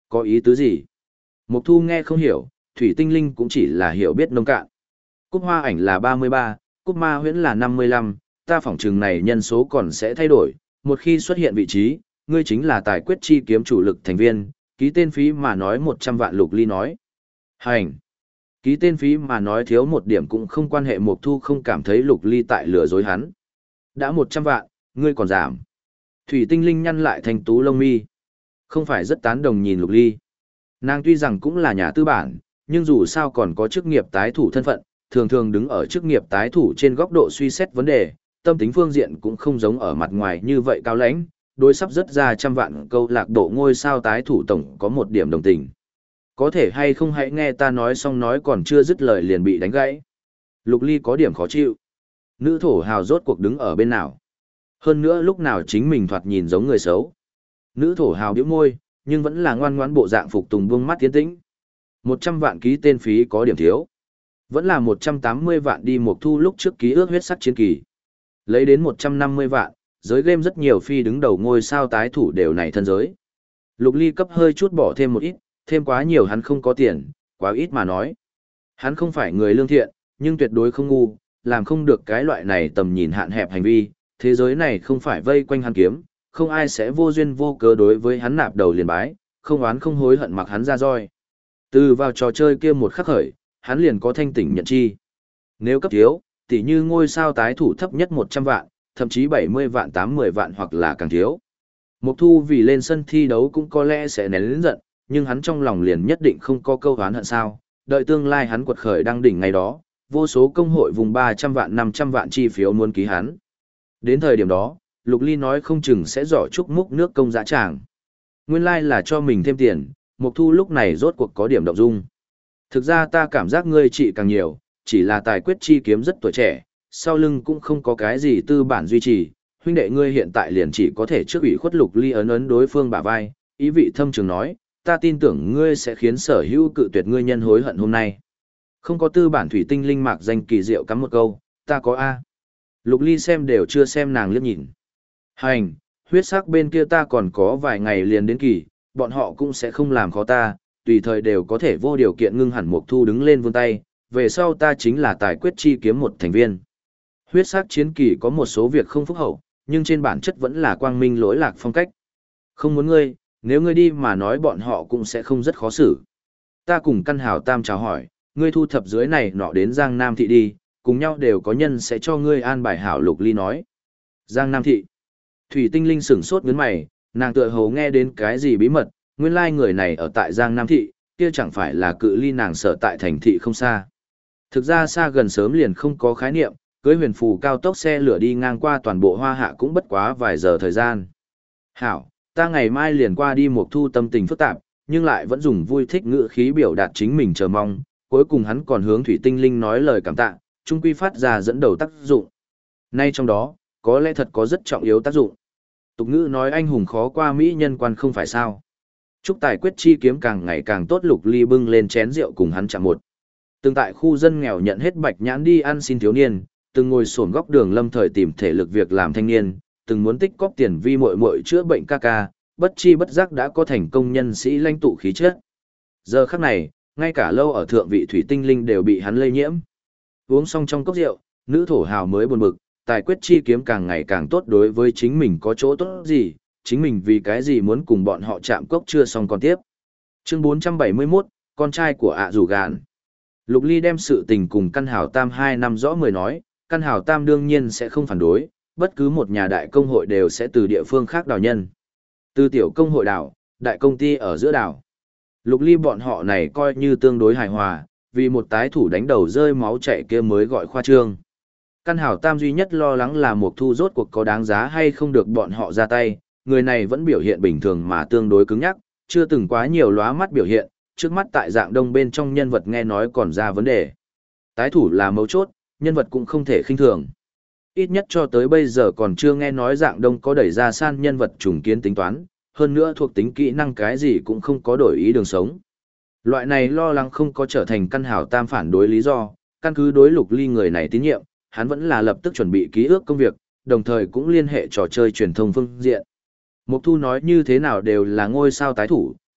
Có ý tứ gì? Mục Thu nghe không hiểu, Thủy Tinh Linh cũng chỉ là hiểu biết nông cạn. Cúp hoa ảnh là 33, cúp ma huyễn là 55, ta phỏng chừng này nhân số còn sẽ thay đổi, một khi xuất hiện vị trí, ngươi chính là tài quyết chi kiếm chủ lực thành viên, ký tên phí mà nói 100 vạn. Lục Ly nói. Hành! Ký tên phí mà nói thiếu một điểm cũng không quan hệ. Mục Thu không cảm thấy Lục Ly tại lừa dối hắn. Đã 100 vạn, ngươi còn giảm. Thủy Tinh Linh nhăn lại thành tú lông mi. Không phải rất tán đồng nhìn Lục Ly. Nàng tuy rằng cũng là nhà tư bản, nhưng dù sao còn có chức nghiệp tái thủ thân phận, thường thường đứng ở chức nghiệp tái thủ trên góc độ suy xét vấn đề, tâm tính phương diện cũng không giống ở mặt ngoài như vậy cao lãnh, đối sắp rất ra 100 vạn câu lạc bộ ngôi sao tái thủ tổng có một điểm đồng tình. Có thể hay không hãy nghe ta nói xong nói còn chưa dứt lời liền bị đánh gãy. Lục Ly có điểm khó chịu. Nữ thổ hào rốt cuộc đứng ở bên nào? Hơn nữa lúc nào chính mình thoạt nhìn giống người xấu. Nữ thổ hào bĩu môi, nhưng vẫn là ngoan ngoãn bộ dạng phục tùng buông mắt tiến tĩnh. 100 vạn ký tên phí có điểm thiếu. Vẫn là 180 vạn đi. Mục Thu lúc trước ký ước huyết sắc chiến kỳ. Lấy đến 150 vạn, giới game rất nhiều phi đứng đầu ngôi sao tái thủ đều này thân giới. Lục Ly cấp hơi chút bỏ thêm một ít, thêm quá nhiều hắn không có tiền, quá ít mà nói. Hắn không phải người lương thiện, nhưng tuyệt đối không ngu, làm không được cái loại này tầm nhìn hạn hẹp hành vi, thế giới này không phải vây quanh hắn kiếm, không ai sẽ vô duyên vô cớ đối với hắn nạp đầu liền bái, không oán không hối hận mặc hắn ra roi. Từ vào trò chơi kia một khắc khởi, hắn liền có thanh tỉnh nhận chi. Nếu cấp thiếu, tỉ như ngôi sao tái thủ thấp nhất 100 vạn, thậm chí 70 vạn 80 vạn hoặc là càng thiếu. Mục Thu vì lên sân thi đấu cũng có lẽ sẽ nén lớn giận, nhưng hắn trong lòng liền nhất định không có câu oán hận sao, đợi tương lai hắn quật khởi đăng đỉnh ngày đó, vô số công hội vùng 300 vạn 500 vạn chi phiếu muốn ký hắn. Đến thời điểm đó, Lục Ly nói không chừng sẽ giỏ chúc múc nước công dã tràng. Nguyên lai là cho mình thêm tiền, Mục Thu lúc này rốt cuộc có điểm động dung. Thực ra ta cảm giác ngươi trị càng nhiều, chỉ là tài quyết chi kiếm rất tuổi trẻ, sau lưng cũng không có cái gì tư bản duy trì, huynh đệ ngươi hiện tại liền chỉ có thể trước ủy khuất. Lục Ly ấn ấn đối phương bả vai, ý vị thâm trường nói, ta tin tưởng ngươi sẽ khiến sở hữu cự tuyệt ngươi nhân hối hận hôm nay. Không có tư bản. Thủy Tinh Linh mạc danh kỳ diệu cắm một câu, ta có A. Lục Ly xem đều chưa xem nàng liếc nhìn. Hành, huyết sắc bên kia ta còn có vài ngày liền đến kỳ, bọn họ cũng sẽ không làm khó ta, tùy thời đều có thể vô điều kiện ngưng hẳn. Mục Thu đứng lên vươn tay, về sau ta chính là tài quyết chi kiếm một thành viên. Huyết sắc chiến kỳ có một số việc không phúc hậu, nhưng trên bản chất vẫn là quang minh lỗi lạc phong cách. Không muốn ngươi, nếu ngươi đi mà nói bọn họ cũng sẽ không rất khó xử. Ta cùng Căn Hào Tam chào hỏi, ngươi thu thập dưới này nọ đến Giang Nam Thị đi, cùng nhau đều có nhân sẽ cho ngươi an bài hảo. Lục Ly nói. Giang Nam Thị. Thủy Tinh Linh sửng sốt nhướng mày, nàng tựa hồ nghe đến cái gì bí mật, nguyên lai người này ở tại Giang Nam Thị, kia chẳng phải là cự ly nàng sở tại thành thị không xa. Thực ra xa gần sớm liền không có khái niệm, cưới huyền phù cao tốc xe lửa đi ngang qua toàn bộ Hoa Hạ cũng bất quá vài giờ thời gian. Hảo, ta ngày mai liền qua đi. Mục Thu tâm tình phức tạp, nhưng lại vẫn dùng vui thích ngữ khí biểu đạt chính mình chờ mong, cuối cùng hắn còn hướng Thủy Tinh Linh nói lời cảm tạ, chung quy phát ra dẫn đầu tác dụng. Nay trong đó, có lẽ thật có rất trọng yếu tác dụng. Tục ngữ nói anh hùng khó qua mỹ nhân quan không phải sao. Chúc tài quyết chi kiếm càng ngày càng tốt. Lục Ly bưng lên chén rượu cùng hắn chạm một. Từng tại khu dân nghèo nhận hết bạch nhãn đi ăn xin thiếu niên, từng ngồi xổm góc đường lâm thời tìm thể lực việc làm thanh niên, từng muốn tích cóp tiền vi muội muội chữa bệnh ca ca, bất chi bất giác đã có thành công nhân sĩ lãnh tụ khí chất. Giờ khắc này, ngay cả lâu ở thượng vị Thủy Tinh Linh đều bị hắn lây nhiễm. Uống xong trong cốc rượu, nữ thổ hào mới buồn bực, tài quyết chi kiếm càng ngày càng tốt đối với chính mình có chỗ tốt gì, chính mình vì cái gì muốn cùng bọn họ chạm cốc chưa xong còn tiếp. Chương 471, con trai của ạ rủ gàn. Lục Ly đem sự tình cùng Căn Hào Tam 2 năm rõ mười nói, Căn Hào Tam đương nhiên sẽ không phản đối, bất cứ một nhà đại công hội đều sẽ từ địa phương khác đào nhân. Từ tiểu công hội đảo, đại công ty ở giữa đảo. Lục Ly bọn họ này coi như tương đối hài hòa, vì một tái thủ đánh đầu rơi máu chảy kia mới gọi khoa trương. Căn Hào Tam duy nhất lo lắng là Mục Thu rốt cuộc có đáng giá hay không được bọn họ ra tay, người này vẫn biểu hiện bình thường mà tương đối cứng nhắc, chưa từng quá nhiều lóa mắt biểu hiện, trước mắt tại Dạng Đông bên trong nhân vật nghe nói còn ra vấn đề. Tái thủ là mấu chốt, nhân vật cũng không thể khinh thường. Ít nhất cho tới bây giờ còn chưa nghe nói Dạng Đông có đẩy ra san nhân vật trùng kiến tính toán, hơn nữa thuộc tính kỹ năng cái gì cũng không có đổi ý đường sống. Loại này lo lắng không có trở thành Căn Hào Tam phản đối lý do, căn cứ đối Lục Ly người này tín nhiệm, hắn vẫn là lập tức chuẩn bị ký ước công việc, đồng thời cũng liên hệ trò chơi truyền thông phương diện. Mục Thu nói như thế nào đều là ngôi sao tái thủ,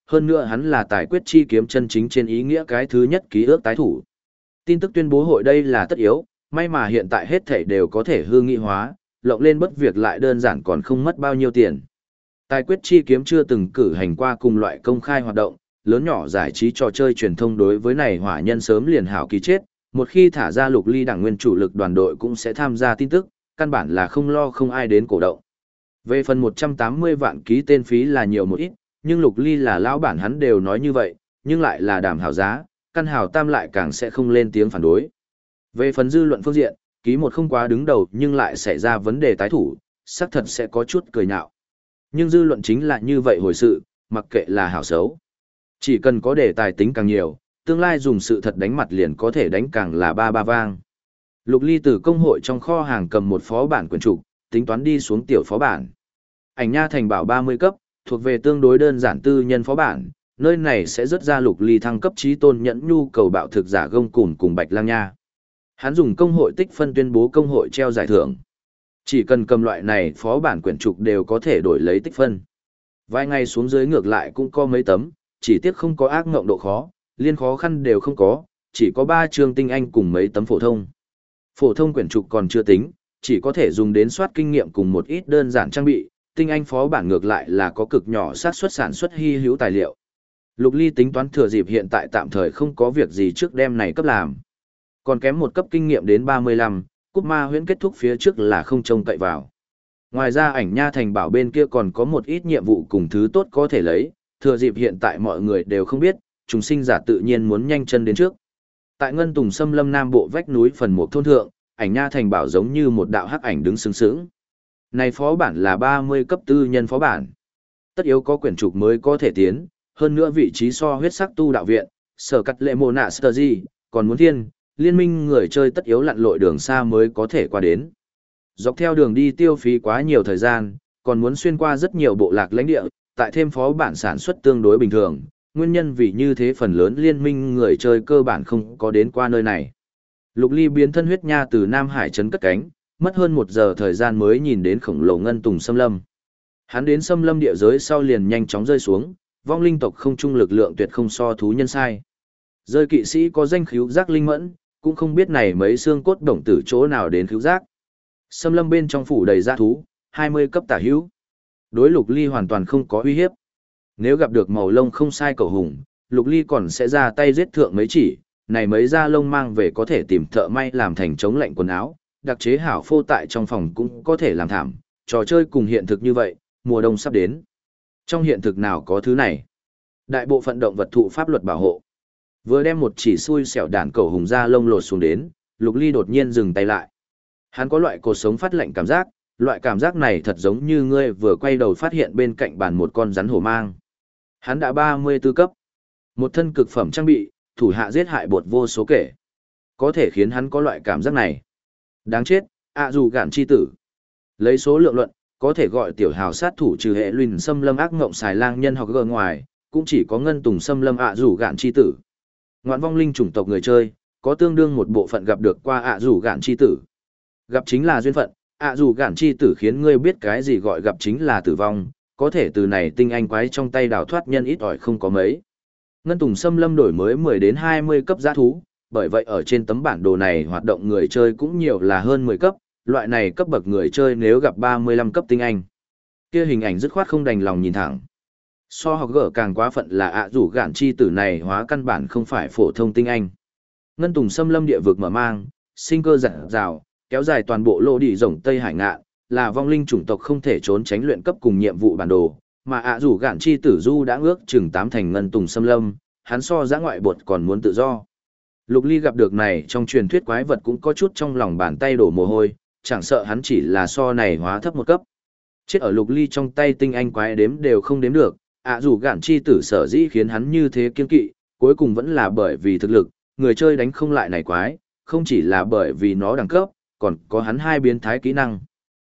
hơn nữa hắn là tài quyết chi kiếm chân chính trên ý nghĩa cái thứ nhất ký ước tái thủ. Tin tức tuyên bố hội đây là tất yếu, may mà hiện tại hết thảy đều có thể hư nghị hóa, lộng lên bất việc lại đơn giản còn không mất bao nhiêu tiền. Tài quyết chi kiếm chưa từng cử hành qua cùng loại công khai hoạt động, lớn nhỏ giải trí trò chơi truyền thông đối với này hỏa nhân sớm liền hảo kỳ chết, một khi thả ra Lục Ly đảng nguyên chủ lực đoàn đội cũng sẽ tham gia tin tức, căn bản là không lo không ai đến cổ động. Về phần 180 vạn ký tên phí là nhiều một ít, nhưng Lục Ly là lão bản hắn đều nói như vậy, nhưng lại là đảm hảo giá, căn hảo tam lại càng sẽ không lên tiếng phản đối. Về phần dư luận phương diện, ký một không quá đứng đầu nhưng lại xảy ra vấn đề tái thủ, xác thật sẽ có chút cười nhạo. Nhưng dư luận chính là như vậy hồi sự, mặc kệ là hảo xấu. Chỉ cần có đề tài tính càng nhiều, tương lai dùng sự thật đánh mặt liền có thể đánh càng là ba ba vang. Lục Ly từ công hội trong kho hàng cầm một phó bản quyển trục, tính toán đi xuống tiểu phó bản. Ảnh nha thành bảo 30 cấp, thuộc về tương đối đơn giản tư nhân phó bản, nơi này sẽ rớt ra Lục Ly thăng cấp trí tôn nhẫn nhu cầu bạo thực giả gông cùn cùng Bạch Lang Nha. Hắn dùng công hội tích phân tuyên bố công hội treo giải thưởng. Chỉ cần cầm loại này phó bản quyển trục đều có thể đổi lấy tích phân. Vài ngày xuống dưới ngược lại cũng có mấy tấm, chỉ tiếc không có ác ngộng độ khó, liên khó khăn đều không có, chỉ có 3 chương tinh anh cùng mấy tấm phổ thông. Phổ thông quyển trục còn chưa tính, chỉ có thể dùng đến soát kinh nghiệm cùng một ít đơn giản trang bị, tinh anh phó bản ngược lại là có cực nhỏ xác suất sản xuất hy hữu tài liệu. Lục Ly tính toán thừa dịp hiện tại tạm thời không có việc gì trước đêm này cấp làm. Còn kém một cấp kinh nghiệm đến 35, cúp ma huyễn kết thúc phía trước là không trông cậy vào. Ngoài ra ảnh nha thành bảo bên kia còn có một ít nhiệm vụ cùng thứ tốt có thể lấy, thừa dịp hiện tại mọi người đều không biết, chúng sinh giả tự nhiên muốn nhanh chân đến trước. Tại Ngân Tùng Sâm Lâm Nam bộ vách núi phần một thôn thượng, ảnh nha thành bảo giống như một đạo hắc ảnh đứng sướng sướng. Này phó bản là 30 cấp tư nhân phó bản. Tất yếu có quyển trục mới có thể tiến, hơn nữa vị trí so huyết sắc tu đạo viện, sở cắt lệ mồ nạ sơ gì, còn muốn thiên, liên minh người chơi tất yếu lặn lội đường xa mới có thể qua đến. Dọc theo đường đi tiêu phí quá nhiều thời gian, còn muốn xuyên qua rất nhiều bộ lạc lãnh địa, tại thêm phó bản sản xuất tương đối bình thường, nguyên nhân vì như thế phần lớn liên minh người chơi cơ bản không có đến qua nơi này. Lục Ly biến thân huyết nha từ Nam Hải trấn cất cánh, mất hơn 1 giờ thời gian mới nhìn đến khổng lồ ngân tùng xâm lâm. Hắn đến xâm lâm địa giới sau liền nhanh chóng rơi xuống, vong linh tộc không trung lực lượng tuyệt không so thú nhân sai. Rơi kỵ sĩ có danh khíu giác linh mẫn, cũng không biết này mấy xương cốt đồng tử chỗ nào đến khíu giác. Xâm lâm bên trong phủ đầy dã thú, 20 cấp tả hữu. Đối Lục Ly hoàn toàn không có uy hiếp. Nếu gặp được màu lông không sai cầu hùng, Lục Ly còn sẽ ra tay giết thượng mấy chỉ, này mấy da lông mang về có thể tìm thợ may làm thành chống lạnh quần áo, đặc chế hảo phô tại trong phòng cũng có thể làm thảm, trò chơi cùng hiện thực như vậy, mùa đông sắp đến. Trong hiện thực nào có thứ này? Đại bộ phận động vật thụ pháp luật bảo hộ. Vừa đem một chỉ xui xẻo đàn cầu hùng da lông lột xuống đến, Lục Ly đột nhiên dừng tay lại. Hắn có loại cột sống phát lạnh cảm giác, loại cảm giác này thật giống như ngươi vừa quay đầu phát hiện bên cạnh bàn một con rắn hổ mang. Hắn đã 34 cấp. Một thân cực phẩm trang bị, thủ hạ giết hại bột vô số kể. Có thể khiến hắn có loại cảm giác này. Đáng chết, dù gạn chi tử. Lấy số lượng luận, có thể gọi tiểu hào sát thủ trừ hệ luyện xâm lâm ác ngộng xài lang nhân hoặc gờ ngoài, cũng chỉ có ngân tùng xâm lâm dù gạn chi tử. Ngoạn vong linh chủng tộc người chơi, có tương đương một bộ phận gặp được qua dù gạn chi tử. Gặp chính là duyên phận, dù gạn chi tử khiến ngươi biết cái gì gọi gặp chính là tử vong, có thể từ này tinh anh quái trong tay đào thoát nhân ít ỏi không có mấy. Ngân Tùng Xâm Lâm đổi mới 10 đến 20 cấp giá thú, bởi vậy ở trên tấm bản đồ này hoạt động người chơi cũng nhiều là hơn 10 cấp, loại này cấp bậc người chơi nếu gặp 35 cấp tinh anh. Kia hình ảnh dứt khoát không đành lòng nhìn thẳng. So học gỡ càng quá phận là rủ gạn chi tử này hóa căn bản không phải phổ thông tinh anh. Ngân Tùng Xâm Lâm địa vực mở mang, sinh cơ rạng rào, kéo dài toàn bộ lô đi rộng Tây Hải Ngạn, là vong linh chủng tộc không thể trốn tránh luyện cấp cùng nhiệm vụ bản đồ, mà rủ gạn chi tử du đã ước chừng 8 thành Ngân Tùng Xâm Lâm, hắn so giã ngoại bột còn muốn tự do. Lục Ly gặp được này trong truyền thuyết quái vật cũng có chút trong lòng bàn tay đổ mồ hôi, chẳng sợ hắn chỉ là so này hóa thấp một cấp. Chết ở Lục Ly trong tay tinh anh quái đếm đều không đếm được, rủ gạn chi tử sở dĩ khiến hắn như thế kiên kỵ, cuối cùng vẫn là bởi vì thực lực, người chơi đánh không lại này quái, không chỉ là bởi vì nó đẳng cấp, còn có hắn 2 biến thái kỹ năng.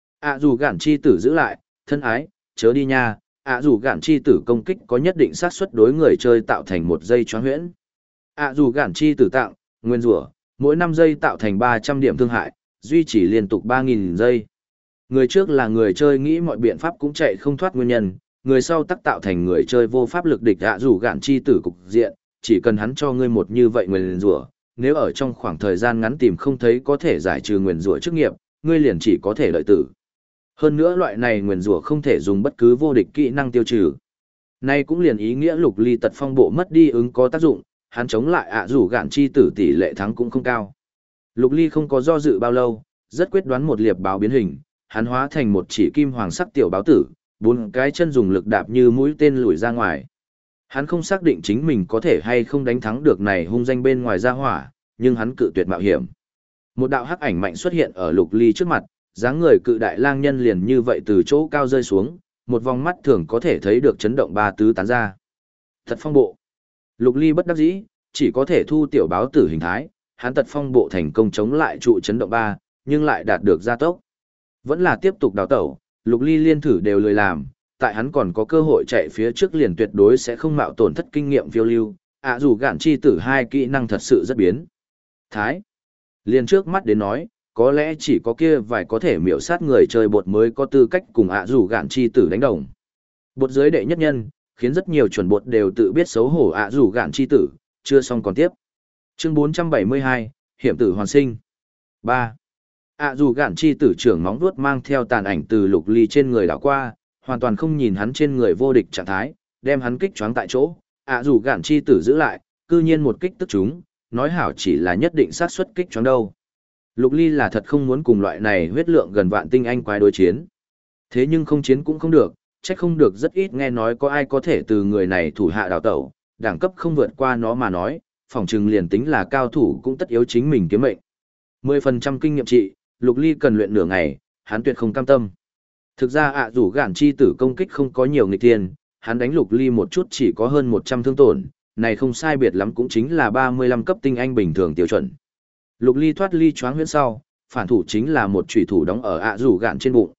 Dù gạn chi tử giữ lại, thân ái, chớ đi nha, dù gạn chi tử công kích có nhất định xác suất đối người chơi tạo thành một giây choáng huyễn. Dù gạn chi tử tặng, nguyên rủa, mỗi 5 giây tạo thành 300 điểm thương hại, duy trì liên tục 3.000 giây. Người trước là người chơi nghĩ mọi biện pháp cũng chạy không thoát nguyên nhân, người sau tác tạo thành người chơi vô pháp lực địch ạ rủ gạn chi tử cục diện, chỉ cần hắn cho ngươi một như vậy nguyền rủa, nếu ở trong khoảng thời gian ngắn tìm không thấy có thể giải trừ nguyền rủa chức nghiệp, ngươi liền chỉ có thể lợi tử. Hơn nữa loại này nguyền rủa không thể dùng bất cứ vô địch kỹ năng tiêu trừ. Nay cũng liền ý nghĩa Lục Ly tật phong bộ mất đi ứng có tác dụng, hắn chống lại ạ rủ gạn chi tử tỷ lệ thắng cũng không cao. Lục Ly không có do dự bao lâu, rất quyết đoán một liệp báo biến hình, hắn hóa thành một chỉ kim hoàng sắc tiểu báo tử, bốn cái chân dùng lực đạp như mũi tên lùi ra ngoài. Hắn không xác định chính mình có thể hay không đánh thắng được này hung danh bên ngoài ra hỏa, nhưng hắn cự tuyệt mạo hiểm. Một đạo hắc ảnh mạnh xuất hiện ở Lục Ly trước mặt, dáng người cự đại lang nhân liền như vậy từ chỗ cao rơi xuống, một vòng mắt thường có thể thấy được chấn động ba tứ tán ra. Thật phong bộ. Lục Ly bất đắc dĩ, chỉ có thể thu tiểu báo tử hình thái, hắn tật phong bộ thành công chống lại trụ chấn động ba, nhưng lại đạt được gia tốc. Vẫn là tiếp tục đào tẩu, Lục Ly liên thử đều lười làm, tại hắn còn có cơ hội chạy phía trước liền tuyệt đối sẽ không mạo tổn thất kinh nghiệm phiêu lưu, dù gạn chi tử hai kỹ năng thật sự rất biến. Thái. Liền trước mắt đến nói, có lẽ chỉ có kia vài có thể miểu sát người chơi bột mới có tư cách cùng dù gạn chi tử đánh đồng. Bột dưới đệ nhất nhân, khiến rất nhiều chuẩn bột đều tự biết xấu hổ dù gạn chi tử, chưa xong còn tiếp. Chương 472, Hiểm tử hoàn sinh. 3. Dù gạn chi tử trưởng móng vuốt mang theo tàn ảnh từ Lục Ly trên người đảo qua, hoàn toàn không nhìn hắn trên người vô địch trạng thái, đem hắn kích choáng tại chỗ. Dù gạn chi tử giữ lại, cư nhiên một kích tức chúng, nói hảo chỉ là nhất định sát suất kích choáng đâu. Lục Ly là thật không muốn cùng loại này huyết lượng gần vạn tinh anh quái đối chiến. Thế nhưng không chiến cũng không được, trách không được rất ít nghe nói có ai có thể từ người này thủ hạ đào tẩu, đẳng cấp không vượt qua nó mà nói, phỏng chừng liền tính là cao thủ cũng tất yếu chính mình kiếm mệnh. 10% kinh nghiệm trị, Lục Ly cần luyện nửa ngày, hắn tuyệt không cam tâm. Thực ra rủ gạn chi tử công kích không có nhiều nghịch tiền, hắn đánh Lục Ly một chút chỉ có hơn 100 thương tổn, này không sai biệt lắm cũng chính là 35 cấp tinh anh bình thường tiêu chuẩn. Lục Ly thoát ly choáng huyễn sau, phản thủ chính là một chủy thủ đóng ở rủ gạn trên bụng.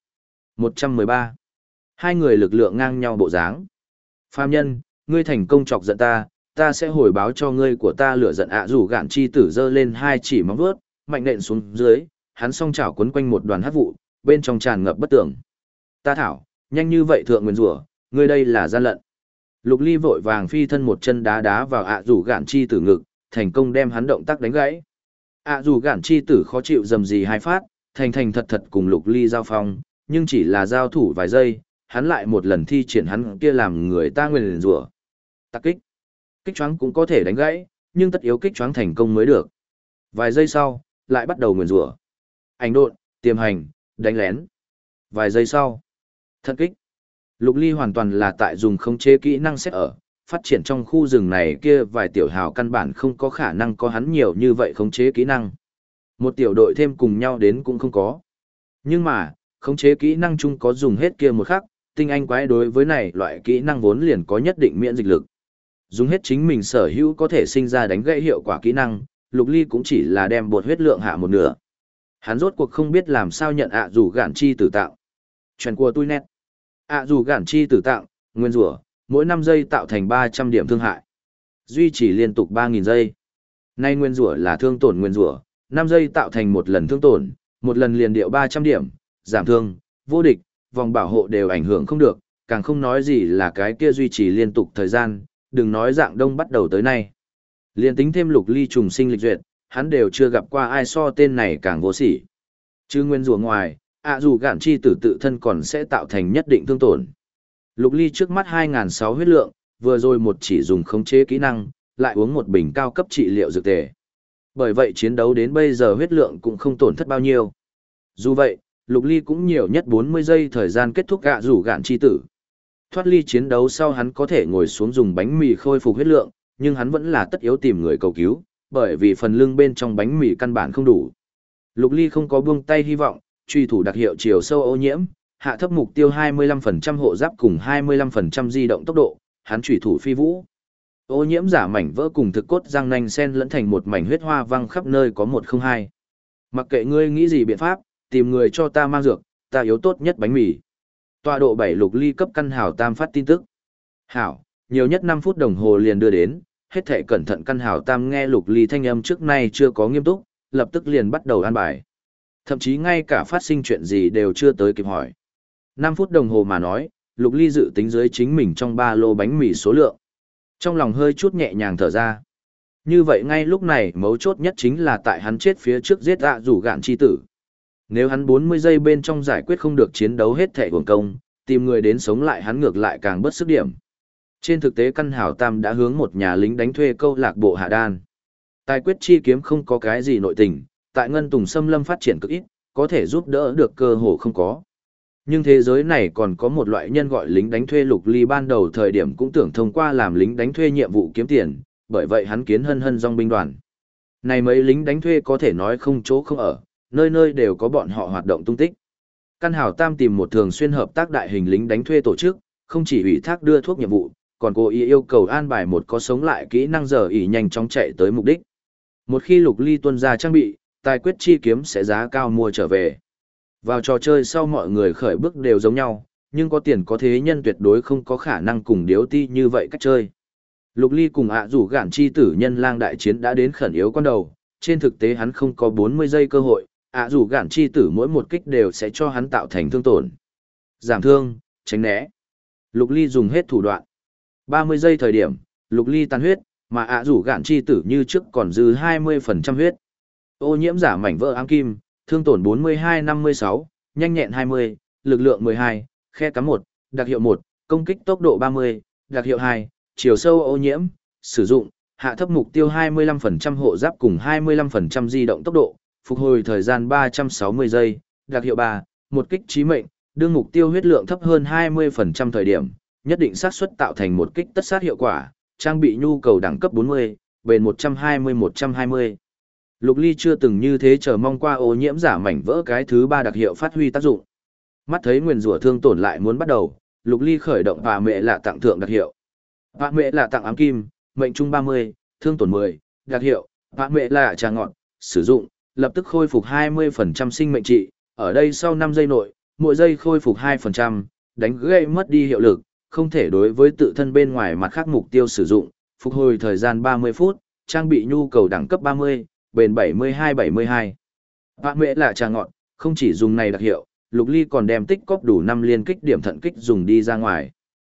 113. Hai người lực lượng ngang nhau bộ dáng. Phàm nhân, ngươi thành công chọc giận ta, ta sẽ hồi báo cho ngươi của ta lửa giận rủ gạn chi tử giơ lên hai chỉ móng vuốt, mạnh nện xuống dưới, hắn song chảo quấn quanh một đoàn hắc vụ, bên trong tràn ngập bất tưởng. Ta thảo, nhanh như vậy thượng nguyên rủa, ngươi đây là gian lận. Lục Ly vội vàng phi thân một chân đá đá vào rủ gạn chi tử ngực, thành công đem hắn động tác đánh gãy. Dù gạn chi tử khó chịu dầm gì hai phát, thành thành thật thật cùng Lục Ly giao phong, nhưng chỉ là giao thủ vài giây, hắn lại một lần thi triển hắn kia làm người ta nguyền rủa. Tắc kích. Kích choáng cũng có thể đánh gãy, nhưng tất yếu kích choáng thành công mới được. Vài giây sau, lại bắt đầu nguyền rủa. Ảnh độn, tiềm hành, đánh lén. Vài giây sau, thật kích. Lục Ly hoàn toàn là tại dùng khống chế kỹ năng xét ở, phát triển trong khu rừng này kia vài tiểu hào căn bản không có khả năng có hắn nhiều như vậy khống chế kỹ năng. Một tiểu đội thêm cùng nhau đến cũng không có. Nhưng mà, khống chế kỹ năng chung có dùng hết kia một khắc, tinh anh quái đối với này loại kỹ năng vốn liền có nhất định miễn dịch lực. Dùng hết chính mình sở hữu có thể sinh ra đánh gãy hiệu quả kỹ năng, Lục Ly cũng chỉ là đem bột huyết lượng hạ một nửa. Hắn rốt cuộc không biết làm sao nhận dù gạn chi tử tạo. Chuyện của tôi nét. Dù gạn chi tử tạo, nguyên rủa, mỗi 5 giây tạo thành 300 điểm thương hại. Duy trì liên tục 3.000 giây. Nay nguyên rủa là thương tổn nguyên rủa, 5 giây tạo thành một lần thương tổn, một lần liền điệu 300 điểm, giảm thương, vô địch, vòng bảo hộ đều ảnh hưởng không được, càng không nói gì là cái kia duy trì liên tục thời gian, đừng nói dạng đông bắt đầu tới nay. Liên tính thêm Lục Ly trùng sinh lịch duyệt, hắn đều chưa gặp qua ai so tên này càng vô sỉ. Chứ nguyên rủa ngoài, dù gạn chi tử tự thân còn sẽ tạo thành nhất định thương tổn. Lục Ly trước mắt 2.600 huyết lượng, vừa rồi một chỉ dùng khống chế kỹ năng, lại uống một bình cao cấp trị liệu dược tề. Bởi vậy chiến đấu đến bây giờ huyết lượng cũng không tổn thất bao nhiêu. Dù vậy, Lục Ly cũng nhiều nhất 40 giây thời gian kết thúc rủ gạn chi tử. Thoát ly chiến đấu sau hắn có thể ngồi xuống dùng bánh mì khôi phục huyết lượng, nhưng hắn vẫn là tất yếu tìm người cầu cứu, bởi vì phần lưng bên trong bánh mì căn bản không đủ. Lục Ly không có buông tay hy vọng, truy thủ đặc hiệu chiều sâu ô nhiễm, hạ thấp mục tiêu 25% hộ giáp cùng 25% di động tốc độ, hắn truy thủ phi vũ. Ô nhiễm giả mảnh vỡ cùng thực cốt răng nanh xen lẫn thành một mảnh huyết hoa văng khắp nơi có 102. Mặc kệ ngươi nghĩ gì biện pháp, tìm người cho ta mang dược, ta yếu tốt nhất bánh mì. Tọa độ 7 Lục Ly cấp căn hào tam phát tin tức. Hảo, nhiều nhất 5 phút đồng hồ liền đưa đến, hết thảy cẩn thận căn hào tam nghe Lục Ly thanh âm trước nay chưa có nghiêm túc, lập tức liền bắt đầu an bài. Thậm chí ngay cả phát sinh chuyện gì đều chưa tới kịp hỏi. 5 phút đồng hồ mà nói, Lục Ly dự tính dưới chính mình trong ba lô bánh mì số lượng. Trong lòng hơi chút nhẹ nhàng thở ra. Như vậy ngay lúc này mấu chốt nhất chính là tại hắn chết phía trước giết rủ gạn chi tử. Nếu hắn 40 giây bên trong giải quyết không được chiến đấu hết thể hưởng công, tìm người đến sống lại hắn ngược lại càng bất sức điểm. Trên thực tế căn hảo tam đã hướng một nhà lính đánh thuê câu lạc bộ hạ đan. Tài quyết chi kiếm không có cái gì nội tình, tại ngân tùng xâm lâm phát triển cực ít, có thể giúp đỡ được cơ hồ không có. Nhưng thế giới này còn có một loại nhân gọi lính đánh thuê. Lục Ly ban đầu thời điểm cũng tưởng thông qua làm lính đánh thuê nhiệm vụ kiếm tiền, bởi vậy hắn kiến hân hân dòng binh đoàn. Này mấy lính đánh thuê có thể nói không chỗ không ở, nơi nơi đều có bọn họ hoạt động tung tích. Căn hảo tam tìm một thường xuyên hợp tác đại hình lính đánh thuê tổ chức, không chỉ ủy thác đưa thuốc nhiệm vụ, còn cố ý yêu cầu an bài một có sống lại kỹ năng giờ ỉ nhanh chóng chạy tới mục đích. Một khi Lục Ly tuân ra trang bị, tài quyết chi kiếm sẽ giá cao mua trở về. Vào trò chơi sau mọi người khởi bước đều giống nhau, nhưng có tiền có thế nhân tuyệt đối không có khả năng cùng điếu ti như vậy cách chơi. Lục Ly cùng rủ gạn chi tử nhân lang đại chiến đã đến khẩn yếu con đầu, trên thực tế hắn không có 40 giây cơ hội, rủ gạn chi tử mỗi một kích đều sẽ cho hắn tạo thành thương tổn. Giảm thương, tránh né. Lục Ly dùng hết thủ đoạn. 30 giây thời điểm, Lục Ly tan huyết, mà rủ gạn chi tử như trước còn dư 20% huyết. Ô nhiễm giả mảnh vỡ ám kim, thương tổn 42-56, nhanh nhẹn 20, lực lượng 12, khe cắm 1, đặc hiệu 1, công kích tốc độ 30, đặc hiệu 2, chiều sâu ô nhiễm, sử dụng, hạ thấp mục tiêu 25% hộ giáp cùng 25% di động tốc độ, phục hồi thời gian 360 giây, đặc hiệu 3, một kích chí mệnh, đương mục tiêu huyết lượng thấp hơn 20% thời điểm, nhất định xác suất tạo thành một kích tất sát hiệu quả, trang bị nhu cầu đẳng cấp 40, bền 120-120. Lục Ly chưa từng như thế chờ mong qua ô nhiễm giả mảnh vỡ cái thứ 3 đặc hiệu phát huy tác dụng. Mắt thấy nguyền rủa thương tổn lại muốn bắt đầu, Lục Ly khởi động và mẹ lạ tặng thượng đặc hiệu. Và mẹ lạ tặng ám kim, mệnh trung 30, thương tổn 10, đặc hiệu, và mẹ lạ trà ngọn, sử dụng, lập tức khôi phục 20% sinh mệnh trị, ở đây sau 5 giây nội, mỗi giây khôi phục 2%, đánh gây mất đi hiệu lực, không thể đối với tự thân bên ngoài mặt khác mục tiêu sử dụng, phục hồi thời gian 30 phút, trang bị nhu cầu đẳng cấp 30, bền 72-72. Và mẹ lạ trà ngọn, không chỉ dùng này đặc hiệu, Lục Ly còn đem tích cóp đủ 5 liên kích điểm thận kích dùng đi ra ngoài.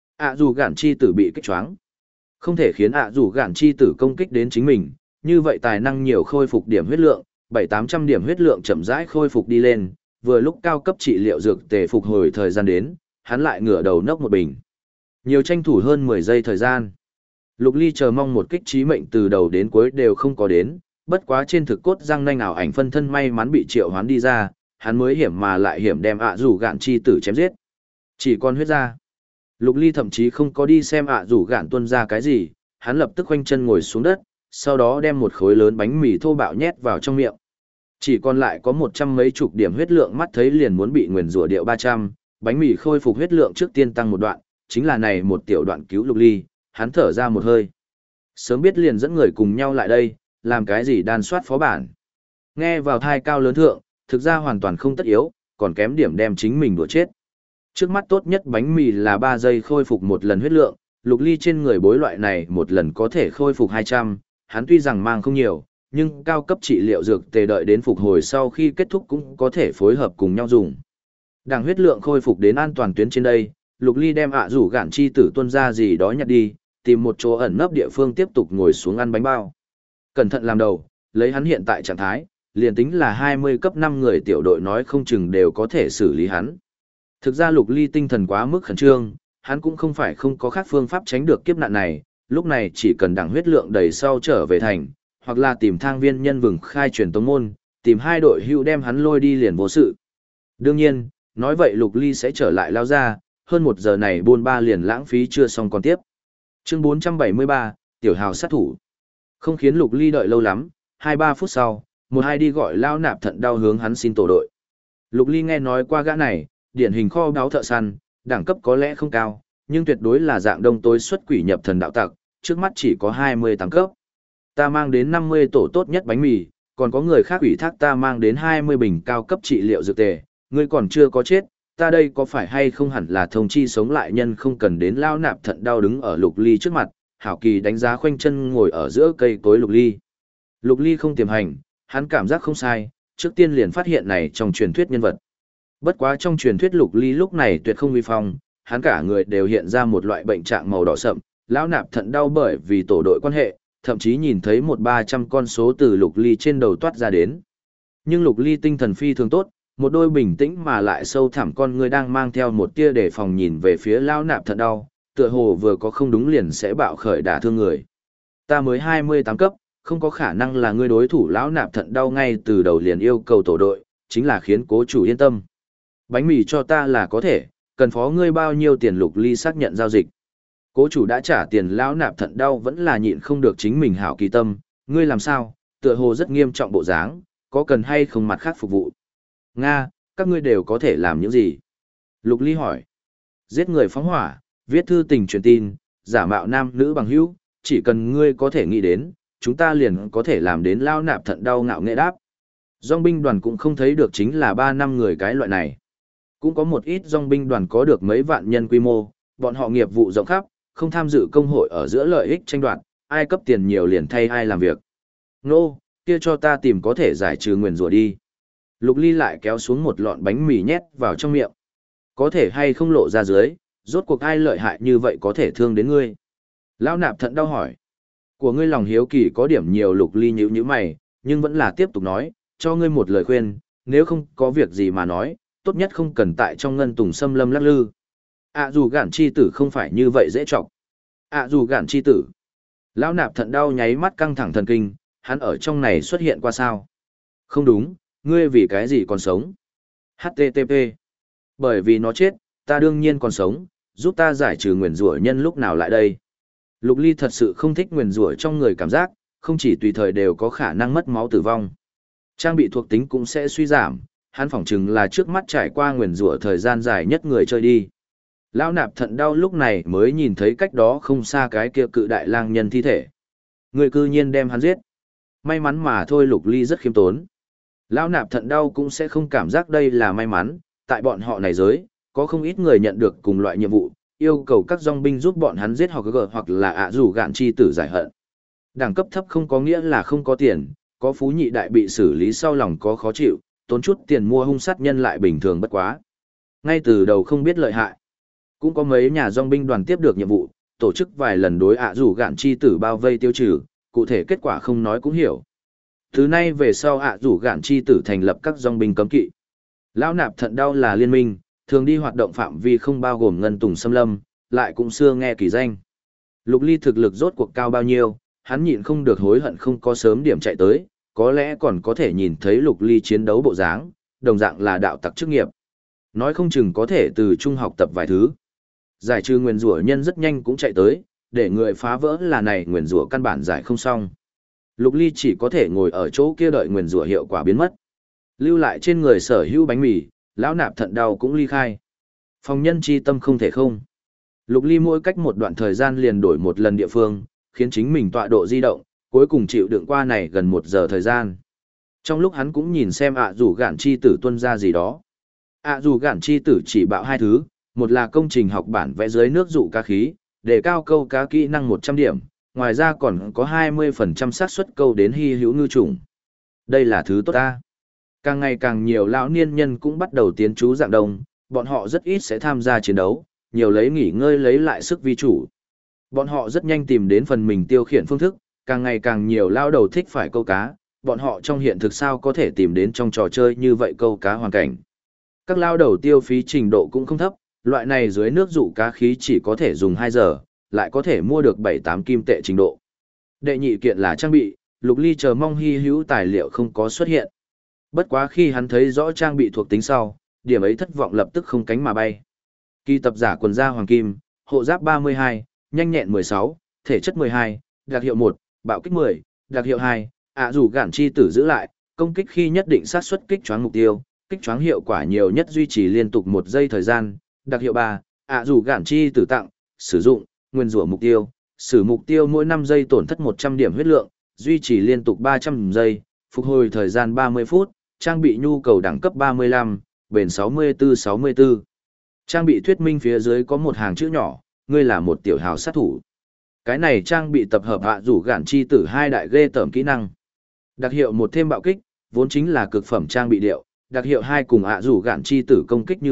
Dù gạn chi tử bị kích choáng. Không thể khiến dù gạn chi tử công kích đến chính mình, như vậy tài năng nhiều khôi phục điểm huyết lượng, 700-800 điểm huyết lượng chậm rãi khôi phục đi lên, vừa lúc cao cấp trị liệu dược tề phục hồi thời gian đến, hắn lại ngửa đầu nốc một bình. Nhiều tranh thủ hơn 10 giây thời gian. Lục Ly chờ mong một kích chí mệnh từ đầu đến cuối đều không có đến, bất quá trên thực cốt răng nanh ảo ảnh phân thân may mắn bị triệu hoán đi ra, hắn mới hiểm mà lại hiểm đem rủ gạn chi tử chém giết. Chỉ còn huyết ra. Lục Ly thậm chí không có đi xem rủ gạn tuân ra cái gì, hắn lập tức khoanh chân ngồi xuống đất, sau đó đem một khối lớn bánh mì thô bạo nhét vào trong miệng. Chỉ còn lại có 100 mấy chục điểm huyết lượng, mắt thấy liền muốn bị nguyền rủa điệu 300, bánh mì khôi phục huyết lượng trước tiên tăng một đoạn, chính là này một tiểu đoạn cứu Lục Ly, hắn thở ra một hơi. Sớm biết liền dẫn người cùng nhau lại đây, làm cái gì đan soát phó bản. Nghe vào thai cao lớn thượng, thực ra hoàn toàn không tất yếu, còn kém điểm đem chính mình đùa chết. Trước mắt tốt nhất bánh mì là 3 giây khôi phục một lần huyết lượng, Lục Ly trên người bối loại này một lần có thể khôi phục 200, hắn tuy rằng mang không nhiều, nhưng cao cấp trị liệu dược tề đợi đến phục hồi sau khi kết thúc cũng có thể phối hợp cùng nhau dùng. Đằng huyết lượng khôi phục đến an toàn tuyến trên đây, Lục Ly đem rủ gạn chi tử tuân ra gì đó nhặt đi, tìm một chỗ ẩn nấp địa phương tiếp tục ngồi xuống ăn bánh bao. Cẩn thận làm đầu, lấy hắn hiện tại trạng thái, liền tính là 20 cấp 5 người tiểu đội nói không chừng đều có thể xử lý hắn. Thực ra Lục Ly tinh thần quá mức khẩn trương, hắn cũng không phải không có khác phương pháp tránh được kiếp nạn này, lúc này chỉ cần đẳng huyết lượng đầy sau trở về thành, hoặc là tìm thang viên nhân vừng khai truyền tông môn, tìm hai đội hữu đem hắn lôi đi liền vô sự. Đương nhiên, nói vậy Lục Ly sẽ trở lại lao ra, hơn 1 giờ này buôn ba liền lãng phí chưa xong còn tiếp. Chương 473, Tiểu Hào sát thủ. Không khiến Lục Ly đợi lâu lắm, 2-3 phút sau, một hai đi gọi lao nạp thận đau hướng hắn xin tổ đội. Lục Ly nghe nói qua gã này, điển hình kho báu thợ săn, đẳng cấp có lẽ không cao, nhưng tuyệt đối là dạng đông tối xuất quỷ nhập thần đạo tặc, trước mắt chỉ có 28 cấp. Ta mang đến 50 tổ tốt nhất bánh mì, còn có người khác ủy thác ta mang đến 20 bình cao cấp trị liệu dược tề, ngươi còn chưa có chết, ta đây có phải hay không hẳn là thông chi sống lại nhân không cần đến lao nạp thận đau đứng ở Lục Ly trước mặt, hảo kỳ đánh giá khoanh chân ngồi ở giữa cây cối Lục Ly. Lục Ly không tiềm hành, hắn cảm giác không sai, trước tiên liền phát hiện này trong truyền thuyết nhân vật. Bất quá trong truyền thuyết Lục Ly lúc này tuyệt không uy phong, hắn cả người đều hiện ra một loại bệnh trạng màu đỏ sậm, lão nạp thận đau bởi vì tổ đội quan hệ, thậm chí nhìn thấy 1-300 con số từ Lục Ly trên đầu toát ra đến. Nhưng Lục Ly tinh thần phi thường tốt, một đôi bình tĩnh mà lại sâu thẳm con người đang mang theo một tia đề phòng nhìn về phía lão nạp thận đau, tựa hồ vừa có không đúng liền sẽ bạo khởi đả thương người. Ta mới 28 cấp, không có khả năng là ngươi đối thủ lão nạp thận đau ngay từ đầu liền yêu cầu tổ đội, chính là khiến cố chủ yên tâm. Bánh mì cho ta là có thể, cần phó ngươi bao nhiêu tiền? Lục Ly xác nhận giao dịch. Cố chủ đã trả tiền, lão nạp thận đau vẫn là nhịn không được chính mình hảo kỳ tâm, ngươi làm sao, tựa hồ rất nghiêm trọng bộ dáng, có cần hay không mặt khác phục vụ? Nga, các ngươi đều có thể làm những gì? Lục Ly hỏi. Giết người phóng hỏa, viết thư tình truyền tin, giả mạo nam nữ bằng hữu, chỉ cần ngươi có thể nghĩ đến, chúng ta liền có thể làm đến. Lão nạp thận đau ngạo nghễ đáp. Dòng binh đoàn cũng không thấy được chính là 3-5 người cái loại này. Cũng có một ít dòng binh đoàn có được mấy vạn nhân quy mô, bọn họ nghiệp vụ rộng khắp, không tham dự công hội ở giữa lợi ích tranh đoạt, ai cấp tiền nhiều liền thay ai làm việc. Nô, kia cho ta tìm có thể giải trừ nguyền rủa đi. Lục Ly lại kéo xuống một lọn bánh mì nhét vào trong miệng. Có thể hay không lộ ra dưới, rốt cuộc ai lợi hại như vậy có thể thương đến ngươi? Lão nạp thận đau hỏi. Của ngươi lòng hiếu kỳ có điểm nhiều. Lục Ly nhíu mày, nhưng vẫn là tiếp tục nói, cho ngươi một lời khuyên, nếu không có việc gì mà nói, tốt nhất không cần tại trong ngân tùng xâm lâm lắc lư. Dù gạn chi tử không phải như vậy dễ trọng. Dù gạn chi tử. Lão nạp thận đau nháy mắt căng thẳng thần kinh, hắn ở trong này xuất hiện qua sao? Không đúng, ngươi vì cái gì còn sống? HTTP. Bởi vì nó chết, ta đương nhiên còn sống, giúp ta giải trừ nguyền rủa nhân lúc nào lại đây? Lục Ly thật sự không thích nguyền rủa trong người cảm giác, không chỉ tùy thời đều có khả năng mất máu tử vong. Trang bị thuộc tính cũng sẽ suy giảm, hắn phỏng chừng là trước mắt trải qua nguyền rủa thời gian dài nhất người chơi đi. Lão nạp thận đau lúc này mới nhìn thấy cách đó không xa cái kia cự đại lang nhân thi thể. Người cư nhiên đem hắn giết. May mắn mà thôi. Lục Ly rất khiêm tốn. Lão nạp thận đau cũng sẽ không cảm giác đây là may mắn, tại bọn họ này giới, có không ít người nhận được cùng loại nhiệm vụ, yêu cầu các dòng binh giúp bọn hắn giết hoặc là rủ gạn chi tử giải hận. Đẳng cấp thấp không có nghĩa là không có tiền, có phú nhị đại bị xử lý sau lòng có khó chịu, tốn chút tiền mua hung sát nhân lại bình thường bất quá. Ngay từ đầu không biết lợi hại. Cũng có mấy nhà dòng binh đoàn tiếp được nhiệm vụ, tổ chức vài lần đối rủ gạn chi tử bao vây tiêu trừ, cụ thể kết quả không nói cũng hiểu. Thứ nay về sau rủ gạn chi tử thành lập các dòng binh cấm kỵ. Lão nạp thận đau là liên minh, thường đi hoạt động phạm vi không bao gồm ngân tùng xâm lâm, lại cũng xưa nghe kỳ danh. Lục Ly thực lực rốt cuộc cao bao nhiêu, hắn nhịn không được hối hận không có sớm điểm chạy tới, có lẽ còn có thể nhìn thấy Lục Ly chiến đấu bộ dáng, đồng dạng là đạo tặc chức nghiệp. Nói không chừng có thể từ trung học tập vài thứ. Giải trừ nguyền rủa nhân rất nhanh cũng chạy tới, để người phá vỡ là này nguyền rủa căn bản giải không xong. Lục Ly chỉ có thể ngồi ở chỗ kia đợi nguyền rủa hiệu quả biến mất. Lưu lại trên người sở hữu bánh mì, lão nạp thận đau cũng ly khai. Phòng nhân chi tâm không thể không. Lục Ly mỗi cách một đoạn thời gian liền đổi một lần địa phương, khiến chính mình tọa độ di động, cuối cùng chịu đựng qua này gần 1 giờ thời gian. Trong lúc hắn cũng nhìn xem rủ gạn chi tử tuân ra gì đó. Rủ gạn chi tử chỉ bạo 2 thứ, một là công trình học bản vẽ dưới nước dụ cá khí, để cao câu cá kỹ năng 100 điểm, ngoài ra còn có 20% xác suất câu đến hy hữu ngư trùng. Đây là thứ tốt ta. Càng ngày càng nhiều lão niên nhân cũng bắt đầu tiến trú dạng đông, bọn họ rất ít sẽ tham gia chiến đấu, nhiều lấy nghỉ ngơi lấy lại sức vi chủ. Bọn họ rất nhanh tìm đến phần mình tiêu khiển phương thức, càng ngày càng nhiều lao đầu thích phải câu cá, bọn họ trong hiện thực sao có thể tìm đến trong trò chơi như vậy câu cá hoàn cảnh. Các lao đầu tiêu phí trình độ cũng không thấp, loại này dưới nước dụ cá khí chỉ có thể dùng 2 giờ, lại có thể mua được 7-8 kim tệ trình độ. Đệ nhị kiện là trang bị, Lục Ly chờ mong hy hữu tài liệu không có xuất hiện. Bất quá khi hắn thấy rõ trang bị thuộc tính sau, điểm ấy thất vọng lập tức không cánh mà bay. Kỳ tập giả quần da hoàng kim, hộ giáp 32, nhanh nhẹn 16, thể chất 12, đặc hiệu 1, bạo kích 10, đặc hiệu 2, rủ gạn chi tử giữ lại, công kích khi nhất định sát suất kích choáng mục tiêu, kích choáng hiệu quả nhiều nhất duy trì liên tục 1 giây thời gian, đặc hiệu 3, rủ gạn chi tử tặng, sử dụng, nguyên rủa mục tiêu, sử mục tiêu mỗi 5 giây tổn thất 100 điểm huyết lượng, duy trì liên tục 300 giây, phục hồi thời gian 30 phút, trang bị nhu cầu đẳng cấp 35, bền 64-64. Trang bị thuyết minh phía dưới có một hàng chữ nhỏ, ngươi là một tiểu hào sát thủ. Cái này trang bị tập hợp rủ gạn chi tử 2 đại ghê tởm kỹ năng. Đặc hiệu 1 thêm bạo kích, vốn chính là cực phẩm trang bị điệu, đặc hiệu 2 cùng rủ gạn chi tử công kích như vậy,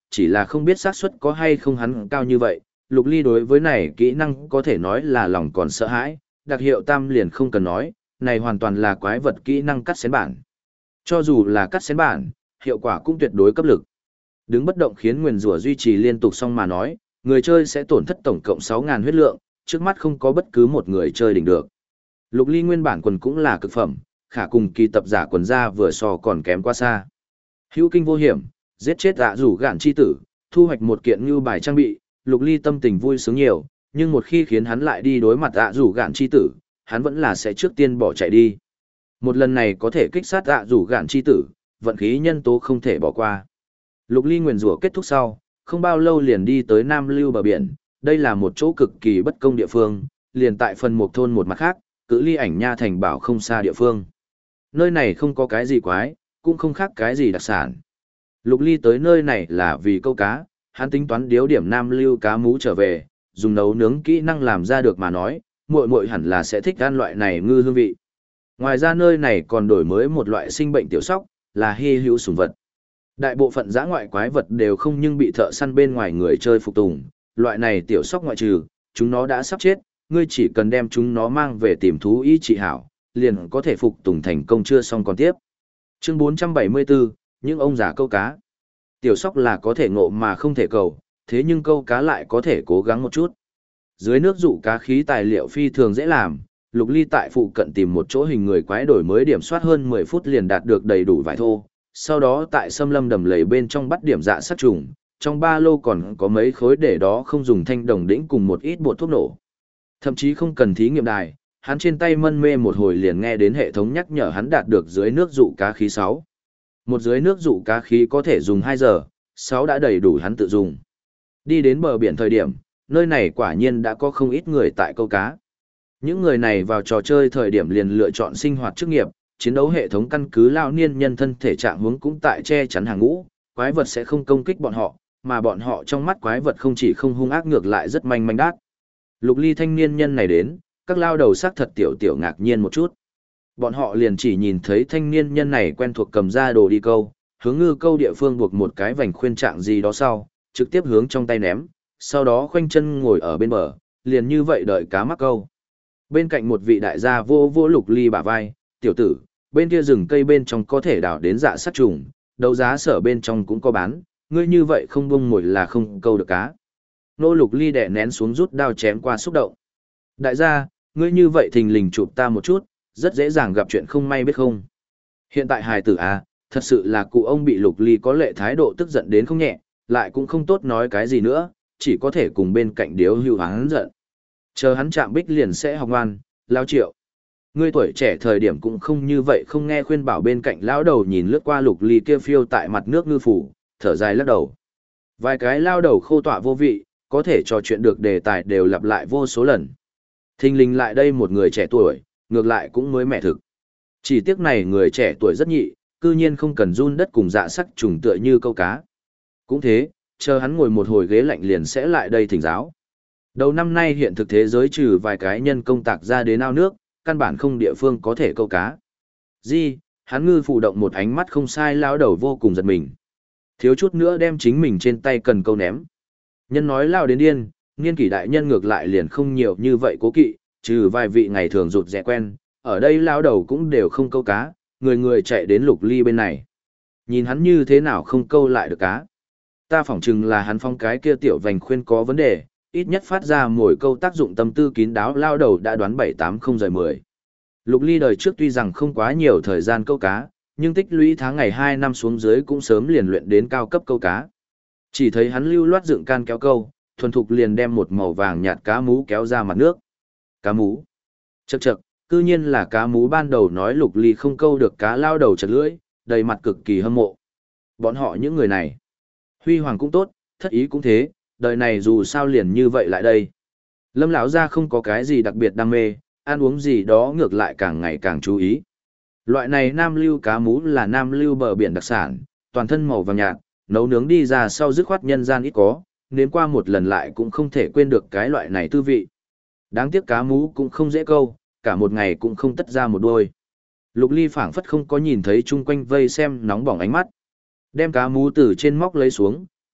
chỉ là không biết xác suất có hay không hắn cao như vậy. Lục Ly đối với này kỹ năng có thể nói là lòng còn sợ hãi, đặc hiệu tam liền không cần nói, này hoàn toàn là quái vật kỹ năng cắt xén bản. Cho dù là cắt xén bản, hiệu quả cũng tuyệt đối cấp lực. Đứng bất động khiến nguyền rủa duy trì liên tục xong mà nói, người chơi sẽ tổn thất tổng cộng 6.000 huyết lượng, trước mắt không có bất cứ một người chơi đỉnh được. Lục Ly nguyên bản quần cũng là cực phẩm, khả cùng kỳ tập giả quần ra vừa so còn kém quá xa. Hữu kinh vô hiểm, giết chết dạ rủ gạn chi tử, thu hoạch một kiện như bài trang bị, Lục Ly tâm tình vui sướng nhiều, nhưng một khi khiến hắn lại đi đối mặt dạ rủ gạn chi tử, hắn vẫn là sẽ trước tiên bỏ chạy đi. Một lần này có thể kích sát dạ rủ gạn chi tử, vận khí nhân tố không thể bỏ qua. Lục Ly nguyền rủa kết thúc sau, không bao lâu liền đi tới Nam Lưu bờ biển, đây là một chỗ cực kỳ bất công địa phương, liền tại phần một thôn một mặt khác, cự ly ảnh nha thành bảo không xa địa phương. Nơi này không có cái gì quái, cũng không khác cái gì đặc sản. Lục Ly tới nơi này là vì câu cá, hắn tính toán điếu điểm Nam Lưu cá mú trở về, dùng nấu nướng kỹ năng làm ra được mà nói, muội muội hẳn là sẽ thích ăn loại này ngư hương vị. Ngoài ra nơi này còn đổi mới một loại sinh bệnh tiểu sóc, là hy hữu sủng vật. Đại bộ phận dã ngoại quái vật đều không nhưng bị thợ săn bên ngoài người chơi phục tùng, loại này tiểu sóc ngoại trừ, chúng nó đã sắp chết, ngươi chỉ cần đem chúng nó mang về tìm thú y trị hảo, liền có thể phục tùng thành công chưa xong còn tiếp. Chương 474, những ông già câu cá. Tiểu sóc là có thể ngộ mà không thể cầu, thế nhưng câu cá lại có thể cố gắng một chút. Dưới nước dụ cá khí tài liệu phi thường dễ làm, Lục Ly tại phụ cận tìm một chỗ hình người quái đổi mới điểm soát hơn 10 phút liền đạt được đầy đủ vải thô, sau đó tại xâm lâm đầm lầy bên trong bắt điểm dạ sát trùng, trong ba lô còn có mấy khối để đó không dùng thanh đồng đĩnh cùng một ít bột thuốc nổ. Thậm chí không cần thí nghiệm đài, hắn trên tay mân mê một hồi liền nghe đến hệ thống nhắc nhở hắn đạt được dưới nước dụ cá khí 6. Một dưới nước dụ cá khí có thể dùng 2 giờ, 6 đã đầy đủ hắn tự dùng. Đi đến bờ biển thời điểm, nơi này quả nhiên đã có không ít người tại câu cá. Những người này vào trò chơi thời điểm liền lựa chọn sinh hoạt chức nghiệp, chiến đấu hệ thống căn cứ lao niên nhân thân thể trạng hướng cũng tại che chắn hàng ngũ, quái vật sẽ không công kích bọn họ, mà bọn họ trong mắt quái vật không chỉ không hung ác ngược lại rất manh manh đát. Lục Ly thanh niên nhân này đến, các lao đầu sắc thật tiểu ngạc nhiên một chút. Bọn họ liền chỉ nhìn thấy thanh niên nhân này quen thuộc cầm ra đồ đi câu, hướng ngư câu địa phương buộc một cái vành khuyên trạng gì đó sau, trực tiếp hướng trong tay ném, sau đó khoanh chân ngồi ở bên bờ, liền như vậy đợi cá mắc câu. Bên cạnh một vị đại gia vô vô Lục Ly bả vai, tiểu tử, bên kia rừng cây bên trong có thể đào đến dạ sát trùng, đấu giá sở bên trong cũng có bán, ngươi như vậy không buông mồi là không câu được cá. Nô Lục Ly đè nén xuống rút đao chém qua xúc động. Đại gia, ngươi như vậy thình lình chụp ta một chút, rất dễ dàng gặp chuyện không may biết không. Hiện tại hài tử à, thật sự là cụ ông bị Lục Ly có lệ thái độ tức giận đến không nhẹ, lại cũng không tốt nói cái gì nữa, chỉ có thể cùng bên cạnh điếu hưu hắn giận. Chờ hắn chạm bích liền sẽ học ngoan, lao triệu. Ngươi tuổi trẻ thời điểm cũng không như vậy không nghe khuyên bảo bên cạnh lão đầu nhìn lướt qua Lục Ly kia phiêu tại mặt nước ngư phủ, thở dài lắc đầu. Vài cái lao đầu khô tọa vô vị, có thể trò chuyện được đề tài đều lặp lại vô số lần. Thình lình lại đây một người trẻ tuổi, ngược lại cũng mới mẻ thực. Chỉ tiếc này người trẻ tuổi rất nhị, cư nhiên không cần run đất cùng dạ sắc trùng tựa như câu cá. Cũng thế, chờ hắn ngồi một hồi ghế lạnh liền sẽ lại đây thỉnh giáo. Đầu năm nay hiện thực thế giới trừ vài cái nhân công tạc ra đến ao nước, căn bản không địa phương có thể câu cá. Di, hắn ngư phụ động một ánh mắt không sai lao đầu vô cùng giật mình. Thiếu chút nữa đem chính mình trên tay cần câu ném. Nhân nói lao đến điên, niên kỷ đại nhân ngược lại liền không nhiều như vậy cố kỵ, trừ vài vị ngày thường rụt rẻ quen, ở đây lao đầu cũng đều không câu cá, người người chạy đến Lục Ly bên này. Nhìn hắn như thế nào không câu lại được cá. Ta phỏng chừng là hắn phong cái kia tiểu vành khuyên có vấn đề, ít nhất phát ra mồi câu tác dụng tâm tư kín đáo lao đầu đã đoán 7-8-0-10. Lục Ly đời trước tuy rằng không quá nhiều thời gian câu cá, nhưng tích lũy tháng ngày 2 năm xuống dưới cũng sớm liền luyện đến cao cấp câu cá. Chỉ thấy hắn lưu loát dựng can kéo câu, thuần thục liền đem một màu vàng nhạt cá mú kéo ra mặt nước. Cá mú. Chậc chậc, cư nhiên là cá mú ban đầu nói Lục Ly không câu được cá lao đầu chật lưỡi, đầy mặt cực kỳ hâm mộ. Bọn họ những người này, huy hoàng cũng tốt, thất ý cũng thế, đời này dù sao liền như vậy lại đây. Lâm lão gia không có cái gì đặc biệt đam mê, ăn uống gì đó ngược lại càng ngày càng chú ý. Loại này nam lưu cá mú là nam lưu bờ biển đặc sản, toàn thân màu vàng nhạt, nấu nướng đi ra sau dứt khoát nhân gian ít có, nếm qua một lần lại cũng không thể quên được cái loại này tư vị. Đáng tiếc cá mú cũng không dễ câu, cả một ngày cũng không tất ra một đôi. Lục Ly phảng phất không có nhìn thấy chung quanh vây xem nóng bỏng ánh mắt. Đem cá mú từ trên móc lấy xuống,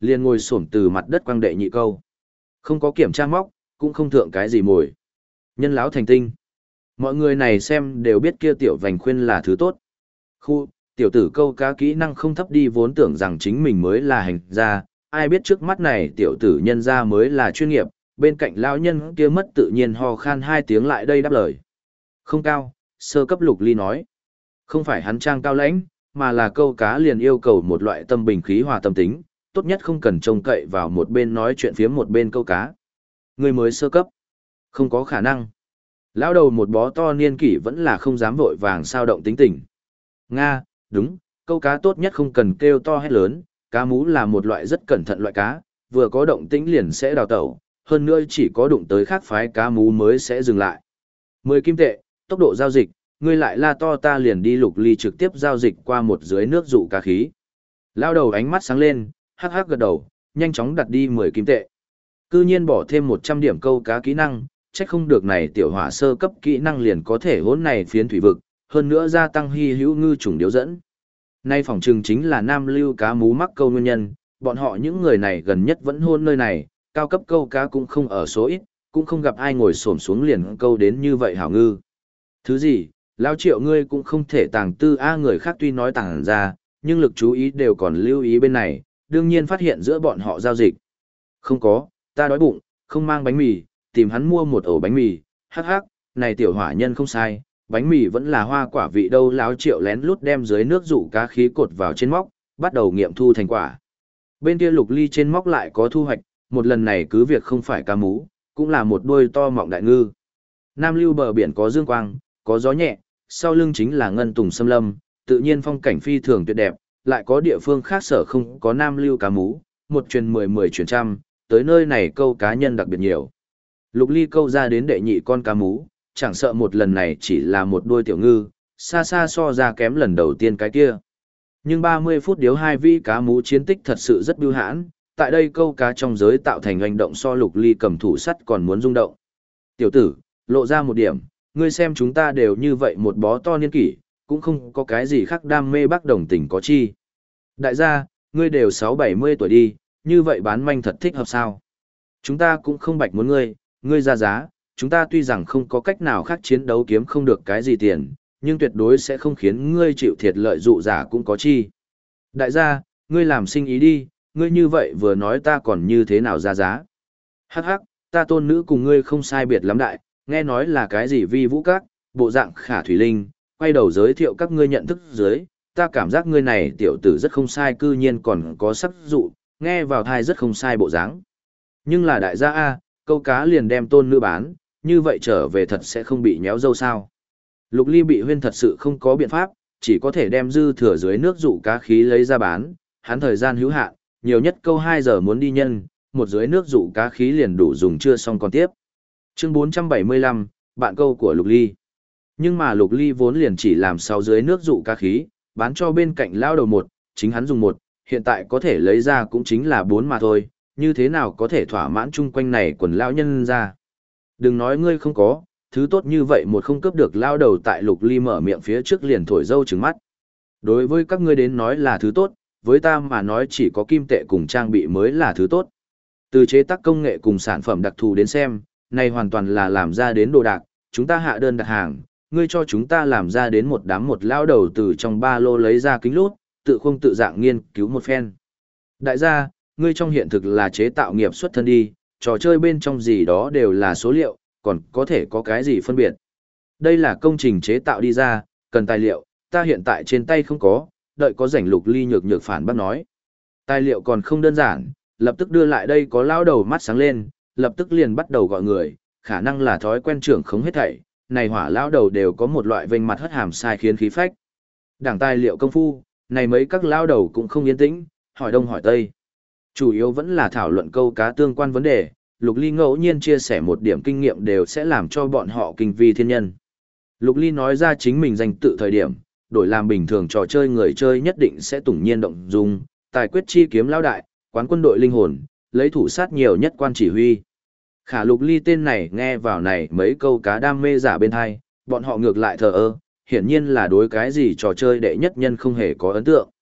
liền ngồi xổm từ mặt đất quăng đệ nhị câu. Không có kiểm tra móc, cũng không thượng cái gì mồi. Nhân láo thành tinh. Mọi người này xem đều biết kia tiểu vành khuyên là thứ tốt. Khu, tiểu tử câu cá kỹ năng không thấp đi vốn tưởng rằng chính mình mới là hành gia, ai biết trước mắt này tiểu tử nhân gia mới là chuyên nghiệp, bên cạnh lão nhân kia mất tự nhiên ho khan 2 tiếng lại đây đáp lời. Không cao, sơ cấp Lục Ly nói. Không phải hắn trang cao lãnh, mà là câu cá liền yêu cầu một loại tâm bình khí hòa tâm tính, tốt nhất không cần trông cậy vào một bên nói chuyện phía một bên câu cá. Người mới sơ cấp. Không có khả năng. Lão đầu một bó to niên kỷ vẫn là không dám vội vàng sao động tính tình. Nga, đúng, câu cá tốt nhất không cần kêu to hết lớn, cá mú là một loại rất cẩn thận loại cá, vừa có động tĩnh liền sẽ đào tẩu, hơn nữa chỉ có đụng tới khác phái cá mú mới sẽ dừng lại. 10 kim tệ, tốc độ giao dịch, ngươi lại la to ta liền đi Lục Ly trực tiếp giao dịch qua một dưới nước dụ cá khí. Lao đầu ánh mắt sáng lên, hắc hắc gật đầu, nhanh chóng đặt đi 10 kim tệ. Cư nhiên bỏ thêm 100 điểm câu cá kỹ năng, chắc không được này tiểu hỏa sơ cấp kỹ năng liền có thể hỗn này phiến thủy vực, hơn nữa gia tăng hy hữu ngư trùng điếu dẫn. Nay phỏng chừng chính là nam lưu cá mú mắc câu nguyên nhân, bọn họ những người này gần nhất vẫn hôn nơi này, cao cấp câu cá cũng không ở số ít, cũng không gặp ai ngồi xổm xuống liền câu đến như vậy hảo ngư. Thứ gì, Lão Triệu ngươi cũng không thể tàng tư người khác tuy nói tàng ra, nhưng lực chú ý đều còn lưu ý bên này, đương nhiên phát hiện giữa bọn họ giao dịch. Không có, ta đói bụng, không mang bánh mì, tìm hắn mua một ổ bánh mì, hắc hắc, này tiểu hỏa nhân không sai, bánh mì vẫn là hoa quả vị đâu. Lão Triệu lén lút đem dưới nước dụ cá khí cột vào trên móc, bắt đầu nghiệm thu thành quả. Bên kia Lục Ly trên móc lại có thu hoạch, một lần này cứ việc không phải cá mú, cũng là một đuôi to mọng đại ngư. Nam lưu bờ biển có dương quang, có gió nhẹ, sau lưng chính là ngân tùng xâm lâm, tự nhiên phong cảnh phi thường tuyệt đẹp, lại có địa phương khác sở không có nam lưu cá mú, một truyền 10 truyền trăm, tới nơi này câu cá nhân đặc biệt nhiều. Lục Ly câu ra đến đệ nhị con cá mú, chẳng sợ một lần này chỉ là một đuôi tiểu ngư, xa xa so ra kém lần đầu tiên cái kia. Nhưng 30 phút điếu 2 vi cá mú chiến tích thật sự rất bưu hãn, tại đây câu cá trong giới tạo thành hành động so Lục Ly cầm thủ sắt còn muốn rung động. Tiểu tử, lộ ra một điểm, ngươi xem chúng ta đều như vậy một bó to niên kỷ, cũng không có cái gì khác đam mê bác đồng tình có chi. Đại gia, ngươi đều 6-70 tuổi đi, như vậy bán manh thật thích hợp sao? Chúng ta cũng không bạch muốn ngươi ra giá, chúng ta tuy rằng không có cách nào khác chiến đấu kiếm không được cái gì tiền, nhưng tuyệt đối sẽ không khiến ngươi chịu thiệt lợi dụ giả cũng có chi. Đại gia, ngươi làm sinh ý đi, ngươi như vậy vừa nói ta còn như thế nào ra giá. Hắc hắc, ta tôn nữ cùng ngươi không sai biệt lắm đại, nghe nói là cái gì vi vũ các, bộ dạng khả thủy linh, quay đầu giới thiệu các ngươi nhận thức dưới, ta cảm giác ngươi này tiểu tử rất không sai cư nhiên còn có sắc dụ, nghe vào thai rất không sai bộ dáng. Nhưng là đại gia A, câu cá liền đem tôn nữ bán, như vậy trở về thật sẽ không bị nhéo dâu sao. Lục Ly bị huyên thật sự không có biện pháp, chỉ có thể đem dư thừa dưới nước dụ cá khí lấy ra bán, hắn thời gian hữu hạn, nhiều nhất câu 2 giờ muốn đi nhân, một dưới nước dụ cá khí liền đủ dùng chưa xong còn tiếp. Chương 475, bạn câu của Lục Ly. Nhưng mà Lục Ly vốn liền chỉ làm 6 dưới nước dụ cá khí, bán cho bên cạnh lao đầu 1, chính hắn dùng 1, hiện tại có thể lấy ra cũng chính là 4 mà thôi, như thế nào có thể thỏa mãn chung quanh này quần lao nhân ra. Đừng nói ngươi không có, thứ tốt như vậy một không cướp được lao đầu tại Lục Ly mở miệng phía trước liền thổi dâu trừng mắt. Đối với các ngươi đến nói là thứ tốt, với ta mà nói chỉ có kim tệ cùng trang bị mới là thứ tốt. Từ chế tác công nghệ cùng sản phẩm đặc thù đến xem, này hoàn toàn là làm ra đến đồ đạc, chúng ta hạ đơn đặt hàng, ngươi cho chúng ta làm ra đến một đám một lao đầu từ trong ba lô lấy ra kính lút, tự không tự dạng nghiên cứu một phen. Đại gia, ngươi trong hiện thực là chế tạo nghiệp xuất thân đi, trò chơi bên trong gì đó đều là số liệu, còn có thể có cái gì phân biệt. Đây là công trình chế tạo đi ra, cần tài liệu, ta hiện tại trên tay không có, đợi có rảnh Lục Ly nhược phản bác nói. Tài liệu còn không đơn giản, lập tức đưa lại đây có lao đầu mắt sáng lên, lập tức liền bắt đầu gọi người, khả năng là thói quen trưởng không hết thảy, này hỏa lao đầu đều có một loại vênh mặt hất hàm sai khiến khí phách. Đảng tài liệu công phu, này mấy các lao đầu cũng không yên tĩnh, hỏi đông hỏi tây. Chủ yếu vẫn là thảo luận câu cá tương quan vấn đề, Lục Ly ngẫu nhiên chia sẻ một điểm kinh nghiệm đều sẽ làm cho bọn họ kinh vi thiên nhân. Lục Ly nói ra chính mình danh tự thời điểm, đổi làm bình thường trò chơi người chơi nhất định sẽ tủng nhiên động dung, tài quyết chi kiếm lao đại, quán quân đội linh hồn, lấy thủ sát nhiều nhất quan chỉ huy. Khả Lục Ly tên này nghe vào này mấy câu cá đam mê giả bên hai, bọn họ ngược lại thờ ơ, hiển nhiên là đối cái gì trò chơi đệ nhất nhân không hề có ấn tượng.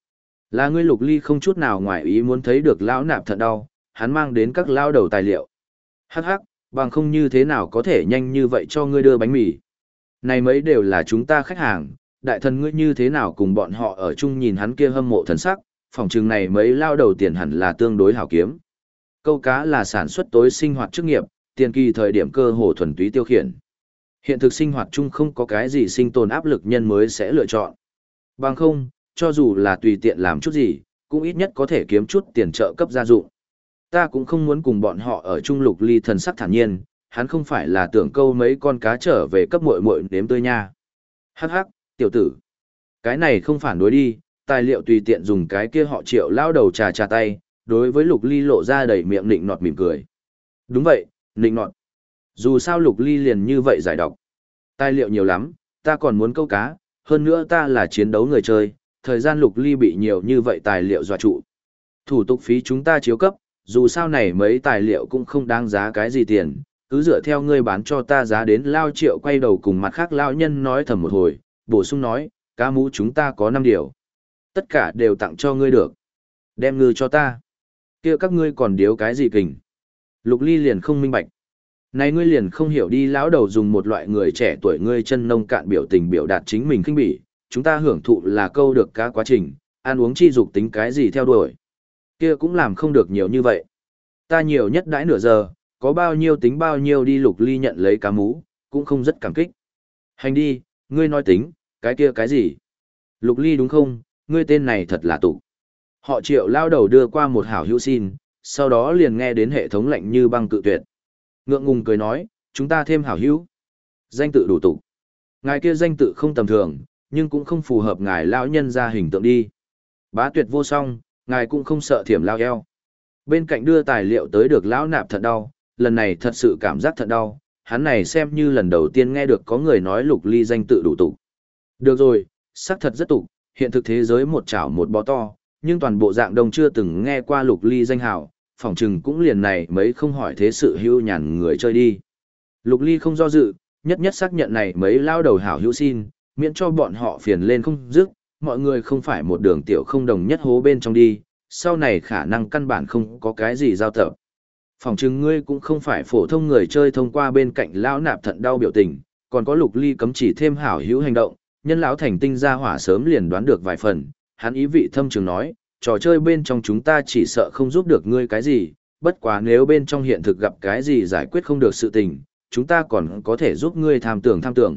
Là ngươi Lục Ly không chút nào ngoài ý muốn thấy được lão nạp thận đau, hắn mang đến các lao đầu tài liệu. Hắc hắc, bằng không như thế nào có thể nhanh như vậy cho ngươi đưa bánh mì. Này mấy đều là chúng ta khách hàng, đại thần ngươi như thế nào cùng bọn họ ở chung nhìn hắn kia hâm mộ thần sắc, phòng trường này mấy lao đầu tiền hẳn là tương đối hảo kiếm. Câu cá là sản xuất tối sinh hoạt chức nghiệp, tiền kỳ thời điểm cơ hồ thuần túy tiêu khiển. Hiện thực sinh hoạt chung không có cái gì sinh tồn áp lực nhân mới sẽ lựa chọn. Bằng không, cho dù là tùy tiện làm chút gì, cũng ít nhất có thể kiếm chút tiền trợ cấp gia dụng. Ta cũng không muốn cùng bọn họ ở chung. Lục Ly thần sắc thản nhiên, hắn không phải là tưởng câu mấy con cá trở về cấp muội muội nếm tươi nha. Hắc hắc, tiểu tử. Cái này không phản đối đi, tài liệu tùy tiện dùng cái kia họ Triệu lao đầu trà trà tay, đối với Lục Ly lộ ra đầy miệng nịnh nọt mỉm cười. Đúng vậy, nịnh nọt. Dù sao Lục Ly liền như vậy giải độc. Tài liệu nhiều lắm, ta còn muốn câu cá, hơn nữa ta là chiến đấu người chơi, thời gian Lục Ly bị nhiều như vậy tài liệu dọa trụ. Thủ tục phí chúng ta chiếu cấp, dù sao này mấy tài liệu cũng không đáng giá cái gì tiền, cứ dựa theo ngươi bán cho ta giá đến lao Triệu quay đầu cùng mặt khác lao nhân nói thầm một hồi, bổ sung nói, cá mú chúng ta có 5 điều. Tất cả đều tặng cho ngươi được. Đem ngư cho ta. Kia các ngươi còn điếu cái gì kình? Lục Ly liền không minh bạch. Này ngươi liền không hiểu đi, lão đầu dùng một loại người trẻ tuổi ngươi chân nông cạn biểu tình biểu đạt chính mình khinh bỉ, chúng ta hưởng thụ là câu được cá quá trình, ăn uống chi dục tính cái gì theo đuổi. Kia cũng làm không được nhiều như vậy. Ta nhiều nhất đãi nửa giờ, có bao nhiêu tính bao nhiêu đi. Lục Ly nhận lấy cá mú, cũng không rất cảm kích. Hành đi, ngươi nói tính, cái kia cái gì? Lục Ly đúng không, ngươi tên này thật là tụ. Họ Triệu lao đầu đưa qua một hảo hữu xin, sau đó liền nghe đến hệ thống lạnh như băng cự tuyệt. Ngượng ngùng cười nói, chúng ta thêm hảo hữu. Danh tự đủ tục. Ngài kia danh tự không tầm thường, nhưng cũng không phù hợp ngài lão nhân ra hình tượng đi. Bá tuyệt vô song, ngài cũng không sợ thiểm lao eo. Bên cạnh đưa tài liệu tới được lão nạp thận đau, lần này thật sự cảm giác thận đau, hắn này xem như lần đầu tiên nghe được có người nói Lục Ly danh tự đủ tục. Được rồi, xác thật rất tục, hiện thực thế giới một chảo một bó to, nhưng toàn bộ dạng đông chưa từng nghe qua Lục Ly danh hào, phỏng chừng cũng liền này mấy không hỏi thế sự hưu nhàn người chơi đi. Lục Ly không do dự, nhất nhất xác nhận này mấy lao đầu hảo hữu xin, miễn cho bọn họ phiền lên không dứt, mọi người không phải một đường tiểu không đồng nhất hố bên trong đi, sau này khả năng căn bản không có cái gì giao tập. Phỏng chừng ngươi cũng không phải phổ thông người chơi thông qua bên cạnh lão nạp thận đau biểu tình, còn có Lục Ly cấm chỉ thêm hảo hữu hành động, nhân lão thành tinh ra hỏa sớm liền đoán được vài phần, hắn ý vị thâm trường nói, trò chơi bên trong chúng ta chỉ sợ không giúp được ngươi cái gì, bất quá nếu bên trong hiện thực gặp cái gì giải quyết không được sự tình, chúng ta còn có thể giúp ngươi tham tưởng.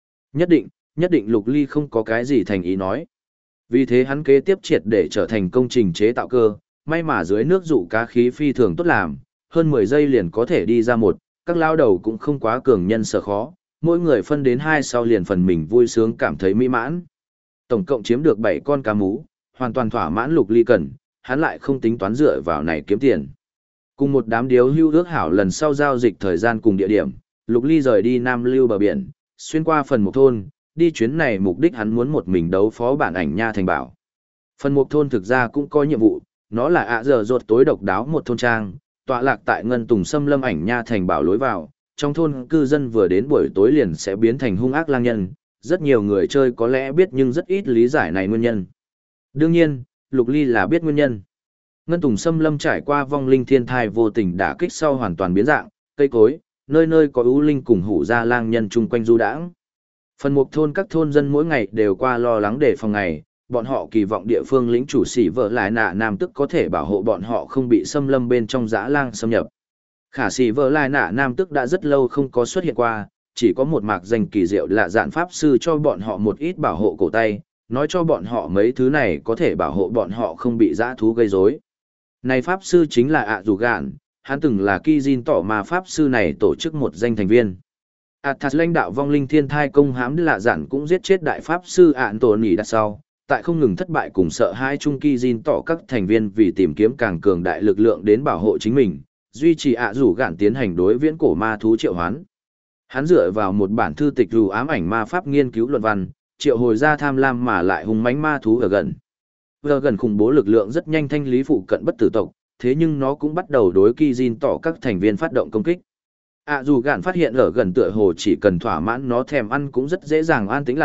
Nhất định Lục Ly không có cái gì thành ý nói. Vì thế hắn kế tiếp triệt để trở thành công trình chế tạo cơ, may mà dưới nước dụ cá khí phi thường tốt làm, hơn 10 giây liền có thể đi ra một, các lao đầu cũng không quá cường nhân sở khó, mỗi người phân đến 2 sau liền phần mình vui sướng cảm thấy mỹ mãn. Tổng cộng chiếm được 7 con cá mú, hoàn toàn thỏa mãn Lục Ly cần, hắn lại không tính toán dựa vào này kiếm tiền. Cùng một đám điếu hưu ước hảo lần sau giao dịch thời gian cùng địa điểm, Lục Ly rời đi Nam Lưu bờ biển, xuyên qua phần mục thôn, đi chuyến này mục đích hắn muốn một mình đấu phó bản ảnh nha thành bảo. Phần mục thôn thực ra cũng có nhiệm vụ, nó là giờ rột tối độc đáo một thôn trang, tọa lạc tại Ngân Tùng Xâm Lâm ảnh nha thành bảo lối vào, trong thôn cư dân vừa đến buổi tối liền sẽ biến thành hung ác lang nhân, rất nhiều người chơi có lẽ biết nhưng rất ít lý giải này nguyên nhân. Đương nhiên, Lục Ly là biết nguyên nhân. Ngân Tùng Xâm Lâm trải qua vong linh thiên thai vô tình đả kích sau hoàn toàn biến dạng, cây cối, nơi nơi có ưu linh cùng hủ ra lang nhân chung quanh du đãng. Phần mục thôn các thôn dân mỗi ngày đều qua lo lắng để phòng ngày, bọn họ kỳ vọng địa phương lĩnh chủ sĩ vợ lại nạ nam tức có thể bảo hộ bọn họ không bị xâm lâm bên trong dã lang xâm nhập. Khả sĩ vợ lại nạ nam tức đã rất lâu không có xuất hiện qua, chỉ có một mạc danh kỳ diệu là dạn pháp sư cho bọn họ một ít bảo hộ cổ tay, nói cho bọn họ mấy thứ này có thể bảo hộ bọn họ không bị dã thú gây rối. Này pháp sư chính là dù gạn, hắn từng là Kijin tỏ mà pháp sư này tổ chức một danh thành viên. Athas lãnh đạo vong linh thiên thai công hãm lạ dạn cũng giết chết đại pháp sư Anthony đặt sau, tại không ngừng thất bại cùng sợ hai chung Kijin tỏ các thành viên vì tìm kiếm càng cường đại lực lượng đến bảo hộ chính mình, duy trì dù gạn tiến hành đối viễn cổ ma thú triệu hoán. Hắn dựa vào một bản thư tịch dù ám ảnh ma pháp nghiên cứu luận văn, triệu hồi ra tham lam mà lại hung mãnh ma thú ở gần. Ở gần khủng bố lực lượng rất nhanh thanh lý phụ cận bất tử tộc, thế nhưng nó cũng bắt đầu đối Kijin tỏ các thành viên phát động công kích. Dù gạn phát hiện ở gần tựa hồ chỉ cần thỏa mãn nó thèm ăn cũng rất dễ dàng an tĩnh lại,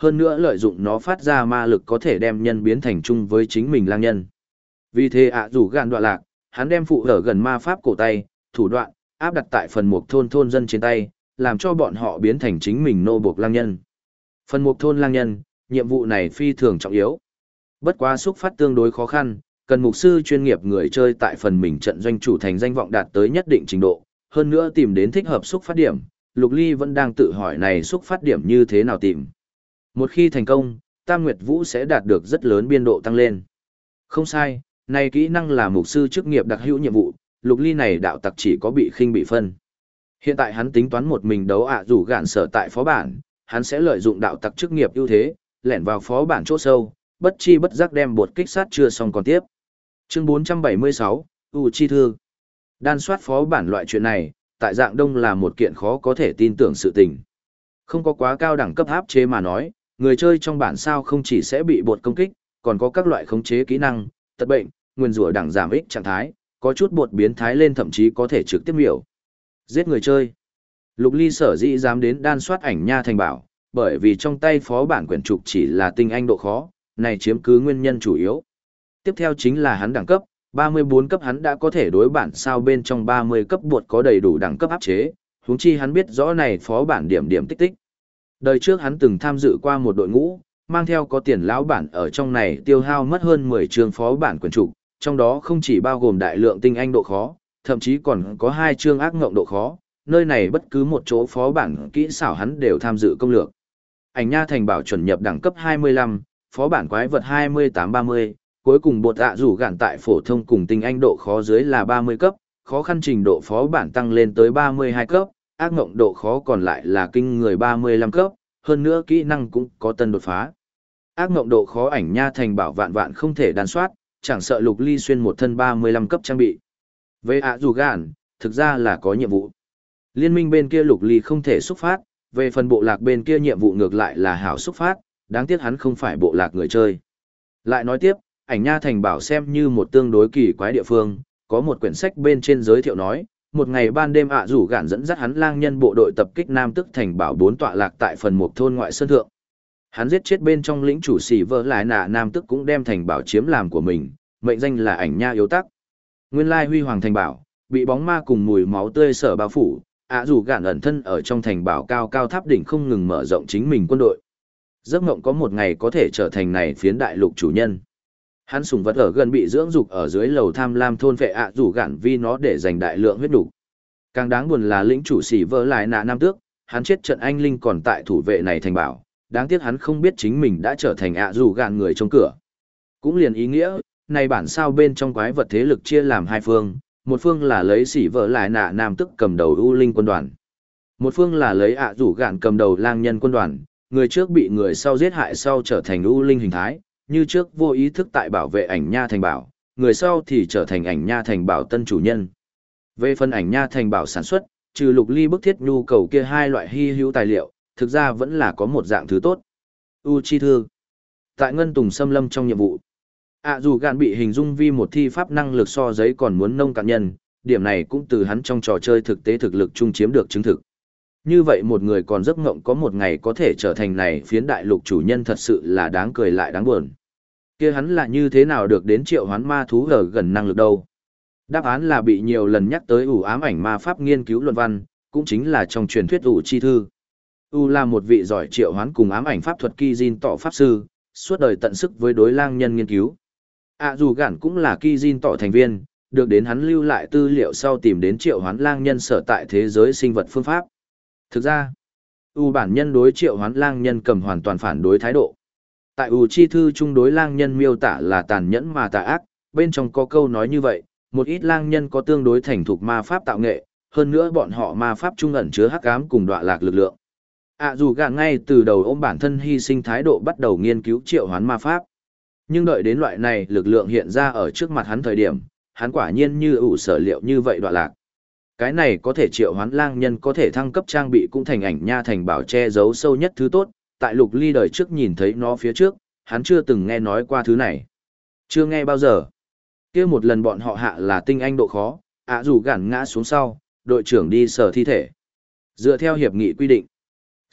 hơn nữa lợi dụng nó phát ra ma lực có thể đem nhân biến thành chung với chính mình lang nhân. Vì thế ạ rủ gạn đoạn lạc, hắn đem phụ ở gần ma pháp cổ tay, thủ đoạn, áp đặt tại phần mục thôn dân trên tay, làm cho bọn họ biến thành chính mình nô buộc lang nhân. Phần mục thôn lang nhân, nhiệm vụ này phi thường trọng yếu. Bất quá xúc phát tương đối khó khăn, cần mục sư chuyên nghiệp người chơi tại phần mình trận doanh chủ thành danh vọng đạt tới nhất định trình độ, hơn nữa tìm đến thích hợp xúc phát điểm. Lục Ly vẫn đang tự hỏi này xúc phát điểm như thế nào tìm. Một khi thành công, Tam Nguyệt Vũ sẽ đạt được rất lớn biên độ tăng lên. Không sai, này kỹ năng là mục sư chức nghiệp đặc hữu nhiệm vụ, Lục Ly này đạo tặc chỉ có bị khinh bị phân. Hiện tại hắn tính toán một mình đấu ạ rủ gạn sở tại phó bản, hắn sẽ lợi dụng đạo tặc chức nghiệp ưu thế, lẻn vào phó bản chỗ sâu, bất chi bất giác đem bột kích sát chưa xong còn tiếp. Chương 476, Chi Thư. Đan soát phó bản loại chuyện này, tại dạng đông là một kiện khó có thể tin tưởng sự tình. Không có quá cao đẳng cấp áp chế mà nói, người chơi trong bản sao không chỉ sẽ bị bột công kích, còn có các loại khống chế kỹ năng, tật bệnh, nguyên rủa đẳng giảm ích trạng thái, có chút bột biến thái lên thậm chí có thể trực tiếp miểu. Giết người chơi. Lục Ly sở dĩ dám đến đan soát ảnh nha thành bảo, bởi vì trong tay phó bản quyển trục chỉ là tinh anh độ khó, này chiếm cứ nguyên nhân chủ yếu. Tiếp theo chính là hắn đẳng cấp, 34 cấp hắn đã có thể đối bản sao bên trong 30 cấp bột có đầy đủ đẳng cấp áp chế, huống chi hắn biết rõ này phó bản điểm điểm tích tích. Đời trước hắn từng tham dự qua một đội ngũ, mang theo có tiền lão bản ở trong này tiêu hao mất hơn 10 chương phó bản quyển trục, trong đó không chỉ bao gồm đại lượng tinh anh độ khó, thậm chí còn có 2 chương ác ngộng độ khó, nơi này bất cứ một chỗ phó bản kỹ xảo hắn đều tham dự công lược. Ảnh nha thành bảo chuẩn nhập đẳng cấp 25, phó bản quái vật 28-30, cuối cùng bột ạ rủ gạn tại phổ thông cùng tinh anh độ khó dưới là 30 cấp, khó khăn trình độ phó bản tăng lên tới 32 cấp, ác ngộng độ khó còn lại là kinh người 35 cấp, hơn nữa kỹ năng cũng có tân đột phá. Ác ngộng độ khó ảnh nha thành bảo vạn vạn không thể đàn soát, chẳng sợ Lục Ly xuyên một thân 35 cấp trang bị. Về ạ rủ gạn, thực ra là có nhiệm vụ. Liên minh bên kia Lục Ly không thể xúc phát, về phần bộ lạc bên kia nhiệm vụ ngược lại là hảo xúc phát, đáng tiếc hắn không phải bộ lạc người chơi. Lại nói tiếp, ảnh nha thành bảo xem như một tương đối kỳ quái địa phương, có một quyển sách bên trên giới thiệu nói, một ngày ban đêm ạ rủ gạn dẫn dắt hắn lang nhân bộ đội tập kích Nam Tức thành bảo 4 tọa lạc tại phần một thôn ngoại sơn thượng. Hắn giết chết bên trong lĩnh chủ xỉ vỡ lại nạ Nam Tức cũng đem thành bảo chiếm làm của mình, mệnh danh là ảnh nha yếu tắc. Nguyên lai huy hoàng thành bảo, bị bóng ma cùng mùi máu tươi sở bao phủ, ạ rủ gạn ẩn thân ở trong thành bảo cao cao tháp đỉnh không ngừng mở rộng chính mình quân đội. Giấc mộng có một ngày có thể trở thành này phiến đại lục chủ nhân. Hắn sủng vật ở gần bị dưỡng dục ở dưới lầu tham lam thôn vệ ạ rủ gạn vì nó để giành đại lượng huyết đủ. Càng đáng buồn là lĩnh chủ xỉ vỡ lại nạ Nam Tước, hắn chết trận anh linh còn tại thủ vệ này thành bảo, đáng tiếc hắn không biết chính mình đã trở thành ạ rủ gạn người trong cửa. Cũng liền ý nghĩa, này bản sao bên trong quái vật thế lực chia làm hai phương, một phương là lấy xỉ vỡ lại nạ Nam Tước cầm đầu U Linh quân đoàn. Một phương là lấy ạ rủ gạn cầm đầu lang nhân quân đoàn, người trước bị người sau giết hại sau trở thành U Linh hình thái, như trước vô ý thức tại bảo vệ ảnh nha thành bảo, người sau thì trở thành ảnh nha thành bảo tân chủ nhân. Về phần ảnh nha thành bảo sản xuất, trừ Lục Ly bức thiết nhu cầu kia hai loại hy hữu tài liệu, thực ra vẫn là có một dạng thứ tốt. Chi Thư. Tại Ngân Tùng Xâm Lâm trong nhiệm vụ, dù gạn bị hình dung vi một thi pháp năng lực so giấy còn muốn nông cạn nhân, điểm này cũng từ hắn trong trò chơi thực tế thực lực chung chiếm được chứng thực. Như vậy một người còn giấc ngộng có một ngày có thể trở thành này phiến đại lục chủ nhân thật sự là đáng cười lại đáng buồn. Kia hắn là như thế nào được đến triệu hoán ma thú ở gần năng lực đâu? Đáp án là bị nhiều lần nhắc tới ám ảnh ma pháp nghiên cứu luận văn, cũng chính là trong truyền thuyết Chi Thư. Là một vị giỏi triệu hoán cùng ám ảnh pháp thuật Ki Jin tỏ pháp sư, suốt đời tận sức với đối lang nhân nghiên cứu. Dù gản cũng là Ki Jin tỏ thành viên, được đến hắn lưu lại tư liệu sau tìm đến triệu hoán lang nhân sở tại thế giới sinh vật phương pháp. Thực ra, bản nhân đối triệu hoán lang nhân cầm hoàn toàn phản đối thái độ. Tại Chi Thư chung đối lang nhân miêu tả là tàn nhẫn mà tà ác, bên trong có câu nói như vậy, một ít lang nhân có tương đối thành thục ma pháp tạo nghệ, hơn nữa bọn họ ma pháp trung ẩn chứa hắc ám cùng đọa lạc lực lượng. Dù gạn ngay từ đầu ôm bản thân hy sinh thái độ bắt đầu nghiên cứu triệu hoán ma pháp. Nhưng đợi đến loại này lực lượng hiện ra ở trước mặt hắn thời điểm, hắn quả nhiên như sở liệu như vậy đọa lạc. Cái này có thể triệu hoán lang nhân có thể thăng cấp trang bị cũng thành ảnh nha thành bảo che giấu sâu nhất thứ tốt, tại Lục Ly đời trước nhìn thấy nó phía trước, hắn chưa từng nghe nói qua thứ này. Chưa nghe bao giờ. Kia một lần bọn họ hạ là tinh anh độ khó, dù gản ngã xuống sau, đội trưởng đi sờ thi thể. Dựa theo hiệp nghị quy định,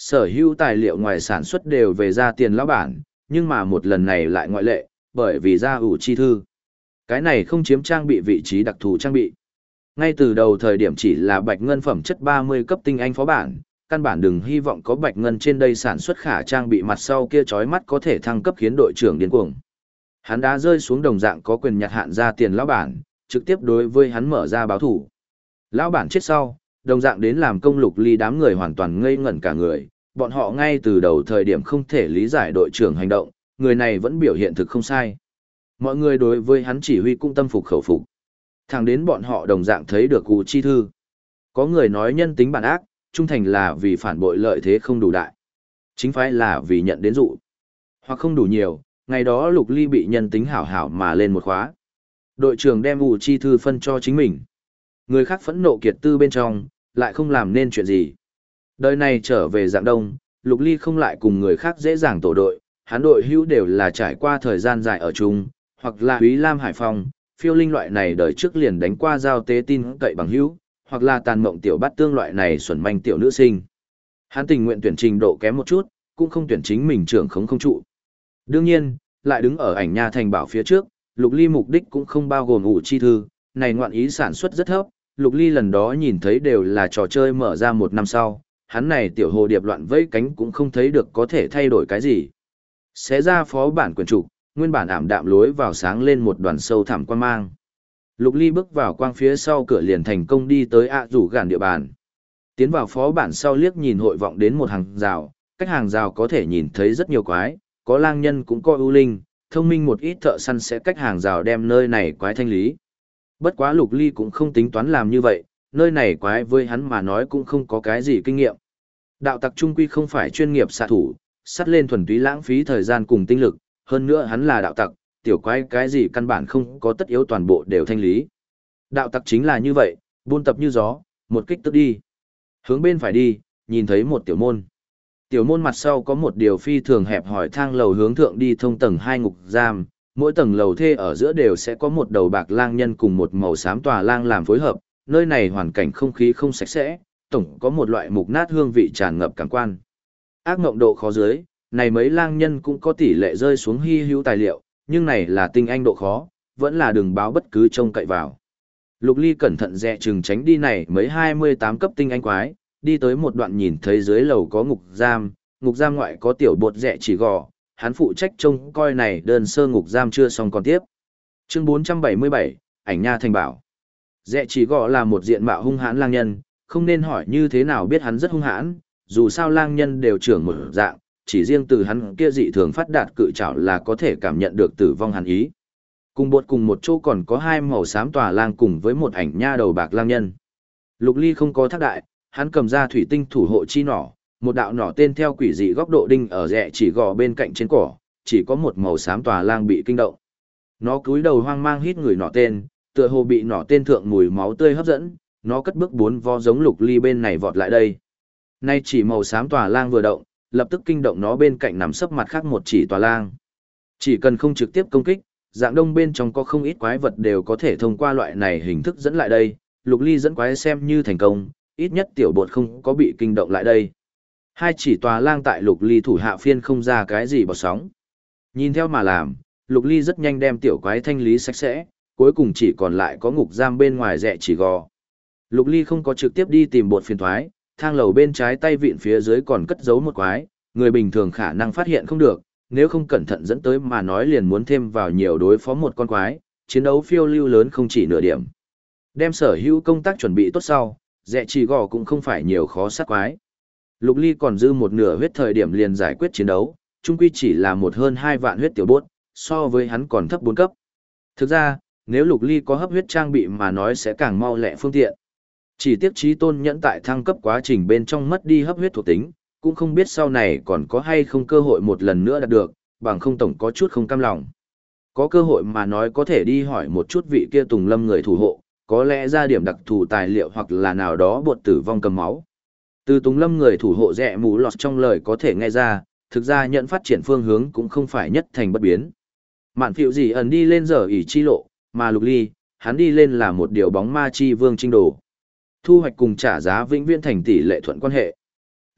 Sở hữu tài liệu ngoài sản xuất đều về ra tiền lão bản, nhưng mà một lần này lại ngoại lệ, bởi vì ra ủ chi thư. Cái này không chiếm trang bị vị trí đặc thù trang bị. Ngay từ đầu thời điểm chỉ là bạch ngân phẩm chất 30 cấp tinh anh phó bản, căn bản đừng hy vọng có bạch ngân trên đây sản xuất khả trang bị mặt sau kia chói mắt có thể thăng cấp khiến đội trưởng điên cuồng. Hắn đã rơi xuống đồng dạng có quyền nhặt hạn ra tiền lão bản, trực tiếp đối với hắn mở ra báo thủ. Lão bản chết sau, đồng dạng đến làm công Lục Ly đám người hoàn toàn ngây ngẩn cả người, bọn họ ngay từ đầu thời điểm không thể lý giải đội trưởng hành động, người này vẫn biểu hiện thực không sai. Mọi người đối với hắn chỉ huy cũng tâm phục khẩu phục. Thẳng đến bọn họ đồng dạng thấy được cụ chi thư. Có người nói nhân tính bản ác, trung thành là vì phản bội lợi thế không đủ đại. Chính phái là vì nhận đến dụ. Hoặc không đủ nhiều, ngày đó Lục Ly bị nhân tính hảo hảo mà lên một khóa. Đội trưởng đem cụ chi thư phân cho chính mình. Người khác phẫn nộ kiệt tư bên trong, lại không làm nên chuyện gì. Đời này trở về dạng đông, Lục Ly không lại cùng người khác dễ dàng tổ đội, hắn đội hữu đều là trải qua thời gian dài ở chung, hoặc là Úy Lam Hải Phong, phiêu linh loại này đời trước liền đánh qua giao tế tin cậy bằng hữu, hoặc là tàn mộng tiểu bát tương loại này xuẩn manh tiểu nữ sinh. Hắn tình nguyện tuyển trình độ kém một chút, cũng không tuyển chính mình trưởng khống không trụ. Đương nhiên, lại đứng ở ảnh nha thành bảo phía trước, Lục Ly mục đích cũng không bao gồm ủ chi thư, này ngoạn ý sản xuất rất thấp, Lục Ly lần đó nhìn thấy đều là trò chơi mở ra một năm sau, hắn này tiểu hồ điệp loạn vẫy cánh cũng không thấy được có thể thay đổi cái gì. Xé ra phó bản quyền trục, nguyên bản ảm đạm lối vào sáng lên một đoàn sâu thẳm quan mang. Lục Ly bước vào quang phía sau cửa liền thành công đi tới rủ gạn địa bàn. Tiến vào phó bản sau liếc nhìn hội vọng đến một hàng rào, cách hàng rào có thể nhìn thấy rất nhiều quái, có lang nhân cũng có ưu linh, thông minh một ít thợ săn sẽ cách hàng rào đem nơi này quái thanh lý. Bất quá Lục Ly cũng không tính toán làm như vậy, nơi này quái với hắn mà nói cũng không có cái gì kinh nghiệm. Đạo tặc trung quy không phải chuyên nghiệp xạ thủ, sắt lên thuần túy lãng phí thời gian cùng tinh lực, hơn nữa hắn là đạo tặc, tiểu quái cái gì căn bản không có tất yếu toàn bộ đều thanh lý. Đạo tặc chính là như vậy, buôn tập như gió, một kích tức đi. Hướng bên phải đi, nhìn thấy một tiểu môn. Tiểu môn mặt sau có một điều phi thường hẹp hỏi thang lầu hướng thượng đi thông tầng 2 ngục giam, mỗi tầng lầu thê ở giữa đều sẽ có một đầu bạc lang nhân cùng một màu xám tòa lang làm phối hợp, nơi này hoàn cảnh không khí không sạch sẽ, tổng có một loại mục nát hương vị tràn ngập cảm quan. Ác mộng độ khó dưới, này mấy lang nhân cũng có tỷ lệ rơi xuống hy hữu tài liệu, nhưng này là tinh anh độ khó, vẫn là đừng báo bất cứ trông cậy vào. Lục Ly cẩn thận dè chừng tránh đi này mấy 28 cấp tinh anh quái, đi tới một đoạn nhìn thấy dưới lầu có ngục giam ngoại có tiểu bột dẹ chỉ gò, hắn phụ trách trông coi này đơn sơ ngục giam chưa xong còn tiếp. Chương 477, ảnh nha thành bảo. Dẹ chỉ gò là một diện mạo hung hãn lang nhân, không nên hỏi như thế nào biết hắn rất hung hãn, dù sao lang nhân đều trưởng một dạng, chỉ riêng từ hắn kia dị thường phát đạt cự trảo là có thể cảm nhận được tử vong hàn ý. Cùng bột cùng một chỗ còn có hai màu xám tòa lang cùng với một ảnh nha đầu bạc lang nhân. Lục Ly không có thác đại, hắn cầm ra thủy tinh thủ hộ chi nỏ, một đạo nỏ tên theo quỷ dị góc độ đinh ở rẽ chỉ gò bên cạnh trên cỏ, chỉ có một màu xám tòa lang bị kinh động. Nó cúi đầu hoang mang hít người nỏ tên, tựa hồ bị nỏ tên thượng mùi máu tươi hấp dẫn, nó cất bước 4 vo giống Lục Ly bên này vọt lại đây. Nay chỉ màu xám tòa lang vừa động, lập tức kinh động nó bên cạnh nằm sấp mặt khác một chỉ tòa lang. Chỉ cần không trực tiếp công kích, dạng đông bên trong có không ít quái vật đều có thể thông qua loại này hình thức dẫn lại đây, Lục Ly dẫn quái xem như thành công, ít nhất tiểu bột không có bị kinh động lại đây. Hai chỉ tòa lang tại Lục Ly thủ hạ phiên không ra cái gì bọt sóng. Nhìn theo mà làm, Lục Ly rất nhanh đem tiểu quái thanh lý sạch sẽ, cuối cùng chỉ còn lại có ngục giam bên ngoài rẽ chỉ gò. Lục Ly không có trực tiếp đi tìm bột phiền thoái, thang lầu bên trái tay vịn phía dưới còn cất giấu một quái, người bình thường khả năng phát hiện không được, nếu không cẩn thận dẫn tới mà nói liền muốn thêm vào nhiều đối phó một con quái, chiến đấu phiêu lưu lớn không chỉ nửa điểm. Đem sở hữu công tác chuẩn bị tốt sau, rẽ chỉ gò cũng không phải nhiều khó sát quái. Lục Ly còn dư một nửa huyết thời điểm liền giải quyết chiến đấu, chung quy chỉ là một hơn 2 vạn huyết tiểu bốt, so với hắn còn thấp 4 cấp. Thực ra, nếu Lục Ly có hấp huyết trang bị mà nói sẽ càng mau lẹ phương tiện. Chỉ tiếc Chí Tôn nhẫn tại thăng cấp quá trình bên trong mất đi hấp huyết thuộc tính, cũng không biết sau này còn có hay không cơ hội một lần nữa đạt được, bằng không tổng có chút không cam lòng. Có cơ hội mà nói có thể đi hỏi một chút vị kia Tùng Lâm người thủ hộ, có lẽ ra điểm đặc thù tài liệu hoặc là nào đó bột tử vong cầm máu. Từ Tùng Lâm người thủ hộ rẽ mù lọt trong lời có thể nghe ra, thực ra nhận phát triển phương hướng cũng không phải nhất thành bất biến. Mạn phiệu gì ẩn đi lên giờ ỷ chi lộ, mà Lục Ly, hắn đi lên là một điều bóng ma chi vương trinh đồ. Thu hoạch cùng trả giá vĩnh viễn thành tỷ lệ thuận quan hệ.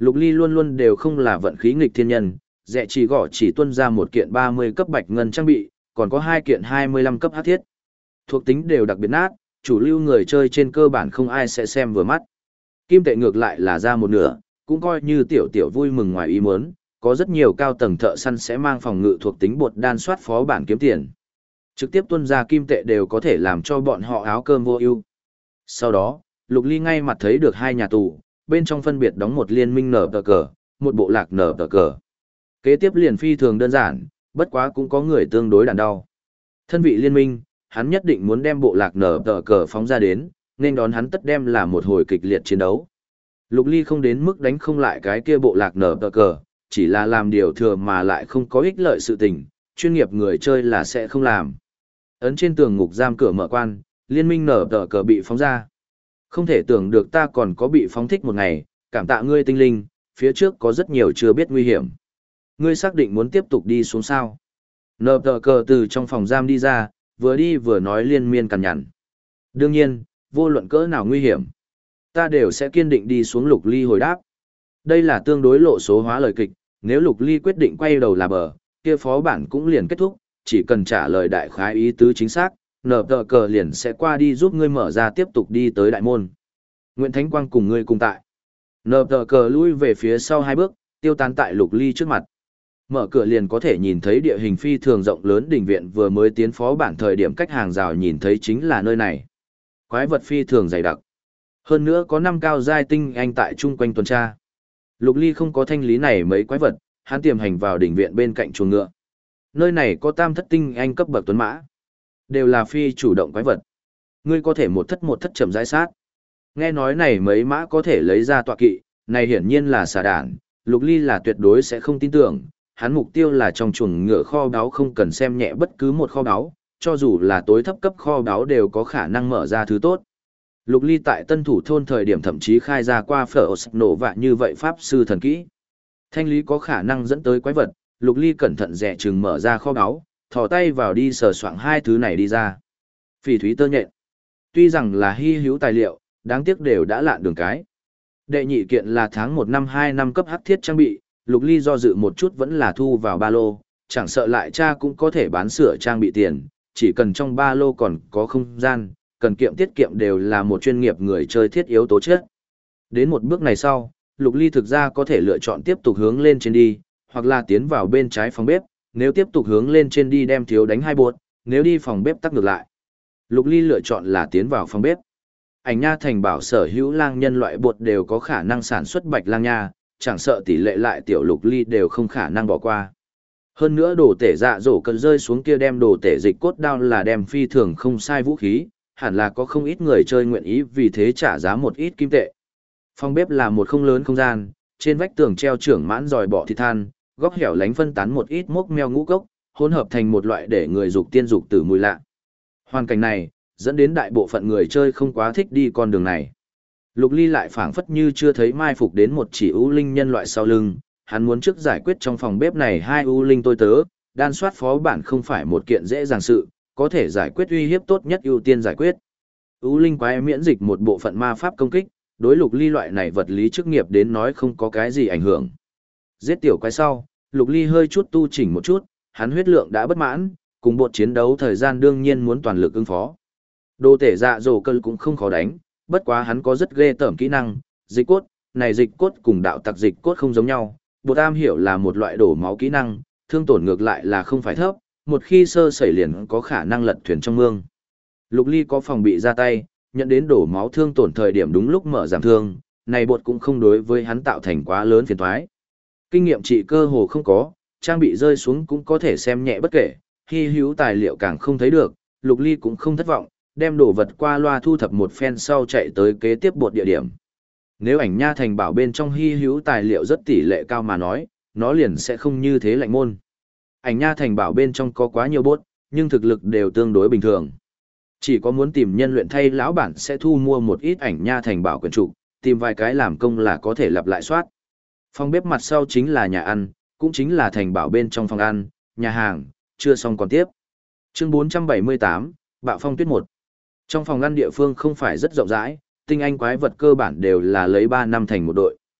Lục Ly luôn luôn đều không là vận khí nghịch thiên nhân, rẻ chỉ gõ chỉ tuân ra một kiện 30 cấp bạch ngân trang bị, còn có 2 kiện 25 cấp hắc thiết. Thuộc tính đều đặc biệt nát, chủ lưu người chơi trên cơ bản không ai sẽ xem vừa mắt. Kim tệ ngược lại là ra một nửa, cũng coi như tiểu tiểu vui mừng ngoài ý muốn, có rất nhiều cao tầng thợ săn sẽ mang phòng ngự thuộc tính bột đan soát phó bản kiếm tiền. Trực tiếp tuân ra kim tệ đều có thể làm cho bọn họ áo cơm vô ưu. Sau đó, Lục Ly ngay mặt thấy được 2 nhà tù, bên trong phân biệt đóng một liên minh nở tờ cờ, một bộ lạc nở tờ cờ. Kế tiếp liền phi thường đơn giản, bất quá cũng có người tương đối đàn đau. Thân vị liên minh, hắn nhất định muốn đem bộ lạc nở tờ cờ phóng ra đến, nên đón hắn tất đem là một hồi kịch liệt chiến đấu. Lục Ly không đến mức đánh không lại cái kia bộ lạc nở tờ cờ, chỉ là làm điều thừa mà lại không có ích lợi sự tình, chuyên nghiệp người chơi là sẽ không làm. Ấn trên tường ngục giam cửa mở quan, liên minh nở tờ cờ bị phóng ra. Không thể tưởng được ta còn có bị phóng thích một ngày, cảm tạ ngươi tinh linh, phía trước có rất nhiều chưa biết nguy hiểm. Ngươi xác định muốn tiếp tục đi xuống sao? Nở tờ cờ từ trong phòng giam đi ra, vừa đi vừa nói liên miên cằn nhằn. Đương nhiên, vô luận cỡ nào nguy hiểm, ta đều sẽ kiên định đi xuống. Lục Ly hồi đáp. Đây là tương đối lộ số hóa lời kịch, nếu Lục Ly quyết định quay đầu là bờ, kia phó bản cũng liền kết thúc, chỉ cần trả lời đại khái ý tứ chính xác, nở tờ cờ liền sẽ qua đi giúp ngươi mở ra tiếp tục đi tới đại môn. Nguyễn Thánh Quang cùng ngươi cùng tại. Nở tờ cờ lui về phía sau 2 bước, tiêu tán tại Lục Ly trước mặt. Mở cửa liền có thể nhìn thấy địa hình phi thường rộng lớn, đình viện vừa mới tiến phó bản thời điểm cách hàng rào nhìn thấy chính là nơi này. Quái vật phi thường dày đặc. Hơn nữa có 5 cao giai tinh anh tại chung quanh tuần tra. Lục Ly không có thanh lý này mấy quái vật, hắn tiềm hành vào đỉnh viện bên cạnh chuồng ngựa. Nơi này có 3 thất tinh anh cấp bậc tuấn mã, đều là phi chủ động quái vật. Ngươi có thể một thất chậm rãi sát. Nghe nói này mấy mã có thể lấy ra tọa kỵ, này hiển nhiên là xà đản, Lục Ly là tuyệt đối sẽ không tin tưởng, hắn mục tiêu là trong chuồng ngựa kho báu, không cần xem nhẹ bất cứ một kho báu, cho dù là tối thấp cấp kho báu đều có khả năng mở ra thứ tốt. Lục Ly tại Tân Thủ thôn thời điểm thậm chí khai ra qua phở nổ vạ như vậy pháp sư thần kỹ. Thanh lý có khả năng dẫn tới quái vật, Lục Ly cẩn thận dè chừng mở ra kho báu, thò tay vào đi sờ soạng 2 thứ này đi ra. Phỉ thúy tơ nhện. Tuy rằng là hy hữu tài liệu, đáng tiếc đều đã lạn đường cái. Đệ nhị kiện là tháng 1 năm 2 năm cấp hắc thiết trang bị, Lục Ly do dự một chút vẫn là thu vào ba lô, chẳng sợ lại cha cũng có thể bán sửa trang bị tiền, chỉ cần trong ba lô còn có không gian, cần kiệm tiết kiệm đều là một chuyên nghiệp người chơi thiết yếu tố chất. Đến một bước này sau, Lục Ly thực ra có thể lựa chọn tiếp tục hướng lên trên đi, hoặc là tiến vào bên trái phòng bếp, nếu tiếp tục hướng lên trên đi đem thiếu đánh 2 bột, nếu đi phòng bếp tắc ngược lại. Lục Ly lựa chọn là tiến vào phòng bếp. Ảnh nha thành bảo sở hữu lang nhân loại bột đều có khả năng sản xuất bạch lang nha, chẳng sợ tỷ lệ lại tiểu Lục Ly đều không khả năng bỏ qua. Hơn nữa đồ tể dạ dỗ cần rơi xuống kia đem đồ tể dịch cốt đao là đem phi thường không sai vũ khí, hẳn là có không ít người chơi nguyện ý vì thế trả giá một ít kim tệ. Phòng bếp là một không lớn không gian, trên vách tường treo trưởng mãn dòi bọ thịt than, góc hẻo lánh phân tán một ít mốc meo ngũ cốc, hỗn hợp thành một loại để người dục tiên dục tử mùi lạ. Hoàn cảnh này dẫn đến đại bộ phận người chơi không quá thích đi con đường này. Lục Ly lại phảng phất như chưa thấy mai phục đến một chỉ ưu linh nhân loại sau lưng, hắn muốn trước giải quyết trong phòng bếp này 2 ưu linh tôi tớ, đan soát phó bản không phải một kiện dễ dàng sự, có thể giải quyết uy hiếp tốt nhất ưu tiên giải quyết. Ưu linh quái miễn dịch một bộ phận ma pháp công kích, đối Lục Ly loại này vật lý chức nghiệp đến nói không có cái gì ảnh hưởng. Giết tiểu quái sau, Lục Ly hơi chút tu chỉnh một chút, hắn huyết lượng đã bất mãn, cùng bột chiến đấu thời gian đương nhiên muốn toàn lực ứng phó. Đồ tể dạ dỗ cơn cũng không khó đánh, bất quá hắn có rất ghê tởm kỹ năng, dịch cốt, này dịch cốt cùng đạo tặc dịch cốt không giống nhau, bột am hiểu là một loại đổ máu kỹ năng, thương tổn ngược lại là không phải thấp, một khi sơ sẩy liền có khả năng lật thuyền trong mương. Lục Ly có phòng bị ra tay, nhận đến đổ máu thương tổn thời điểm đúng lúc mở giảm thương, này bột cũng không đối với hắn tạo thành quá lớn phiền toái. Kinh nghiệm trị cơ hồ không có, trang bị rơi xuống cũng có thể xem nhẹ bất kể, hy hữu tài liệu càng không thấy được, Lục Ly cũng không thất vọng, đem đồ vật qua loa thu thập một phen sau chạy tới kế tiếp bột địa điểm. Nếu ảnh nha thành bảo bên trong hy hữu tài liệu rất tỷ lệ cao mà nói, nó liền sẽ không như thế lạnh môn. Ảnh nha thành bảo bên trong có quá nhiều bốt, nhưng thực lực đều tương đối bình thường. Chỉ có muốn tìm nhân luyện thay lão bản sẽ thu mua một ít ảnh nha thành bảo quyển trục, tìm vài cái làm công là có thể lặp lại soát. Phòng bếp mặt sau chính là nhà ăn, cũng chính là thành bảo bên trong phòng ăn, nhà hàng, chưa xong còn tiếp. Chương 478, Bạo phong tuyết 1. Trong phòng ăn địa phương không phải rất rộng rãi, tinh anh quái vật cơ bản đều là lấy 3 năm thành một đội.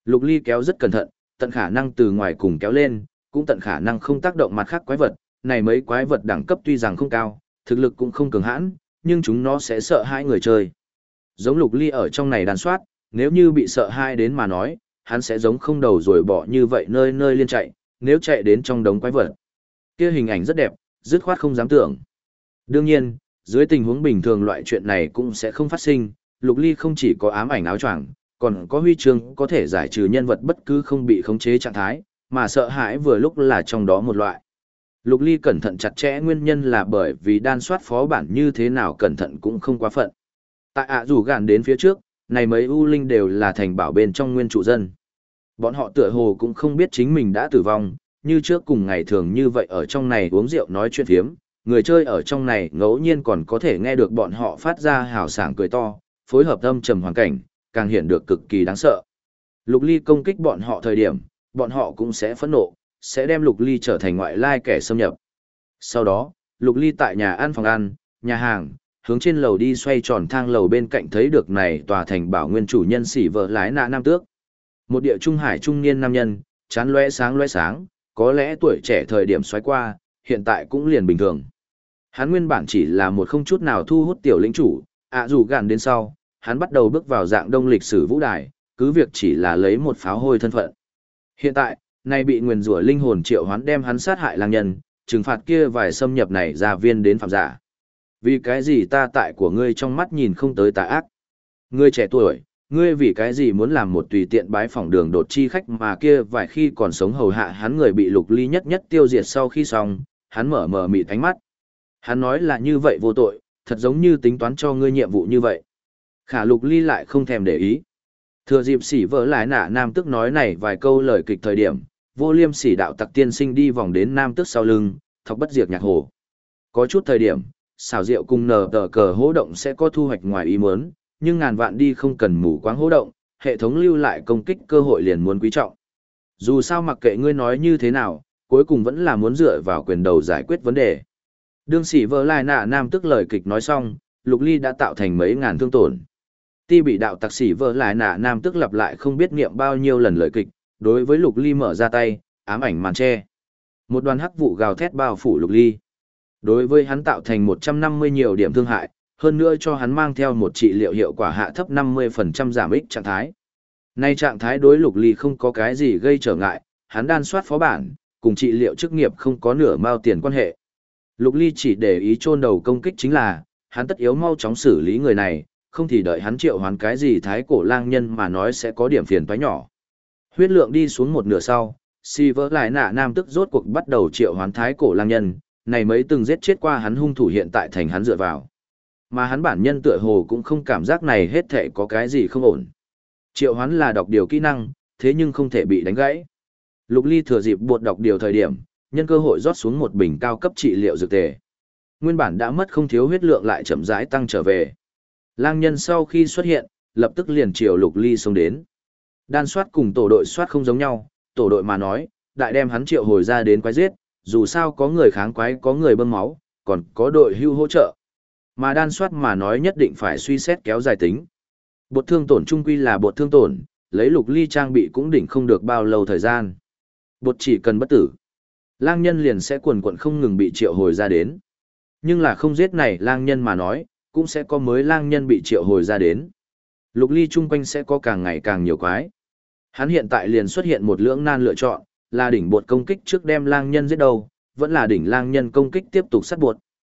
Lục Ly kéo rất cẩn thận, tận khả năng từ ngoài cùng kéo lên, cũng tận khả năng không tác động mặt khác quái vật. Này mấy quái vật đẳng cấp tuy rằng không cao, thực lực cũng không cường hãn, nhưng chúng nó sẽ sợ hãi người chơi. Giống Lục Ly ở trong này đàn soát, nếu như bị sợ hãi đến mà nói, hắn sẽ giống không đầu rồi bỏ như vậy nơi nơi liên chạy, nếu chạy đến trong đống quái vật. Kia hình ảnh rất đẹp, dứt khoát không dám tưởng. Đương nhiên, dưới tình huống bình thường loại chuyện này cũng sẽ không phát sinh, Lục Ly không chỉ có ám ảnh áo choàng, còn có huy chương có thể giải trừ nhân vật bất cứ không bị khống chế trạng thái, mà sợ hãi vừa lúc là trong đó một loại. Lục Ly cẩn thận chặt chẽ nguyên nhân là bởi vì đan soát phó bản như thế nào cẩn thận cũng không quá phận. Tại rủ gạn đến phía trước, này mấy U Linh đều là thành bảo bên trong nguyên trụ dân. Bọn họ tựa hồ cũng không biết chính mình đã tử vong, như trước cùng ngày thường như vậy ở trong này uống rượu nói chuyện phiếm, người chơi ở trong này ngẫu nhiên còn có thể nghe được bọn họ phát ra hào sảng cười to, phối hợp âm trầm hoàn cảnh, càng hiện được cực kỳ đáng sợ. Lục Ly công kích bọn họ thời điểm, bọn họ cũng sẽ phẫn nộ, sẽ đem Lục Ly trở thành ngoại lai kẻ xâm nhập. Sau đó, Lục Ly tại nhà ăn phòng ăn, nhà hàng, hướng trên lầu đi xoay tròn thang lầu bên cạnh thấy được này tòa thành bảo nguyên chủ nhân xỉ vợ lái nạ nam tước. Một địa trung hải trung niên nam nhân, chán lóe sáng, có lẽ tuổi trẻ thời điểm xoáy qua, hiện tại cũng liền bình thường. Hắn nguyên bản chỉ là một không chút nào thu hút tiểu lĩnh chủ, dù gạn đến sau, hắn bắt đầu bước vào dạng đông lịch sử vũ đài, cứ việc chỉ là lấy một pháo hôi thân phận. Hiện tại, nay bị nguyền rủa linh hồn triệu hoán đem hắn sát hại lang nhân, trừng phạt kia vài xâm nhập này ra viên đến phạm giả. Vì cái gì ta tại của ngươi trong mắt nhìn không tới tà ác? Ngươi trẻ tuổi, ngươi vì cái gì muốn làm một tùy tiện bái phỏng đường đột chi khách mà kia vài khi còn sống hầu hạ hắn người bị Lục Ly nhất nhất tiêu diệt sau khi xong, hắn mờ mịt ánh mắt. Hắn nói là như vậy vô tội, thật giống như tính toán cho ngươi nhiệm vụ như vậy. Khả Lục Ly lại không thèm để ý. Thừa dịp xỉ vỡ lại nạ nam tức nói này vài câu lời kịch thời điểm, Vô Liêm Sỉ đạo tặc tiên sinh đi vòng đến nam tức sau lưng, thọc bất diệt nhạc hồ. Có chút thời điểm, xảo diệu cùng nở tờ cờ hố động sẽ có thu hoạch ngoài ý muốn, nhưng ngàn vạn đi không cần mù quáng hố động, hệ thống lưu lại công kích cơ hội liền muốn quý trọng. Dù sao mặc kệ ngươi nói như thế nào, cuối cùng vẫn là muốn dựa vào quyền đầu giải quyết vấn đề. Đương xỉ vỡ lại nạ nam tức lời kịch nói xong, Lục Ly đã tạo thành mấy ngàn thương tổn. Ti bị đạo tặc xỉ vỡ lại nạ nam tức lặp lại không biết niệm bao nhiêu lần lời kịch, đối với Lục Ly mở ra tay, ám ảnh màn che. Một đoàn hắc vụ gào thét bao phủ Lục Ly. Đối với hắn tạo thành 150 nhiều điểm thương hại, hơn nữa cho hắn mang theo một trị liệu hiệu quả hạ thấp 50% giảm ích trạng thái. Nay trạng thái đối Lục Ly không có cái gì gây trở ngại, hắn đan soát phó bản, cùng trị liệu chức nghiệp không có nửa mao tiền quan hệ. Lục Ly chỉ để ý chôn đầu công kích chính là, hắn tất yếu mau chóng xử lý người này, không thì đợi hắn triệu hoán cái gì thái cổ lang nhân mà nói sẽ có điểm phiền toái nhỏ. Huyết lượng đi xuống một nửa sau, si vỡ lại nạ nam tức rốt cuộc bắt đầu triệu hoán thái cổ lang nhân, này mấy từng giết chết qua hắn hung thủ hiện tại thành hắn dựa vào. Mà hắn bản nhân tựa hồ cũng không cảm giác này hết thể có cái gì không ổn. Triệu hoán là đọc điều kỹ năng, thế nhưng không thể bị đánh gãy. Lục Ly thừa dịp buộc đọc điều thời điểm, nhân cơ hội rót xuống một bình cao cấp trị liệu dược tề. Nguyên bản đã mất không thiếu huyết lượng lại chậm rãi tăng trở về. Lang nhân sau khi xuất hiện, lập tức liền chiều Lục Ly xông đến. Đan soát cùng tổ đội soát không giống nhau, tổ đội mà nói, đại đem hắn triệu hồi ra đến quái giết, dù sao có người kháng quái có người bơm máu, còn có đội hưu hỗ trợ. Mà đan soát mà nói nhất định phải suy xét kéo dài tính. Bột thương tổn trung quy là bột thương tổn, lấy Lục Ly trang bị cũng đỉnh không được bao lâu thời gian. Bột chỉ cần bất tử, lang nhân liền sẽ quần quận không ngừng bị triệu hồi ra đến. Nhưng là không giết này lang nhân mà nói, cũng sẽ có mới lang nhân bị triệu hồi ra đến. Lục Ly chung quanh sẽ có càng ngày càng nhiều quái. Hắn hiện tại liền xuất hiện một lưỡng nan lựa chọn, là đỉnh bột công kích trước đem lang nhân giết đầu, vẫn là đỉnh lang nhân công kích tiếp tục sát bột.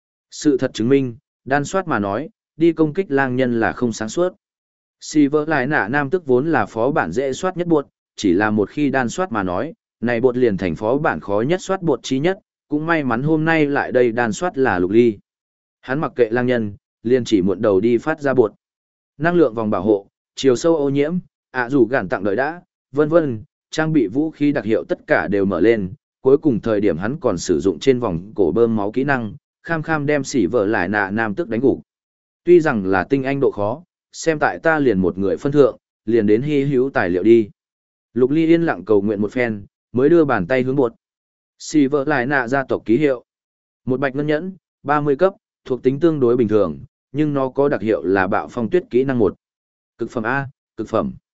Sự thật chứng minh, đan soát mà nói, đi công kích lang nhân là không sáng suốt. Si vỡ lại nạ nam tức vốn là phó bản dễ soát nhất bột, chỉ là một khi đan soát mà nói, này bột liền thành phó bản khó nhất soát bột chí nhất, cũng may mắn hôm nay lại đây đan soát là Lục Ly. Hắn mặc kệ lang nhân, liền chỉ muộn đầu đi phát ra bột. Năng lượng vòng bảo hộ, chiều sâu ô nhiễm, dù gản tặng đợi đã, vân vân, trang bị vũ khí đặc hiệu tất cả đều mở lên, cuối cùng thời điểm hắn còn sử dụng trên vòng cổ bơm máu kỹ năng, kham kham đem xỉ vợ lại nạ nam tức đánh gục. Tuy rằng là tinh anh độ khó, xem tại ta liền một người phân thượng, liền đến hy hữu tài liệu đi. Lục Ly yên lặng cầu nguyện một phen, mới đưa bàn tay hướng bột. Xỉ vợ lại nạ gia tộc ký hiệu. Một bạch ngân nhẫn, 30 cấp, thuộc tính tương đối bình thường, nhưng nó có đặc hiệu là bạo phong tuyết kỹ năng 1. Cực phẩm A, cực phẩm.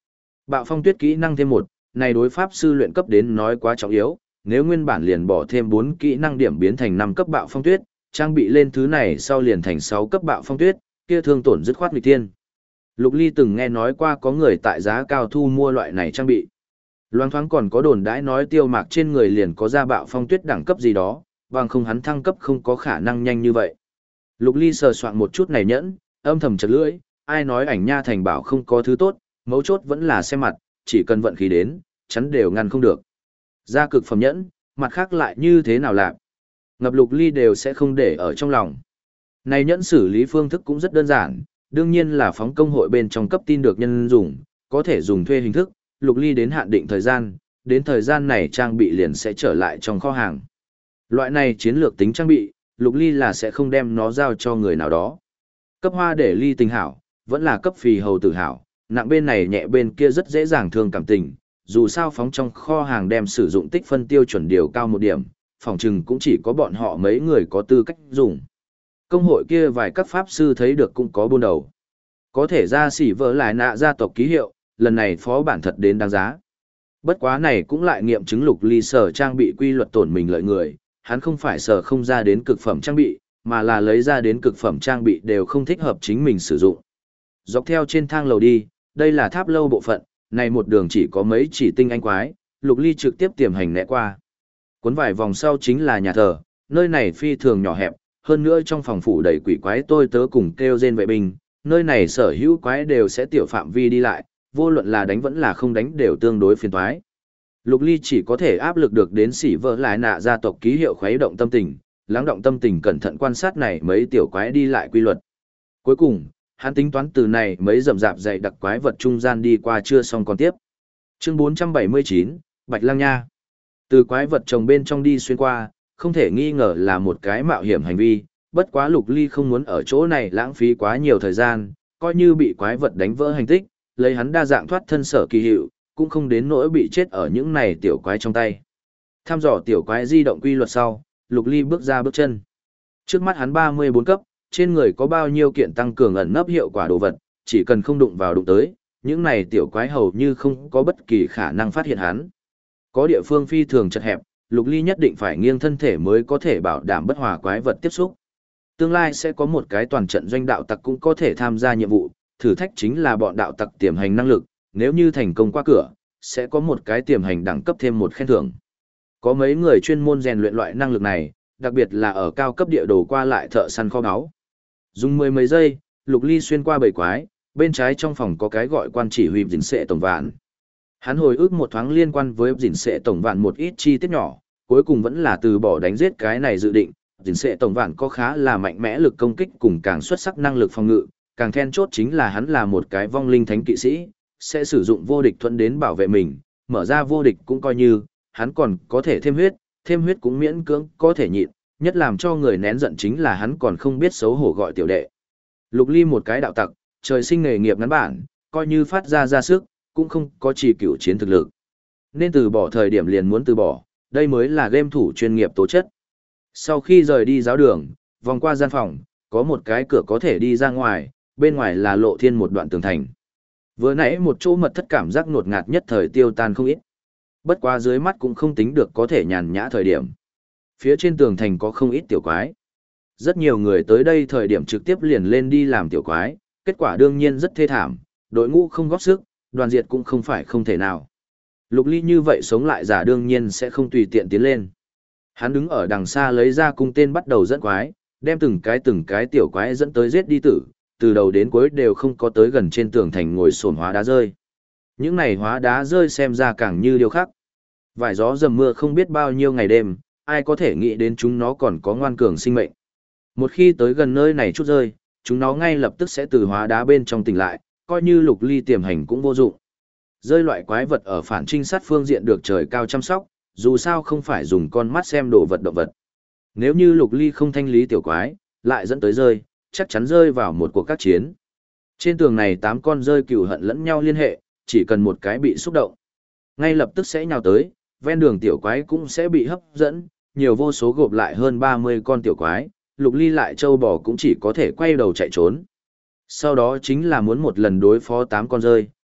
Bạo phong tuyết kỹ năng thêm một, này đối pháp sư luyện cấp đến nói quá trọng yếu, nếu nguyên bản liền bỏ thêm 4 kỹ năng điểm biến thành 5 cấp bạo phong tuyết, trang bị lên thứ này sau liền thành 6 cấp bạo phong tuyết, kia thương tổn dứt khoát nghịch tiên. Lục Ly từng nghe nói qua có người tại giá cao thu mua loại này trang bị. Loáng thoáng còn có đồn đãi nói Tiêu Mạc trên người liền có ra bạo phong tuyết đẳng cấp gì đó, bằng không hắn thăng cấp không có khả năng nhanh như vậy. Lục Ly sờ soạn một chút này nhẫn, âm thầm chật lưỡi, ai nói ảnh nha thành bảo không có thứ tốt, mấu chốt vẫn là xem mặt, chỉ cần vận khí đến, chắn đều ngăn không được. Ra cực phẩm nhẫn, mặt khác lại như thế nào lạc. Ngập Lục Ly đều sẽ không để ở trong lòng. Này nhẫn xử lý phương thức cũng rất đơn giản, đương nhiên là phóng công hội bên trong cấp tin được nhân dùng, có thể dùng thuê hình thức, Lục Ly đến hạn định thời gian, đến thời gian này trang bị liền sẽ trở lại trong kho hàng. Loại này chiến lược tính trang bị, Lục Ly là sẽ không đem nó giao cho người nào đó. Cấp hoa để ly tình hảo, vẫn là cấp phì hầu tử hảo, nặng bên này nhẹ bên kia rất dễ dàng thương cảm tình, dù sao phóng trong kho hàng đem sử dụng tích phân tiêu chuẩn điều cao một điểm, phòng trừng cũng chỉ có bọn họ mấy người có tư cách dùng. Công hội kia vài các pháp sư thấy được cũng có buôn đầu. Có thể ra xỉ vỡ lại nạ gia tộc ký hiệu, lần này phó bản thật đến đáng giá. Bất quá này cũng lại nghiệm chứng Lục Ly sở trang bị quy luật tổn mình lợi người, hắn không phải sở không ra đến cực phẩm trang bị, mà là lấy ra đến cực phẩm trang bị đều không thích hợp chính mình sử dụng. Dọc theo trên thang lầu đi, đây là tháp lâu bộ phận, này một đường chỉ có mấy chỉ tinh anh quái, Lục Ly trực tiếp tiềm hành nẹ qua. Cuốn vài vòng sau chính là nhà thờ, nơi này phi thường nhỏ hẹp, hơn nữa trong phòng phủ đầy quỷ quái tôi tớ cùng kêu rên vệ binh, nơi này sở hữu quái đều sẽ tiểu phạm vi đi lại, vô luận là đánh vẫn là không đánh đều tương đối phiền toái. Lục Ly chỉ có thể áp lực được đến xỉ vỡ lại nạ gia tộc ký hiệu khuấy động tâm tình, lắng động tâm tình cẩn thận quan sát này mấy tiểu quái đi lại quy luật. Cuối cùng, hắn tính toán từ này mấy rậm rạp dày đặc quái vật trung gian đi qua chưa xong còn tiếp. Chương 479, Bạch Lang Nha. Từ quái vật trồng bên trong đi xuyên qua, không thể nghi ngờ là một cái mạo hiểm hành vi, bất quá Lục Ly không muốn ở chỗ này lãng phí quá nhiều thời gian, coi như bị quái vật đánh vỡ hành tích, lấy hắn đa dạng thoát thân sở kỳ hiệu, cũng không đến nỗi bị chết ở những này tiểu quái trong tay. Tham dò tiểu quái di động quy luật sau, Lục Ly bước ra bước chân. Trước mắt hắn 34 cấp, trên người có bao nhiêu kiện tăng cường ẩn nấp hiệu quả đồ vật, chỉ cần không đụng vào đụng tới, những này tiểu quái hầu như không có bất kỳ khả năng phát hiện hắn. Có địa phương phi thường chật hẹp, Lục Ly nhất định phải nghiêng thân thể mới có thể bảo đảm bất hòa quái vật tiếp xúc. Tương lai sẽ có một cái toàn trận doanh đạo tặc cũng có thể tham gia nhiệm vụ, thử thách chính là bọn đạo tặc tiềm hành năng lực, nếu như thành công qua cửa, sẽ có một cái tiềm hành đẳng cấp thêm một khen thưởng. Có mấy người chuyên môn rèn luyện loại năng lực này, đặc biệt là ở cao cấp địa đồ qua lại thợ săn kho báu. Dùng mười mấy giây, Lục Ly xuyên qua bầy quái, bên trái trong phòng có cái gọi quan chỉ huy dình sệ tổng vạn. Hắn hồi ức một thoáng liên quan với dình sệ tổng vạn một ít chi tiết nhỏ, cuối cùng vẫn là từ bỏ đánh giết cái này dự định. Dình sệ tổng vạn có khá là mạnh mẽ lực công kích cùng càng xuất sắc năng lực phòng ngự, càng then chốt chính là hắn là một cái vong linh thánh kỵ sĩ, sẽ sử dụng vô địch thuẫn đến bảo vệ mình, mở ra vô địch cũng coi như, hắn còn có thể thêm huyết cũng miễn cưỡng có thể nhịn, nhất làm cho người nén giận chính là hắn còn không biết xấu hổ gọi tiểu đệ. Lục Ly một cái đạo tặc, trời sinh nghề nghiệp ngắn bản, coi như phát ra sức, cũng không có chỉ cửu chiến thực lực. Nên từ bỏ thời điểm liền muốn từ bỏ, đây mới là game thủ chuyên nghiệp tố chất. Sau khi rời đi giáo đường, vòng qua gian phòng, có một cái cửa có thể đi ra ngoài, bên ngoài là lộ thiên một đoạn tường thành. Vừa nãy một chỗ mật thất cảm giác ngột ngạt nhất thời tiêu tan không ít. Bất quá dưới mắt cũng không tính được có thể nhàn nhã thời điểm. Phía trên tường thành có không ít tiểu quái. Rất nhiều người tới đây thời điểm trực tiếp liền lên đi làm tiểu quái, kết quả đương nhiên rất thê thảm, đội ngũ không góp sức, đoàn diệt cũng không phải không thể nào. Lục Ly như vậy sống lại giả đương nhiên sẽ không tùy tiện tiến lên. Hắn đứng ở đằng xa lấy ra cung tên bắt đầu dẫn quái, đem từng cái tiểu quái dẫn tới giết đi tử, từ đầu đến cuối đều không có tới gần trên tường thành ngồi xổm hóa đá rơi. Những này hóa đá rơi xem ra càng như điêu khắc. Vài gió dầm mưa không biết bao nhiêu ngày đêm, ai có thể nghĩ đến chúng nó còn có ngoan cường sinh mệnh. Một khi tới gần nơi này chút rơi, chúng nó ngay lập tức sẽ từ hóa đá bên trong tỉnh lại, coi như Lục Ly tiềm hành cũng vô dụng. Rơi loại quái vật ở phản trinh sát phương diện được trời cao chăm sóc, dù sao không phải dùng con mắt xem đồ vật động vật. Nếu như Lục Ly không thanh lý tiểu quái, lại dẫn tới rơi, chắc chắn rơi vào một cuộc các chiến. Trên tường này 8 con rơi cừu hận lẫn nhau liên hệ, chỉ cần một cái bị xúc động, ngay lập tức sẽ nhào tới, ven đường tiểu quái cũng sẽ bị hấp dẫn, nhiều vô số gộp lại hơn 30 con tiểu quái, Lục Ly lại trâu bò cũng chỉ có thể quay đầu chạy trốn. Sau đó chính là muốn một lần đối phó 8 con rơi,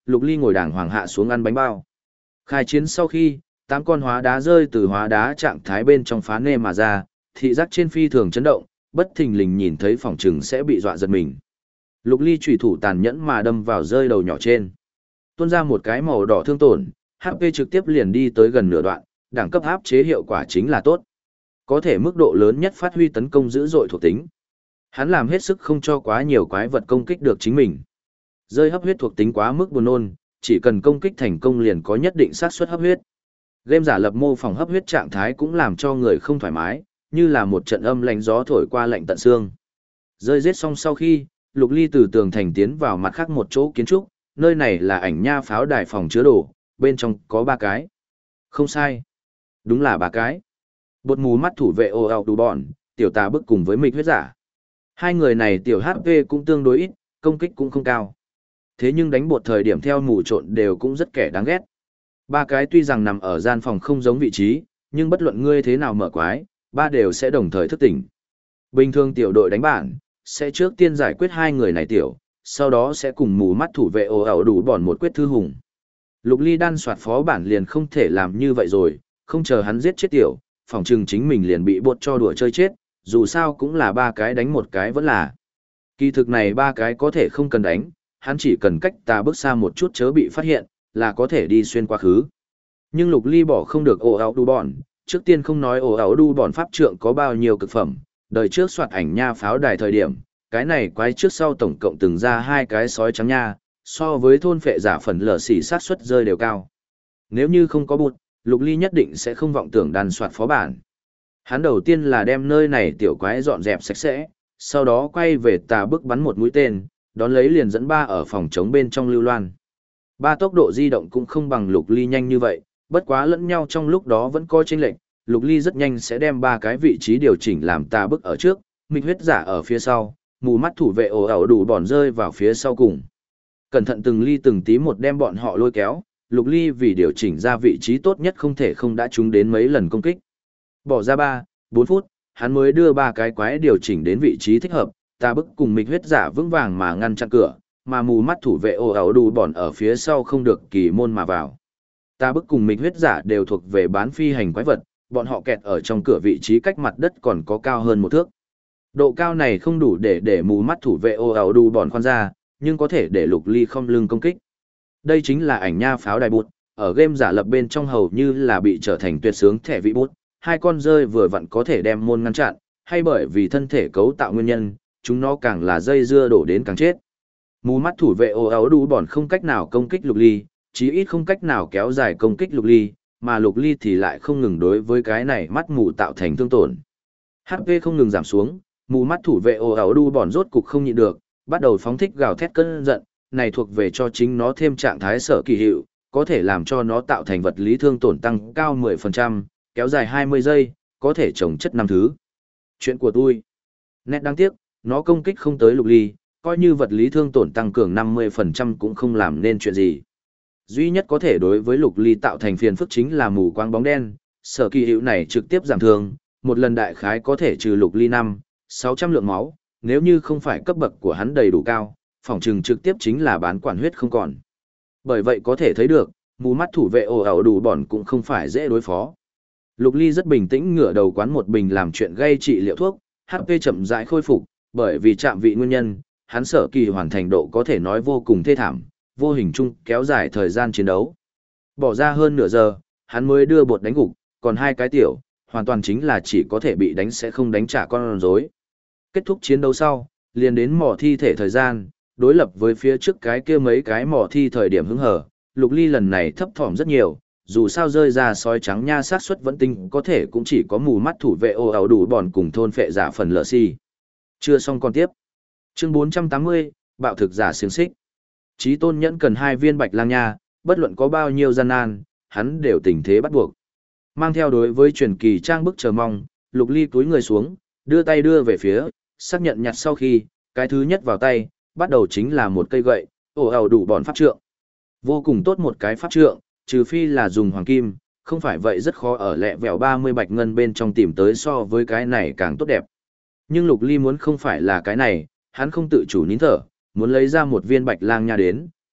Lục Ly ngồi đàng hoàng hạ xuống ăn bánh bao. Khai chiến sau khi, 8 con hóa đá rơi từ hóa đá trạng thái bên trong phá nê mà ra, thị giác trên phi thường chấn động, bất thình lình nhìn thấy phòng trừng sẽ bị dọa giật mình. Lục Ly chủy thủ tàn nhẫn mà đâm vào rơi đầu nhỏ trên. Tuôn ra một cái màu đỏ thương tổn, HP trực tiếp liền đi tới gần nửa đoạn, đẳng cấp áp chế hiệu quả chính là tốt. Có thể mức độ lớn nhất phát huy tấn công dữ dội thuộc tính. Hắn làm hết sức không cho quá nhiều quái vật công kích được chính mình. Rơi hấp huyết thuộc tính quá mức buồn nôn, chỉ cần công kích thành công liền có nhất định xác suất hấp huyết. Game giả lập mô phỏng hấp huyết trạng thái cũng làm cho người không thoải mái, như là một trận âm lạnh gió thổi qua lạnh tận xương. Rơi giết xong sau khi, Lục Ly từ tường thành tiến vào mặt khác một chỗ kiến trúc, nơi này là ảnh nha pháo đài phòng chứa đồ, bên trong có 3 cái. Không sai. Đúng là 3 cái. Bột mù mắt thủ vệ ô ào đủ bọn, tiểu tà bức cùng với mịch huyết giả. Hai người này tiểu HP cũng tương đối ít, công kích cũng không cao. Thế nhưng đánh bột thời điểm theo mù trộn đều cũng rất kẻ đáng ghét. 3 cái tuy rằng nằm ở gian phòng không giống vị trí, nhưng bất luận ngươi thế nào mở quái, 3 đều sẽ đồng thời thức tỉnh. Bình thường tiểu đội đánh bản, sẽ trước tiên giải quyết 2 người này tiểu, sau đó sẽ cùng mù mắt thủ vệ ồ ảo đủ bọn một quyết thư hùng. Lục Ly đan soạt phó bản liền không thể làm như vậy rồi, không chờ hắn giết chết tiểu, phòng trừng chính mình liền bị bột cho đùa chơi chết, dù sao cũng là 3 cái đánh một cái vẫn là. Kỳ thực này 3 cái có thể không cần đánh, hắn chỉ cần cách tà bước xa một chút chớ bị phát hiện, là có thể đi xuyên quá khứ. Nhưng Lục Ly bỏ không được ồ ảo đủ bọn, trước tiên không nói ồ ảo đủ bọn pháp trượng có bao nhiêu cực phẩm, đời trước soạt ảnh nha pháo đài thời điểm, cái này quái trước sau tổng cộng từng ra 2 cái sói trắng nha, so với thôn phệ giả phần lở xỉ sát suất rơi đều cao. Nếu như không có bụt, Lục Ly nhất định sẽ không vọng tưởng đàn soạt phó bản. Hắn đầu tiên là đem nơi này tiểu quái dọn dẹp sạch sẽ, sau đó quay về tà bức bắn một mũi tên, đón lấy liền dẫn 3 ở phòng trống bên trong lưu loan. 3 tốc độ di động cũng không bằng Lục Ly nhanh như vậy, bất quá lẫn nhau trong lúc đó vẫn có chênh lệch. Lục Ly rất nhanh sẽ đem 3 cái vị trí điều chỉnh làm tà bức ở trước, mịch huyết giả ở phía sau, mù mắt thủ vệ ồ ảo đủ bọn rơi vào phía sau cùng. Cẩn thận từng ly từng tí một đem bọn họ lôi kéo, Lục Ly vì điều chỉnh ra vị trí tốt nhất không thể không đã trúng đến mấy lần công kích. Bỏ ra 3-4 phút, hắn mới đưa 3 cái quái điều chỉnh đến vị trí thích hợp, tà bức cùng mịch huyết giả vững vàng mà ngăn chặn cửa, mà mù mắt thủ vệ ồ ảo đủ bọn ở phía sau không được kỳ môn mà vào. Tà bức cùng mịch huyết giả đều thuộc về bán phi hành quái vật, bọn họ kẹt ở trong cửa vị trí cách mặt đất còn có cao hơn 1 thước. Độ cao này không đủ để mù mắt thủ vệ ồ ảo đủ bọn khoan ra, nhưng có thể để Lục Ly không lưng công kích. Đây chính là ảnh nha pháo đài bụt, ở game giả lập bên trong hầu như là bị trở thành tuyệt sướng thẻ vị bút, 2 con rơi vừa vặn có thể đem môn ngăn chặn, hay bởi vì thân thể cấu tạo nguyên nhân, chúng nó càng là dây dưa đổ đến càng chết. Mù mắt thủ vệ ồ ảo đủ bọn không cách nào công kích Lục Ly, chí ít không cách nào kéo dài công kích Lục Ly, mà Lục Ly thì lại không ngừng đối với cái này mắt mù tạo thành thương tổn. HP không ngừng giảm xuống, mù mắt thủ vệ ồ ảo đủ bọn rốt cục không nhịn được, bắt đầu phóng thích gào thét cơn giận, này thuộc về cho chính nó thêm trạng thái sở kỳ hiệu, có thể làm cho nó tạo thành vật lý thương tổn tăng cao 10%, kéo dài 20 giây, có thể trồng chất 5 thứ. Chuyện của tôi. Nét đáng tiếc, nó công kích không tới Lục Ly, coi như vật lý thương tổn tăng cường 50% cũng không làm nên chuyện gì. Duy nhất có thể đối với Lục Ly tạo thành phiền phức chính là mù quáng bóng đen, sở kỳ hiệu này trực tiếp giảm thương, một lần đại khái có thể trừ Lục Ly 5-600 lượng máu, nếu như không phải cấp bậc của hắn đầy đủ cao, phỏng chừng trực tiếp chính là bán quản huyết không còn. Bởi vậy có thể thấy được, mù mắt thủ vệ ồ ảo đủ bọn cũng không phải dễ đối phó. Lục Ly rất bình tĩnh ngửa đầu quán một bình làm chuyện gây trị liệu thuốc, HP chậm rãi khôi phục, bởi vì chạm vị nguyên nhân, hắn sở kỳ hoàn thành độ có thể nói vô cùng thê thảm, vô hình chung kéo dài thời gian chiến đấu. Bỏ ra hơn nửa giờ, hắn mới đưa bột đánh gục, còn 2 cái tiểu, hoàn toàn chính là chỉ có thể bị đánh sẽ không đánh trả con rối. Kết thúc chiến đấu sau, liền đến mỏ thi thể thời gian, đối lập với phía trước cái kia mấy cái mỏ thi thời điểm hứng hở, Lục Ly lần này thấp thỏm rất nhiều, dù sao rơi ra sói trắng nha xác suất vẫn tinh có thể cũng chỉ có mù mắt thủ vệ ồ ảo đủ bọn cùng thôn phệ giả phần lở xì. Chưa xong còn tiếp. Chương 480, bạo thực giả xiềng xích. Chí tôn nhẫn cần 2 viên bạch lang nha, bất luận có bao nhiêu gian nan, hắn đều tình thế bắt buộc. Mang theo đối với truyền kỳ trang bức chờ mong, Lục Ly cúi người xuống, đưa tay đưa về phía, xác nhận nhặt sau khi, cái thứ nhất vào tay, bắt đầu chính là một cây gậy, ồ ảo đủ bọn pháp trượng. Vô cùng tốt một cái pháp trượng, trừ phi là dùng hoàng kim, không phải vậy rất khó ở lẹ vẹo 30 bạch ngân bên trong tìm tới so với cái này càng tốt đẹp. Nhưng Lục Ly muốn không phải là cái này, hắn không tự chủ nín thở, muốn lấy ra một viên bạch lang nha đến,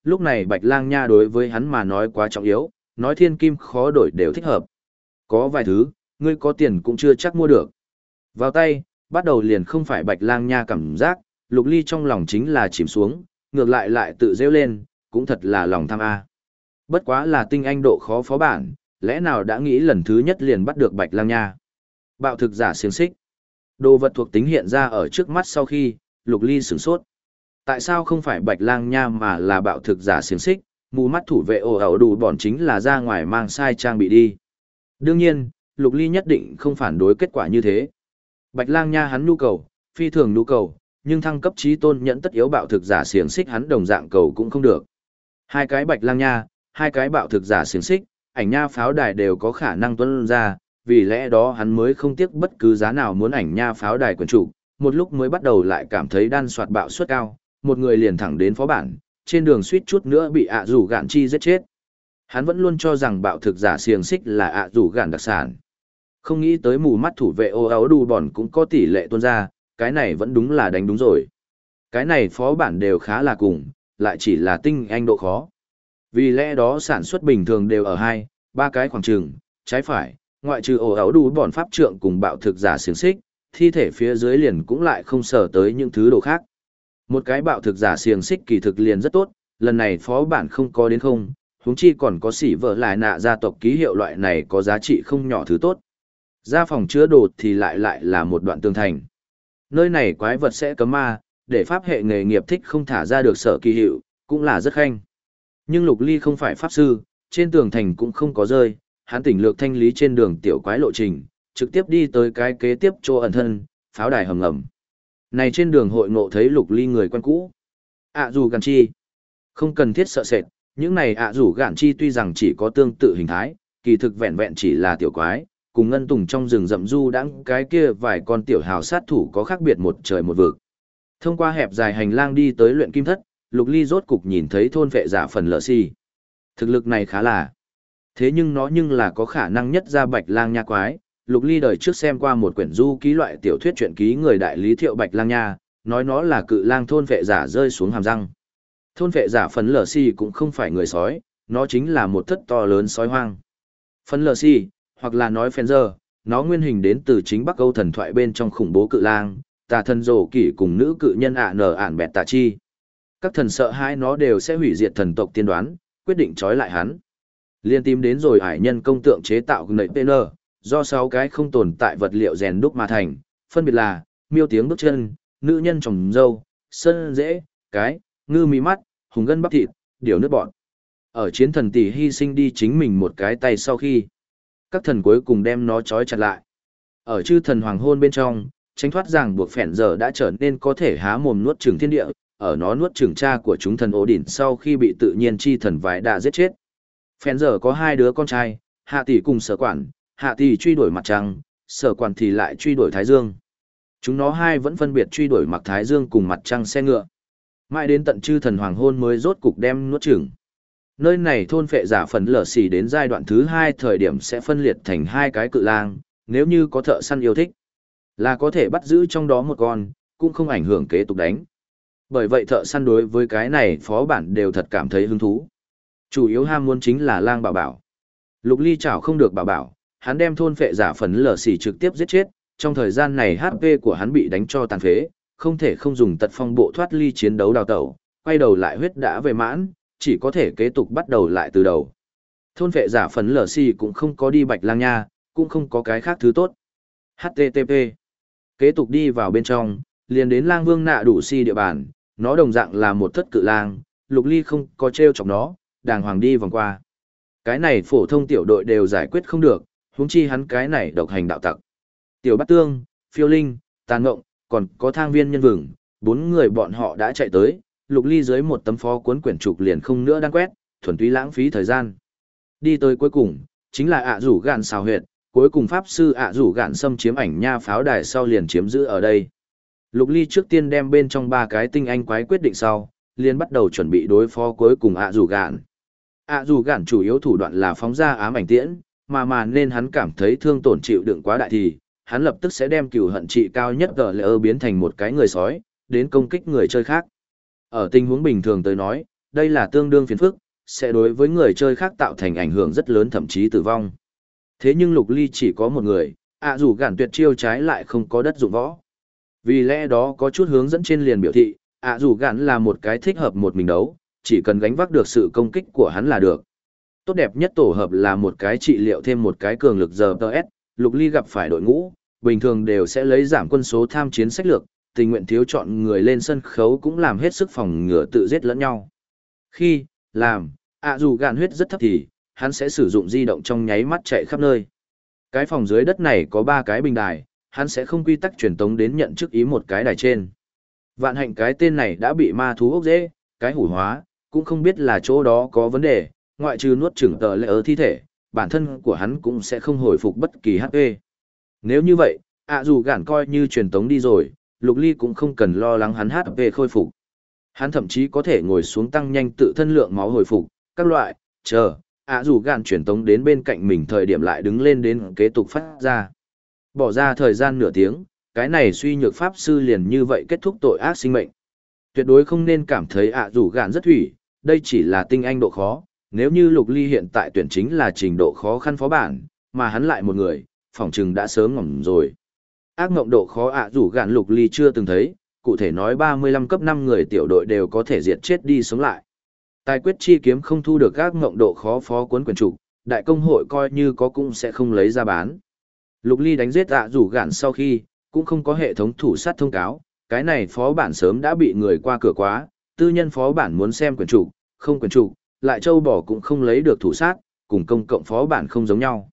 Lúc này Bạch Lang Nha đối với hắn mà nói quá trọng yếu, nói thiên kim khó đổi đều thích hợp. Có vài thứ, ngươi có tiền cũng chưa chắc mua được. Vào tay, bắt đầu liền không phải Bạch Lang Nha cảm giác, Lục Ly trong lòng chính là chìm xuống, ngược lại lại tự rêu lên, cũng thật là lòng tham a. Bất quá là tinh anh độ khó phó bản, lẽ nào đã nghĩ lần thứ nhất liền bắt được Bạch Lang Nha. Bạo thực giả xiềng xích. Đồ vật thuộc tính hiện ra ở trước mắt sau khi, Lục Ly sửng sốt. Tại sao không phải Bạch Lang Nha mà là bạo thực giả xiềng xích, mù mắt thủ vệ ồ ẩu đủ bọn chính là ra ngoài mang sai trang bị đi. Đương nhiên, Lục Ly nhất định không phản đối kết quả như thế. Bạch Lang Nha hắn nhu cầu, phi thường nhu cầu, nhưng thăng cấp trí tôn nhẫn tất yếu bạo thực giả xiềng xích hắn đồng dạng cầu cũng không được. Hai cái Bạch Lang Nha, hai cái bạo thực giả xiềng xích, ảnh nha pháo đài đều có khả năng tuân ra, vì lẽ đó hắn mới không tiếc bất cứ giá nào muốn ảnh nha pháo đài quyền chủ, một lúc mới bắt đầu lại cảm thấy đan soạt bạo suất cao, một người liền thẳng đến phó bản, trên đường suýt chút nữa bị ạ rủ gạn chi giết chết. Hắn vẫn luôn cho rằng bạo thực giả xiềng xích là ạ rủ gạn đặc sản. Không nghĩ tới mù mắt thủ vệ ô áo đù bòn cũng có tỷ lệ tuôn ra, cái này vẫn đúng là đánh đúng rồi. Cái này phó bản đều khá là cùng, lại chỉ là tinh anh độ khó. Vì lẽ đó sản xuất bình thường đều ở 2, 3 cái khoảng trường, trái phải, ngoại trừ ổ áo đù bòn pháp trượng cùng bạo thực giả xiềng xích, thi thể phía dưới liền cũng lại không sở tới những thứ đồ khác. Một cái bạo thực giả xiềng xích kỳ thực liền rất tốt, lần này phó bản không có đến không, huống chi còn có xỉ vợ lại nạ gia tộc ký hiệu loại này có giá trị không nhỏ thứ tốt. Ra phòng chứa đồ thì lại là một đoạn tường thành. Nơi này quái vật sẽ cấm ma, để pháp hệ nghề nghiệp thích không thả ra được sở kỳ hiệu, cũng là rất khanh. Nhưng Lục Ly không phải pháp sư, trên tường thành cũng không có rơi, hắn tỉnh lược thanh lý trên đường tiểu quái lộ trình, trực tiếp đi tới cái kế tiếp chỗ ẩn thân, pháo đài hầm ngầm. Này trên đường hội ngộ thấy Lục Ly người quen cũ. Dù gạn chi. Không cần thiết sợ sệt, những này dù gạn chi tuy rằng chỉ có tương tự hình thái, kỳ thực vẹn vẹn chỉ là tiểu quái, cùng ngân tùng trong rừng rậm du đãng cái kia vài con tiểu hào sát thủ có khác biệt một trời một vực. Thông qua hẹp dài hành lang đi tới luyện kim thất, Lục Ly rốt cục nhìn thấy thôn vệ giả phần lờ xì. Thực lực này khá là. Thế nhưng nó nhưng là có khả năng nhất ra Bạch Lang Nha quái. Lục Ly đời trước xem qua một quyển du ký loại tiểu thuyết truyện ký người đại lý Thiệu Bạch Lang Nha, nói nó là cự lang thôn vệ giả rơi xuống hàm răng. Thôn vệ giả phần lờ xì cũng không phải người sói, nó chính là một thất to lớn sói hoang. Phần lờ xì, hoặc là nói Fenzer, nó nguyên hình đến từ chính Bắc Âu thần thoại bên trong khủng bố cự lang, tà thần rồ kỷ cùng nữ cự nhân ản bẹt tà chi. Các thần sợ hãi nó đều sẽ hủy diệt thần tộc tiên đoán, quyết định trói lại hắn. Liên tìm đến rồi ải nhân công tượng chế tạo nảy PN, do 6 cái không tồn tại vật liệu rèn đúc mà thành, phân biệt là miêu tiếng bước chân, nữ nhân trồng dâu, sơn dễ, cái, ngư mí mắt, hùng gân bắp thịt, điều nước bọn. Ở chiến thần tỷ hy sinh đi chính mình một cái tay sau khi, các thần cuối cùng đem nó trói chặt lại. Ở chư thần hoàng hôn bên trong, tránh thoát ràng buộc phèn giờ đã trở nên có thể há mồm nuốt chửng thiên địa, ở nó nuốt chửng cha của chúng thần ổ đỉnh sau khi bị tự nhiên chi thần vải đã giết chết. Phèn giờ có 2 đứa con trai, Hạ tỷ cùng Sở Quản, Hạ tỷ truy đuổi mặt trăng, Sở Quản thì lại truy đuổi Thái Dương. Chúng nó hai vẫn phân biệt truy đuổi mặt Thái Dương cùng mặt trăng xe ngựa. Mãi đến tận chư thần hoàng hôn mới rốt cục đem nuốt chửng. Nơi này thôn phệ giả phần lở xì đến giai đoạn thứ 2 thời điểm sẽ phân liệt thành 2 cái cự lang, nếu như có thợ săn yêu thích, là có thể bắt giữ trong đó một con, cũng không ảnh hưởng kế tục đánh. Bởi vậy thợ săn đối với cái này phó bản đều thật cảm thấy hứng thú. Chủ yếu ham muốn chính là lang bảo bảo. Lục Ly chảo không được bảo bảo, hắn đem thôn phệ giả phần lở xì trực tiếp giết chết, trong thời gian này HP của hắn bị đánh cho tàn phế, không thể không dùng tật phong bộ thoát ly chiến đấu đào tẩu, quay đầu lại huyết đã về mãn, chỉ có thể kế tục bắt đầu lại từ đầu. Thôn phệ giả phần lở xì cũng không có đi Bạch Lang Nha, cũng không có cái khác thứ tốt. HTTP. Kế tục đi vào bên trong, liền đến lang vương nạ đủ si địa bàn, nó đồng dạng là một thất cự lang, Lục Ly không có treo chọc nó, đàng hoàng đi vòng qua. Cái này phổ thông tiểu đội đều giải quyết không được, huống chi hắn cái này độc hành đạo tặc. Tiểu Bát Tương, Phiêu Linh, Tàn Ngộng, còn có thang viên nhân vừng, 4 người bọn họ đã chạy tới, Lục Ly dưới một tấm phó cuốn quyển trục liền không nữa đang quét, thuần túy lãng phí thời gian. Đi tới cuối cùng, chính là rủ gạn xào huyệt, cuối cùng pháp sư rủ gạn xâm chiếm ảnh nha pháo đài sau liền chiếm giữ ở đây. Lục Ly trước tiên đem bên trong 3 cái tinh anh quái quyết định sau, liền bắt đầu chuẩn bị đối phó cuối cùng rủ gạn. Rủ gạn chủ yếu thủ đoạn là phóng ra ám ảnh tiễn, mà nên hắn cảm thấy thương tổn chịu đựng quá đại thì, hắn lập tức sẽ đem cừu hận trị cao nhất GLR biến thành một cái người sói, đến công kích người chơi khác. Ở tình huống bình thường tới nói, đây là tương đương phiền phức, sẽ đối với người chơi khác tạo thành ảnh hưởng rất lớn thậm chí tử vong. Thế nhưng Lục Ly chỉ có một người, dù gạn tuyệt chiêu trái lại không có đất dụng võ. Vì lẽ đó có chút hướng dẫn trên liền biểu thị, dù gạn là một cái thích hợp một mình đấu, chỉ cần gánh vác được sự công kích của hắn là được. Tốt đẹp nhất tổ hợp là một cái trị liệu thêm một cái cường lực giờ TS, Lục Ly gặp phải đội ngũ, bình thường đều sẽ lấy giảm quân số tham chiến sách lược, tình nguyện thiếu chọn người lên sân khấu cũng làm hết sức phòng ngừa tự giết lẫn nhau. Khi làm, dù gạn huyết rất thấp thì, hắn sẽ sử dụng di động trong nháy mắt chạy khắp nơi. Cái phòng dưới đất này có 3 cái bình đài, hắn sẽ không quy tắc truyền tống đến nhận chức ý một cái đài trên. Vạn hạnh cái tên này đã bị ma thú ốc dễ, cái hủ hóa, cũng không biết là chỗ đó có vấn đề, ngoại trừ nuốt chửng tờ lệ ở thi thể, bản thân của hắn cũng sẽ không hồi phục bất kỳ HP. Nếu như vậy, dù gạn coi như truyền tống đi rồi, Lục Ly cũng không cần lo lắng hắn HP khôi phục. Hắn thậm chí có thể ngồi xuống tăng nhanh tự thân lượng máu hồi phục, các loại, dù gạn truyền tống đến bên cạnh mình thời điểm lại đứng lên đến kế tục phát ra. Bỏ ra thời gian nửa tiếng, cái này suy nhược pháp sư liền như vậy kết thúc tội ác sinh mệnh. Tuyệt đối không nên cảm thấy dù gạn rất thủy, đây chỉ là tinh anh độ khó, nếu như Lục Ly hiện tại tuyển chính là trình độ khó khăn phó bản, mà hắn lại một người, phỏng chừng đã sớm ngỏm rồi. Ác mộng độ khó dù gạn Lục Ly chưa từng thấy, cụ thể nói 35 cấp 5 người tiểu đội đều có thể diệt chết đi sống lại. Tài quyết chi kiếm không thu được ác mộng độ khó phó cuốn quyền trục, đại công hội coi như có cũng sẽ không lấy ra bán. Lục Ly đánh giết dù gạn sau khi, cũng không có hệ thống thủ sát thông cáo, cái này phó bản sớm đã bị người qua cửa quá, tư nhân phó bản muốn xem quyền trục, không quyền trục, lại châu bò cũng không lấy được thủ sát, cùng công cộng phó bản không giống nhau.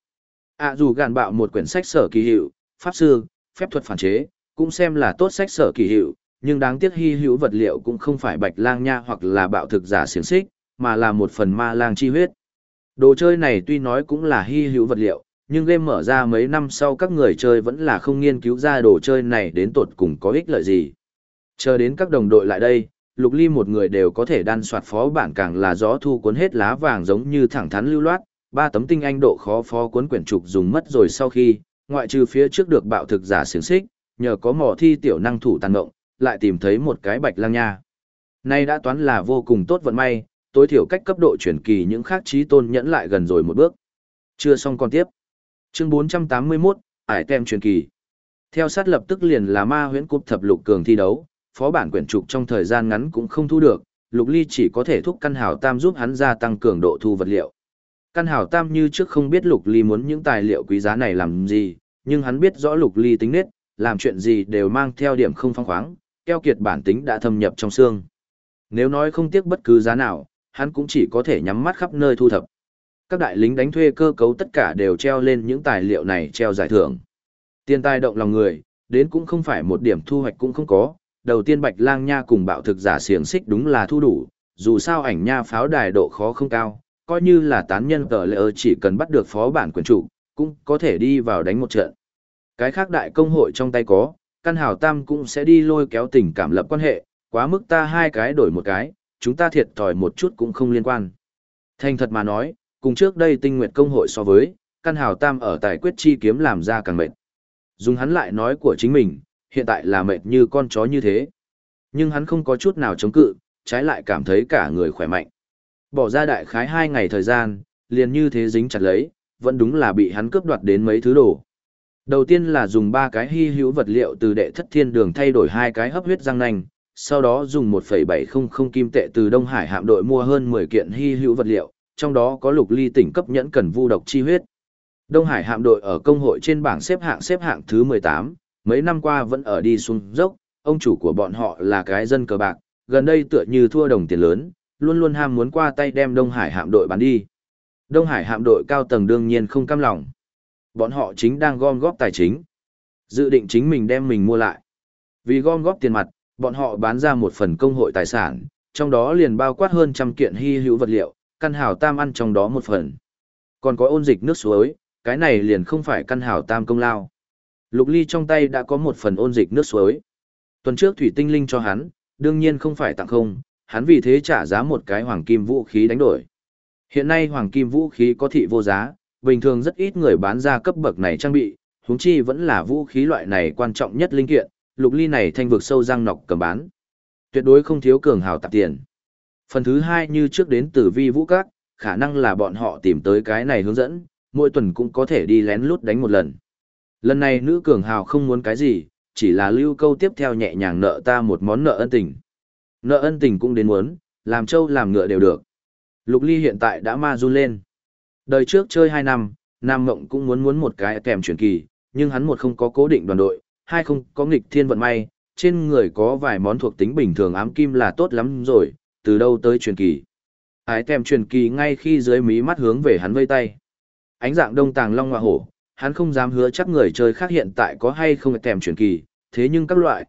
Dù gạn bạo một quyển sách sở kỳ hiệu, pháp sư, phép thuật phản chế, cũng xem là tốt sách sở kỳ hiệu, nhưng đáng tiếc hy hữu vật liệu cũng không phải bạch lang nha hoặc là bạo thực giả xiềng xích, mà là một phần ma lang chi huyết. Đồ chơi này tuy nói cũng là hy hữu vật liệu, nhưng game mở ra mấy năm sau các người chơi vẫn là không nghiên cứu ra đồ chơi này đến tột cùng có ích lợi gì. Chờ đến các đồng đội lại đây, Lục Ly một người đều có thể đan soạt phó bản càng là gió thu cuốn hết lá vàng giống như thẳng thắn lưu loát, 3 tấm tinh anh độ khó phó cuốn quyển trục dùng mất rồi sau khi, ngoại trừ phía trước được bạo thực giả xiềng xích, nhờ có mỏ thi tiểu năng thủ tàn ngộng, lại tìm thấy một cái bạch lang nha. Nay đã toán là vô cùng tốt vận may, tối thiểu cách cấp độ chuyển kỳ những khác chí tôn nhẫn lại gần rồi một bước. Chưa xong còn tiếp. Chương 481, ải tem truyền kỳ. Theo sát lập tức liền là ma huyễn cúp thập lục cường thi đấu, phó bản quyển trục trong thời gian ngắn cũng không thu được, Lục Ly chỉ có thể thúc Căn Hào Tam giúp hắn gia tăng cường độ thu vật liệu. Căn Hào Tam như trước không biết Lục Ly muốn những tài liệu quý giá này làm gì, nhưng hắn biết rõ Lục Ly tính nết, làm chuyện gì đều mang theo điểm không phóng khoáng, keo kiệt bản tính đã thâm nhập trong xương. Nếu nói không tiếc bất cứ giá nào, hắn cũng chỉ có thể nhắm mắt khắp nơi thu thập. Các đại lính đánh thuê cơ cấu tất cả đều treo lên những tài liệu này treo giải thưởng. Tiền tài động lòng người, đến cũng không phải một điểm thu hoạch cũng không có. Đầu tiên Bạch Lang Nha cùng bạo thực giả xiềng xích đúng là thu đủ, dù sao ảnh nha pháo đài độ khó không cao, coi như là tán nhân tờ lệ chỉ cần bắt được phó bản quyền chủ, cũng có thể đi vào đánh một trận. Cái khác đại công hội trong tay có, Căn Hào Tam cũng sẽ đi lôi kéo tình cảm lập quan hệ, quá mức ta hai cái đổi một cái, chúng ta thiệt thòi một chút cũng không liên quan. Thành thật mà nói, cùng trước đây Tinh Nguyệt công hội so với, Căn Hào Tam ở tài quyết chi kiếm làm ra càng mệt. Dùng hắn lại nói của chính mình, hiện tại là mệt như con chó như thế. Nhưng hắn không có chút nào chống cự, trái lại cảm thấy cả người khỏe mạnh. Bỏ ra đại khái 2 ngày thời gian, liền như thế dính chặt lấy, vẫn đúng là bị hắn cướp đoạt đến mấy thứ đồ. Đầu tiên là dùng 3 cái hy hữu vật liệu từ đệ thất thiên đường thay đổi 2 cái hấp huyết răng nanh, sau đó dùng 1,700 kim tệ từ Đông Hải hạm đội mua hơn 10 kiện hy hữu vật liệu, trong đó có Lục Ly tỉnh cấp nhẫn cần vu độc chi huyết. Đông Hải hạm đội ở công hội trên bảng xếp hạng thứ 18, mấy năm qua vẫn ở đi xuống dốc, ông chủ của bọn họ là cái dân cờ bạc, gần đây tựa như thua đồng tiền lớn, luôn luôn ham muốn qua tay đem Đông Hải hạm đội bán đi. Đông Hải hạm đội cao tầng đương nhiên không cam lòng. Bọn họ chính đang gom góp tài chính, dự định chính mình đem mình mua lại. Vì gom góp tiền mặt, bọn họ bán ra một phần công hội tài sản, trong đó liền bao quát hơn 100 kiện hy hữu vật liệu, Căn Hào Tam ăn trong đó một phần. Còn có ôn dịch nước suối, cái này liền không phải Căn Hào Tam công lao. Lục Ly trong tay đã có một phần ôn dịch nước suối. Tuần trước Thủy Tinh Linh cho hắn, đương nhiên không phải tặng không, hắn vì thế trả giá một cái hoàng kim vũ khí đánh đổi. Hiện nay hoàng kim vũ khí có thị vô giá, bình thường rất ít người bán ra cấp bậc này trang bị, huống chi vẫn là vũ khí loại này quan trọng nhất linh kiện, Lục Ly này thanh vực sâu răng nọc cầm bán. Tuyệt đối không thiếu cường hào tạp tiền. Phần thứ hai như trước đến từ vi vũ các, khả năng là bọn họ tìm tới cái này hướng dẫn, mỗi tuần cũng có thể đi lén lút đánh một lần. Lần này nữ cường hào không muốn cái gì, chỉ là lưu câu tiếp theo nhẹ nhàng nợ ta một món nợ ân tình. Nợ ân tình cũng đến muốn, làm trâu làm ngựa đều được. Lục Ly hiện tại đã ma run lên. Đời trước chơi 2 năm, Nam Mộng cũng muốn một cái kèm truyền kỳ, nhưng hắn một không có cố định đoàn đội, hai không có nghịch thiên vận may, trên người có vài món thuộc tính bình thường ám kim là tốt lắm rồi, từ đâu tới truyền kỳ. Ái kèm truyền kỳ ngay khi dưới mí mắt hướng về hắn vây tay. Ánh dạng đông tàng long hoa hổ, hắn không dám hứa chắc người chơi khác hiện tại có hay không kèm truyền kỳ, thế nhưng các loại,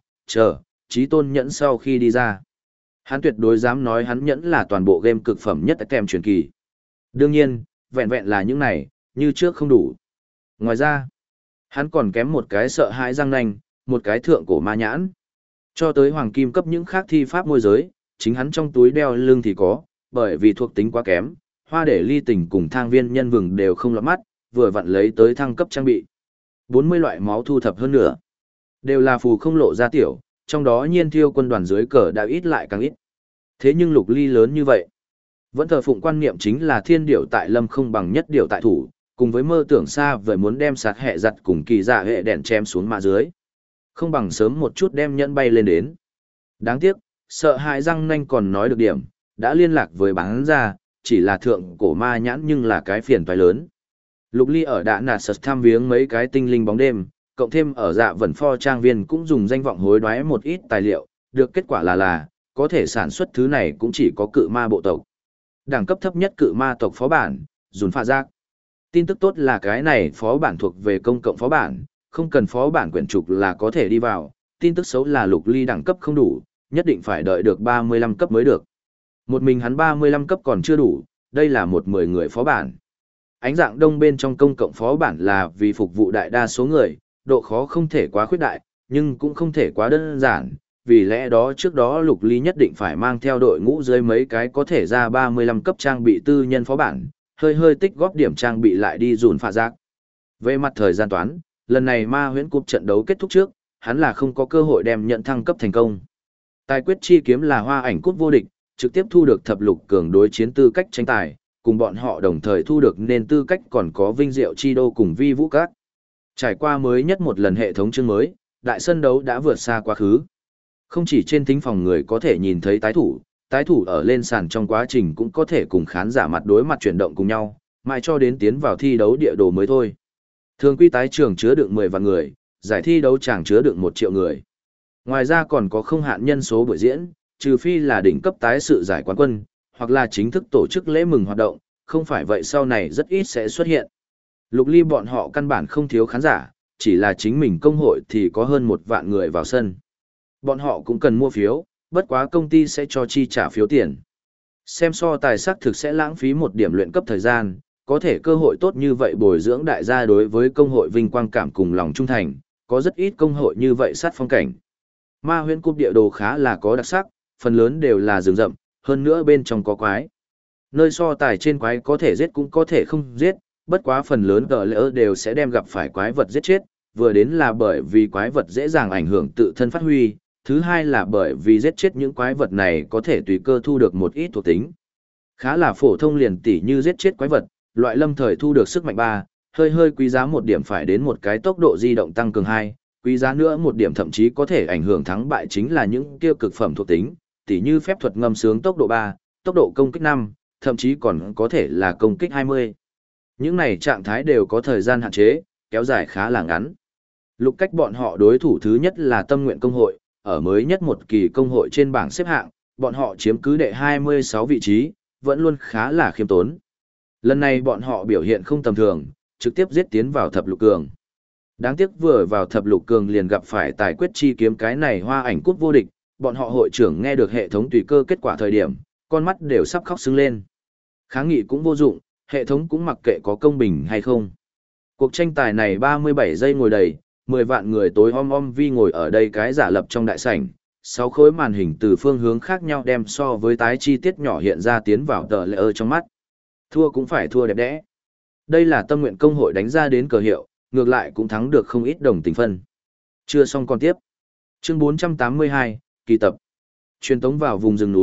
trí tôn nhẫn sau khi đi ra. Hắn tuyệt đối dám nói hắn nhẫn là toàn bộ game cực phẩm nhất kèm truyền kỳ. Đương nhiên, vẹn vẹn là những này, như trước không đủ. Ngoài ra, hắn còn kém một cái sợ hãi răng nanh, một cái thượng cổ ma nhãn. Cho tới hoàng kim cấp những khác thi pháp môi giới, chính hắn trong túi đeo lưng thì có, bởi vì thuộc tính quá kém, hoa để ly tình cùng thang viên nhân vừng đều không lọt mắt, vừa vặn lấy tới thăng cấp trang bị. 40 loại máu thu thập hơn nữa. Đều là phù không lộ ra tiểu, trong đó nhiên thiêu quân đoàn dưới cờ đã ít lại càng ít. Thế nhưng Lục Ly lớn như vậy, vẫn thờ phụng quan niệm chính là thiên điểu tại lâm không bằng nhất điểu tại thủ, cùng với mơ tưởng xa vời muốn đem sạt hệ giặt cùng kỳ dạ hệ đèn chém xuống mà dưới. Không bằng sớm một chút đem nhẫn bay lên đến. Đáng tiếc, sợ hãi răng nanh còn nói được điểm, đã liên lạc với bán ra, chỉ là thượng cổ ma nhãn nhưng là cái phiền toái lớn. Lục Ly ở đã nạt sật tham viếng mấy cái tinh linh bóng đêm, cộng thêm ở dạ vẩn pho trang viên cũng dùng danh vọng hối đoái một ít tài liệu, được kết quả là có thể sản xuất thứ này cũng chỉ có cự ma bộ tộc. Đẳng cấp thấp nhất cự ma tộc phó bản, dùn pha giác. Tin tức tốt là cái này phó bản thuộc về công cộng phó bản, không cần phó bản quyển trục là có thể đi vào. Tin tức xấu là Lục Ly đẳng cấp không đủ, nhất định phải đợi được 35 cấp mới được. Một mình hắn 35 cấp còn chưa đủ, đây là một 10 người phó bản. Ánh dạng đông bên trong công cộng phó bản là vì phục vụ đại đa số người, độ khó không thể quá khuyết đại, nhưng cũng không thể quá đơn giản. Vì lẽ đó trước đó Lục Ly nhất định phải mang theo đội ngũ dưới mấy cái có thể ra 35 cấp trang bị tư nhân phó bản, hơi tích góp điểm trang bị lại đi dùn phạ giác. Về mặt thời gian toán, lần này ma huyễn cúp trận đấu kết thúc trước, hắn là không có cơ hội đem nhận thăng cấp thành công. Tài quyết chi kiếm là hoa ảnh cúp vô địch, trực tiếp thu được thập lục cường đối chiến tư cách tranh tài, cùng bọn họ đồng thời thu được nên tư cách còn có vinh diệu chi đô cùng vi vũ các. Trải qua mới nhất một lần hệ thống chương mới, đại sân đấu đã vượt xa quá khứ. Không chỉ trên thính phòng người có thể nhìn thấy tái thủ ở lên sàn trong quá trình cũng có thể cùng khán giả mặt đối mặt chuyển động cùng nhau, mãi cho đến tiến vào thi đấu địa đồ mới thôi. Thường quy tái trường chứa đựng 10 vạn người, giải thi đấu chẳng chứa đựng 1 triệu người. Ngoài ra còn có không hạn nhân số buổi diễn, trừ phi là đỉnh cấp tái sự giải quán quân, hoặc là chính thức tổ chức lễ mừng hoạt động, không phải vậy sau này rất ít sẽ xuất hiện. Lục Ly bọn họ căn bản không thiếu khán giả, chỉ là chính mình công hội thì có hơn 1 vạn người vào sân. Bọn họ cũng cần mua phiếu, bất quá công ty sẽ cho chi trả phiếu tiền. Xem so tài xác thực sẽ lãng phí một điểm luyện cấp thời gian, có thể cơ hội tốt như vậy bồi dưỡng đại gia đối với công hội vinh quang cảm cùng lòng trung thành, có rất ít công hội như vậy sát phong cảnh. Ma huyễn cúp địa đồ khá là có đặc sắc, phần lớn đều là rừng rậm, hơn nữa bên trong có quái. Nơi so tài trên quái có thể giết cũng có thể không giết, bất quá phần lớn gỡ lỡ đều sẽ đem gặp phải quái vật giết chết, vừa đến là bởi vì quái vật dễ dàng ảnh hưởng tự thân phát huy, thứ hai là bởi vì giết chết những quái vật này có thể tùy cơ thu được một ít thuộc tính. Khá là phổ thông liền tỉ như giết chết quái vật, loại lâm thời thu được sức mạnh 3, hơi quý giá một điểm phải đến một cái tốc độ di động tăng cường 2, quý giá nữa một điểm thậm chí có thể ảnh hưởng thắng bại chính là những kia cực phẩm thuộc tính, tỉ như phép thuật ngâm sướng tốc độ 3, tốc độ công kích 5, thậm chí còn có thể là công kích 20. Những này trạng thái đều có thời gian hạn chế, kéo dài khá là ngắn. Lục cách bọn họ đối thủ thứ nhất là Tâm Nguyện Công hội, ở mới nhất một kỳ công hội trên bảng xếp hạng, bọn họ chiếm cứ đệ 26 vị trí, vẫn luôn khá là khiêm tốn. Lần này bọn họ biểu hiện không tầm thường, trực tiếp giết tiến vào thập lục cường. Đáng tiếc vừa vào thập lục cường liền gặp phải tài quyết chi kiếm cái này hoa ảnh cút vô địch, bọn họ hội trưởng nghe được hệ thống tùy cơ kết quả thời điểm, con mắt đều sắp khóc sưng lên. Kháng nghị cũng vô dụng, hệ thống cũng mặc kệ có công bình hay không. Cuộc tranh tài này 37 giây ngồi đầy, 10 vạn người tối om vi ngồi ở đây cái giả lập trong đại sảnh, 6 khối màn hình từ phương hướng khác nhau đem so với tái chi tiết nhỏ hiện ra tiến vào tờ lệ trong mắt. Thua cũng phải thua đẹp đẽ. Đây là Tâm Nguyện Công hội đánh ra đến cờ hiệu, ngược lại cũng thắng được không ít đồng tình phân. Chưa xong còn tiếp. Chương 482, kỳ tập. Truyền tống vào vùng rừng núi,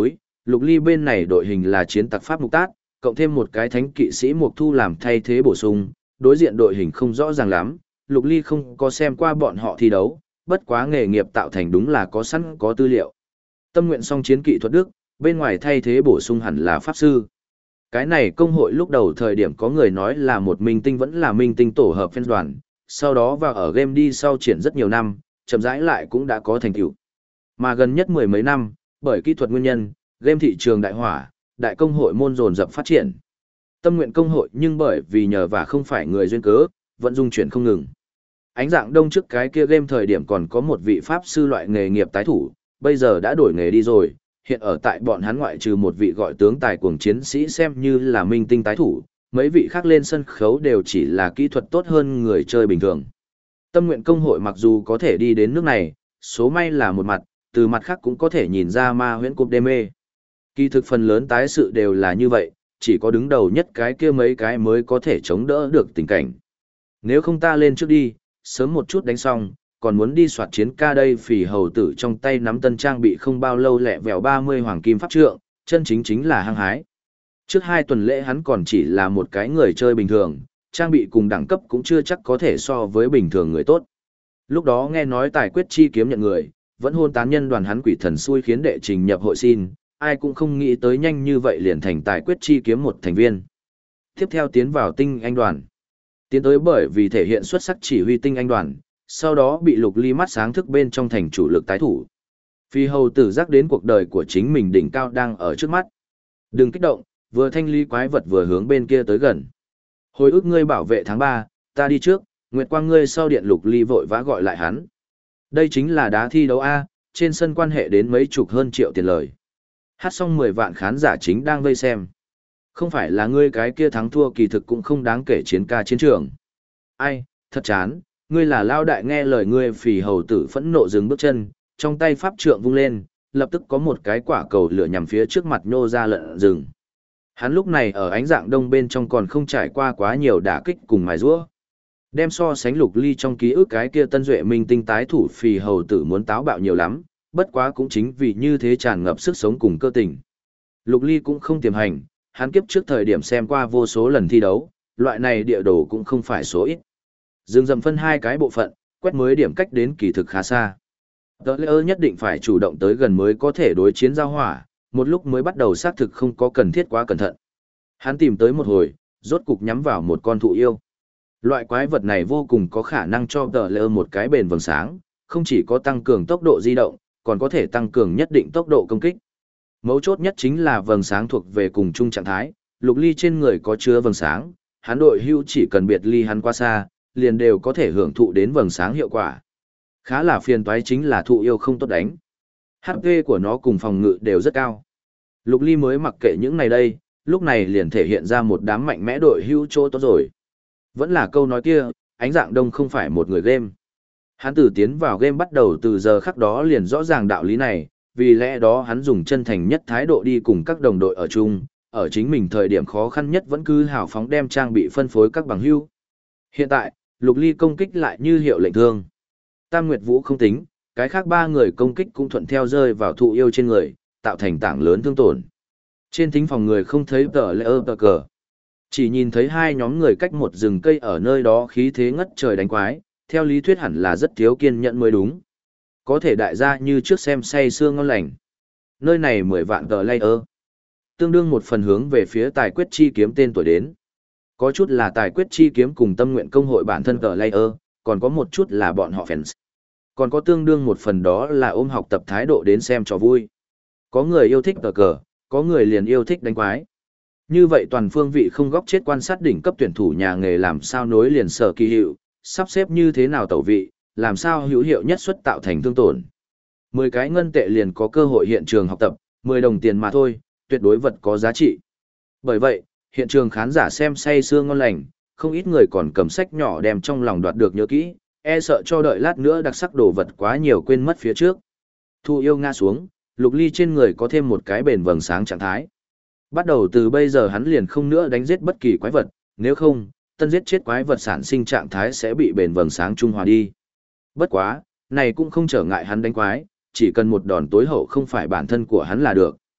Lục Ly bên này đội hình là chiến tặc Pháp Mục Tát, cộng thêm một cái thánh kỵ sĩ Mục Thu làm thay thế bổ sung, đối diện đội hình không rõ ràng lắm, Lục Ly không có xem qua bọn họ thi đấu, bất quá nghề nghiệp tạo thành đúng là có sẵn có tư liệu. Tâm nguyện song chiến kỵ thuật đức, bên ngoài thay thế bổ sung hẳn là Pháp Sư. Cái này công hội lúc đầu thời điểm có người nói là một minh tinh vẫn là minh tinh tổ hợp fan đoàn, sau đó vào ở game đi sau triển rất nhiều năm, chậm rãi lại cũng đã có thành tựu. Mà gần nhất mười mấy năm, bởi kỹ thuật nguyên nhân, game thị trường đại hỏa, đại công hội môn dồn dập phát triển. Tâm nguyện công hội nhưng bởi vì nhờ và không phải người duyên cớ, vẫn dung chuyển không ngừng. Ánh dạng đông trước cái kia game thời điểm còn có một vị pháp sư loại nghề nghiệp tái thủ, bây giờ đã đổi nghề đi rồi, hiện ở tại bọn hắn ngoại trừ một vị gọi tướng tài cuồng chiến sĩ xem như là minh tinh tái thủ, mấy vị khác lên sân khấu đều chỉ là kỹ thuật tốt hơn người chơi bình thường. Tâm nguyện công hội mặc dù có thể đi đến nước này, số may là một mặt, từ mặt khác cũng có thể nhìn ra ma huyễn cúp đê mê. Kỳ thực phần lớn tái sự đều là như vậy, chỉ có đứng đầu nhất cái kia mấy cái mới có thể chống đỡ được tình cảnh. Nếu không ta lên trước đi, sớm một chút đánh xong, còn muốn đi soạt chiến ca đây phì hầu tử trong tay nắm tân trang bị không bao lâu lẹ vèo 30 hoàng kim pháp trượng, chân chính là hăng hái. Trước 2 tuần lễ hắn còn chỉ là một cái người chơi bình thường, trang bị cùng đẳng cấp cũng chưa chắc có thể so với bình thường người tốt. Lúc đó nghe nói tài quyết chi kiếm nhận người, vẫn hôn tán nhân đoàn hắn quỷ thần xui khiến đệ trình nhập hội xin, ai cũng không nghĩ tới nhanh như vậy liền thành tài quyết chi kiếm một thành viên. Tiếp theo tiến vào tinh anh đoàn. Tiến tới bởi vì thể hiện xuất sắc chỉ huy tinh anh đoàn, sau đó bị Lục Ly mắt sáng thức bên trong thành chủ lực tái thủ. Phi hầu tử giác đến cuộc đời của chính mình đỉnh cao đang ở trước mắt. Đừng kích động, vừa thanh lý quái vật vừa hướng bên kia tới gần. Hồi ức ngươi bảo vệ tháng 3, ta đi trước, Nguyệt Quang ngươi sau điện. Lục Ly vội vã gọi lại hắn. Đây chính là đá thi đấu A, trên sân quan hệ đến mấy chục hơn triệu tiền lời. Hát xong 10 vạn khán giả chính đang vây xem. Không phải là ngươi cái kia thắng thua kỳ thực cũng không đáng kể chiến ca chiến trường. Ai, thật chán, ngươi là lao đại nghe lời ngươi. Phì hầu tử phẫn nộ dừng bước chân, trong tay pháp trượng vung lên, lập tức có một cái quả cầu lửa nhằm phía trước mặt nhô ra lợn rừng. Hắn lúc này ở ánh dạng đông bên trong còn không trải qua quá nhiều đả kích cùng mài giũa. Đem so sánh Lục Ly trong ký ức cái kia tân duệ minh tinh tái thủ phì hầu tử muốn táo bạo nhiều lắm, bất quá cũng chính vì như thế tràn ngập sức sống cùng cơ tình. Lục Ly cũng không tiềm hành, hắn kiếp trước thời điểm xem qua vô số lần thi đấu, loại này địa đồ cũng không phải số ít. Dừng dầm phân 2 cái bộ phận, quét mới điểm cách đến kỳ thực khá xa. Tờ lễ nhất định phải chủ động tới gần mới có thể đối chiến giao hỏa, một lúc mới bắt đầu xác thực không có cần thiết quá cẩn thận. Hắn tìm tới một hồi, rốt cục nhắm vào một con thụ yêu. Loại quái vật này vô cùng có khả năng cho tờ lễ một cái bền vầng sáng, không chỉ có tăng cường tốc độ di động, còn có thể tăng cường nhất định tốc độ công kích. Mấu chốt nhất chính là vầng sáng thuộc về cùng chung trạng thái, Lục Ly trên người có chứa vầng sáng, hắn đội hưu chỉ cần biệt ly hắn qua xa, liền đều có thể hưởng thụ đến vầng sáng hiệu quả. Khá là phiền toái chính là thụ yêu không tốt đánh. HP của nó cùng phòng ngự đều rất cao. Lục Ly mới mặc kệ những này đây, lúc này liền thể hiện ra một đám mạnh mẽ đội hưu chỗ tốt rồi. Vẫn là câu nói kia, ánh dạng đông không phải một người game. Hắn từ tiến vào game bắt đầu từ giờ khắc đó liền rõ ràng đạo lý này, vì lẽ đó hắn dùng chân thành nhất thái độ đi cùng các đồng đội ở chung, ở chính mình thời điểm khó khăn nhất vẫn cứ hào phóng đem trang bị phân phối các bằng hữu. Hiện tại, Lục Ly công kích lại như hiệu lệnh thương. Tam Nguyệt Vũ không tính, cái khác 3 người công kích cũng thuận theo rơi vào thụ yêu trên người, tạo thành tảng lớn thương tổn. Trên thính phòng người không thấy tờ lễ tờ cờ. Chỉ nhìn thấy 2 nhóm người cách một rừng cây ở nơi đó khí thế ngất trời đánh quái, theo lý thuyết hẳn là rất thiếu kiên nhẫn mới đúng. Có thể đại gia như trước xem say sưa ngon lành. Nơi này 10 vạn tờ layer. Tương đương một phần hướng về phía tài quyết chi kiếm tên tuổi đến. Có chút là tài quyết chi kiếm cùng tâm nguyện công hội bản thân tờ layer, còn có một chút là bọn họ fans. Còn có tương đương một phần đó là ôm học tập thái độ đến xem cho vui. Có người yêu thích tờ cờ, có người liền yêu thích đánh quái. Như vậy toàn phương vị không góc chết quan sát đỉnh cấp tuyển thủ nhà nghề làm sao nối liền sở kỳ hiệu, sắp xếp như thế nào tẩu vị, làm sao hữu hiệu nhất suất tạo thành thương tổn. 10 cái ngân tệ liền có cơ hội hiện trường học tập, 10 đồng tiền mà thôi, tuyệt đối vật có giá trị. Bởi vậy, hiện trường khán giả xem say sưa ngon lành, không ít người còn cầm sách nhỏ đem trong lòng đoạt được nhớ kỹ, e sợ cho đợi lát nữa đặc sắc đồ vật quá nhiều quên mất phía trước. Thu yêu ngã xuống, Lục Ly trên người có thêm một cái bền vầng sáng trạng thái. Bắt đầu từ bây giờ hắn liền không nữa đánh giết bất kỳ quái vật, nếu không, tân giết chết quái vật sản sinh trạng thái sẽ bị bền vầng sáng trung hòa đi. Bất quá, này cũng không trở ngại hắn đánh quái, chỉ cần một đòn tối hậu không phải bản thân của hắn là được.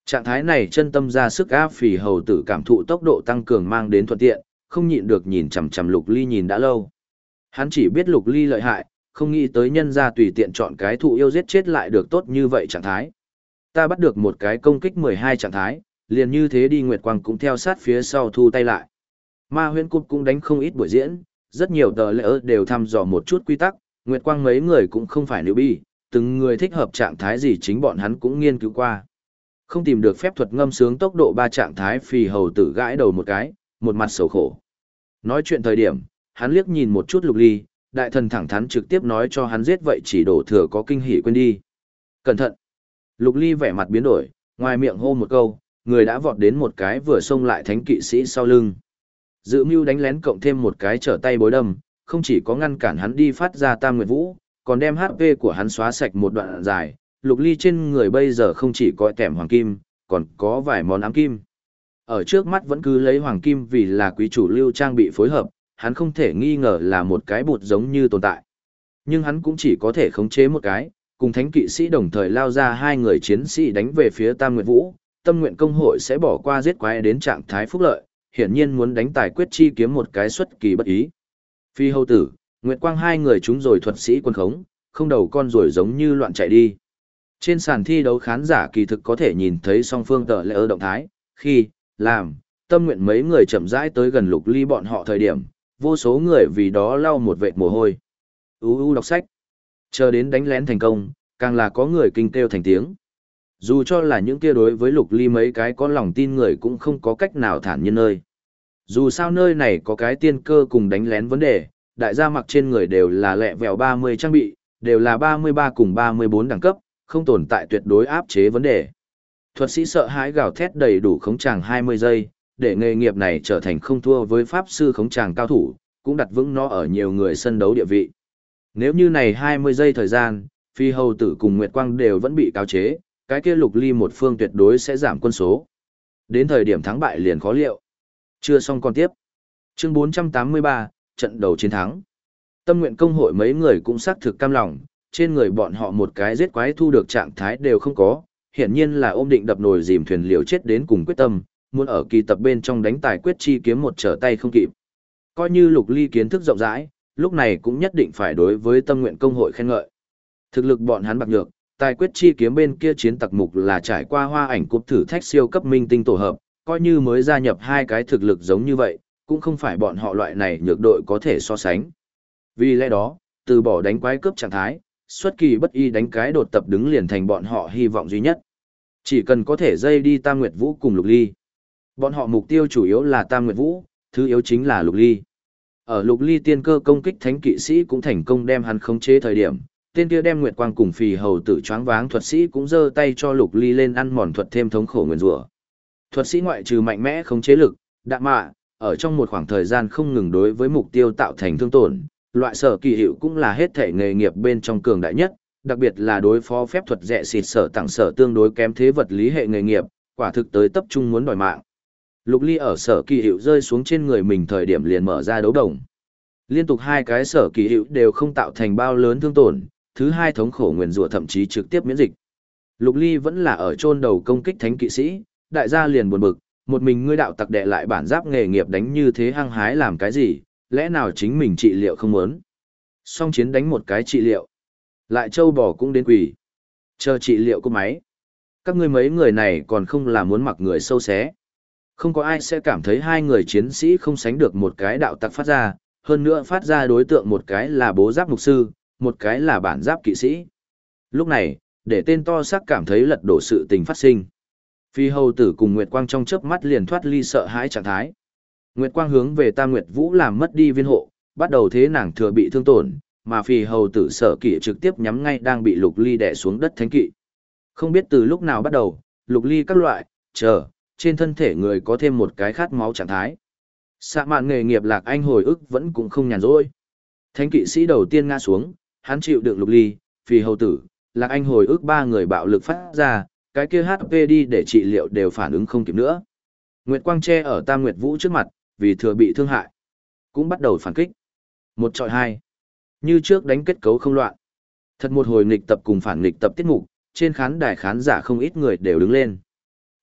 Trạng thái này chân tâm ra sức áp phì hầu tử cảm thụ tốc độ tăng cường mang đến thuận tiện, không nhịn được nhìn chằm chằm Lục Ly nhìn đã lâu. Hắn chỉ biết Lục Ly lợi hại, không nghĩ tới nhân ra tùy tiện chọn cái thụ yêu giết chết lại được tốt như vậy trạng thái. Ta bắt được một cái công kích 12 trạng thái, liền như thế đi Nguyệt Quang cũng theo sát phía sau thu tay lại. Ma Huyễn Cúp cũng đánh không ít buổi diễn, rất nhiều tờ lễ đều thăm dò một chút quy tắc, Nguyệt Quang mấy người cũng không phải newbie, từng người thích hợp trạng thái gì chính bọn hắn cũng nghiên cứu qua. Không tìm được phép thuật ngâm sướng tốc độ 3 trạng thái phì hầu tử gãi đầu một cái, một mặt sầu khổ. Nói chuyện thời điểm, hắn liếc nhìn một chút Lục Ly, đại thần thẳng thắn trực tiếp nói cho hắn giết vậy chỉ đổ thừa có kinh hỉ quên đi. Cẩn thận! Lục Ly vẻ mặt biến đổi, ngoài miệng hô một câu, người đã vọt đến một cái vừa xông lại thánh kỵ sĩ sau lưng. Dự mưu đánh lén cộng thêm một cái trở tay bối đâm, không chỉ có ngăn cản hắn đi phát ra Tam Nguyệt Vũ, còn đem HP của hắn xóa sạch một đoạn dài. Lục Ly trên người bây giờ không chỉ có kèm hoàng kim, còn có vài món ám kim. Ở trước mắt vẫn cứ lấy hoàng kim vì là quý chủ lưu trang bị phối hợp, hắn không thể nghi ngờ là một cái bụt giống như tồn tại. Nhưng hắn cũng chỉ có thể khống chế một cái, cùng thánh kỵ sĩ đồng thời lao ra hai người chiến sĩ đánh về phía Tam Nguyệt Vũ, Tâm Nguyện Công hội sẽ bỏ qua giết quái đến trạng thái phúc lợi, hiển nhiên muốn đánh tài quyết chi kiếm một cái xuất kỳ bất ý. Phi hầu tử, Nguyệt Quang hai người chúng rồi thuật sĩ quân khống, không đầu con rồi giống như loạn chạy đi. Trên sàn thi đấu khán giả kỳ thực có thể nhìn thấy song phương tờ lễ động thái, khi, làm, Tâm Nguyện mấy người chậm rãi tới gần Lục Ly bọn họ thời điểm, vô số người vì đó lau một vệt mồ hôi. Đọc sách. Chờ đến đánh lén thành công, càng là có người kinh kêu thành tiếng. Dù cho là những kia đối với Lục Ly mấy cái có lòng tin người cũng không có cách nào thản nhiên nơi. Dù sao nơi này có cái tiên cơ cùng đánh lén vấn đề, đại gia mặc trên người đều là lẹ vèo 30 trang bị, đều là 33 cùng 34 đẳng cấp, không tồn tại tuyệt đối áp chế vấn đề. Thuật sĩ sợ hãi gào thét đầy đủ khống tràng 20 giây, để nghề nghiệp này trở thành không thua với pháp sư khống tràng cao thủ, cũng đặt vững nó ở nhiều người sân đấu địa vị. Nếu như này 20 giây thời gian, Phi Hầu Tử cùng Nguyệt Quang đều vẫn bị cáo chế, cái kia Lục Ly một phương tuyệt đối sẽ giảm quân số. Đến thời điểm thắng bại liền khó liệu. Chưa xong còn tiếp. Chương 483, trận đầu chiến thắng. Tâm Nguyện Công hội mấy người cũng xác thực cam lòng, trên người bọn họ một cái giết quái thu được trạng thái đều không có, hiển nhiên là ôm định đập nồi dìm thuyền liều chết đến cùng quyết tâm, muốn ở kỳ tập bên trong đánh tài quyết chi kiếm một trở tay không kịp. Coi như Lục Ly kiến thức rộng rãi, lúc này cũng nhất định phải đối với Tâm Nguyện Công hội khen ngợi. Thực lực bọn hắn bạc nhược, tài quyết chi kiếm bên kia chiến tặc mục là trải qua hoa ảnh cúp thử thách siêu cấp minh tinh tổ hợp, coi như mới gia nhập hai cái thực lực giống như vậy, cũng không phải bọn họ loại này nhược đội có thể so sánh. Vì lẽ đó, từ bỏ đánh quái cướp trạng thái, xuất kỳ bất y đánh cái đột tập đứng liền thành bọn họ hy vọng duy nhất. Chỉ cần có thể dây đi Tam Nguyệt Vũ cùng Lục Ly. Bọn họ mục tiêu chủ yếu là Tam Nguyệt Vũ, thứ yếu chính là Lục Ly. Ở Lục Ly tiên cơ công kích thánh kỵ sĩ cũng thành công đem hắn khống chế thời điểm, tên kia đem Nguyệt Quang cùng Phì Hầu Tử choáng váng thuật sĩ cũng giơ tay cho Lục Ly lên ăn mòn thuật thêm thống khổ nguyền rủa. Thuật sĩ ngoại trừ mạnh mẽ khống chế lực, đạm mạ, ở trong một khoảng thời gian không ngừng đối với mục tiêu tạo thành thương tổn, loại sở kỳ hiệu cũng là hết thể nghề nghiệp bên trong cường đại nhất, đặc biệt là đối phó phép thuật rẻ xịt sở tặng sở tương đối kém thế vật lý hệ nghề nghiệp, quả thực tới tập trung muốn đòi mạng. Lục Ly ở sở kỳ hiệu rơi xuống trên người mình thời điểm liền mở ra đấu đồng. Liên tục hai cái sở kỳ hiệu đều không tạo thành bao lớn thương tổn, thứ hai thống khổ nguyền rủa thậm chí trực tiếp miễn dịch. Lục Ly vẫn là ở chôn đầu công kích thánh kỵ sĩ, đại gia liền buồn bực, một mình ngươi đạo tặc đệ lại bản giáp nghề nghiệp đánh như thế hăng hái làm cái gì, lẽ nào chính mình trị liệu không muốn. Song chiến đánh một cái trị liệu. Lại châu bò cũng đến quỷ. Chờ trị liệu của máy. Các ngươi mấy người này còn không là muốn mặc người sâu xé. Không có ai sẽ cảm thấy hai người chiến sĩ không sánh được một cái đạo tặc phát ra, hơn nữa phát ra đối tượng một cái là bố giáp mục sư, một cái là bản giáp kỵ sĩ. Lúc này, để tên to xác cảm thấy lật đổ sự tình phát sinh. Phi Hầu Tử cùng Nguyệt Quang trong chớp mắt liền thoát ly sợ hãi trạng thái. Nguyệt Quang hướng về Tam Nguyệt Vũ làm mất đi viên hộ, bắt đầu thế nàng thừa bị thương tổn, mà Phi Hầu Tử Sở Kỵ trực tiếp nhắm ngay đang bị Lục Ly đè xuống đất thánh kỵ. Không biết từ lúc nào bắt đầu, Lục Ly các loại, trên thân thể người có thêm một cái khát máu trạng thái. Xạ mạn nghề nghiệp Lạc Anh hồi ức vẫn cũng không nhàn rỗi. Thánh kỵ sĩ đầu tiên ngã xuống, hắn chịu đựng Lục Ly, Phi Hầu Tử, Lạc Anh hồi ức ba người bạo lực phát ra, cái kia HP đi để trị liệu đều phản ứng không kịp nữa. Nguyệt Quang che ở Tam Nguyệt Vũ trước mặt, vì thừa bị thương hại, cũng bắt đầu phản kích. Một chọi hai. Như trước đánh kết cấu không loạn. Thật một hồi nghịch tập cùng phản nghịch tập tiết mục, trên khán đài khán giả không ít người đều đứng lên.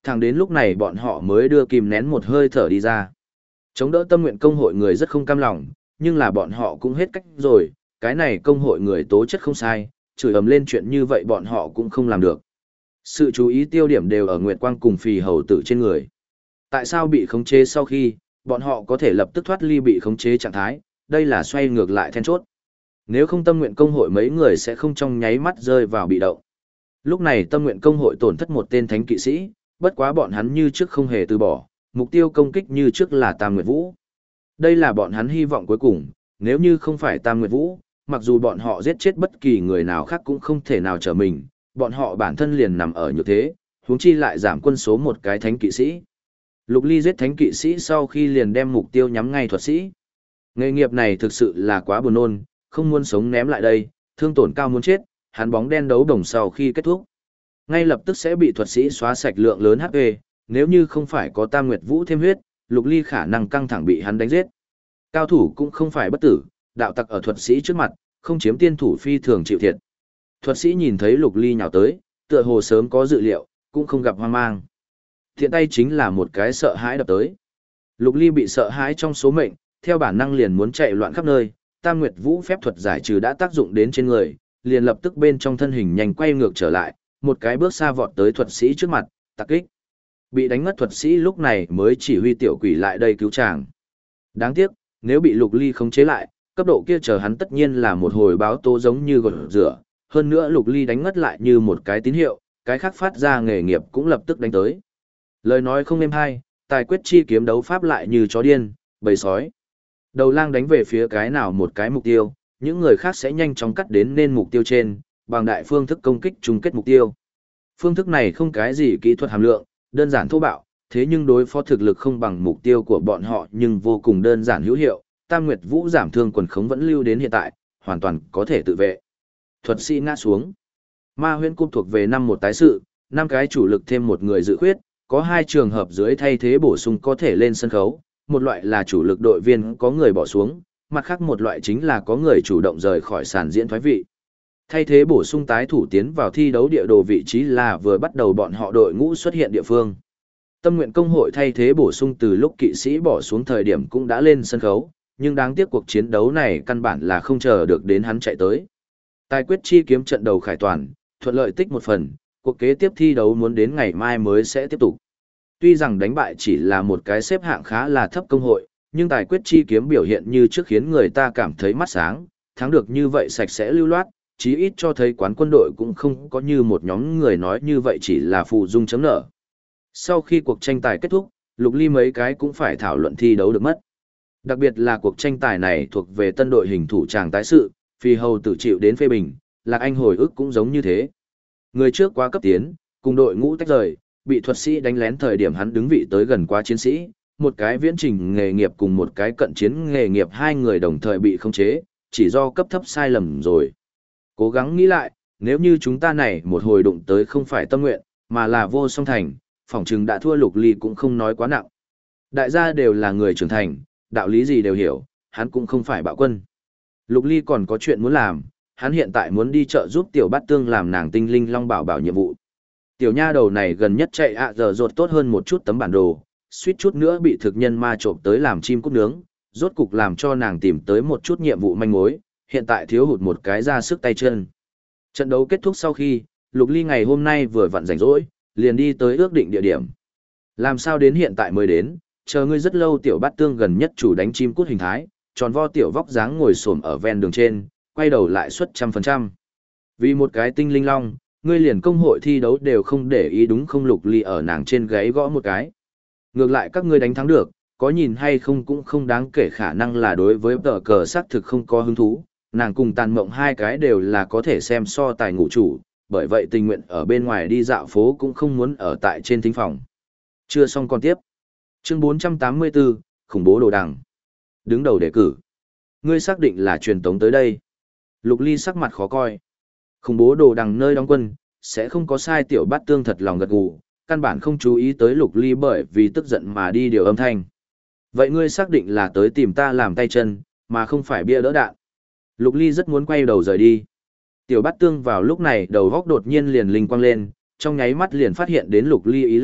Thẳng đến lúc này bọn họ mới đưa kìm nén một hơi thở đi ra. Chống đỡ tâm nguyện công hội người rất không cam lòng, nhưng là bọn họ cũng hết cách rồi, cái này công hội người tố chất không sai, chửi ầm lên chuyện như vậy bọn họ cũng không làm được. Sự chú ý tiêu điểm đều ở Nguyệt Quang cùng Phì Hầu Tử trên người. Tại sao bị khống chế sau khi, bọn họ có thể lập tức thoát ly bị khống chế trạng thái, đây là xoay ngược lại then chốt. Nếu không tâm nguyện công hội mấy người sẽ không trong nháy mắt rơi vào bị động. Lúc này tâm nguyện công hội tổn thất một tên thánh kỵ sĩ, bất quá bọn hắn như trước không hề từ bỏ, mục tiêu công kích như trước là Tam Nguyệt Vũ. Đây là bọn hắn hy vọng cuối cùng, nếu như không phải Tam Nguyệt Vũ, mặc dù bọn họ giết chết bất kỳ người nào khác cũng không thể nào trở mình, bọn họ bản thân liền nằm ở như thế, huống chi lại giảm quân số một cái thánh kỵ sĩ. Lục Ly giết thánh kỵ sĩ sau khi liền đem mục tiêu nhắm ngay thuật sĩ. Nghề nghiệp này thực sự là quá buồn nôn, không muốn sống ném lại đây, thương tổn cao muốn chết, hắn bóng đen đấu đồng sau khi kết thúc. Ngay lập tức sẽ bị thuật sĩ xóa sạch lượng lớn HP, nếu như không phải có Tam Nguyệt Vũ thêm huyết, Lục Ly khả năng căng thẳng bị hắn đánh giết. Cao thủ cũng không phải bất tử, đạo tặc ở thuật sĩ trước mặt, không chiếm tiên thủ phi thường chịu thiệt. Thuật sĩ nhìn thấy Lục Ly nhào tới, tựa hồ sớm có dự liệu, cũng không gặp hoang mang. Thiện tay chính là một cái sợ hãi đập tới. Lục Ly bị sợ hãi trong số mệnh, theo bản năng liền muốn chạy loạn khắp nơi, Tam Nguyệt Vũ phép thuật giải trừ đã tác dụng đến trên người, liền lập tức bên trong thân hình nhanh quay ngược trở lại, một cái bước xa vọt tới thuật sĩ trước mặt, tạc kích. Bị đánh ngất thuật sĩ lúc này mới chỉ huy tiểu quỷ lại đây cứu chàng. Đáng tiếc, nếu bị Lục Ly khống chế lại, cấp độ kia chờ hắn tất nhiên là một hồi báo tố giống như gột rửa, hơn nữa Lục Ly đánh ngất lại như một cái tín hiệu, cái khác phát ra nghề nghiệp cũng lập tức đánh tới. Lời nói không êm hay, tài quyết chi kiếm đấu pháp lại như chó điên, bầy sói. Đầu lang đánh về phía cái nào một cái mục tiêu, những người khác sẽ nhanh chóng cắt đến nên mục tiêu trên, bằng đại phương thức công kích chung kết mục tiêu. Phương thức này không cái gì kỹ thuật hàm lượng, đơn giản thô bạo, thế nhưng đối phó thực lực không bằng mục tiêu của bọn họ nhưng vô cùng đơn giản hữu hiệu. Tam Nguyệt Vũ giảm thương quần khống vẫn lưu đến hiện tại, hoàn toàn có thể tự vệ. Thuật sĩ ngã xuống. Ma huyễn cung thuộc về năm một tái sự, 5 cái chủ lực thêm một người dự khuyết, có 2 trường hợp dưới thay thế bổ sung có thể lên sân khấu, một loại là chủ lực đội viên có người bỏ xuống, mặt khác một loại chính là có người chủ động rời khỏi sàn diễn thoái vị. Thay thế bổ sung tái thủ tiến vào thi đấu địa đồ vị trí là vừa bắt đầu bọn họ đội ngũ xuất hiện địa phương. Tâm nguyện công hội thay thế bổ sung từ lúc kỵ sĩ bỏ xuống thời điểm cũng đã lên sân khấu, nhưng đáng tiếc cuộc chiến đấu này căn bản là không chờ được đến hắn chạy tới. Tài quyết chi kiếm trận đầu khải toàn, thuận lợi tích một phần, cuộc kế tiếp thi đấu muốn đến ngày mai mới sẽ tiếp tục. Tuy rằng đánh bại chỉ là một cái xếp hạng khá là thấp công hội, nhưng tài quyết chi kiếm biểu hiện như trước khiến người ta cảm thấy mắt sáng, thắng được như vậy sạch sẽ lưu loát, chí ít cho thấy quán quân đội cũng không có như một nhóm người nói như vậy chỉ là phù dung chấm nở. Sau khi cuộc tranh tài kết thúc, Lục Ly mấy cái cũng phải thảo luận thi đấu được mất. Đặc biệt là cuộc tranh tài này thuộc về tân đội hình thủ tràng tái sự, Phi Hầu Tử chịu đến phê bình, Lạc Anh hồi ức cũng giống như thế. Người trước quá cấp tiến, cùng đội ngũ tách rời, bị thuật sĩ đánh lén thời điểm hắn đứng vị tới gần quá chiến sĩ, một cái viễn trình nghề nghiệp cùng một cái cận chiến nghề nghiệp hai người đồng thời bị khống chế, chỉ do cấp thấp sai lầm rồi. Cố gắng nghĩ lại, nếu như chúng ta này một hồi đụng tới không phải tâm nguyện, mà là vô song thành, phỏng chừng đã thua Lục Ly cũng không nói quá nặng. Đại gia đều là người trưởng thành, đạo lý gì đều hiểu, hắn cũng không phải bạo quân. Lục Ly còn có chuyện muốn làm, hắn hiện tại muốn đi chợ giúp Tiểu Bát Tương làm nàng tinh linh long bảo bảo nhiệm vụ. Tiểu nha đầu này gần nhất chạy giờ rột tốt hơn một chút tấm bản đồ, suýt chút nữa bị thực nhân ma trộm tới làm chim cút nướng, rốt cục làm cho nàng tìm tới một chút nhiệm vụ manh mối, hiện tại thiếu hụt một cái ra sức tay chân. Trận đấu kết thúc sau khi, Lục Ly ngày hôm nay vừa vặn rảnh rỗi, liền đi tới ước định địa điểm. Làm sao đến hiện tại mới đến, chờ ngươi rất lâu. Tiểu Bát Tương gần nhất chủ đánh chim cút hình thái, tròn vo tiểu vóc dáng ngồi xổm ở ven đường trên, quay đầu lại suất 100%. Vì một cái tinh linh long, ngươi liền công hội thi đấu đều không để ý đúng không? Lục Ly ở nàng trên gáy gõ một cái. Ngược lại các ngươi đánh thắng được, có nhìn hay không cũng không đáng kể, khả năng là đối với tờ cờ xác thực không có hứng thú, nàng cùng Tàn Mộng hai cái đều là có thể xem so tài ngũ chủ, bởi vậy tình nguyện ở bên ngoài đi dạo phố cũng không muốn ở tại trên thính phòng. Chưa xong còn tiếp. Chương 484, khủng bố đồ đằng. Đứng đầu đề cử. Ngươi xác định là truyền tống tới đây. Lục Ly sắc mặt khó coi. Khủng bố đồ đằng nơi đóng quân, sẽ không có sai. Tiểu Bát Tương thật lòng gật gù, căn bản không chú ý tới Lục Ly bởi vì tức giận mà đi điều âm thanh. Vậy ngươi xác định là tới tìm ta làm tay chân, mà không phải bia đỡ đạn. Lục Ly rất muốn quay đầu rời đi. Tiểu Bát Tương vào lúc này đầu góc đột nhiên liền linh quang lên, trong nháy mắt liền phát hiện đến Lục Ly ý lui,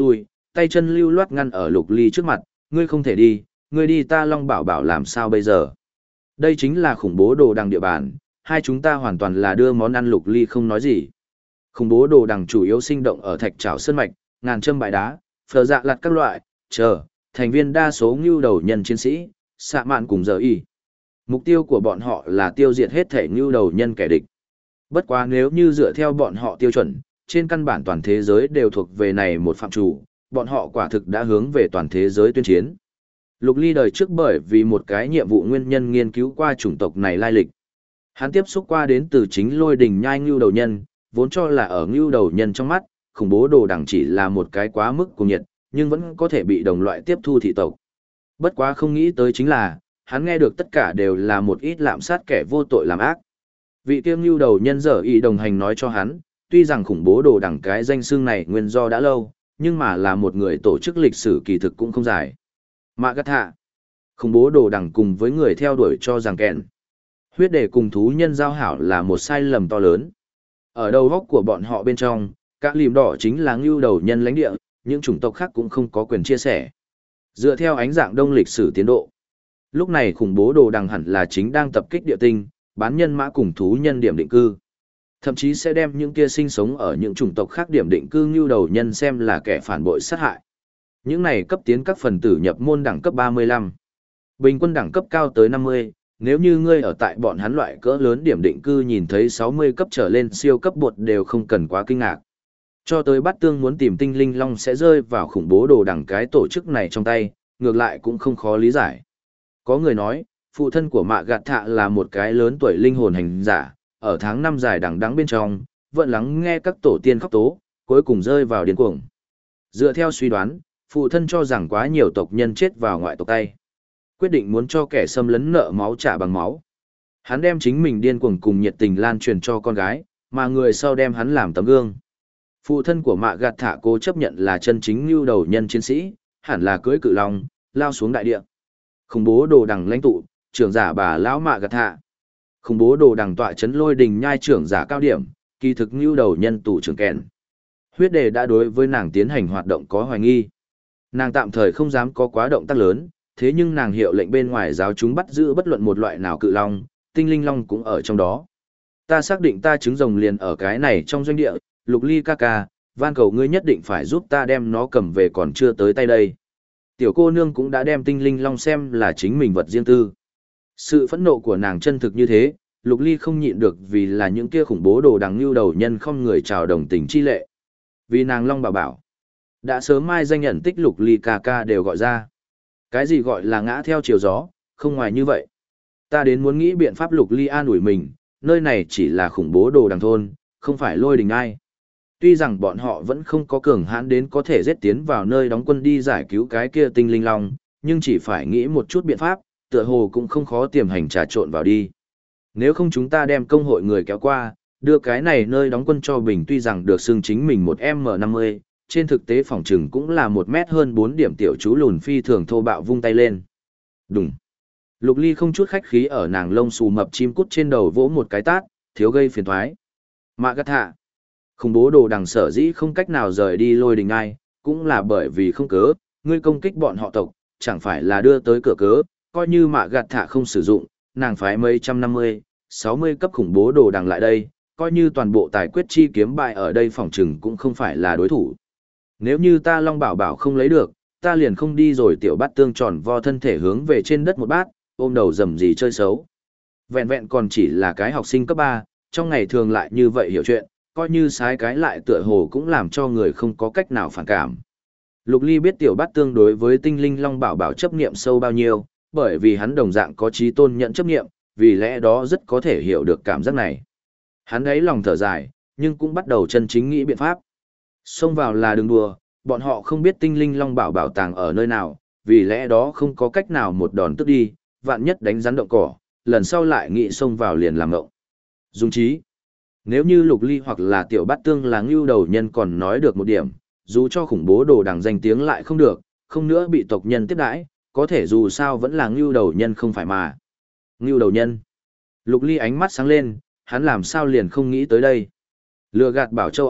tay chân lưu loát ngăn ở Lục Ly trước mặt, ngươi không thể đi, ngươi đi ta Long Bảo Bảo làm sao bây giờ? Đây chính là khủng bố đồ đằng địa bàn, hai chúng ta hoàn toàn là đưa món ăn. Lục Ly không nói gì. Khủng bố đồ đằng chủ yếu sinh động ở thạch trảo sơn mạch, ngàn châm bãi đá, phờ dạ lặt các loại, thành viên đa số ngưu đầu nhân chiến sĩ, xạ mạn cùng giờ y. Mục tiêu của bọn họ là tiêu diệt hết thể ngưu đầu nhân kẻ địch. Bất quá nếu như dựa theo bọn họ tiêu chuẩn, trên căn bản toàn thế giới đều thuộc về này một phạm chủ, bọn họ quả thực đã hướng về toàn thế giới tuyên chiến. Lục Ly đời trước bởi vì một cái nhiệm vụ nguyên nhân nghiên cứu qua chủng tộc này lai lịch. Hắn tiếp xúc qua đến từ chính Lôi Đình Nhai ngưu đầu nhân, vốn cho là ở ngưu đầu nhân trong mắt, khủng bố đồ đằng chỉ là một cái quá mức cuồng nhiệt, nhưng vẫn có thể bị đồng loại tiếp thu thị tộc. Bất quá không nghĩ tới chính là, hắn nghe được tất cả đều là một ít lạm sát kẻ vô tội làm ác. Vị tiêu ngưu đầu nhân giờ ý đồng hành nói cho hắn, tuy rằng khủng bố đồ đằng cái danh xưng này nguyên do đã lâu, nhưng mà là một người tổ chức lịch sử kỳ thực cũng không dài. Mạ Gắt Thạ, khủng bố đồ đằng cùng với người theo đuổi cho rằng kèn. Huyết để cùng thú nhân giao hảo là một sai lầm to lớn. Ở đầu góc của bọn họ bên trong, các lìm đỏ chính là ngưu đầu nhân lãnh địa, những chủng tộc khác cũng không có quyền chia sẻ. Dựa theo ánh dạng đông lịch sử tiến độ, lúc này khủng bố đồ đằng hẳn là chính đang tập kích địa tinh, bán nhân mã cùng thú nhân điểm định cư. Thậm chí sẽ đem những kia sinh sống ở những chủng tộc khác điểm định cư ngưu đầu nhân xem là kẻ phản bội sát hại. Những này cấp tiến các phần tử nhập môn đẳng cấp 35. Bình quân đẳng cấp cao tới 50, nếu như ngươi ở tại bọn hắn loại cỡ lớn điểm định cư nhìn thấy 60 cấp trở lên siêu cấp bột đều không cần quá kinh ngạc. Cho tới Bát Tương muốn tìm tinh linh long sẽ rơi vào khủng bố đồ đằng cái tổ chức này trong tay, ngược lại cũng không khó lý giải. Có người nói, phụ thân của Mạ Gạt Thạ là một cái lớn tuổi linh hồn hành giả, ở tháng năm dài đằng đẵng bên trong, vẫn lắng nghe các tổ tiên khóc tố, cuối cùng rơi vào điên cuồng. Dựa theo suy đoán, phụ thân cho rằng quá nhiều tộc nhân chết vào ngoại tộc tay, quyết định muốn cho kẻ xâm lấn nợ máu trả bằng máu. Hắn đem chính mình điên cuồng cùng nhiệt tình lan truyền cho con gái, mà người sau đem hắn làm tấm gương. Phụ thân của Mạ Gạt Thạ cố chấp nhận là chân chính lưu đầu nhân chiến sĩ, hẳn là cưỡi cự long, lao xuống đại địa. Khủng bố đồ đằng lãnh tụ, trưởng giả bà lão Mạ Gạt Thạ. Khủng bố đồ đằng tọa chấn Lôi Đình Nhai trưởng giả cao điểm, kỳ thực lưu đầu nhân tụ trưởng kèn. Huyết đề đã đối với nàng tiến hành hoạt động có hoài nghi. Nàng tạm thời không dám có quá động tác lớn, thế nhưng nàng hiệu lệnh bên ngoài giáo chúng bắt giữ bất luận một loại nào cự long, tinh linh long cũng ở trong đó. Ta xác định ta trứng rồng liền ở cái này trong doanh địa, Lục Ly ca ca, van cầu ngươi nhất định phải giúp ta đem nó cầm về còn chưa tới tay đây. Tiểu cô nương cũng đã đem tinh linh long xem là chính mình vật riêng tư. Sự phẫn nộ của nàng chân thực như thế, Lục Ly không nhịn được vì là những kia khủng bố đồ đằng lưu đầu nhân không người chào đồng tình chi lệ. Vì nàng long bảo bảo, đã sớm mai danh nhận tích Lục Ly ca ca đều gọi ra. Cái gì gọi là ngã theo chiều gió, không ngoài như vậy. Ta đến muốn nghĩ biện pháp. Lục Ly an ủi mình, nơi này chỉ là khủng bố đồ đằng thôn, không phải Lôi Đình ai. Tuy rằng bọn họ vẫn không có cường hãn đến có thể giết tiến vào nơi đóng quân đi giải cứu cái kia tinh linh long, nhưng chỉ phải nghĩ một chút biện pháp, tựa hồ cũng không khó tiềm hành trà trộn vào đi. Nếu không chúng ta đem công hội người kéo qua, đưa cái này nơi đóng quân cho Bình, tuy rằng được xưng chính mình một M50, trên thực tế phòng trừng cũng là 1 mét hơn 4 điểm tiểu chú lùn phi thường thô bạo vung tay lên. Đùng. Lục Ly không chút khách khí ở nàng lông xù mập chim cút trên đầu vỗ một cái tát, thiếu gây phiền toái. Mạ Gắt Thạ. Khủng bố đồ đằng sở dĩ không cách nào rời đi Lôi Đình ai, cũng là bởi vì không cớ, ngươi công kích bọn họ tộc, chẳng phải là đưa tới cửa cớ, coi như Mạ Gạt Thạ không sử dụng, nàng phái mấy trăm 50, 60 cấp khủng bố đồ đằng lại đây, coi như toàn bộ tài quyết chi kiếm bại ở đây phòng trừng cũng không phải là đối thủ. Nếu như ta Long Bảo Bảo không lấy được, ta liền không đi rồi. Tiểu Bát Tương tròn vo thân thể hướng về trên đất một bát, ôm đầu rầm gì chơi xấu. Vẹn vẹn còn chỉ là cái học sinh cấp 3, trong ngày thường lại như vậy hiểu chuyện, coi như sái cái lại tựa hồ cũng làm cho người không có cách nào phản cảm. Lục Ly biết Tiểu Bát Tương đối với tinh linh Long Bảo Bảo chấp niệm sâu bao nhiêu, bởi vì hắn đồng dạng có trí tôn nhận chấp niệm, vì lẽ đó rất có thể hiểu được cảm giác này. Hắn ấy lòng thở dài, nhưng cũng bắt đầu chân chính nghĩ biện pháp. Xông vào là đừng đùa, bọn họ không biết tinh linh Long Bảo bảo tàng ở nơi nào, vì lẽ đó không có cách nào một đòn tức đi, vạn nhất đánh rắn động cỏ, lần sau lại nghĩ xông vào liền làm ngộng. Dung trí. Nếu như Lục Ly hoặc là Tiểu Bát Tương là ngưu đầu nhân còn nói được một điểm, dù cho khủng bố đồ đằng danh tiếng lại không được, không nữa bị tộc nhân tiếp đãi, có thể dù sao vẫn là ngưu đầu nhân không phải mà. Ngưu đầu nhân. Lục Ly ánh mắt sáng lên, hắn làm sao liền không nghĩ tới đây. Lừa gạt Bảo Châu à,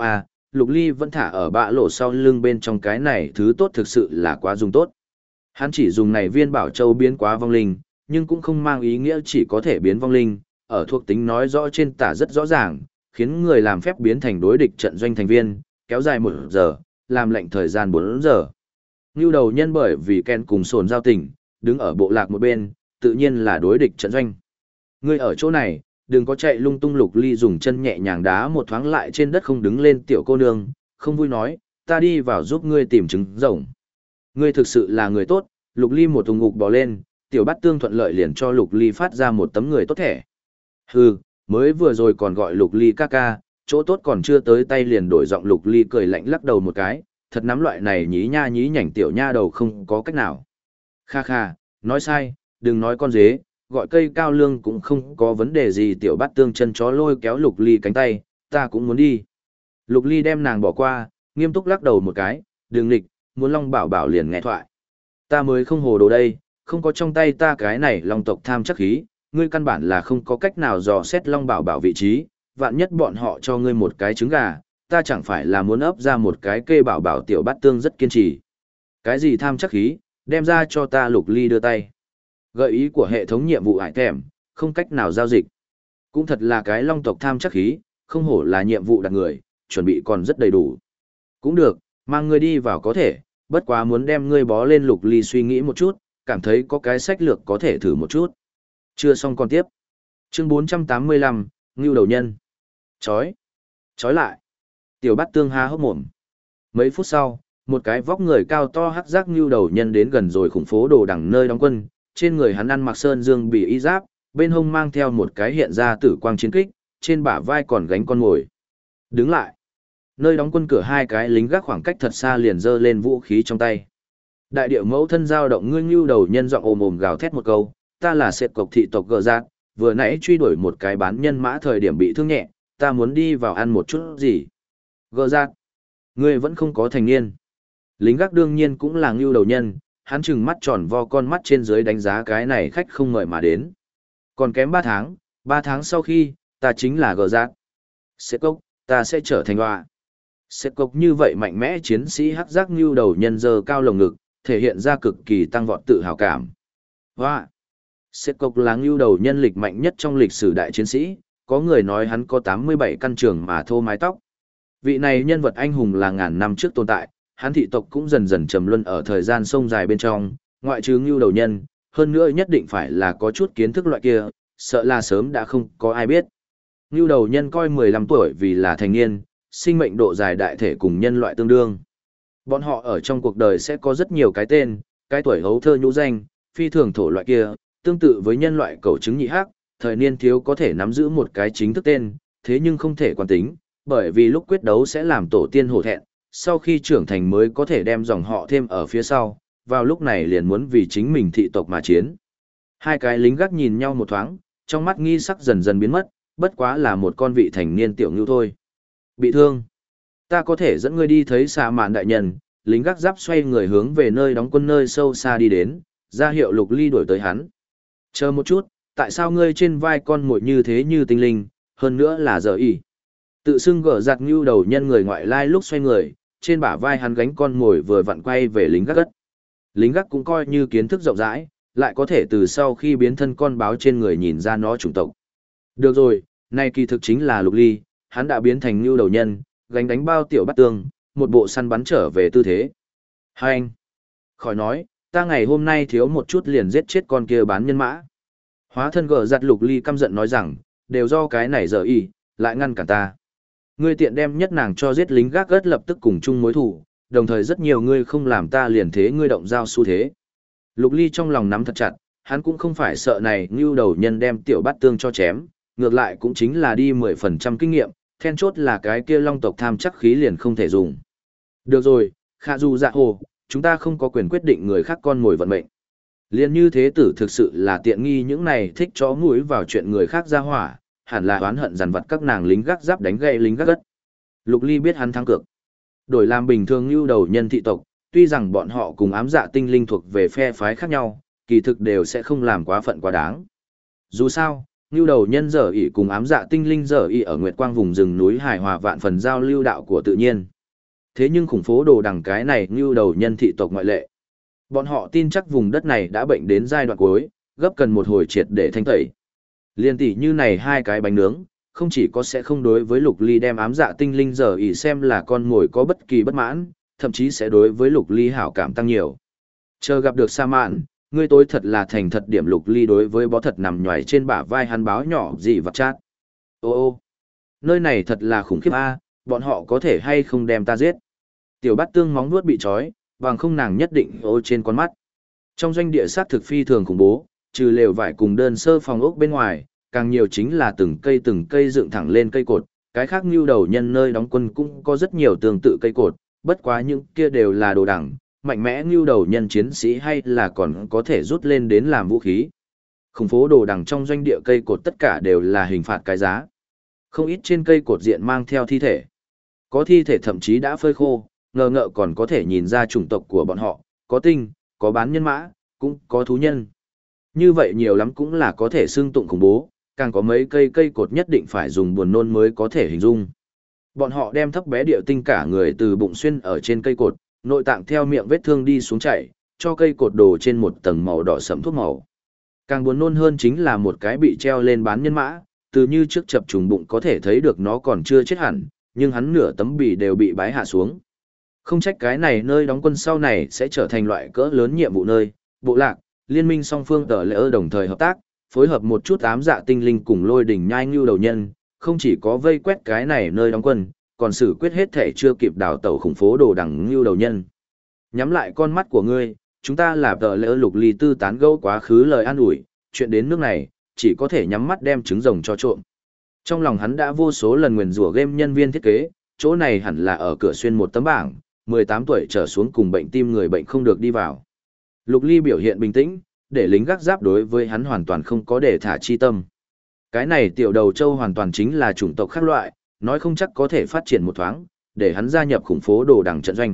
Lục Ly vẫn thả ở bạ lộ sau lưng bên trong cái này thứ tốt thực sự là quá dùng tốt. Hắn chỉ dùng này viên bảo châu biến quá vong linh, nhưng cũng không mang ý nghĩa chỉ có thể biến vong linh, ở thuộc tính nói rõ trên tả rất rõ ràng, khiến người làm phép biến thành đối địch trận doanh thành viên, kéo dài 1 giờ, làm lệnh thời gian 4 giờ. Ngưu đầu nhân bởi vì Ken cùng sồn giao tình, đứng ở bộ lạc một bên, tự nhiên là đối địch trận doanh. Ngươi ở chỗ này, đừng có chạy lung tung. Lục Ly dùng chân nhẹ nhàng đá một thoáng lại trên đất không đứng lên tiểu cô nương, không vui nói, ta đi vào giúp ngươi tìm trứng rồng. Ngươi thực sự là người tốt. Lục Ly một thùng ngục bò lên, tiểu bát tương thuận lợi liền cho Lục Ly phát ra một tấm người tốt thẻ. Hừ, mới vừa rồi còn gọi Lục Ly ca ca, chỗ tốt còn chưa tới tay liền đổi giọng. Lục Ly cười lạnh lắc đầu một cái, thật nắm loại này nhí nha nhí nhảnh tiểu nha đầu không có cách nào. Kha kha, nói sai, đừng nói con dế, gọi cây cao lương cũng không có vấn đề gì. Tiểu bát tương chân chó lôi kéo Lục Ly cánh tay, ta cũng muốn đi. Lục Ly đem nàng bỏ qua, nghiêm túc lắc đầu một cái, đừng nghịch, muốn Long Bảo Bảo liền nghe thoại. Ta mới không hồ đồ đây, không có trong tay ta cái này Long tộc tham chắc khí, ngươi căn bản là không có cách nào dò xét Long Bảo Bảo vị trí, vạn nhất bọn họ cho ngươi một cái trứng gà, ta chẳng phải là muốn ấp ra một cái kê bảo bảo. Tiểu bát tương rất kiên trì. Cái gì tham chắc khí, đem ra cho ta. Lục Ly đưa tay. Gợi ý của hệ thống nhiệm vụ hải thèm, không cách nào giao dịch. Cũng thật là cái Long tộc tham chắc khí, không hổ là nhiệm vụ đặt người, chuẩn bị còn rất đầy đủ. Cũng được, mang ngươi đi vào có thể, bất quá muốn đem ngươi bó lên. Lục Ly suy nghĩ một chút, cảm thấy có cái sách lược có thể thử một chút. Chưa xong còn tiếp. Chương 485, Ngưu đầu nhân. Chói lại. Tiểu bát tương há hốc mồm. Mấy phút sau, một cái vóc người cao to hắc giác ngưu đầu nhân đến gần rồi khủng phố đồ đằng nơi đóng quân, trên người hắn ăn mặc sơn dương bị y giáp, bên hông mang theo một cái hiện ra tử quang chiến kích, trên bả vai còn gánh con ngồi. Đứng lại. Nơi đóng quân cửa hai cái lính gác khoảng cách thật xa liền giơ lên vũ khí trong tay. Đại điệu mẫu thân dao động, ngươi ngưu đầu nhân giọng ồm ồm gào thét một câu, ta là sệt cộc thị tộc gờ giác, vừa nãy truy đuổi một cái bán nhân mã thời điểm bị thương nhẹ, ta muốn đi vào ăn một chút gì. Gờ giác, ngươi vẫn không có thành niên. Lính gác đương nhiên cũng là ngưu đầu nhân, hắn trừng mắt tròn vo con mắt trên dưới đánh giá cái này khách không mời mà đến. Còn kém 3 tháng sau khi, ta chính là gờ giác. Sệt cộc, ta sẽ trở thành hoa. Sệt cộc như vậy mạnh mẽ chiến sĩ hắc giác ngưu đầu nhân giơ cao lồng ngực, thể hiện ra cực kỳ tăng vọt tự hào cảm. Hoa! Sệt cộc là ngưu đầu nhân lịch mạnh nhất trong lịch sử đại chiến sĩ, có người nói hắn có 87 căn trường mà thô mái tóc. Vị này nhân vật anh hùng là ngàn năm trước tồn tại, hắn thị tộc cũng dần dần trầm luân ở thời gian sông dài bên trong, ngoại trừ ngưu đầu nhân, hơn nữa nhất định phải là có chút kiến thức loại kia, sợ là sớm đã không có ai biết. Ngưu đầu nhân coi 15 tuổi vì là thành niên, sinh mệnh độ dài đại thể cùng nhân loại tương đương. Bọn họ ở trong cuộc đời sẽ có rất nhiều cái tên, cái tuổi hấu thơ nhũ danh, phi thường thổ loại kia, tương tự với nhân loại cẩu trứng nhị hắc, thời niên thiếu có thể nắm giữ một cái chính thức tên, thế nhưng không thể quan tính, bởi vì lúc quyết đấu sẽ làm tổ tiên hổ thẹn, sau khi trưởng thành mới có thể đem dòng họ thêm ở phía sau, vào lúc này liền muốn vì chính mình thị tộc mà chiến. Hai cái lính gác nhìn nhau một thoáng, trong mắt nghi sắc dần dần biến mất, bất quá là một con vị thành niên tiểu ngưu thôi. Bị thương. Ta có thể dẫn ngươi đi thấy xà mạn đại nhân. Lính gác giáp xoay người hướng về nơi đóng quân nơi sâu xa đi đến, ra hiệu Lục Ly đuổi tới hắn. Chờ một chút, tại sao ngươi trên vai con muội như thế như tinh linh, hơn nữa là giờ y. Tự xưng gở giặt ngưu đầu nhân người ngoại lai lúc xoay người, trên bả vai hắn gánh con mồi vừa vặn quay về lính gác cất. Lính gác cũng coi như kiến thức rộng rãi, lại có thể từ sau khi biến thân con báo trên người nhìn ra nó chủng tộc. Được rồi, nay kỳ thực chính là Lục Ly, hắn đã biến thành ngưu đầu nhân, gánh đánh bao tiểu bắt tương, một bộ săn bắn trở về tư thế. Hai anh, khỏi nói, ta ngày hôm nay thiếu một chút liền giết chết con kia bán nhân mã. Hóa thân gở giặt Lục Ly căm giận nói rằng, đều do cái này giờ y, lại ngăn cản ta. Ngươi tiện đem nhất nàng cho giết lính gác gất lập tức cùng chung mối thủ, đồng thời rất nhiều ngươi không làm ta liền thế ngươi động giao xu thế. Lục Ly trong lòng nắm thật chặt, hắn cũng không phải sợ này ngưu đầu nhân đem tiểu bát tương cho chém, ngược lại cũng chính là đi 10% kinh nghiệm, then chốt là cái kia long tộc tham chắc khí liền không thể dùng. Được rồi, Khả Du Dạ Hồ, chúng ta không có quyền quyết định người khác con ngồi vận mệnh. Liên như thế tử thực sự là tiện nghi những này thích chó mũi vào chuyện người khác ra hỏa, hẳn là oán hận dằn vặt các nàng lính gác giáp đánh gậy lính gác gất. Lục Ly biết hắn thắng cược. Đổi làm bình thường lưu đầu nhân thị tộc, tuy rằng bọn họ cùng ám dạ tinh linh thuộc về phe phái khác nhau, kỳ thực đều sẽ không làm quá phận quá đáng. Dù sao, Ngưu đầu nhân dở ỉ cùng ám dạ tinh linh dở ỉ ở nguyệt quang vùng rừng núi hài hòa vạn phần giao lưu đạo của tự nhiên. Thế nhưng khủng phố đồ đằng cái này ngưu đầu nhân thị tộc ngoại lệ. Bọn họ tin chắc vùng đất này đã bệnh đến giai đoạn cuối, gấp cần một hồi triệt để thanh tẩy. Liên tỷ như này hai cái bánh nướng, không chỉ có sẽ không đối với Lục Ly đem ám dạ tinh linh dở ỉ xem là con mồi có bất kỳ bất mãn, thậm chí sẽ đối với Lục Ly hảo cảm tăng nhiều. Chờ gặp được Sa Mạn, ngươi tối thật là thành thật điểm. Lục Ly đối với bó thật nằm nhoài trên bả vai hắn báo nhỏ gì vặt chát. Ô, nơi này thật là khủng khiếp a, bọn họ có thể hay không đem ta giết. Tiểu Bát Tương móng vuốt bị trói, bằng không nàng nhất định ô trên con mắt. Trong doanh địa sát thực phi thường khủng bố, trừ lều vải cùng đơn sơ phòng ốc bên ngoài, càng nhiều chính là từng cây dựng thẳng lên cây cột, cái khác như đầu nhân nơi đóng quân cũng có rất nhiều tương tự cây cột, bất quá những kia đều là đồ đẳng, mạnh mẽ như đầu nhân chiến sĩ hay là còn có thể rút lên đến làm vũ khí. Khủng phố đồ đằng trong doanh địa cây cột tất cả đều là hình phạt cái giá. Không ít trên cây cột diện mang theo thi thể. Có thi thể thậm chí đã phơi khô, ngờ ngợ còn có thể nhìn ra chủng tộc của bọn họ, có tinh, có bán nhân mã, cũng có thú nhân. Như vậy nhiều lắm cũng là có thể xưng tụng khủng bố, càng có mấy cây cột nhất định phải dùng buồn nôn mới có thể hình dung. Bọn họ đem thấp bé điệu tinh cả người từ bụng xuyên ở trên cây cột, nội tạng theo miệng vết thương đi xuống chảy, cho cây cột đồ trên một tầng màu đỏ sẫm thuốc màu. Càng buồn nôn hơn chính là một cái bị treo lên bán nhân mã, từ như trước chập trùng bụng có thể thấy được nó còn chưa chết hẳn, nhưng hắn nửa tấm bì đều bị bái hạ xuống. Không trách cái này nơi đóng quân sau này sẽ trở thành loại cỡ lớn nhiệm vụ nơi, bộ lạc, liên minh song phương tờ lỡ đồng thời hợp tác, phối hợp một chút ám dạ tinh linh cùng lôi đỉnh nhai ngưu đầu nhân, không chỉ có vây quét cái này nơi đóng quân, còn xử quyết hết thể chưa kịp đào tẩu khủng phố đồ đằng ngưu đầu nhân. Nhắm lại con mắt của ngươi, chúng ta là tờ lỡ Lục Ly tư tán gẫu quá khứ lời an ủi, chuyện đến nước này, chỉ có thể nhắm mắt đem trứng rồng cho trộm. Trong lòng hắn đã vô số lần nguyền rủa game nhân viên thiết kế, chỗ này hẳn là ở cửa xuyên một tấm bảng, 18 tuổi trở xuống cùng bệnh tim người bệnh không được đi vào. Lục Ly biểu hiện bình tĩnh, để lính gác giáp đối với hắn hoàn toàn không có để thả chi tâm. Cái này tiểu đầu châu hoàn toàn chính là chủng tộc khác loại, nói không chắc có thể phát triển một thoáng, để hắn gia nhập khủng phố đồ đằng trận doanh.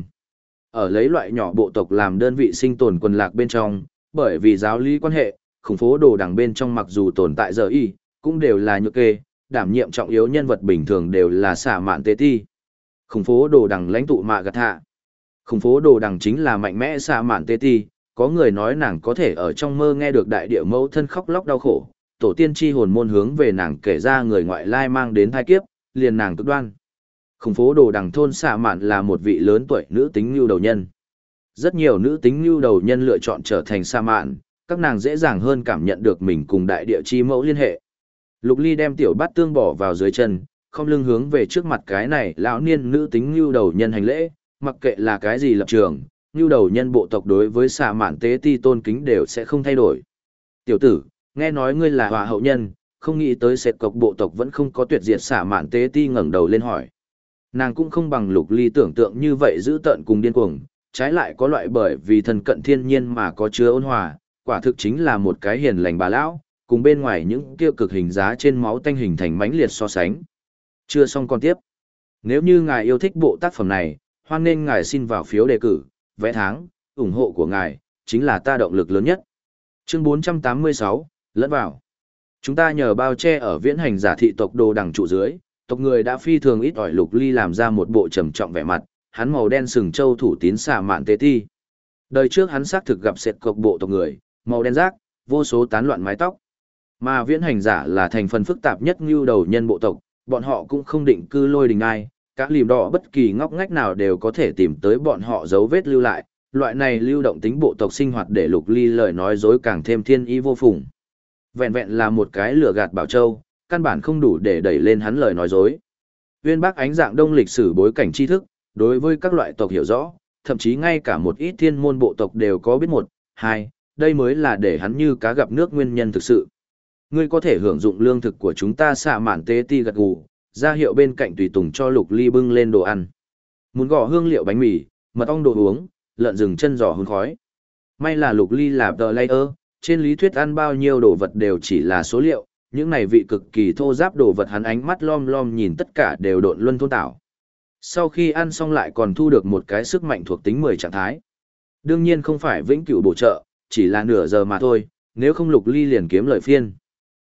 Ở lấy loại nhỏ bộ tộc làm đơn vị sinh tồn quần lạc bên trong, bởi vì giáo lý quan hệ, khủng phố đồ đằng bên trong mặc dù tồn tại giờ y, cũng đều là nhược kê, đảm nhiệm trọng yếu nhân vật bình thường đều là xả mạn tế ti. Khủng phố đồ đằng lãnh tụ mạ gạt hạ. Khủng phố đồ đằng chính là mạnh mẽ xả mạn tế ti, có người nói nàng có thể ở trong mơ nghe được đại địa mẫu thân khóc lóc đau khổ, tổ tiên chi hồn môn hướng về nàng kể ra người ngoại lai mang đến thai kiếp, liền nàng cực đoan. Khủng phố đồ đằng thôn xạ mạn là một vị lớn tuổi nữ tính lưu đầu nhân. Rất nhiều nữ tính lưu đầu nhân lựa chọn trở thành xạ mạn, các nàng dễ dàng hơn cảm nhận được mình cùng đại địa chi mẫu liên hệ. Lục Ly đem tiểu bát tương bỏ vào dưới chân, không lưng hướng về trước mặt cái này lão niên nữ tính lưu đầu nhân hành lễ, mặc kệ là cái gì lập trường, lưu đầu nhân bộ tộc đối với xạ mạn tế ti tôn kính đều sẽ không thay đổi. Tiểu tử, nghe nói ngươi là hòa hậu nhân, không nghĩ tới sệt cộc bộ tộc vẫn không có tuyệt diệt xạ mạn tế ti ngẩng đầu lên hỏi. Nàng cũng không bằng Lục Ly tưởng tượng như vậy giữ tợn cùng điên cuồng, trái lại có loại bởi vì thân cận thiên nhiên mà có chứa ôn hòa, quả thực chính là một cái hiền lành bà lão, cùng bên ngoài những kia cực hình giá trên máu tanh hình thành mãnh liệt so sánh. Chưa xong còn tiếp. Nếu như ngài yêu thích bộ tác phẩm này, hoan nên ngài xin vào phiếu đề cử, vé tháng, ủng hộ của ngài, chính là ta động lực lớn nhất. Chương 486, lẫn vào. Chúng ta nhờ bao che ở viễn hành giả thị tộc đồ đằng trụ dưới, tộc người đã phi thường ít ỏi. Lục Ly làm ra một bộ trầm trọng vẻ mặt, hắn màu đen sừng châu thủ tín xạ mạn tế ti. Đời trước hắn xác thực gặp sệt cộc bộ tộc người, màu đen rác, vô số tán loạn mái tóc. Mà viễn hành giả là thành phần phức tạp nhất như đầu nhân bộ tộc, bọn họ cũng không định cư lôi đình ai, các lìm đỏ bất kỳ ngóc ngách nào đều có thể tìm tới bọn họ dấu vết lưu lại. Loại này lưu động tính bộ tộc sinh hoạt để Lục Ly lời nói dối càng thêm thiên ý vô phùng. Vẹn vẹn là một cái lửa gạt bảo châu, căn bản không đủ để đẩy lên hắn lời nói dối. Uyên bác ánh dạng đông lịch sử bối cảnh tri thức, đối với các loại tộc hiểu rõ, thậm chí ngay cả một ít thiên môn bộ tộc đều có biết một, hai, đây mới là để hắn như cá gặp nước nguyên nhân thực sự. Ngươi có thể hưởng dụng lương thực của chúng ta xạ mạn tế ti gật gù, ra hiệu bên cạnh tùy tùng cho Lục Ly bưng lên đồ ăn. Muốn gò hương liệu bánh mì, mật ong đồ uống, lợn rừng chân giò hun khói. May là Lục Ly là tờ layer, trên lý thuyết ăn bao nhiêu đồ vật đều chỉ là số liệu, những này vị cực kỳ thô giáp đồ vật hắn ánh mắt lom lom nhìn tất cả đều độn luân thôn tảo. Sau khi ăn xong lại còn thu được một cái sức mạnh thuộc tính 10 trạng thái. Đương nhiên không phải vĩnh cửu bổ trợ, chỉ là nửa giờ mà thôi, nếu không Lục Ly liền kiếm lợi phiên.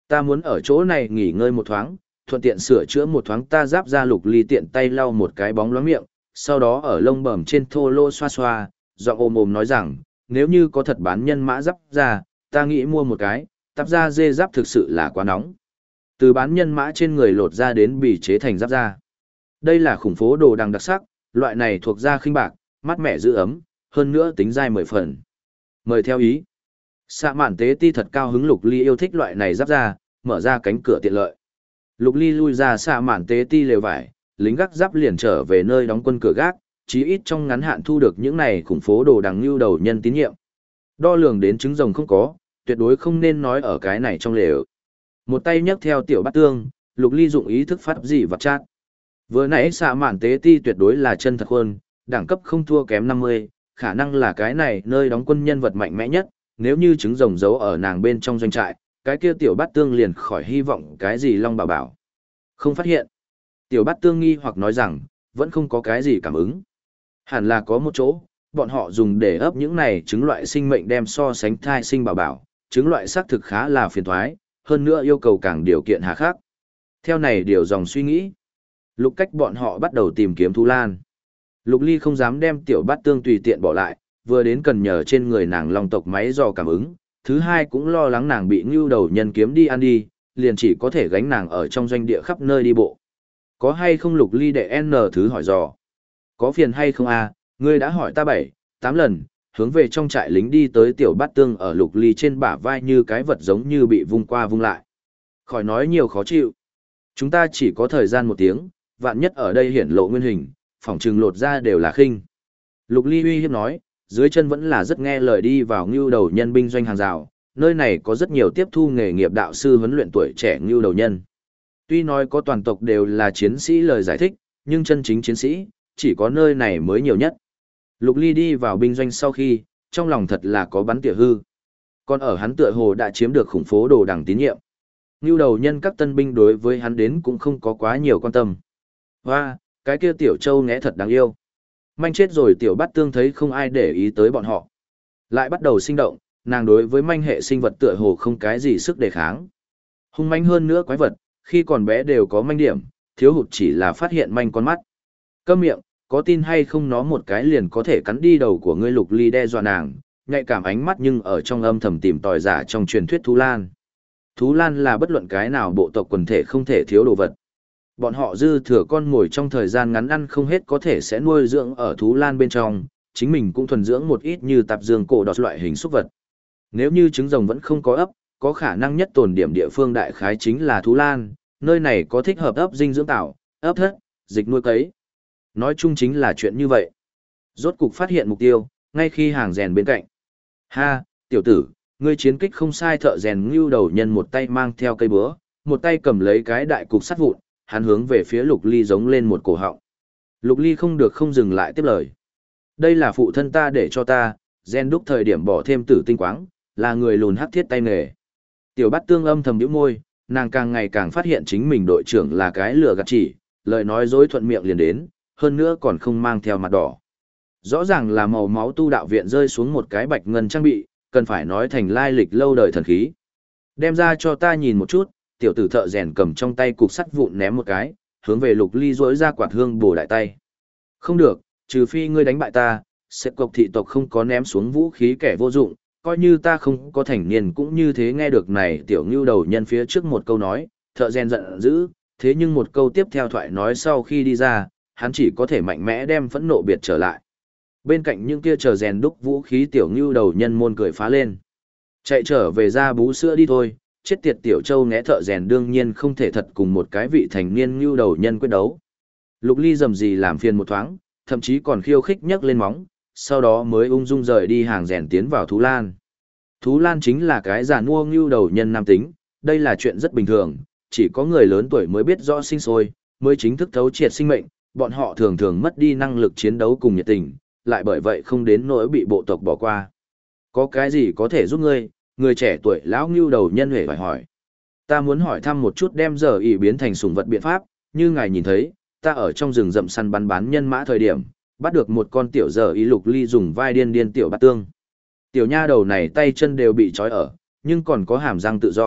Ta muốn ở chỗ này nghỉ ngơi một thoáng, thuận tiện sửa chữa một thoáng ta giáp ra. Lục Ly tiện tay lau một cái bóng loáng miệng, sau đó ở lông bẩm trên thô lô xoa xoa, giọng ồm ồm nói rằng, nếu như có thật bán nhân mã giáp ra, ta nghĩ mua một cái, tạp ra dê giáp thực sự là quá nóng. Từ bán nhân mã trên người lột ra đến bì chế thành giáp da. Đây là khủng phố đồ đằng đặc sắc, loại này thuộc da khinh bạc, mát mẻ giữ ấm, hơn nữa tính dai 10 phần. Mời theo ý. Xạ mạn tế ti thật cao hứng. Lục Ly yêu thích loại này giáp da, mở ra cánh cửa tiện lợi. Lục Ly lui ra xạ mạn tế ti lều vải, lính gác giáp liền trở về nơi đóng quân cửa gác, chí ít trong ngắn hạn thu được những này khủng phố đồ đằng lưu đầu nhân tín nhiệm. Đo lường đến trứng rồng không có, tuyệt đối không nên nói ở cái này trong lều. Một tay nhấc theo tiểu bát tương, Lục Ly dụng ý thức phát gì vặt chát. Vừa nãy xạ mạn tế ti tuyệt đối là chân thật hơn, đẳng cấp không thua kém 50, khả năng là cái này nơi đóng quân nhân vật mạnh mẽ nhất, nếu như trứng rồng giấu ở nàng bên trong doanh trại, cái kia tiểu bát tương liền khỏi hy vọng cái gì long bảo bảo. Không phát hiện. Tiểu bát tương nghi hoặc nói rằng, vẫn không có cái gì cảm ứng. Hẳn là có một chỗ, bọn họ dùng để ấp những này trứng loại sinh mệnh đem so sánh thai sinh bảo bảo, trứng loại xác thực khá là phiền toái, hơn nữa yêu cầu càng điều kiện hà khắc. Theo này điều dòng suy nghĩ, Lục Cách bọn họ bắt đầu tìm kiếm Thú Lan. Lục Ly không dám đem tiểu bát tương tùy tiện bỏ lại, vừa đến cần nhờ trên người nàng long tộc máy dò cảm ứng, thứ hai cũng lo lắng nàng bị ngưu đầu nhân kiếm đi ăn đi, liền chỉ có thể gánh nàng ở trong doanh địa khắp nơi đi bộ. Có hay không? Lục Ly đệ N thứ hỏi dò. Có phiền hay không à, ngươi đã hỏi ta 7, 8 lần, hướng về trong trại lính đi tới. Tiểu bát tương ở Lục Ly trên bả vai như cái vật giống như bị vung qua vung lại. Khỏi nói nhiều khó chịu. Chúng ta chỉ có thời gian 1 tiếng, vạn nhất ở đây hiển lộ nguyên hình, phỏng trừng lột ra đều là khinh. Lục Ly uy hiếp nói, dưới chân vẫn là rất nghe lời đi vào ngưu đầu nhân binh doanh hàng rào, nơi này có rất nhiều tiếp thu nghề nghiệp đạo sư huấn luyện tuổi trẻ ngưu đầu nhân. Tuy nói có toàn tộc đều là chiến sĩ lời giải thích, nhưng chân chính chiến sĩ, chỉ có nơi này mới nhiều nhất. Lục Ly đi vào binh doanh sau khi, trong lòng thật là có bắn tỉa hư. Còn ở hắn tựa hồ đã chiếm được khủng phố đồ đằng tín nhiệm. Ngưu đầu nhân các tân binh đối với hắn đến cũng không có quá nhiều quan tâm. Và, cái kia tiểu châu nghe thật đáng yêu. Manh chết rồi. Tiểu bát tương thấy không ai để ý tới bọn họ, lại bắt đầu sinh động, nàng đối với manh hệ sinh vật tựa hồ không cái gì sức đề kháng. Hung manh hơn nữa quái vật, khi còn bé đều có manh điểm, thiếu hụt chỉ là phát hiện manh con mắt. Câm miệng, có tin hay không nó một cái liền có thể cắn đi đầu của ngươi. Lục Ly đe dọa nàng, nhạy cảm ánh mắt nhưng ở trong âm thầm tìm tòi giả trong truyền thuyết Thú Lan. Thú Lan là bất luận cái nào bộ tộc quần thể không thể thiếu đồ vật. Bọn họ dư thừa con mồi trong thời gian ngắn ăn không hết có thể sẽ nuôi dưỡng ở Thú Lan bên trong, chính mình cũng thuần dưỡng một ít như tạp dương cổ đọt loại hình súc vật. Nếu như trứng rồng vẫn không có ấp, có khả năng nhất tồn điểm địa phương đại khái chính là Thú Lan, nơi này có thích hợp ấp dinh dưỡng tạo, ấp thất, dịch nuôi cấy. Nói chung chính là chuyện như vậy. Rốt cục phát hiện mục tiêu, ngay khi hàng rèn bên cạnh. Ha, tiểu tử, ngươi chiến kích không sai. Thợ rèn ngưu đầu nhân một tay mang theo cây búa, một tay cầm lấy cái đại cục sắt vụn, hắn hướng về phía Lục Ly giống lên một cổ họng. Lục Ly không được không dừng lại tiếp lời. Đây là phụ thân ta để cho ta, rèn đúc thời điểm bỏ thêm tử tinh quáng, là người lùn hắc thiết tay nghề. Tiểu bát tương âm thầm nhíu môi, nàng càng ngày càng phát hiện chính mình đội trưởng là cái lừa gạt chỉ, lời nói dối thuận miệng liền đến, hơn nữa còn không mang theo mặt đỏ. Rõ ràng là màu máu tu đạo viện rơi xuống một cái bạch ngân trang bị, cần phải nói thành lai lịch lâu đời thần khí. Đem ra cho ta nhìn một chút. Tiểu tử thợ rèn cầm trong tay cục sắt vụn ném một cái, hướng về Lục Ly rỗi ra quạt hương bổ đại tay. Không được, trừ phi ngươi đánh bại ta, sẽ cộc thị tộc không có ném xuống vũ khí kẻ vô dụng, coi như ta không có thành niên cũng như thế. Nghe được này tiểu ngưu đầu nhân phía trước một câu nói, thợ rèn giận dữ, thế nhưng một câu tiếp theo thoại nói sau khi đi ra, hắn chỉ có thể mạnh mẽ đem phẫn nộ biệt trở lại. Bên cạnh những kia chờ rèn đúc vũ khí tiểu ngưu đầu nhân môn cười phá lên. Chạy trở về ra bú sữa đi thôi. Chết tiệt tiểu châu né thợ rèn đương nhiên không thể thật cùng một cái vị thành niên ngưu đầu nhân quyết đấu. Lục Ly dầm gì làm phiền một thoáng, thậm chí còn khiêu khích nhấc lên móng, sau đó mới ung dung rời đi hàng rèn tiến vào Thú Lan. Thú Lan chính là cái già nua ngưu đầu nhân nam tính, đây là chuyện rất bình thường, chỉ có người lớn tuổi mới biết rõ sinh sôi, mới chính thức thấu triệt sinh mệnh, bọn họ thường thường mất đi năng lực chiến đấu cùng nhiệt tình, lại bởi vậy không đến nỗi bị bộ tộc bỏ qua. Có cái gì có thể giúp ngươi? Người trẻ tuổi lão ngưu đầu nhân huệ phải hỏi. Ta muốn hỏi thăm một chút đem giờ ỉ biến thành sủng vật biện pháp, như ngài nhìn thấy, ta ở trong rừng rậm săn bắn bán nhân mã thời điểm, bắt được một con tiểu giờ ỉ. Lục Ly dùng vai điên điên tiểu bát tương. Tiểu nha đầu này tay chân đều bị trói ở, nhưng còn có hàm răng tự do,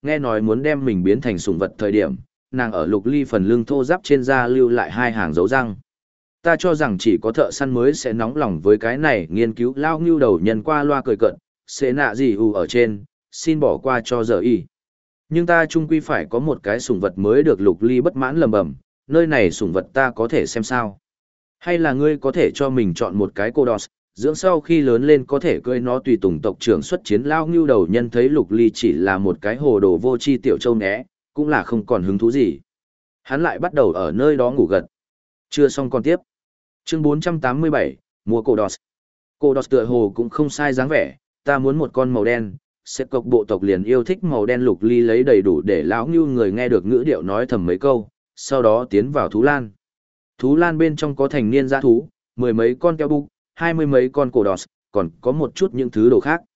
nghe nói muốn đem mình biến thành sủng vật thời điểm, nàng ở Lục Ly phần lưng thô ráp trên da lưu lại hai hàng dấu răng. Ta cho rằng chỉ có thợ săn mới sẽ nóng lòng với cái này, nghiên cứu lao ngưu đầu nhân qua loa cười cợt, sẽ nạ gì ở trên, xin bỏ qua cho giờ y. Nhưng ta chung quy phải có một cái sủng vật mới được. Lục Ly bất mãn lầm bầm, nơi này sủng vật ta có thể xem sao? Hay là ngươi có thể cho mình chọn một cái cô đọt, dưỡng sau khi lớn lên có thể cưỡi nó tùy tùng tộc trưởng xuất chiến. Lao ngưu đầu nhân thấy Lục Ly chỉ là một cái hồ đồ vô tri tiểu châu né, cũng là không còn hứng thú gì. Hắn lại bắt đầu ở nơi đó ngủ gật. Chưa xong còn tiếp. Chương 487, mua cổ đọt. Cổ đọt tựa hồ cũng không sai dáng vẻ, ta muốn một con màu đen. Sếp cộc bộ tộc liền yêu thích màu đen. Lục Ly lấy đầy đủ để lão ngưu người nghe được ngữ điệu nói thầm mấy câu, sau đó tiến vào thú lan. Thú lan bên trong có thành niên dã thú, 10 mấy con keo bục, 20 mấy con cổ đọt, còn có một chút những thứ đồ khác.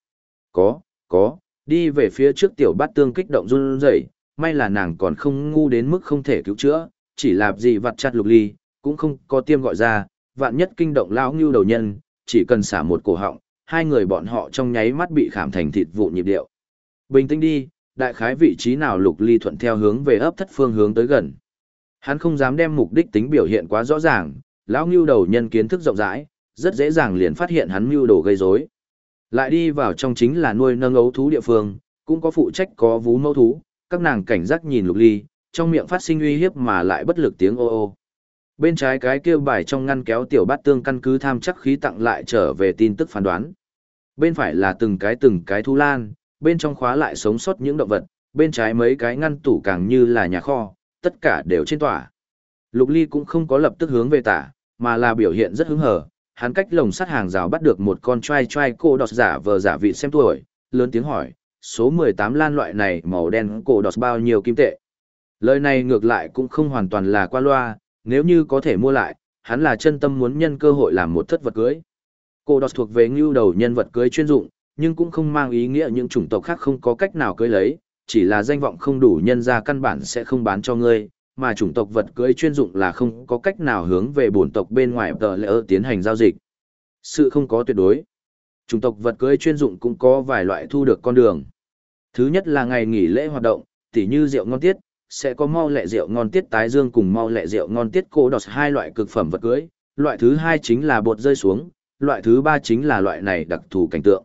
Có, đi về phía trước tiểu bát tương kích động run rẩy, may là nàng còn không ngu đến mức không thể cứu chữa, chỉ là gì vặt chặt Lục Ly, cũng không có tiêm gọi ra, vạn nhất kinh động lão ngưu đầu nhân, chỉ cần xả một cổ họng, hai người bọn họ trong nháy mắt bị khảm thành thịt vụn nhịp điệu. Bình tĩnh đi, đại khái vị trí nào? Lục Ly thuận theo hướng về ấp thất phương hướng tới gần. Hắn không dám đem mục đích tính biểu hiện quá rõ ràng, lão ngưu đầu nhân kiến thức rộng rãi, rất dễ dàng liền phát hiện hắn mưu đồ gây rối. Lại đi vào trong chính là nuôi nâng ấu thú địa phương, cũng có phụ trách có vú mẫu thú, các nàng cảnh giác nhìn Lục Ly, trong miệng phát sinh uy hiếp mà lại bất lực tiếng ô ô. Bên trái cái kêu bài trong ngăn kéo tiểu bát tương căn cứ tham chắc khí tặng lại trở về tin tức phán đoán. Bên phải là từng cái thú lan, bên trong khóa lại sống sót những động vật, bên trái mấy cái ngăn tủ càng như là nhà kho, tất cả đều trên tỏa. Lục Ly cũng không có lập tức hướng về tả, mà là biểu hiện rất hứng hở, hắn cách lồng sắt hàng rào bắt được một con trai cô đọt giả vờ giả vị xem tuổi, lớn tiếng hỏi, số 18 lan loại này màu đen cổ đọt bao nhiêu kim tệ? Lời này ngược lại cũng không hoàn toàn là qua loa, nếu như có thể mua lại, hắn là chân tâm muốn nhân cơ hội làm một thất vật cưới. Cổ đọt thuộc về ngưu đầu nhân vật cưới chuyên dụng, nhưng cũng không mang ý nghĩa những chủng tộc khác không có cách nào cưới lấy, chỉ là danh vọng không đủ nhân ra căn bản sẽ không bán cho ngươi, mà chủng tộc vật cưới chuyên dụng là không có cách nào hướng về bổn tộc bên ngoài tờ lỡ tiến hành giao dịch. Sự không có tuyệt đối. Chủng tộc vật cưới chuyên dụng cũng có vài loại thu được con đường. Thứ nhất là ngày nghỉ lễ hoạt động, tỉ như rượu ngon tiết, sẽ có mau lẹ rượu ngon tiết tái dương cùng mau lẹ rượu ngon tiết cổ đọt, hai loại cực phẩm vật cưới. Loại thứ hai chính là bột rơi xuống, loại thứ ba chính là loại này đặc thù cảnh tượng.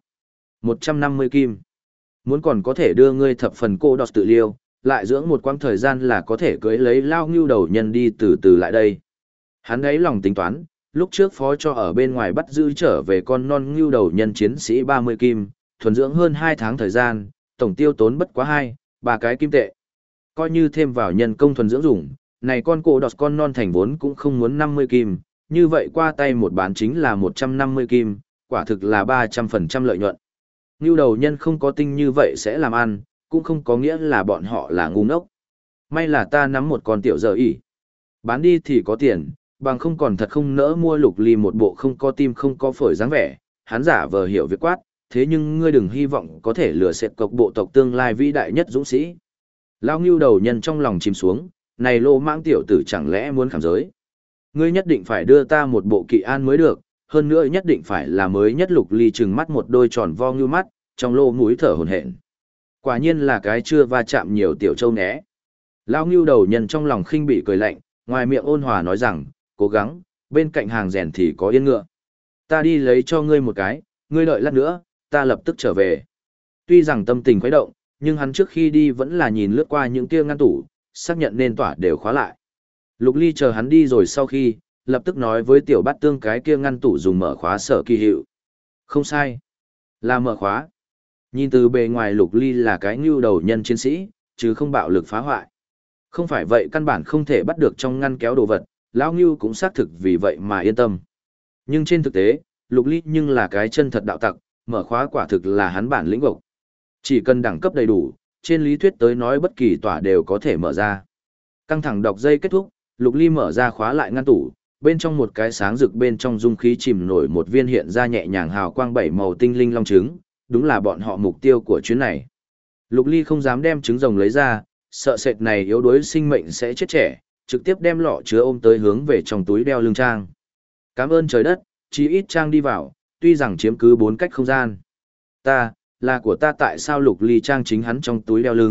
150 kim. Muốn còn có thể đưa ngươi thập phần cô đọt tự liêu, lại dưỡng một quãng thời gian là có thể cưới lấy lao ngưu đầu nhân đi từ từ lại đây. Hắn ấy lòng tính toán, lúc trước phó cho ở bên ngoài bắt giữ trở về con non ngưu đầu nhân chiến sĩ 30 kim, thuần dưỡng hơn 2 tháng thời gian, tổng tiêu tốn bất quá 2-3 cái kim tệ. Coi như thêm vào nhân công thuần dưỡng dùng, này con cổ đọt con non thành vốn cũng không muốn 50 kim, như vậy qua tay một bán chính là 150 kim, quả thực là 300% lợi nhuận. Ngưu đầu nhân không có tinh như vậy sẽ làm ăn, cũng không có nghĩa là bọn họ là ngu ngốc. May là ta nắm một con tiểu giờ ỉ. Bán đi thì có tiền, bằng không còn thật không nỡ mua. Lục Ly một bộ không có tim không có phổi dáng vẻ, hắn giả vờ hiểu việc quát, thế nhưng ngươi đừng hy vọng có thể lừa sệt cộc bộ tộc tương lai vĩ đại nhất dũng sĩ. Lao ngưu đầu nhân trong lòng chìm xuống, này lô mãng tiểu tử chẳng lẽ muốn khảm giới. Ngươi nhất định phải đưa ta một bộ kỵ an mới được, hơn nữa nhất định phải là mới nhất. Lục Ly trừng mắt một đôi tròn vo ngưu mắt, trong lô mũi thở hổn hển. Quả nhiên là cái chưa va chạm nhiều tiểu châu né. Lao ngưu đầu nhân trong lòng khinh bị cười lạnh, ngoài miệng ôn hòa nói rằng, cố gắng, bên cạnh hàng rèn thì có yên ngựa. Ta đi lấy cho ngươi một cái, ngươi đợi lát nữa, ta lập tức trở về. Tuy rằng tâm tình khuấy động, nhưng hắn trước khi đi vẫn là nhìn lướt qua những kia ngăn tủ, xác nhận nên tỏa đều khóa lại. Lục Ly chờ hắn đi rồi sau khi, lập tức nói với tiểu bát tương cái kia ngăn tủ dùng mở khóa sở kỳ hiệu. Không sai, là mở khóa. Nhìn từ bề ngoài Lục Ly là cái ngưu đầu nhân chiến sĩ, chứ không bạo lực phá hoại. Không phải vậy căn bản không thể bắt được trong ngăn kéo đồ vật, lão ngưu cũng xác thực vì vậy mà yên tâm. Nhưng trên thực tế, Lục Ly nhưng là cái chân thật đạo tặc, mở khóa quả thực là hắn bản lĩnh gộc. Chỉ cần đẳng cấp đầy đủ, trên lý thuyết tới nói bất kỳ tỏa đều có thể mở ra. Căng thẳng đọc dây kết thúc, Lục Ly mở ra khóa lại ngăn tủ, bên trong một cái sáng rực bên trong dung khí chìm nổi một viên hiện ra nhẹ nhàng hào quang 7 màu tinh linh long trứng, đúng là bọn họ mục tiêu của chuyến này. Lục Ly không dám đem trứng rồng lấy ra, sợ sệt này yếu đuối sinh mệnh sẽ chết trẻ, trực tiếp đem lọ chứa ôm tới hướng về trong túi đeo lưng trang. Cảm ơn trời đất, chí ít trang đi vào, tuy rằng chiếm cứ 4 cách không gian. Là của ta tại sao? Lục Ly trang chính hắn trong túi đeo lưng,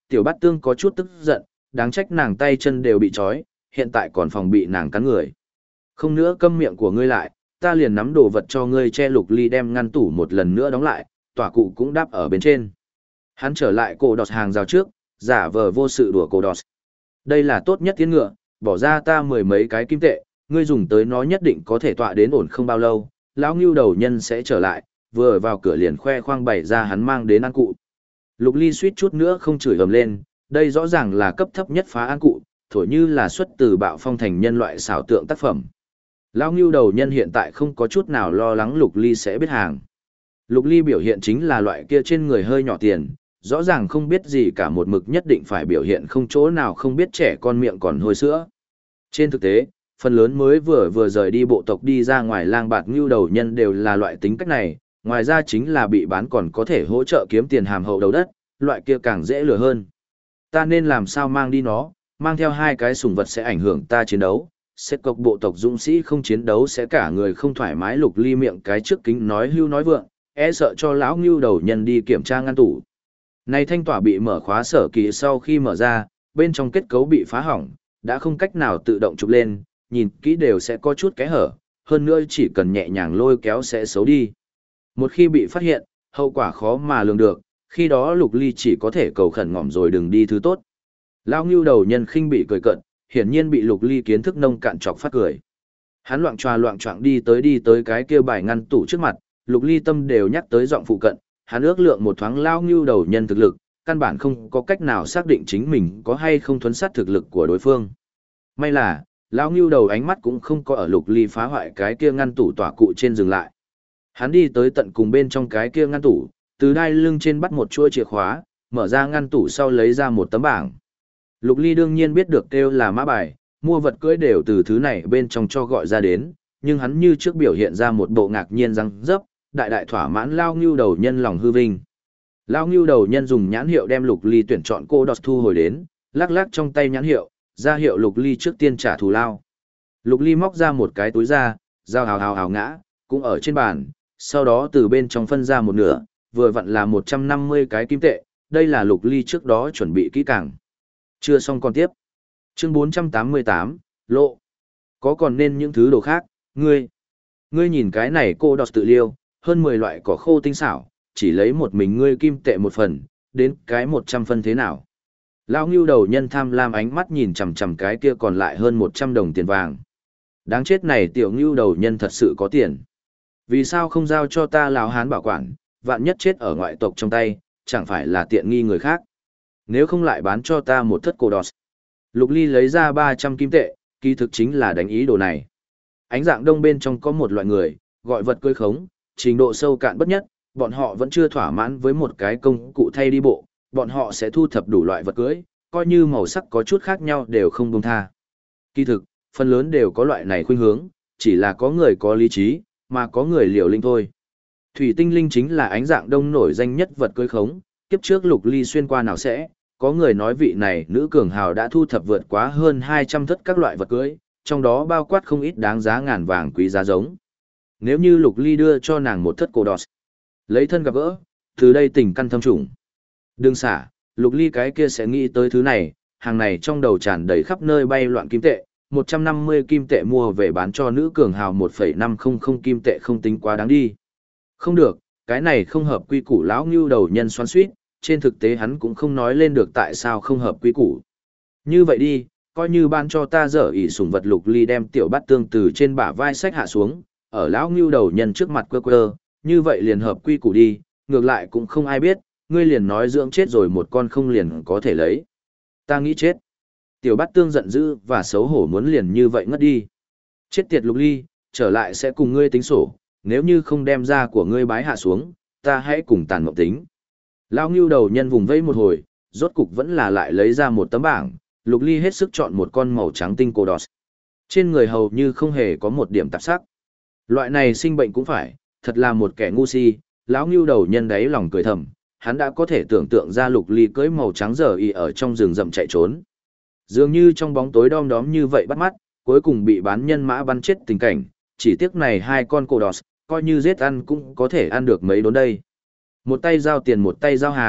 Tiểu bát tương có chút tức giận, đáng trách nàng tay chân đều bị trói, hiện tại còn phòng bị nàng cắn người. Không nữa câm miệng của ngươi lại, ta liền nắm đồ vật cho ngươi che Lục Ly đem ngăn tủ một lần nữa đóng lại, tỏa cụ cũng đáp ở bên trên. Hắn trở lại cổ đọt hàng rào trước, giả vờ vô sự đùa cổ đọt. Đây là tốt nhất tiến ngựa, bỏ ra ta 10 mấy cái kim tệ, ngươi dùng tới nó nhất định có thể tọa đến ổn không bao lâu, lão ngưu đầu nhân sẽ trở lại, vừa vào cửa liền khoe khoang bày ra hắn mang đến ăn cụ. Lục Ly suýt chút nữa không chửi ầm lên, đây rõ ràng là cấp thấp nhất phá ăn cụ, thổi như là xuất từ bạo phong thành nhân loại xảo tượng tác phẩm. Lão ngưu đầu nhân hiện tại không có chút nào lo lắng Lục Ly sẽ biết hàng. Lục Ly biểu hiện chính là loại kia trên người hơi nhỏ tiền, rõ ràng không biết gì cả một mực nhất định phải biểu hiện không chỗ nào không biết trẻ con miệng còn hôi sữa. Trên thực tế, phần lớn mới vừa rời đi bộ tộc đi ra ngoài lang bạt ngưu đầu nhân đều là loại tính cách này, ngoài ra chính là bị bán còn có thể hỗ trợ kiếm tiền hàm hậu đầu đất, loại kia càng dễ lừa hơn. Ta nên làm sao mang đi nó, mang theo 2 cái sủng vật sẽ ảnh hưởng ta chiến đấu, xét cộc bộ tộc dũng sĩ không chiến đấu sẽ cả người không thoải mái. Lục Ly miệng cái trước kính nói hưu nói vượng, e sợ cho lão ngưu đầu nhân đi kiểm tra ngăn tủ. Này thanh tỏa bị mở khóa sở kỳ sau khi mở ra, bên trong kết cấu bị phá hỏng, đã không cách nào tự động chụp lên, nhìn kỹ đều sẽ có chút kẽ hở, hơn nữa chỉ cần nhẹ nhàng lôi kéo sẽ xấu đi. Một khi bị phát hiện, hậu quả khó mà lường được, khi đó Lục Ly chỉ có thể cầu khẩn ngỏm rồi đừng đi thứ tốt. Lão ngưu đầu nhân khinh bị cười cận, hiển nhiên bị Lục Ly kiến thức nông cạn chọc phát cười. Hắn loạng choạng đi tới cái kia bài ngăn tủ trước mặt, Lục Ly tâm đều nhắc tới giọng phụ cận, hắn ước lượng một thoáng lão ngưu đầu nhân thực lực, căn bản không có cách nào xác định chính mình có hay không thuấn sát thực lực của đối phương. May là, lão ngưu đầu ánh mắt cũng không có ở Lục Ly phá hoại cái kia ngăn tủ tỏa cụ trên dừng lại. Hắn đi tới tận cùng bên trong cái kia ngăn tủ, từ đai lưng trên bắt một chuôi chìa khóa, mở ra ngăn tủ sau lấy ra một tấm bảng. Lục Ly đương nhiên biết được kêu là mã bài, mua vật cưỡi đều từ thứ này bên trong cho gọi ra đến, nhưng hắn như trước biểu hiện ra một bộ ngạc nhiên răng dấp, đại thỏa mãn lao ngưu đầu nhân lòng hư vinh. Lao ngưu đầu nhân dùng nhãn hiệu đem Lục Ly tuyển chọn cô đọt thu hồi đến, lắc lắc trong tay nhãn hiệu, ra hiệu Lục Ly trước tiên trả thù lao. Lục Ly móc ra một cái túi da, dao hào ngã, cũng ở trên bàn, sau đó từ bên trong phân ra một nửa, vừa vặn là 150 cái kim tệ, đây là Lục Ly trước đó chuẩn bị kỹ càng. Chưa xong còn tiếp. Chương 488, lộ. Có còn nên những thứ đồ khác, ngươi nhìn cái này cô đọt tự liêu, hơn 10 loại cỏ khô tinh xảo, chỉ lấy một mình ngươi kim tệ một phần, đến cái 100 phân thế nào. Lão ngưu đầu nhân tham lam ánh mắt nhìn chằm chằm cái kia còn lại hơn 100 đồng tiền vàng. Đáng chết này tiểu ngưu đầu nhân thật sự có tiền. Vì sao không giao cho ta lão hán bảo quản, vạn nhất chết ở ngoại tộc trong tay, chẳng phải là tiện nghi người khác. Nếu không lại bán cho ta một thất cổ đọt. Lục Ly lấy ra 300 kim tệ, kỳ thực chính là đánh ý đồ này. Ánh dạng đông bên trong có một loại người, gọi vật cưỡi khống, trình độ sâu cạn bất nhất, bọn họ vẫn chưa thỏa mãn với một cái công cụ thay đi bộ, bọn họ sẽ thu thập đủ loại vật cưỡi, coi như màu sắc có chút khác nhau đều không buông tha. Kỳ thực, phần lớn đều có loại này khuynh hướng, chỉ là có người có lý trí, mà có người liều linh thôi. Thủy tinh linh chính là ánh dạng đông nổi danh nhất vật cưỡi khống, kiếp trước Lục Ly xuyên qua nào sẽ, có người nói vị này nữ cường hào đã thu thập vượt quá hơn 200 thất các loại vật cưỡi, trong đó bao quát không ít đáng giá ngàn vàng quý giá giống. Nếu như Lục Ly đưa cho nàng một thất cổ đọt, lấy thân gặp gỡ, từ đây tình căn thâm trùng. Đừng xả, Lục Ly cái kia sẽ nghĩ tới thứ này, hàng này trong đầu tràn đầy khắp nơi bay loạn kim tệ, 150 kim tệ mua về bán cho nữ cường hào 1,500 kim tệ không tính quá đáng đi. Không được, cái này không hợp quy củ. Lão ngưu đầu nhân xoắn xuýt, trên thực tế hắn cũng không nói lên được tại sao không hợp quy củ. Như vậy đi, coi như ban cho ta dở ỉ sủng vật. Lục Ly đem tiểu bát tương từ trên bả vai sách hạ xuống, ở lão ngưu đầu nhân trước mặt quơ, như vậy liền hợp quy củ đi, ngược lại cũng không ai biết, ngươi liền nói dưỡng chết rồi một con không liền có thể lấy. Ta nghĩ chết. Tiểu bát tương giận dữ và xấu hổ muốn liền như vậy ngất đi. Chết tiệt Lục Ly, trở lại sẽ cùng ngươi tính sổ, nếu như không đem ra của ngươi bái hạ xuống, ta hãy cùng tàn mộng tính. Lão ngưu đầu nhân vùng vẫy một hồi, rốt cục vẫn là lại lấy ra một tấm bảng, Lục Ly hết sức chọn một con màu trắng tinh cô đọt. Trên người hầu như không hề có một điểm tạp sắc. Loại này sinh bệnh cũng phải, thật là một kẻ ngu si. Lão ngưu đầu nhân đáy lòng cười thầm, hắn đã có thể tưởng tượng ra Lục Ly cưỡi màu trắng giờ y ở trong rừng rậm chạy trốn. Dường như trong bóng tối đom đóm như vậy bắt mắt, cuối cùng bị bán nhân mã bắn chết tình cảnh, chỉ tiếc này 2 con cô đọt, coi như giết ăn cũng có thể ăn được mấy đốn đây. Một tay giao tiền một tay giao hàng,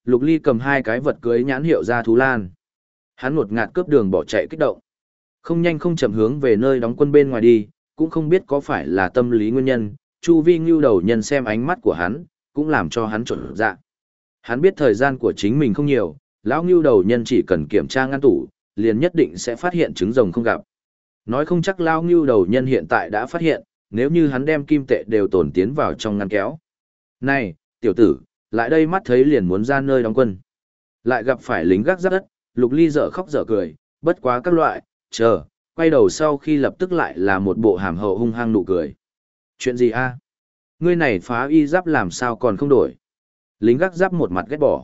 Lục Ly cầm hai cái vật cưới nhãn hiệu ra thú lan. Hắn ngột ngạt cướp đường bỏ chạy kích động. Không nhanh không chậm hướng về nơi đóng quân bên ngoài đi, cũng không biết có phải là tâm lý nguyên nhân, chu vi ngưu đầu nhân xem ánh mắt của hắn, cũng làm cho hắn trộn dạ. Hắn biết thời gian của chính mình không nhiều, lão ngưu đầu nhân chỉ cần kiểm tra ngăn tủ, liền nhất định sẽ phát hiện trứng rồng không gặp. Nói không chắc lão ngưu đầu nhân hiện tại đã phát hiện, nếu như hắn đem kim tệ đều tổn tiến vào trong ngăn kéo. Này, tiểu tử, lại đây mắt thấy liền muốn ra nơi đóng quân. Lại gặp phải lính gác giáp đất, Lục Ly dở khóc dở cười, bất quá các loại, chờ, quay đầu sau khi lập tức lại là một bộ hàm hậu hung hăng nụ cười. Chuyện gì a? Ngươi này phá y giáp làm sao còn không đổi? Lính gác giáp một mặt ghét bỏ.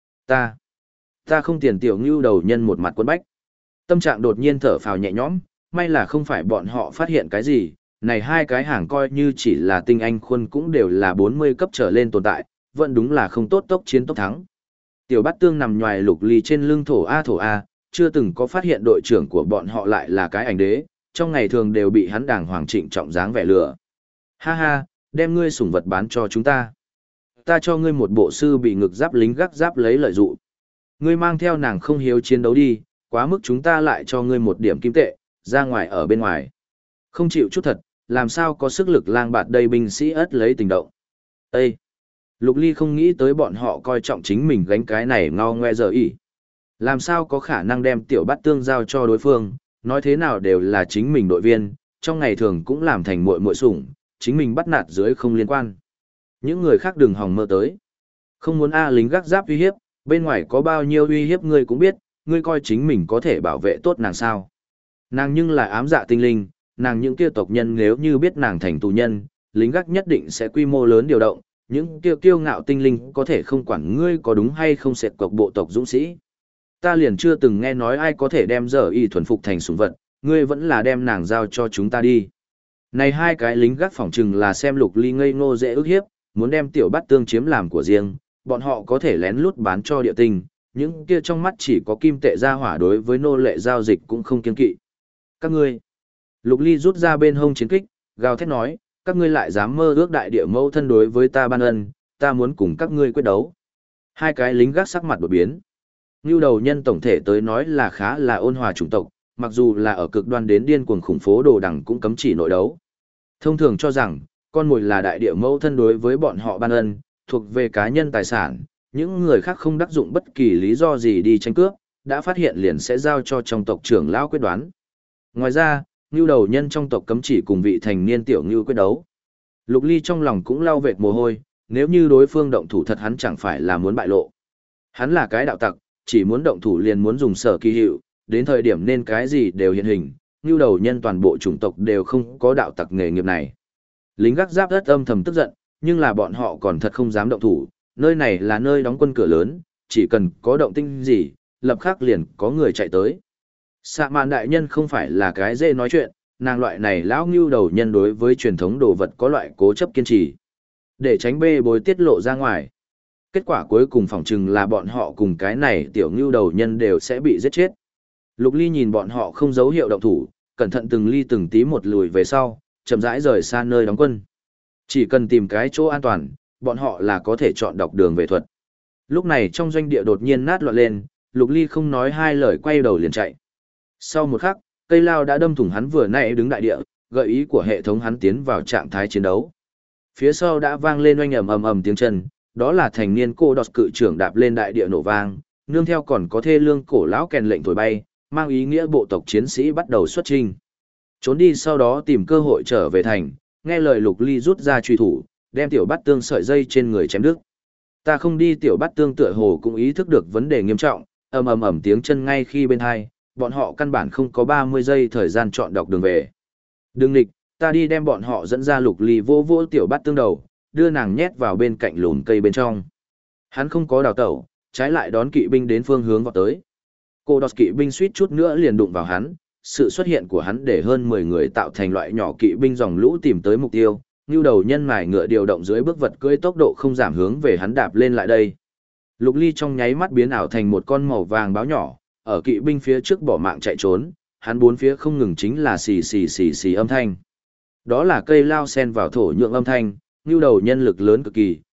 Ta không tiền tiểu ngưu đầu nhân một mặt quấn bách. Tâm trạng đột nhiên thở phào nhẹ nhõm, may là không phải bọn họ phát hiện cái gì, này hai cái hàng coi như chỉ là tinh anh khuôn cũng đều là 40 cấp trở lên tồn tại, vẫn đúng là không tốt tốc chiến tốc thắng. Tiểu Bát Tương nằm nhoài Lục Ly trên lưng thổ A, chưa từng có phát hiện đội trưởng của bọn họ lại là cái ảnh đế, trong ngày thường đều bị hắn đàng hoàng trịnh trọng dáng vẻ lừa. Ha ha, đem ngươi sủng vật bán cho chúng ta. Ta cho ngươi một bộ sư bị ngực giáp lính gác giáp lấy lợi dụ. Ngươi mang theo nàng không hiếu chiến đấu đi, quá mức chúng ta lại cho ngươi một điểm kim tệ, ra ngoài ở bên ngoài. Không chịu chút thật, làm sao có sức lực lang bạt đây binh sĩ ất lấy tình động. Ê! Lục Ly không nghĩ tới bọn họ coi trọng chính mình gánh cái này ngao ngoe giờ ỉ. Làm sao có khả năng đem tiểu Bát Tương giao cho đối phương, nói thế nào đều là chính mình đội viên, trong ngày thường cũng làm thành muội muội sủng, chính mình bắt nạt dưới không liên quan. Những người khác đừng hòng mơ tới. Không muốn lính gác giáp uy hiếp, bên ngoài có bao nhiêu uy hiếp ngươi cũng biết, ngươi coi chính mình có thể bảo vệ tốt nàng sao. Nàng nhưng là ám dạ tinh linh, nàng những kia tộc nhân nếu như biết nàng thành tù nhân, lính gác nhất định sẽ quy mô lớn điều động, những kia kiêu ngạo tinh linh có thể không quản ngươi có đúng hay không sệt cọc bộ tộc dũng sĩ. Ta liền chưa từng nghe nói ai có thể đem giờ y thuần phục thành sủng vật, ngươi vẫn là đem nàng giao cho chúng ta đi. Này hai cái lính gác phỏng chừng là xem Lục Ly ngây ngô dễ ức hiếp, muốn đem tiểu Bát Tương chiếm làm của riêng, bọn họ có thể lén lút bán cho địa tinh, những kia trong mắt chỉ có kim tệ ra hỏa đối với nô lệ giao dịch cũng không kiên kỵ. Các ngươi, Lục Ly rút ra bên hông chiến kích, gào thét nói, các ngươi lại dám mơ ước đại địa mẫu thân đối với ta ban ân, ta muốn cùng các ngươi quyết đấu. Hai cái lính gác sắc mặt đột biến. Ngưu đầu nhân tổng thể tới nói là khá là ôn hòa chủng tộc, mặc dù là ở cực đoan đến điên cuồng khủng phố đồ đằng cũng cấm chỉ nội đấu. Thông thường cho rằng, con mồi là đại địa mẫu thân đối với bọn họ ban ân, thuộc về cá nhân tài sản, những người khác không đắc dụng bất kỳ lý do gì đi tranh cướp, đã phát hiện liền sẽ giao cho trong tộc trưởng lão quyết đoán. Ngoài ra, ngưu đầu nhân trong tộc cấm chỉ cùng vị thành niên tiểu ngưu quyết đấu. Lục Ly trong lòng cũng lau vệt mồ hôi, nếu như đối phương động thủ thật hắn chẳng phải là muốn bại lộ. Hắn là cái đạo tặc, chỉ muốn động thủ liền muốn dùng sở kỳ hiệu, đến thời điểm nên cái gì đều hiện hình, ngưu đầu nhân toàn bộ chủng tộc đều không có đạo tặc nghề nghiệp này. Lính gác giáp rất âm thầm tức giận, nhưng là bọn họ còn thật không dám động thủ, nơi này là nơi đóng quân cửa lớn, chỉ cần có động tĩnh gì, lập khắc liền có người chạy tới. Sạ mạn đại nhân không phải là cái dễ nói chuyện, nàng loại này lão ngưu đầu nhân đối với truyền thống đồ vật có loại cố chấp kiên trì. Để tránh bê bối tiết lộ ra ngoài. Kết quả cuối cùng phỏng chừng là bọn họ cùng cái này tiểu ngưu đầu nhân đều sẽ bị giết chết. Lục Ly nhìn bọn họ không dấu hiệu động thủ, cẩn thận từng ly từng tí một lùi về sau, chậm rãi rời xa nơi đóng quân. Chỉ cần tìm cái chỗ an toàn, bọn họ là có thể chọn đọc đường về thuật. Lúc này trong doanh địa đột nhiên nát loạn lên, Lục Ly không nói hai lời quay đầu liền chạy. Sau một khắc, cây lao đã đâm thủng hắn vừa nãy đứng đại địa, gợi ý của hệ thống hắn tiến vào trạng thái chiến đấu. Phía sau đã vang lên oanh ầm ầm ầm tiếng chân, đó là thành niên cô đọt cự trưởng đạp lên đại địa nổ vang, nương theo còn có thê lương cổ lão kèn lệnh thổi bay, mang ý nghĩa bộ tộc chiến sĩ bắt đầu xuất chinh. Trốn đi sau đó tìm cơ hội trở về thành, nghe lời Lục Ly rút ra truy thủ, đem tiểu Bát Tương sợi dây trên người chém đứt. Ta không đi tiểu Bát Tương tựa hồ cũng ý thức được vấn đề nghiêm trọng, ầm ầm ầm tiếng chân ngay khi bên hai, bọn họ căn bản không có 30 giây thời gian chọn đọc đường về. Đừng nghịch, ta đi đem bọn họ dẫn ra. Lục Ly vô vô tiểu Bát Tương đầu, đưa nàng nhét vào bên cạnh lùm cây bên trong. Hắn không có đào tẩu, trái lại đón kỵ binh đến phương hướng vọt tới. Cô đọt kỵ binh suýt chút nữa liền đụng vào hắn, sự xuất hiện của hắn để hơn 10 người tạo thành loại nhỏ kỵ binh dòng lũ tìm tới mục tiêu, như đầu nhân mài ngựa điều động dưới bước vật cưỡi tốc độ không giảm hướng về hắn đạp lên lại đây. Lục Ly trong nháy mắt biến ảo thành một con màu vàng báo nhỏ, ở kỵ binh phía trước bỏ mạng chạy trốn, hắn bốn phía không ngừng chính là xì xì xì xì âm thanh. Đó là cây lao sen vào thổ nhượng âm thanh, như đầu nhân lực lớn cực kỳ,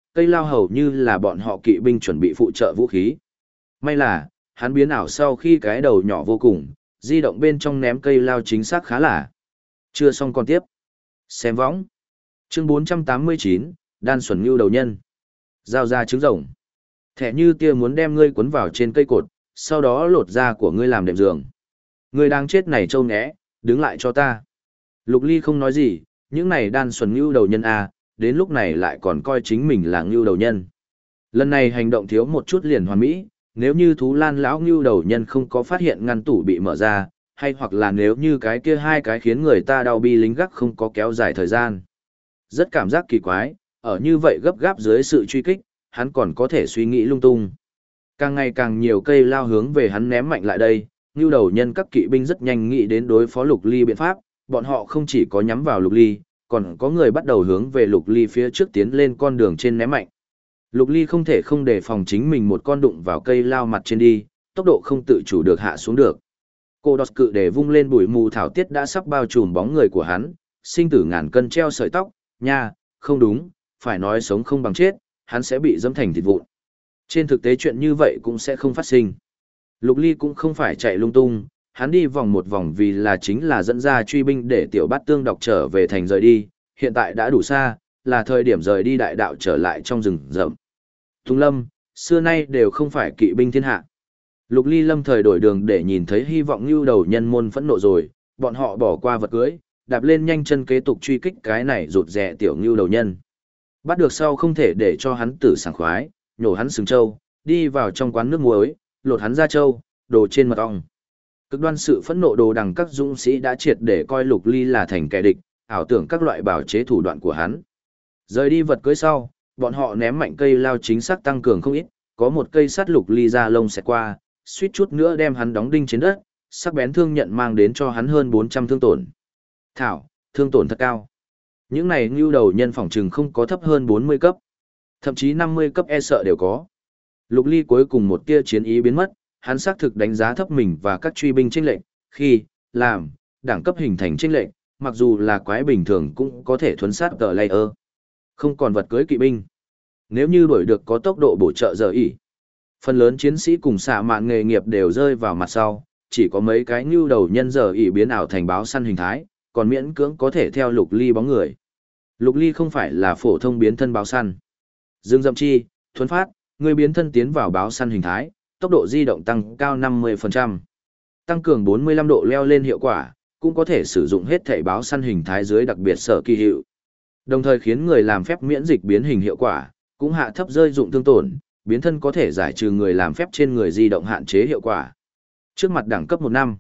cây lao hầu như là bọn họ kỵ binh chuẩn bị phụ trợ vũ khí. May là, hắn biến ảo sau khi cái đầu nhỏ vô cùng, di động bên trong ném cây lao chính xác khá là. Chưa xong còn tiếp. Xem võng. Chương 489, Đan Xuẩn Ngưu đầu nhân. Giao ra trứng rồng. Thẻ như tia muốn đem ngươi quấn vào trên cây cột, sau đó lột da của ngươi làm đệm giường. Ngươi đang chết này trâu né, đứng lại cho ta. Lục Ly không nói gì, những này Đan Xuẩn Ngưu đầu nhân à, đến lúc này lại còn coi chính mình là ngưu đầu nhân. Lần này hành động thiếu một chút liền hoàn mỹ, nếu như Thú Lan lão ngưu đầu nhân không có phát hiện ngăn tủ bị mở ra, hay hoặc là nếu như cái kia hai cái khiến người ta đau bi lính gác không có kéo dài thời gian. Rất cảm giác kỳ quái, ở như vậy gấp gáp dưới sự truy kích, hắn còn có thể suy nghĩ lung tung. Càng ngày càng nhiều cây lao hướng về hắn ném mạnh lại đây, ngưu đầu nhân các kỵ binh rất nhanh nghĩ đến đối phó Lục Ly biện pháp, bọn họ không chỉ có nhắm vào Lục Ly, còn có người bắt đầu hướng về Lục Ly phía trước tiến lên con đường trên ném mạnh. Lục Ly không thể không đề phòng chính mình một con đụng vào cây lao mặt trên đi, tốc độ không tự chủ được hạ xuống được. Cô đọt cự để vung lên bụi mù thảo tiết đã sắp bao trùm bóng người của hắn, sinh tử ngàn cân treo sợi tóc, nha, không đúng, phải nói sống không bằng chết, hắn sẽ bị dẫm thành thịt vụn. Trên thực tế chuyện như vậy cũng sẽ không phát sinh. Lục Ly cũng không phải chạy lung tung, hắn đi vòng một vòng vì là chính là dẫn ra truy binh để tiểu bát tương đọc trở về thành rời đi, hiện tại đã đủ xa, là thời điểm rời đi đại đạo trở lại trong rừng rậm. Tùng Lâm, xưa nay đều không phải kỵ binh thiên hạ. Lục Ly lâm thời đổi đường để nhìn thấy hy vọng lưu đầu nhân môn phẫn nộ rồi, bọn họ bỏ qua vật cưới, đạp lên nhanh chân kế tục truy kích cái này rụt rè tiểu lưu đầu nhân. Bắt được sau không thể để cho hắn tử sảng khoái, nhổ hắn sừng trâu, đi vào trong quán nước muối, lột hắn ra trâu, đồ trên mật ong. Cực đoan sự phẫn nộ đồ đằng các dũng sĩ đã triệt để coi Lục Ly là thành kẻ địch, ảo tưởng các loại bảo chế thủ đoạn của hắn. Rời đi vật cưới sau, bọn họ ném mạnh cây lao chính xác tăng cường không ít, có một cây sắt Lục Ly ra lông xẹt qua, suýt chút nữa đem hắn đóng đinh trên đất, sắc bén thương nhận mang đến cho hắn hơn 400 thương tổn. Thảo, thương tổn thật cao. Những này ngưu đầu nhân phỏng trừng không có thấp hơn 40 cấp, thậm chí 50 cấp e sợ đều có. Lục Ly cuối cùng một tia chiến ý biến mất, hắn xác thực đánh giá thấp mình và các truy binh chênh lệnh, khi làm đẳng cấp hình thành chênh lệnh, mặc dù là quái bình thường cũng có thể thuấn sát tờ layer. Không còn vật cưới kỵ binh. Nếu như đuổi được có tốc độ bổ trợ giờ ỉ. Phần lớn chiến sĩ cùng xạ mạn nghề nghiệp đều rơi vào mặt sau, chỉ có mấy cái ngưu đầu nhân giờ ỉ biến ảo thành báo săn hình thái, còn miễn cưỡng có thể theo Lục Ly bóng người. Lục Ly không phải là phổ thông biến thân báo săn. Dương Dậm Chi, thuấn phát, người biến thân tiến vào báo săn hình thái, tốc độ di động tăng cao 50%. Tăng cường 45 độ leo lên hiệu quả, cũng có thể sử dụng hết thảy báo săn hình thái dưới đặc biệt sở kỳ hiệu. Đồng thời khiến người làm phép miễn dịch biến hình hiệu quả, cũng hạ thấp rơi dụng thương tổn, biến thân có thể giải trừ người làm phép trên người di động hạn chế hiệu quả. Trước mặt đẳng cấp 1 năm,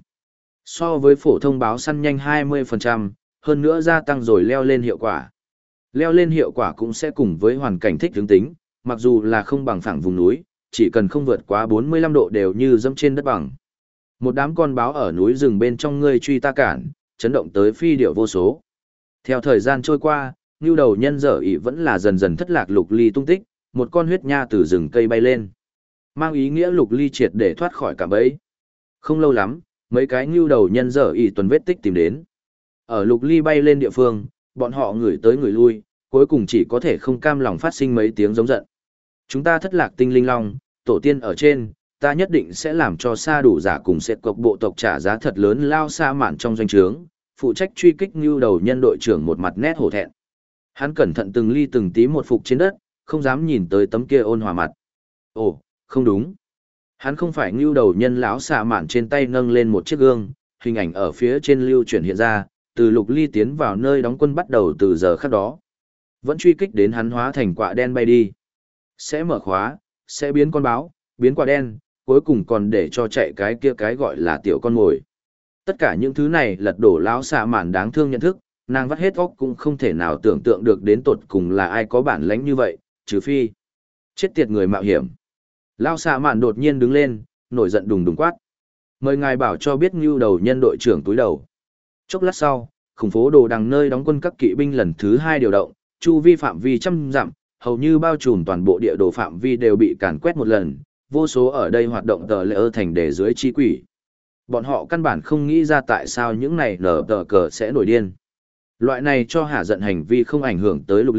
so với phổ thông báo săn nhanh 20%, hơn nữa gia tăng rồi leo lên hiệu quả. Leo lên hiệu quả cũng sẽ cùng với hoàn cảnh thích hướng tính, mặc dù là không bằng phẳng vùng núi, chỉ cần không vượt quá 45 độ đều như dẫm trên đất bằng. Một đám con báo ở núi rừng bên trong ngươi truy ta cản, chấn động tới phi điệu vô số. Theo thời gian trôi qua, ngưu đầu nhân dở ỉ vẫn là dần dần thất lạc Lục Ly tung tích, một con huyết nha từ rừng cây bay lên. Mang ý nghĩa Lục Ly triệt để thoát khỏi cả bẫy. Không lâu lắm, mấy cái ngưu đầu nhân dở ỉ tuần vết tích tìm đến. Ở Lục Ly bay lên địa phương, bọn họ ngửi tới ngửi lui, cuối cùng chỉ có thể không cam lòng phát sinh mấy tiếng giống giận. Chúng ta thất lạc tinh linh long, tổ tiên ở trên, ta nhất định sẽ làm cho sa đủ giả cùng sệt cộc bộ tộc trả giá thật lớn lao sa mạn trong doanh trướng, phụ trách truy kích ngưu đầu nhân đội trưởng một mặt nét hổ thẹn. Hắn cẩn thận từng ly từng tí một phục trên đất, không dám nhìn tới tấm kia ôn hòa mặt. Ồ, không đúng. Hắn không phải ngưu đầu nhân lão sa mạn trên tay nâng lên một chiếc gương, hình ảnh ở phía trên lưu chuyển hiện ra, từ Lục Ly tiến vào nơi đóng quân bắt đầu từ giờ khắc đó. Vẫn truy kích đến hắn hóa thành quạ đen bay đi. Sẽ mở khóa, sẽ biến con báo, biến quả đen, cuối cùng còn để cho chạy cái kia cái gọi là tiểu con mồi. Tất cả những thứ này lật đổ lão xạ mạn đáng thương nhận thức, nàng vắt hết óc cũng không thể nào tưởng tượng được đến tột cùng là ai có bản lãnh như vậy, trừ phi chết tiệt người mạo hiểm. Lão xạ mạn đột nhiên đứng lên, nổi giận đùng đùng quát. Mời ngài bảo cho biết ngưu đầu nhân đội trưởng túi đầu. Chốc lát sau, khủng phố đồ đằng nơi đóng quân các kỵ binh lần thứ 2 điều động, chu vi phạm vi trăm dặm, hầu như bao trùm toàn bộ địa đồ phạm vi đều bị càn quét một lần, vô số ở đây hoạt động tờ lệ ơ thành đề dưới chi quỷ. Bọn họ căn bản không nghĩ ra tại sao những này nở tờ cờ sẽ nổi điên. Loại này cho hạ giận hành vi không ảnh hưởng tới Lục Ly,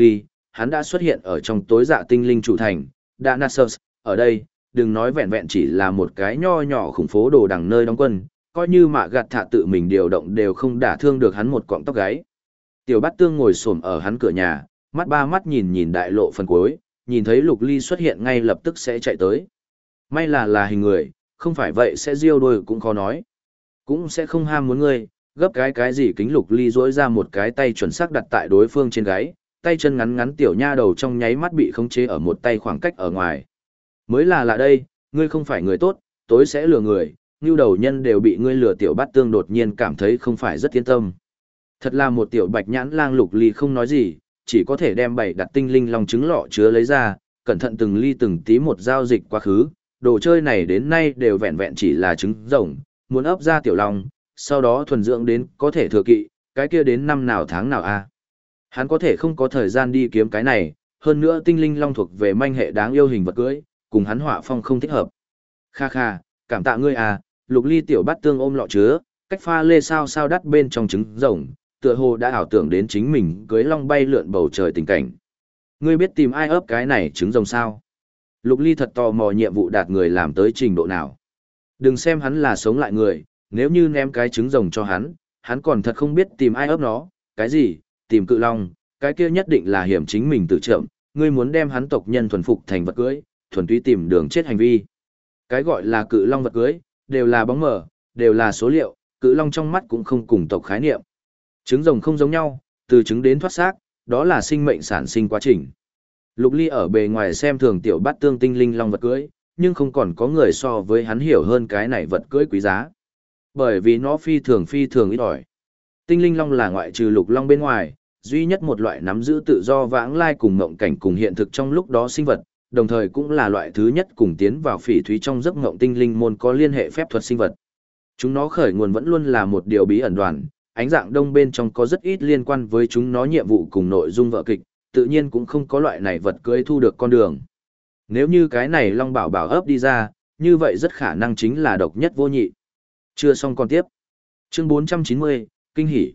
hắn đã xuất hiện ở trong tối dạ tinh linh chủ thành, Danasus, ở đây, đừng nói vẹn vẹn chỉ là một cái nho nhỏ khủng phố đồ đằng nơi đóng quân, coi như mạ gạt thạ tự mình điều động đều không đả thương được hắn một cọng tóc gáy. Tiểu Bát Tương ngồi xổm ở hắn cửa nhà, mắt ba mắt nhìn nhìn đại lộ phần cuối, nhìn thấy Lục Ly xuất hiện ngay lập tức sẽ chạy tới. May là hình người, không phải vậy sẽ diêu đôi cũng khó nói. Cũng sẽ không ham muốn ngươi, gấp cái gì kính. Lục Ly duỗi ra một cái tay chuẩn xác đặt tại đối phương trên gáy, tay chân ngắn ngắn tiểu nha đầu trong nháy mắt bị khống chế ở một tay khoảng cách ở ngoài. Mới là lạ đây, ngươi không phải người tốt, tối sẽ lừa người, như đầu nhân đều bị ngươi lừa. Tiểu Bát Tương đột nhiên cảm thấy không phải rất yên tâm. Thật là một tiểu bạch nhãn lang. Lục Ly không nói gì, chỉ có thể đem bày đặt tinh linh long trứng lọ chứa lấy ra, cẩn thận từng ly từng tí một giao dịch quá khứ. Đồ chơi này đến nay đều vẹn vẹn chỉ là trứng rồng, muốn ấp ra tiểu long, sau đó thuần dưỡng đến có thể thừa kỵ, cái kia đến năm nào tháng nào a? Hắn có thể không có thời gian đi kiếm cái này, hơn nữa tinh linh long thuộc về manh hệ đáng yêu hình vật cưỡi, cùng hắn họa phong không thích hợp. Kha kha, cảm tạ ngươi à. Lục Ly tiểu Bát Tương ôm lọ chứa, cách pha lê sao đắt bên trong trứng rồng, tựa hồ đã ảo tưởng đến chính mình cưới long bay lượn bầu trời tình cảnh. Ngươi biết tìm ai ấp cái này trứng rồng sao? Lục Ly thật tò mò nhiệm vụ đạt người làm tới trình độ nào. Đừng xem hắn là sống lại người, nếu như ném cái trứng rồng cho hắn còn thật không biết tìm ai ấp nó. Cái gì, tìm cự long, cái kia nhất định là hiểm chính mình tự trộm. Ngươi muốn đem hắn tộc nhân thuần phục thành vật cưới, thuần túy tìm đường chết hành vi. Cái gọi là cự long vật cưới, đều là bóng mờ, đều là số liệu, cự long trong mắt cũng không cùng tộc khái niệm. Trứng rồng không giống nhau, từ trứng đến thoát xác, đó là sinh mệnh sản sinh quá trình. Lục Ly ở bề ngoài xem thường tiểu Bát Tương tinh linh long vật cưới, nhưng không còn có người so với hắn hiểu hơn cái này vật cưới quý giá. Bởi vì nó phi thường ít ỏi. Tinh linh long là ngoại trừ lục long bên ngoài, duy nhất một loại nắm giữ tự do vãng lai cùng mộng cảnh cùng hiện thực trong lúc đó sinh vật, đồng thời cũng là loại thứ nhất cùng tiến vào phỉ thúy trong giấc mộng tinh linh môn có liên hệ phép thuật sinh vật. Chúng nó khởi nguồn vẫn luôn là một điều bí ẩn đoàn, ánh dạng đông bên trong có rất ít liên quan với chúng nó nhiệm vụ cùng nội dung vở kịch, tự nhiên cũng không có loại này vật cưới thu được con đường. Nếu như cái này long bảo bảo ấp đi ra, như vậy rất khả năng chính là độc nhất vô nhị. Chưa xong còn tiếp. Chương 490, kinh hỉ.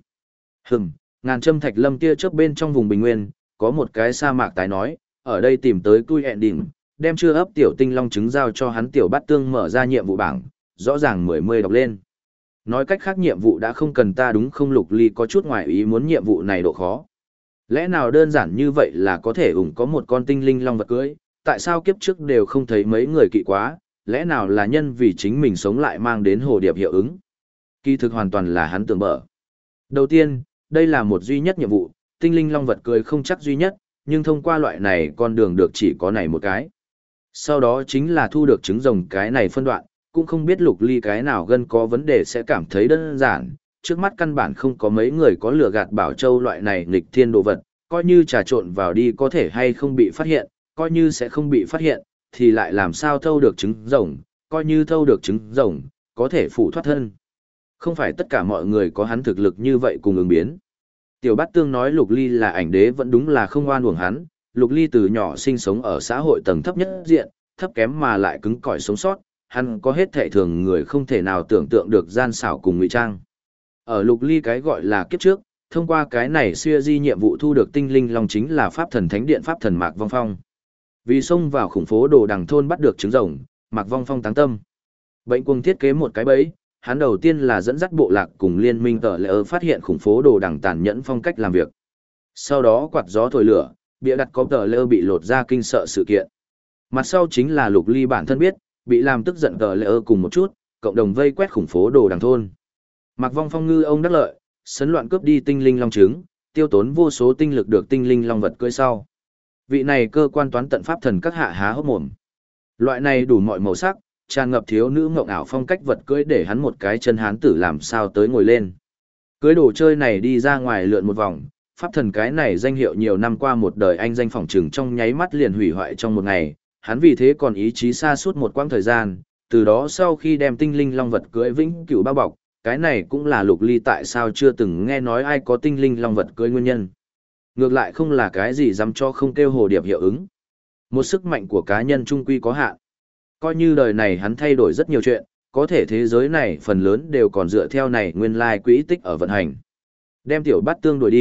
Ngàn châm thạch lâm tia chớp bên trong vùng bình nguyên, có một cái sa mạc tái nói, ở đây tìm tới cui hẹn đỉnh, đem chưa ấp tiểu tinh long trứng giao cho hắn. Tiểu Bát Tương mở ra nhiệm vụ bảng, rõ ràng 10 đọc lên. Nói cách khác nhiệm vụ đã không cần ta đúng không? Lục Ly có chút ngoài ý muốn nhiệm vụ này độ khó. Lẽ nào đơn giản như vậy là có thể có một con tinh linh long vật cưới, tại sao kiếp trước đều không thấy mấy người kỵ quá, lẽ nào là nhân vì chính mình sống lại mang đến hồ điệp hiệu ứng? Kỳ thực hoàn toàn là hắn tưởng bở. Đầu tiên, đây là một duy nhất nhiệm vụ, tinh linh long vật cưới không chắc duy nhất, nhưng thông qua loại này con đường được chỉ có này một cái. Sau đó chính là thu được trứng rồng cái này phân đoạn, cũng không biết Lục Ly cái nào gân có vấn đề sẽ cảm thấy đơn giản, trước mắt căn bản không có mấy người có lừa gạt bảo châu loại này nghịch thiên đồ vật, coi như trà trộn vào đi có thể hay không bị phát hiện, coi như sẽ không bị phát hiện, thì lại làm sao thâu được trứng rồng, coi như thâu được trứng rồng, có thể phủ thoát thân. Không phải tất cả mọi người có hắn thực lực như vậy cùng ứng biến. Tiểu Bát Tương nói Lục Ly là ảnh đế vẫn đúng là không oan uổng hắn, Lục Ly từ nhỏ sinh sống ở xã hội tầng thấp nhất diện, thấp kém mà lại cứng cỏi sống sót, hắn có hết thể thường người không thể nào tưởng tượng được gian xảo cùng ngụy trang. Ở Lục Ly cái gọi là kiếp trước, thông qua cái này xưa di nhiệm vụ thu được tinh linh long chính là pháp thần thánh điện pháp thần Mạc Vong Phong. Vì xông vào khủng phố đồ đằng thôn bắt được trứng rồng, Mạc Vong Phong táng tâm. Bệnh cuồng thiết kế một cái bẫy, hắn đầu tiên là dẫn dắt bộ lạc cùng liên minh tờ lệ phát hiện khủng phố đồ đằng tàn nhẫn phong cách làm việc. Sau đó quạt gió thổi lửa, bịa đặt có tờ lệ bị lột ra kinh sợ sự kiện. Mặt sau chính là Lục Ly bản thân biết, bị làm tức giận tờ lệ cùng một chút, cộng đồng vây quét khủng phố đồ đằng thôn. Mạc Vong Phong ngư ông đắc lợi, sấn loạn cướp đi tinh linh long trứng, tiêu tốn vô số tinh lực được tinh linh long vật cưỡi sau. Vị này cơ quan toán tận pháp thần các hạ há hốc mồm. Loại này đủ mọi màu sắc, tràn ngập thiếu nữ ngộng ảo phong cách vật cưỡi để hắn một cái chân hán tử làm sao tới ngồi lên. Cưới đồ chơi này đi ra ngoài lượn một vòng, pháp thần cái này danh hiệu nhiều năm qua một đời anh danh phỏng trừng trong nháy mắt liền hủy hoại trong một ngày, hắn vì thế còn ý chí xa suốt một quãng thời gian, từ đó sau khi đem tinh linh long vật cưỡi vĩnh cửu bao bọc, cái này cũng là Lục Ly tại sao chưa từng nghe nói ai có tinh linh long vật cưỡi nguyên nhân. Ngược lại không là cái gì dám cho không kêu hồ điệp hiệu ứng. Một sức mạnh của cá nhân trung quy có hạn. Coi như đời này hắn thay đổi rất nhiều chuyện, có thể thế giới này phần lớn đều còn dựa theo này nguyên lai quỹ tích ở vận hành. Đem tiểu Bát Tương đuổi đi,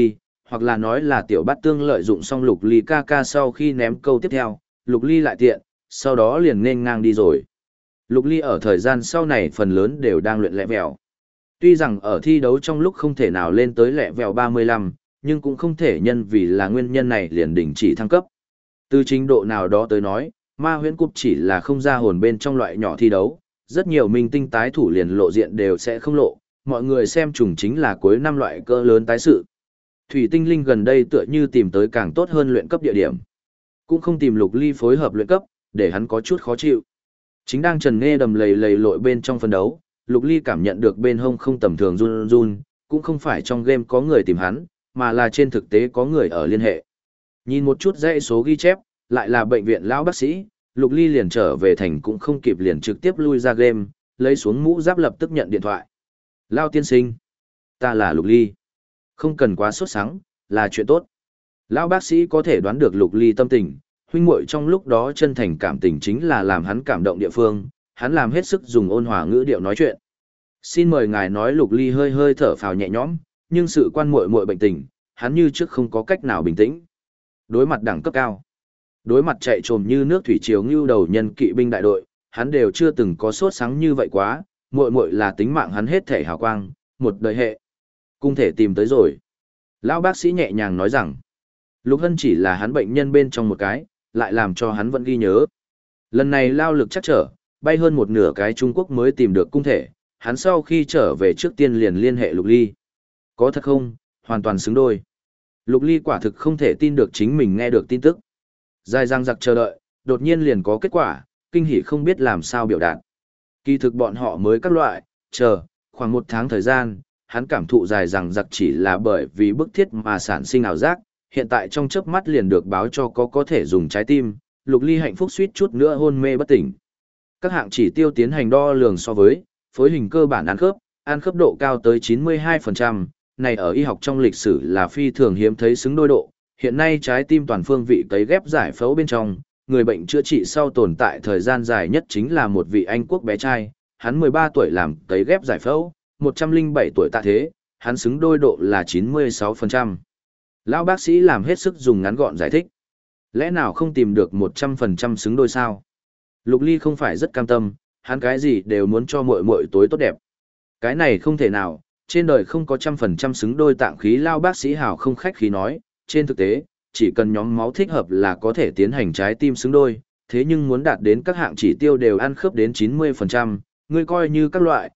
hoặc là nói là tiểu bát tương lợi dụng xong Lục Ly ca ca sau khi ném câu tiếp theo, Lục Ly lại tiện, sau đó liền nên ngang đi rồi. Lục Ly ở thời gian sau này phần lớn đều đang luyện lẹ vèo. Tuy rằng ở thi đấu trong lúc không thể nào lên tới lẹ vèo 35, nhưng cũng không thể nhân vì là nguyên nhân này liền đình chỉ thăng cấp. Từ trình độ nào đó tới nói, Ma Huyễn Cúp chỉ là không ra hồn bên trong loại nhỏ thi đấu, rất nhiều minh tinh tái thủ liền lộ diện đều sẽ không lộ, mọi người xem trùng chính là cuối năm loại cỡ lớn tái sự. Thủy Tinh Linh gần đây tựa như tìm tới càng tốt hơn luyện cấp địa điểm. Cũng không tìm Lục Ly phối hợp luyện cấp, để hắn có chút khó chịu. Chính đang trần nghe đầm lầy lầy lội bên trong phân đấu, Lục Ly cảm nhận được bên hông không tầm thường run run, cũng không phải trong game có người tìm hắn, mà là trên thực tế có người ở liên hệ. Nhìn một chút dãy số ghi chép, lại là bệnh viện lão bác sĩ, Lục Ly liền trở về thành cũng không kịp liền trực tiếp lui ra game, lấy xuống mũ giáp lập tức nhận điện thoại. Lao tiên sinh, ta là Lục Ly. Không cần quá sốt sắng, là chuyện tốt. Lão bác sĩ có thể đoán được Lục Ly tâm tình, huynh muội trong lúc đó chân thành cảm tình chính là làm hắn cảm động địa phương, hắn làm hết sức dùng ôn hòa ngữ điệu nói chuyện. Xin mời ngài nói. Lục Ly hơi hơi thở phào nhẹ nhõm, nhưng sự quan muội muội bệnh tình, hắn như trước không có cách nào bình tĩnh. Đối mặt đẳng cấp cao, đối mặt chạy trồm như nước thủy triều ngưu đầu nhân kỵ binh đại đội, hắn đều chưa từng có sốt sáng như vậy quá, muội muội là tính mạng hắn hết thể hào quang, một đời hệ. Cung thể tìm tới rồi. Lão bác sĩ nhẹ nhàng nói rằng, Lục Hân chỉ là hắn bệnh nhân bên trong một cái, lại làm cho hắn vẫn ghi nhớ. Lần này lao lực chắc trở, bay hơn một nửa cái Trung Quốc mới tìm được cung thể, hắn sau khi trở về trước tiên liền liên hệ Lục Ly. Có thật không, hoàn toàn xứng đôi. Lục Ly quả thực không thể tin được chính mình nghe được tin tức. Dài dằng dặc chờ đợi, đột nhiên liền có kết quả, kinh hỉ không biết làm sao biểu đạt. Kỳ thực bọn họ mới các loại, chờ, khoảng một tháng thời gian, hắn cảm thụ dài dằng dặc chỉ là bởi vì bức thiết mà sản sinh ảo giác, hiện tại trong chớp mắt liền được báo cho có thể dùng trái tim, Lục Ly hạnh phúc suýt chút nữa hôn mê bất tỉnh. Các hạng chỉ tiêu tiến hành đo lường so với, phối hình cơ bản ăn khớp độ cao tới 92%, này ở y học trong lịch sử là phi thường hiếm thấy xứng đôi độ. Hiện nay trái tim toàn phương vị cấy ghép giải phẫu bên trong, người bệnh chữa trị sau tồn tại thời gian dài nhất chính là một vị Anh quốc bé trai, hắn 13 tuổi làm cấy ghép giải phẫu, 107 tuổi tạ thế, hắn xứng đôi độ là 96%. Lão bác sĩ làm hết sức dùng ngắn gọn giải thích. Lẽ nào không tìm được 100% xứng đôi sao? Lục Ly không phải rất cam tâm, hắn cái gì đều muốn cho muội muội tối tốt đẹp. Cái này không thể nào, trên đời không có 100% xứng đôi tạng khí. Lao bác sĩ hào không khách khí nói, trên thực tế, chỉ cần nhóm máu thích hợp là có thể tiến hành trái tim xứng đôi, thế nhưng muốn đạt đến các hạng chỉ tiêu đều ăn khớp đến 90%, ngươi coi như các loại,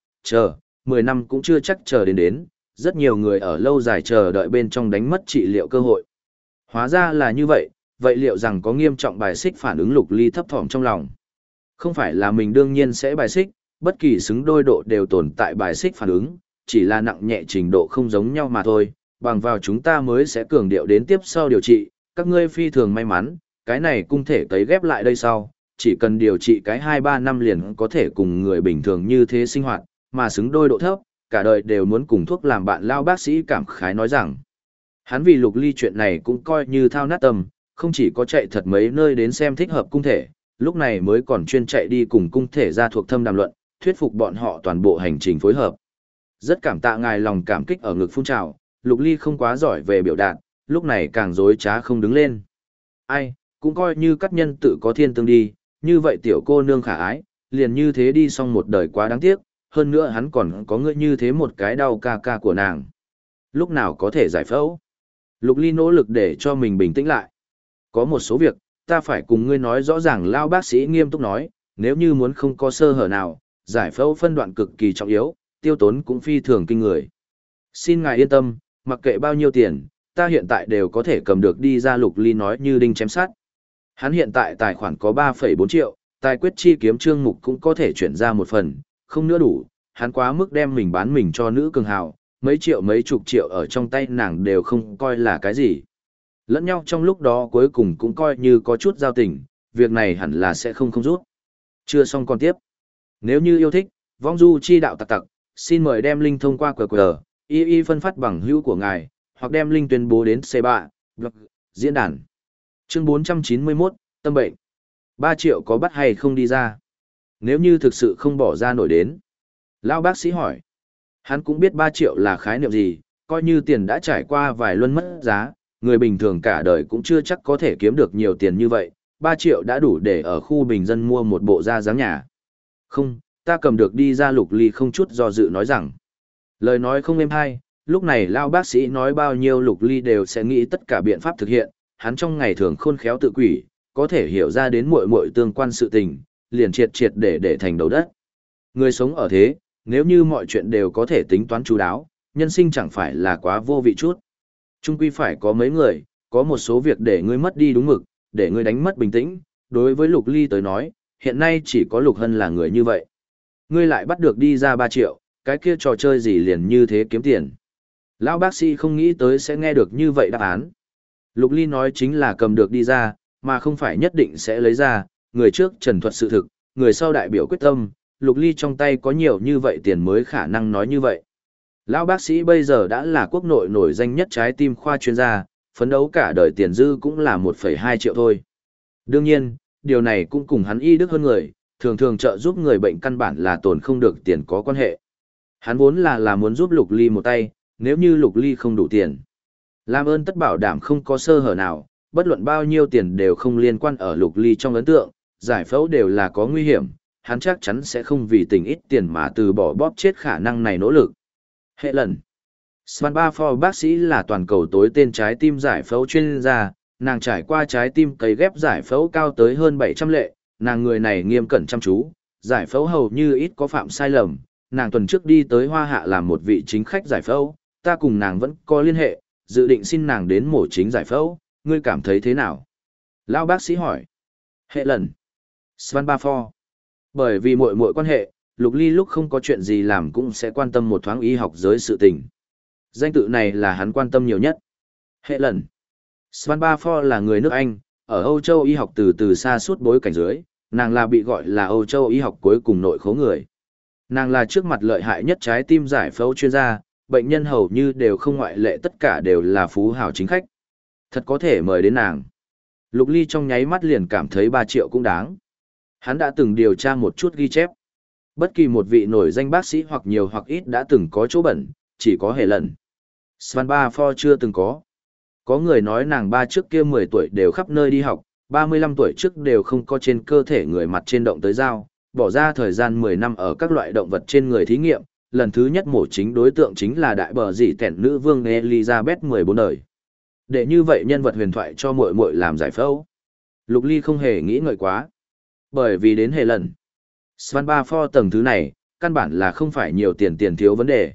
10 năm cũng chưa chắc chờ đến, rất nhiều người ở lâu dài chờ đợi bên trong đánh mất trị liệu cơ hội. Hóa ra là như vậy, vậy liệu rằng có nghiêm trọng bài xích phản ứng? Lục Ly thấp thỏm trong lòng. Không phải là mình đương nhiên sẽ bài xích, bất kỳ xứng đôi độ đều tồn tại bài xích phản ứng, chỉ là nặng nhẹ trình độ không giống nhau mà thôi, bằng vào chúng ta mới sẽ cường điệu đến tiếp sau điều trị, các ngươi phi thường may mắn, cái này cung thể cấy ghép lại đây sau, chỉ cần điều trị cái 2-3 năm liền có thể cùng người bình thường như thế sinh hoạt, mà xứng đôi độ thấp, cả đời đều muốn cùng thuốc làm bạn. Lao bác sĩ cảm khái nói rằng, hắn vì Lục Ly chuyện này cũng coi như thao nát tâm, không chỉ có chạy thật mấy nơi đến xem thích hợp cung thể, lúc này mới còn chuyên chạy đi cùng cung thể gia thuộc thâm đàm luận, thuyết phục bọn họ toàn bộ hành trình phối hợp. Rất cảm tạ ngài, lòng cảm kích ở ngực phun trào. Lục Ly không quá giỏi về biểu đạt, lúc này càng dối trá không đứng lên. Ai, cũng coi như các nhân tự có thiên tương đi, như vậy tiểu cô nương khả ái, liền như thế đi xong một đời quá đáng tiếc, hơn nữa hắn còn có ngươi như thế một cái đau ca ca của nàng. Lúc nào có thể giải phẫu? Lục Ly nỗ lực để cho mình bình tĩnh lại. Có một số việc, ta phải cùng ngươi nói rõ ràng. Lao bác sĩ nghiêm túc nói, nếu như muốn không có sơ hở nào, giải phẫu phân đoạn cực kỳ trọng yếu, tiêu tốn cũng phi thường kinh người. Xin ngài yên tâm, mặc kệ bao nhiêu tiền, ta hiện tại đều có thể cầm được đi ra. Lục Ly nói như đinh chém sắt. Hắn hiện tại tài khoản có 3,4 triệu, tài quyết chi kiếm trương mục cũng có thể chuyển ra một phần, không nữa đủ, hắn quá mức đem mình bán mình cho nữ cường hào, mấy triệu mấy chục triệu ở trong tay nàng đều không coi là cái gì. Lẫn nhau trong lúc đó cuối cùng cũng coi như có chút giao tình, việc này hẳn là sẽ không rút. Chưa xong còn tiếp. Nếu như yêu thích, vong du chi đạo tặc tặc, xin mời đem link thông qua QR, y phân phát bằng hữu của ngài, hoặc đem link tuyên bố đến C3, blog, diễn đàn. Chương 491, tâm bệnh. 3 triệu có bắt hay không đi ra? Nếu như thực sự không bỏ ra nổi đến. Lão bác sĩ hỏi. Hắn cũng biết 3 triệu là khái niệm gì, Coi như tiền đã trải qua vài luân mất giá, người bình thường cả đời cũng chưa chắc có thể kiếm được nhiều tiền như vậy, 3 triệu đã đủ để ở khu bình dân mua một bộ da dáng nhà. Không, ta cầm được đi ra. Lục Ly không chút do dự nói rằng. Lời nói không êm hay, lúc này lao bác sĩ nói bao nhiêu Lục Ly đều sẽ nghĩ tất cả biện pháp thực hiện, hắn trong ngày thường khôn khéo tự quỷ, có thể hiểu ra đến muội muội tương quan sự tình, liền triệt triệt để thành đầu đất. Người sống ở thế, nếu như mọi chuyện đều có thể tính toán chú đáo, nhân sinh chẳng phải là quá vô vị chút. Chung quy phải có mấy người, có một số việc để ngươi mất đi đúng mực, để ngươi đánh mất bình tĩnh, đối với Lục Ly tới nói, hiện nay chỉ có Lục Hân là người như vậy. Ngươi lại bắt được đi ra 3 triệu, cái kia trò chơi gì liền như thế kiếm tiền. Lão bác sĩ không nghĩ tới sẽ nghe được như vậy đáp án. Lục Ly nói chính là cầm được đi ra, mà không phải nhất định sẽ lấy ra, người trước trần thuật sự thực, người sau đại biểu quyết tâm, Lục Ly trong tay có nhiều như vậy tiền mới khả năng nói như vậy. Lão bác sĩ bây giờ đã là quốc nội nổi danh nhất trái tim khoa chuyên gia, phấn đấu cả đời tiền dư cũng là 1,2 triệu thôi. Đương nhiên, điều này cũng cùng hắn y đức hơn người, thường thường trợ giúp người bệnh căn bản là tồn không được tiền có quan hệ. Hắn vốn là muốn giúp Lục Ly một tay, nếu như Lục Ly không đủ tiền. Làm ơn tất bảo đảm không có sơ hở nào, bất luận bao nhiêu tiền đều không liên quan ở Lục Ly trong ấn tượng, giải phẫu đều là có nguy hiểm, hắn chắc chắn sẽ không vì tình ít tiền mà từ bỏ bóp chết khả năng này nỗ lực. Hệ lần. Svan Bafor bác sĩ là toàn cầu tối tên trái tim giải phẫu chuyên gia, nàng trải qua trái tim cấy ghép giải phẫu cao tới hơn 700 lệ, nàng người này nghiêm cẩn chăm chú, giải phẫu hầu như ít có phạm sai lầm, nàng tuần trước đi tới Hoa Hạ làm một vị chính khách giải phẫu, ta cùng nàng vẫn có liên hệ, dự định xin nàng đến mổ chính giải phẫu, ngươi cảm thấy thế nào? Lão bác sĩ hỏi. Hệ lần. Svan Bafor. Bởi vì muội quan hệ, Lục Ly lúc không có chuyện gì làm cũng sẽ quan tâm một thoáng y học giới sự tình. Danh tự này là hắn quan tâm nhiều nhất. Hệ lần. Svan Bafor là người nước Anh, ở Âu Châu y học từ từ xa suốt bối cảnh dưới, nàng là bị gọi là Âu Châu y học cuối cùng nội khố người. Nàng là trước mặt lợi hại nhất trái tim giải phẫu chuyên gia, bệnh nhân hầu như đều không ngoại lệ, tất cả đều là phú hào chính khách. Thật có thể mời đến nàng. Lục Ly trong nháy mắt liền cảm thấy 3 triệu cũng đáng. Hắn đã từng điều tra một chút ghi chép. Bất kỳ một vị nổi danh bác sĩ hoặc nhiều hoặc ít đã từng có chỗ bẩn, chỉ có Hệ lần. Svan Bafor chưa từng có. Có người nói nàng ba trước kia 10 tuổi đều khắp nơi đi học, 35 tuổi trước đều không có trên cơ thể người mặt trên động tới dao, bỏ ra thời gian 10 năm ở các loại động vật trên người thí nghiệm, lần thứ nhất mổ chính đối tượng chính là đại bờ dị tẻn nữ vương Elizabeth 14 đời. Để như vậy nhân vật huyền thoại cho muội muội làm giải phẫu. Lục Ly không hề nghĩ ngợi quá. Bởi vì đến Hệ lần. Svan Bafor tầng thứ này, căn bản là không phải nhiều tiền thiếu vấn đề.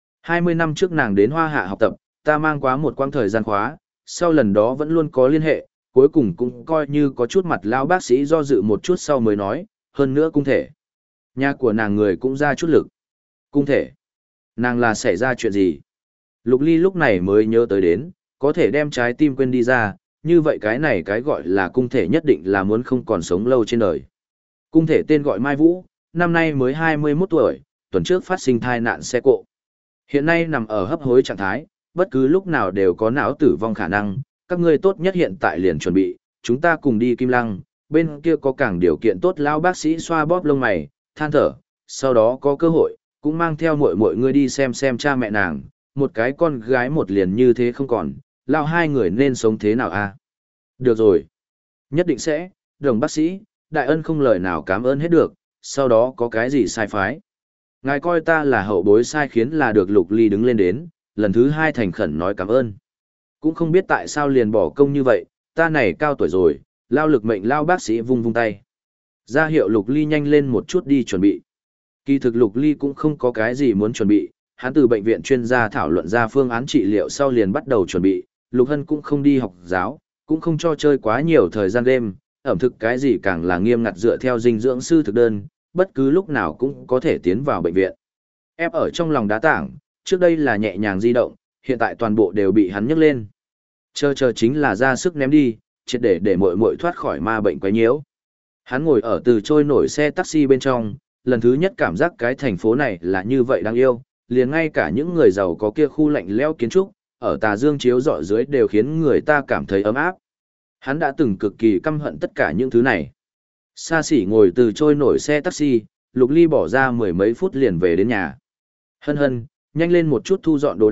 20 năm trước nàng đến Hoa Hạ học tập, ta mang quá một quãng thời gian khóa, sau lần đó vẫn luôn có liên hệ, cuối cùng cũng coi như có chút mặt lão bác sĩ do dự một chút sau mới nói, hơn nữa cung thể. Nhà của nàng người cũng ra chút lực. Cung thể. Nàng là xảy ra chuyện gì? Lục Ly lúc này mới nhớ tới đến, có thể đem trái tim quên đi ra, như vậy cái này cái gọi là cung thể nhất định là muốn không còn sống lâu trên đời. Cung thể tên gọi Mai Vũ, năm nay mới 21 tuổi, tuần trước phát sinh thai nạn xe cộ. Hiện nay nằm ở hấp hối trạng thái, bất cứ lúc nào đều có não tử vong khả năng, các ngươi tốt nhất hiện tại liền chuẩn bị, chúng ta cùng đi Kim Lăng, bên kia có càng điều kiện tốt. Lão bác sĩ xoa bóp lông mày, than thở, sau đó có cơ hội, cũng mang theo mọi người đi xem cha mẹ nàng, một cái con gái một liền như thế không còn, lão hai người nên sống thế nào a? Được rồi, nhất định sẽ, Đồng bác sĩ, đại ân không lời nào cảm ơn hết được, sau đó có cái gì sai phái. Ngài coi ta là hậu bối sai khiến là được. Lục Ly đứng lên đến, lần thứ 2 thành khẩn nói cảm ơn. Cũng không biết tại sao liền bỏ công như vậy, ta này cao tuổi rồi, lao lực mệnh lao bác sĩ vung vung tay. Ra hiệu Lục Ly nhanh lên một chút đi chuẩn bị. Kỳ thực Lục Ly cũng không có cái gì muốn chuẩn bị, hắn từ bệnh viện chuyên gia thảo luận ra phương án trị liệu sau liền bắt đầu chuẩn bị. Lục Hân cũng không đi học giáo, cũng không cho chơi quá nhiều thời gian game, ẩm thực cái gì càng là nghiêm ngặt dựa theo dinh dưỡng sư thực đơn, bất cứ lúc nào cũng có thể tiến vào bệnh viện. Ép ở trong lòng đá tảng, trước đây là nhẹ nhàng di động, hiện tại toàn bộ đều bị hắn nhấc lên. Chờ chính là ra sức ném đi, triệt để muội thoát khỏi ma bệnh quấy nhiễu. Hắn ngồi ở từ trôi nổi xe taxi bên trong, lần thứ nhất cảm giác cái thành phố này là như vậy đáng yêu, liền ngay cả những người giàu có kia khu lạnh lẽo kiến trúc, ở tà dương chiếu rọi dưới đều khiến người ta cảm thấy ấm áp. Hắn đã từng cực kỳ căm hận tất cả những thứ này. Xa xỉ ngồi từ trôi nổi xe taxi, Lục Ly bỏ ra 10 mấy phút liền về đến nhà. Hân, nhanh lên một chút thu dọn đồ đạc,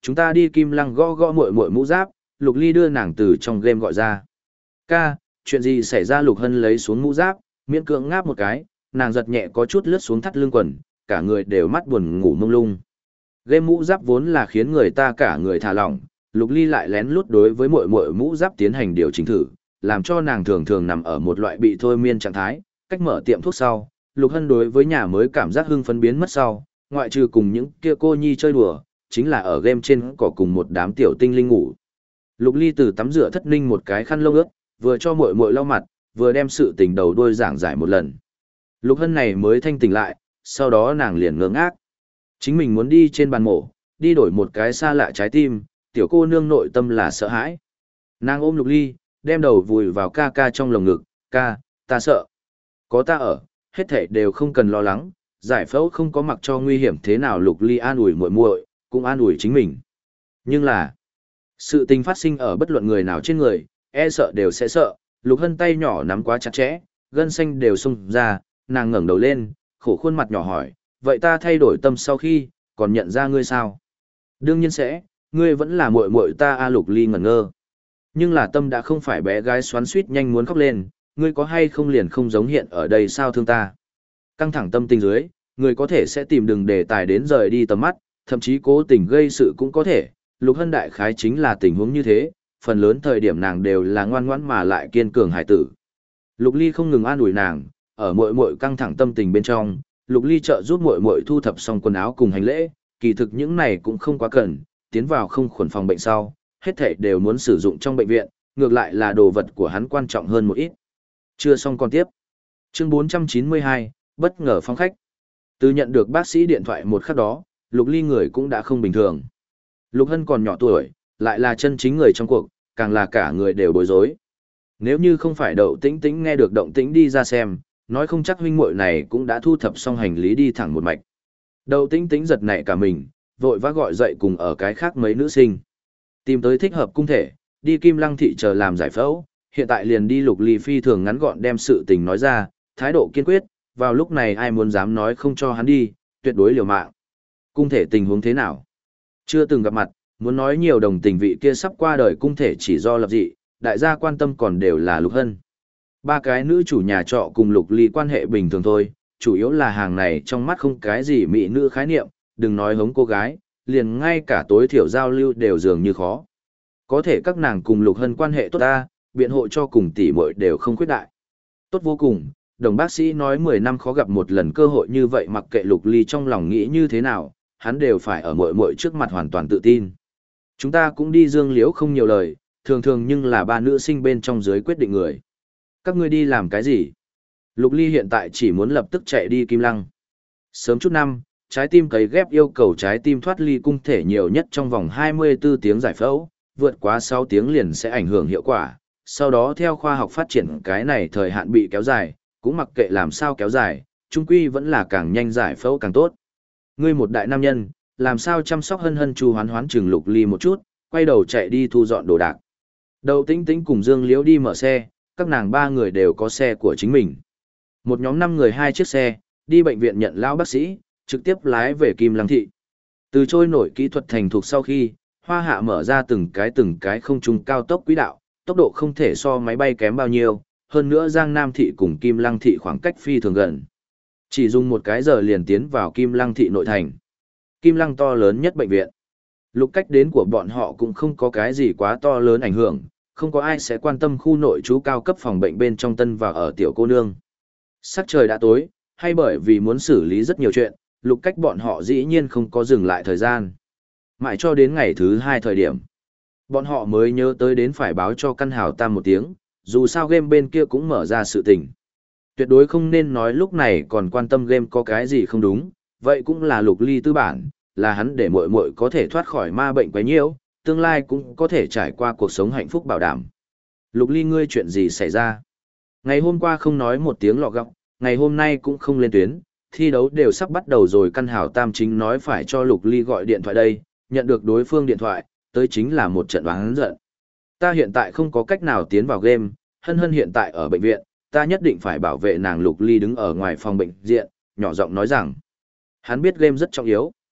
chúng ta đi Kim Lăng gõ gõ muội muội mũ giáp, Lục Ly đưa nàng từ trong game gọi ra. Ca, chuyện gì xảy ra? Lục Hân lấy xuống mũ giáp, miễn cưỡng ngáp một cái, nàng giật nhẹ có chút lướt xuống thắt lưng quần, cả người đều mắt buồn ngủ mông lung. Game mũ giáp vốn là khiến người ta cả người thả lỏng, Lục Ly lại lén lút đối với muội muội mũ giáp tiến hành điều chỉnh thử, làm cho nàng thường thường nằm ở một loại bị thôi miên trạng thái, cách mở tiệm thuốc sau, Lục Hân đối với nhà mới cảm giác hưng phấn biến mất sau, ngoại trừ cùng những kia cô nhi chơi đùa, chính là ở game trên cỏ cùng một đám tiểu tinh linh ngủ. Lục Ly từ tắm rửa thất ninh một cái khăn lông ướt, vừa cho muội muội lau mặt, vừa đem sự tình đầu đuôi giảng giải một lần. Lục Hân này mới thanh tỉnh lại, sau đó nàng liền ngơ ngác. Chính mình muốn đi trên bàn mổ, đi đổi một cái xa lạ trái tim, tiểu cô nương nội tâm là sợ hãi. Nàng ôm Lục Ly, đem đầu vùi vào ca ca trong lồng ngực, ca, ta sợ. Có ta ở, hết thảy đều không cần lo lắng, giải phẫu không có mặc cho nguy hiểm thế nào. Lục Ly an ủi muội muội, cũng an ủi chính mình. Nhưng là, sự tình phát sinh ở bất luận người nào trên người, e sợ đều sẽ sợ. Lục Hân tay nhỏ nắm quá chặt chẽ, gân xanh đều xông ra, nàng ngẩng đầu lên, khổ khuôn mặt nhỏ hỏi, vậy ta thay đổi tâm sau khi, còn nhận ra ngươi sao? Đương nhiên sẽ, ngươi vẫn là muội muội ta a. Lục Ly ngẩn ngơ. Nhưng là tâm đã không phải bé gái xoắn xuýt nhanh muốn khóc lên, ngươi có hay không liền không giống hiện ở đây sao thương ta? Căng thẳng tâm tình dưới, người có thể sẽ tìm đường đề tài đến rời đi tầm mắt, thậm chí cố tình gây sự cũng có thể. Lục Hân đại khái chính là tình huống như thế, phần lớn thời điểm nàng đều là ngoan ngoãn mà lại kiên cường hải tử. Lục Ly không ngừng an ủi nàng, ở muội muội căng thẳng tâm tình bên trong, Lục Ly trợ giúp muội muội thu thập xong quần áo cùng hành lễ, kỳ thực những này cũng không quá cần, tiến vào không khuẩn phòng bệnh sau, hết thảy đều muốn sử dụng trong bệnh viện, ngược lại là đồ vật của hắn quan trọng hơn một ít. Chưa xong còn tiếp. Chương 492, bất ngờ phong khách. Từ nhận được bác sĩ điện thoại một khắc đó, Lục Ly người cũng đã không bình thường. Lục Hân còn nhỏ tuổi, lại là chân chính người trong cuộc, càng là cả người đều bối rối. Nếu như không phải Đậu Tĩnh Tĩnh nghe được động tĩnh đi ra xem, nói không chắc huynh muội này cũng đã thu thập xong hành lý đi thẳng một mạch. Đậu Tĩnh Tĩnh giật nảy cả mình, vội vã gọi dậy cùng ở cái khác mấy nữ sinh. Tìm tới thích hợp cung thể, đi Kim Lăng thị chờ làm giải phẫu, hiện tại liền đi. Lục Ly phi thường ngắn gọn đem sự tình nói ra, thái độ kiên quyết, vào lúc này ai muốn dám nói không cho hắn đi, tuyệt đối liều mạng. Cung thể tình huống thế nào? Chưa từng gặp mặt, muốn nói nhiều đồng tình vị kia sắp qua đời cung thể chỉ do lập dị, đại gia quan tâm còn đều là Lục Hân. Ba cái nữ chủ nhà trọ cùng Lục Ly quan hệ bình thường thôi, chủ yếu là hàng này trong mắt không cái gì mỹ nữ khái niệm, đừng nói hống cô gái, liền ngay cả tối thiểu giao lưu đều dường như khó. Có thể các nàng cùng Lục Hân quan hệ tốt ta, biện hộ cho cùng tỷ muội đều không khuyết đại. Tốt vô cùng, đồng bác sĩ nói 10 năm khó gặp một lần cơ hội như vậy, mặc kệ Lục Ly trong lòng nghĩ như thế nào, hắn đều phải ở muội muội trước mặt hoàn toàn tự tin. Chúng ta cũng đi. Dương Liễu không nhiều lời, thường thường nhưng là ba nữ sinh bên trong dưới quyết định người. Các ngươi đi làm cái gì? Lục Ly hiện tại chỉ muốn lập tức chạy đi Kim Lăng. Sớm chút năm, trái tim cấy ghép yêu cầu trái tim thoát ly cung thể nhiều nhất trong vòng 24 tiếng giải phẫu, vượt quá 6 tiếng liền sẽ ảnh hưởng hiệu quả. Sau đó theo khoa học phát triển, cái này thời hạn bị kéo dài, cũng mặc kệ làm sao kéo dài, chung quy vẫn là càng nhanh giải phẫu càng tốt. Ngươi một đại nam nhân, làm sao chăm sóc Hân Hân chu hoán hoán chừng Lục Ly một chút, quay đầu chạy đi thu dọn đồ đạc. Đậu Tĩnh Tĩnh cùng Dương Liễu đi mở xe, các nàng ba người đều có xe của chính mình. Một nhóm 5 người 2 chiếc xe, đi bệnh viện nhận lão bác sĩ, trực tiếp lái về Kim Lăng thị. Từ trôi nổi kỹ thuật thành thục sau khi, Hoa Hạ mở ra từng cái không trung cao tốc quỹ đạo, tốc độ không thể so máy bay kém bao nhiêu, hơn nữa Giang Nam thị cùng Kim Lăng thị khoảng cách phi thường gần. Chỉ dùng một cái giờ liền tiến vào Kim Lăng thị nội thành. Kim Lăng to lớn nhất bệnh viện. Lục cách đến của bọn họ cũng không có cái gì quá to lớn ảnh hưởng, không có ai sẽ quan tâm khu nội trú cao cấp phòng bệnh bên trong tân và ở tiểu cô nương. Sắc trời đã tối, hay bởi vì muốn xử lý rất nhiều chuyện, Lục cách bọn họ dĩ nhiên không có dừng lại thời gian. Mãi cho đến ngày thứ 2 thời điểm, bọn họ mới nhớ tới đến phải báo cho căn hào tam một tiếng, dù sao game bên kia cũng mở ra sự tình. Tuyệt đối không nên nói lúc này còn quan tâm game có cái gì không đúng, vậy cũng là Lục Ly tư bản, là hắn để muội muội có thể thoát khỏi ma bệnh quấy nhiễu, tương lai cũng có thể trải qua cuộc sống hạnh phúc bảo đảm. Lục Ly, ngươi chuyện gì xảy ra? Ngày hôm qua không nói một tiếng lọ gọng, ngày hôm nay cũng không lên tuyến, thi đấu đều sắp bắt đầu rồi. Căn hảo tam chính nói phải cho Lục Ly gọi điện thoại đây, nhận được đối phương điện thoại, tới chính là một trận oán giận. Ta hiện tại không có cách nào tiến vào game, Hân Hân hiện tại ở bệnh viện, ta nhất định phải bảo vệ nàng. Lục Ly đứng ở ngoài phòng bệnh viện, nhỏ giọng nói rằng, hắn biết game rất trọng yếu.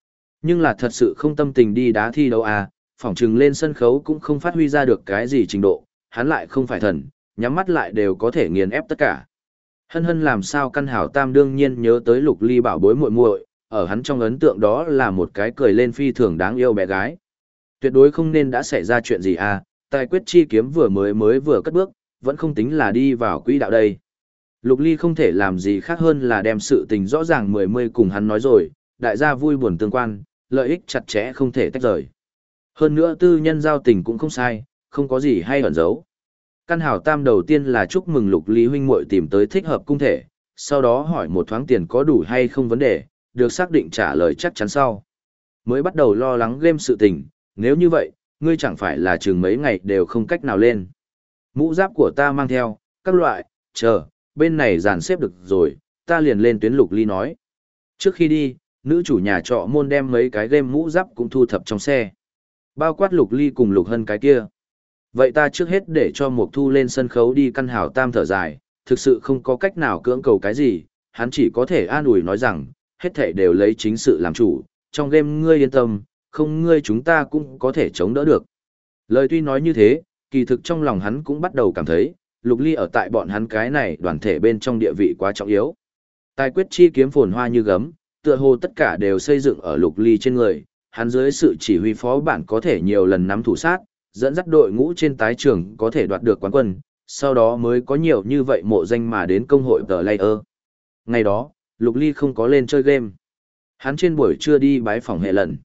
Nhưng là thật sự không tâm tình đi đá thi đấu à, phỏng chừng lên sân khấu cũng không phát huy ra được cái gì trình độ, hắn lại không phải thần, nhắm mắt lại đều có thể nghiền ép tất cả. Hân hân làm sao căn hảo tam đương nhiên nhớ tới Lục Ly bảo bối muội muội, ở hắn trong ấn tượng đó là một cái cười lên phi thường đáng yêu bé gái. Tuyệt đối không nên đã xảy ra chuyện gì à, tài quyết chi kiếm vừa cất bước, vẫn không tính là đi vào quỹ đạo đây. Lục Ly không thể làm gì khác hơn là đem sự tình rõ ràng mười cùng hắn nói rồi, đại gia vui buồn tương quan, lợi ích chặt chẽ không thể tách rời. Hơn nữa tư nhân giao tình cũng không sai, không có gì hay ẩn giấu. Căn hảo tam đầu tiên là chúc mừng Lục Ly huynh muội tìm tới thích hợp cung thể, sau đó hỏi một thoáng tiền có đủ hay không vấn đề, được xác định trả lời chắc chắn sau. Mới bắt đầu lo lắng game sự tình, nếu như vậy, ngươi chẳng phải là chừng mấy ngày đều không cách nào lên. Mũ giáp của ta mang theo, các loại, chờ, bên này dàn xếp được rồi, ta liền lên tuyến. Lục Ly nói. Trước khi đi, nữ chủ nhà trọ môn đem mấy cái game mũ giáp cũng thu thập trong xe. Bao quát Lục Ly cùng Lục Hân cái kia. Vậy ta trước hết để cho Mộc Thu lên sân khấu đi. Căn hảo tam thở dài, thực sự không có cách nào cưỡng cầu cái gì, hắn chỉ có thể an ủi nói rằng, hết thảy đều lấy chính sự làm chủ, trong game ngươi yên tâm, không ngươi chúng ta cũng có thể chống đỡ được. Lời tuy nói như thế, kỳ thực trong lòng hắn cũng bắt đầu cảm thấy, Lục Ly ở tại bọn hắn cái này đoàn thể bên trong địa vị quá trọng yếu. Tài quyết chi kiếm phồn hoa như gấm, tựa hồ tất cả đều xây dựng ở Lục Ly trên người, hắn dưới sự chỉ huy phó bản có thể nhiều lần nắm thủ sát, dẫn dắt đội ngũ trên tái trường có thể đoạt được quán quân, sau đó mới có nhiều như vậy mộ danh mà đến công hội tờ layer. Ngày đó, Lục Ly không có lên chơi game. Hắn trên buổi trưa đi bái phòng hệ lần.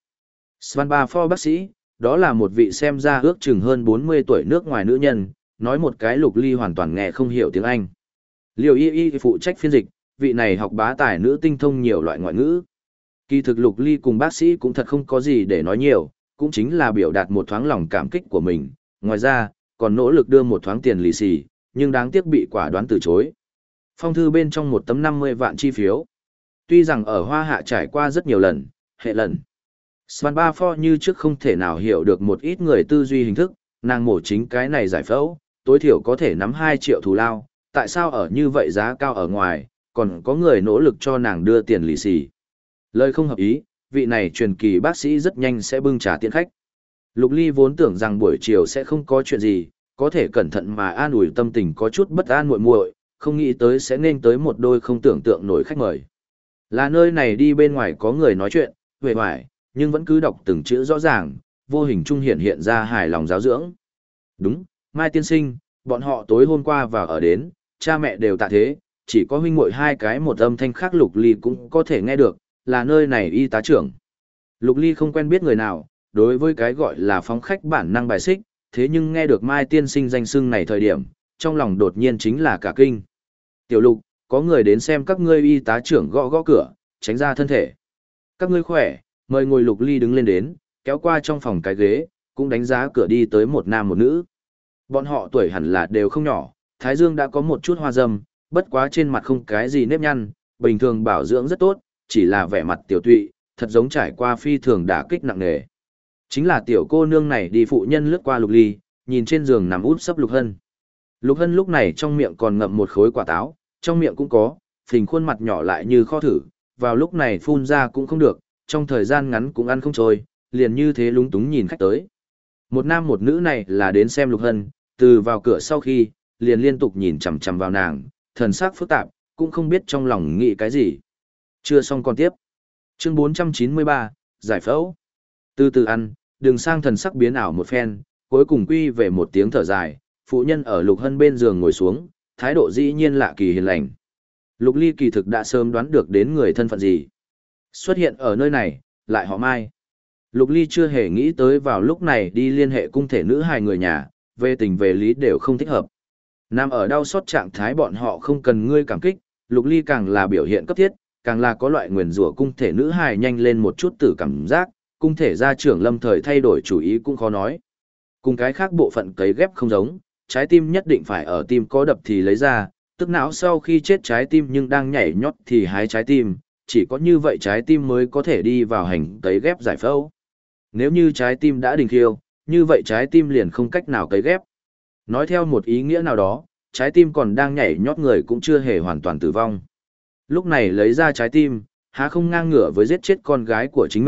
Svanba bác sĩ, đó là một vị xem ra ước chừng hơn 40 tuổi nước ngoài nữ nhân, nói một cái Lục Ly hoàn toàn nghe không hiểu tiếng Anh. Liều y phụ trách phiên dịch, vị này học bá tài nữ tinh thông nhiều loại ngoại ngữ. Kỳ thực Lục Ly cùng bác sĩ cũng thật không có gì để nói nhiều, cũng chính là biểu đạt một thoáng lòng cảm kích của mình, ngoài ra, còn nỗ lực đưa một thoáng tiền lì xì, nhưng đáng tiếc bị quả đoán từ chối. Phong thư bên trong một tấm 50 vạn chi phiếu. Tuy rằng ở Hoa Hạ trải qua rất nhiều lần, hệ lần. Svanba như trước không thể nào hiểu được một ít người tư duy hình thức, nàng mổ chính cái này giải phẫu, tối thiểu có thể nắm 2 triệu thù lao, tại sao ở như vậy giá cao ở ngoài, còn có người nỗ lực cho nàng đưa tiền lì xì. Lời không hợp ý, vị này truyền kỳ bác sĩ rất nhanh sẽ bưng trà tiễn khách. Lục Ly vốn tưởng rằng buổi chiều sẽ không có chuyện gì, có thể cẩn thận mà an ủi tâm tình có chút bất an muội muội, không nghĩ tới sẽ nên tới một đôi không tưởng tượng nổi khách mời. Là nơi này đi bên ngoài có người nói chuyện, huệ hoài, nhưng vẫn cứ đọc từng chữ rõ ràng, vô hình trung hiện ra hài lòng giáo dưỡng. Đúng, Mai tiên sinh, bọn họ tối hôm qua vào ở đến, cha mẹ đều tạ thế, chỉ có huynh muội hai cái một âm thanh khác Lục Ly cũng có thể nghe được, là nơi này y tá trưởng. Lục Ly không quen biết người nào, đối với cái gọi là phóng khách bản năng bài xích, thế nhưng nghe được Mai tiên sinh danh xưng này thời điểm, trong lòng đột nhiên chính là cả kinh. Tiểu Lục, có người đến xem các ngươi. Y tá trưởng gõ gõ cửa, tránh ra thân thể. Các ngươi khỏe, mời ngồi. Lục Ly đứng lên đến, kéo qua trong phòng cái ghế, cũng đánh giá cửa đi tới một nam một nữ. Bọn họ tuổi hẳn là đều không nhỏ, thái dương đã có một chút hoa râm, bất quá trên mặt không cái gì nếp nhăn, bình thường bảo dưỡng rất tốt, chỉ là vẻ mặt tiểu tụy, thật giống trải qua phi thường đả kích nặng nề. Chính là tiểu cô nương này đi phụ nhân lướt qua Lục Ly, nhìn trên giường nằm úp sấp Lục Hân. Lục Hân lúc này trong miệng còn ngậm một khối quả táo, trong miệng cũng có, phình khuôn mặt nhỏ lại như kho thử, vào lúc này phun ra cũng không được, trong thời gian ngắn cũng ăn không trôi, liền như thế lúng túng nhìn khách tới. Một nam một nữ này là đến xem Lục Hân, từ vào cửa sau khi, liền liên tục nhìn chằm chằm vào nàng, thần sắc phức tạp, cũng không biết trong lòng nghĩ cái gì. Chưa xong còn tiếp. Chương 493, giải phẫu. Từ từ ăn, đừng sang thần sắc biến ảo một phen, cuối cùng quy về một tiếng thở dài, phụ nhân ở Lục Hân bên giường ngồi xuống, thái độ dĩ nhiên lạ kỳ hiền lành. Lục Ly kỳ thực đã sớm đoán được đến người thân phận gì. Xuất hiện ở nơi này, lại họ Mai. Lục Ly chưa hề nghĩ tới vào lúc này đi liên hệ cung thể nữ hai người nhà, về tình về lý đều không thích hợp. Nằm ở đau xót trạng thái bọn họ không cần ngươi cảm kích, Lục Ly càng là biểu hiện cấp thiết, càng là có loại nguyền rủa cung thể nữ hài nhanh lên một chút tử cảm giác, cung thể gia trưởng lâm thời thay đổi chủ ý cũng khó nói. Cùng cái khác bộ phận cấy ghép không giống, trái tim nhất định phải ở tim có đập thì lấy ra, tức não sau khi chết trái tim nhưng đang nhảy nhót thì hái trái tim, chỉ có như vậy trái tim mới có thể đi vào hành cấy ghép giải phẫu. Nếu như trái tim đã đình khiêu, như vậy trái tim liền không cách nào cấy ghép. Nói theo một ý nghĩa nào đó, trái tim còn đang nhảy nhót người cũng chưa hề hoàn toàn tử vong. Lúc này lấy ra trái tim, há không ngang ngửa với giết chết con gái của chính mình,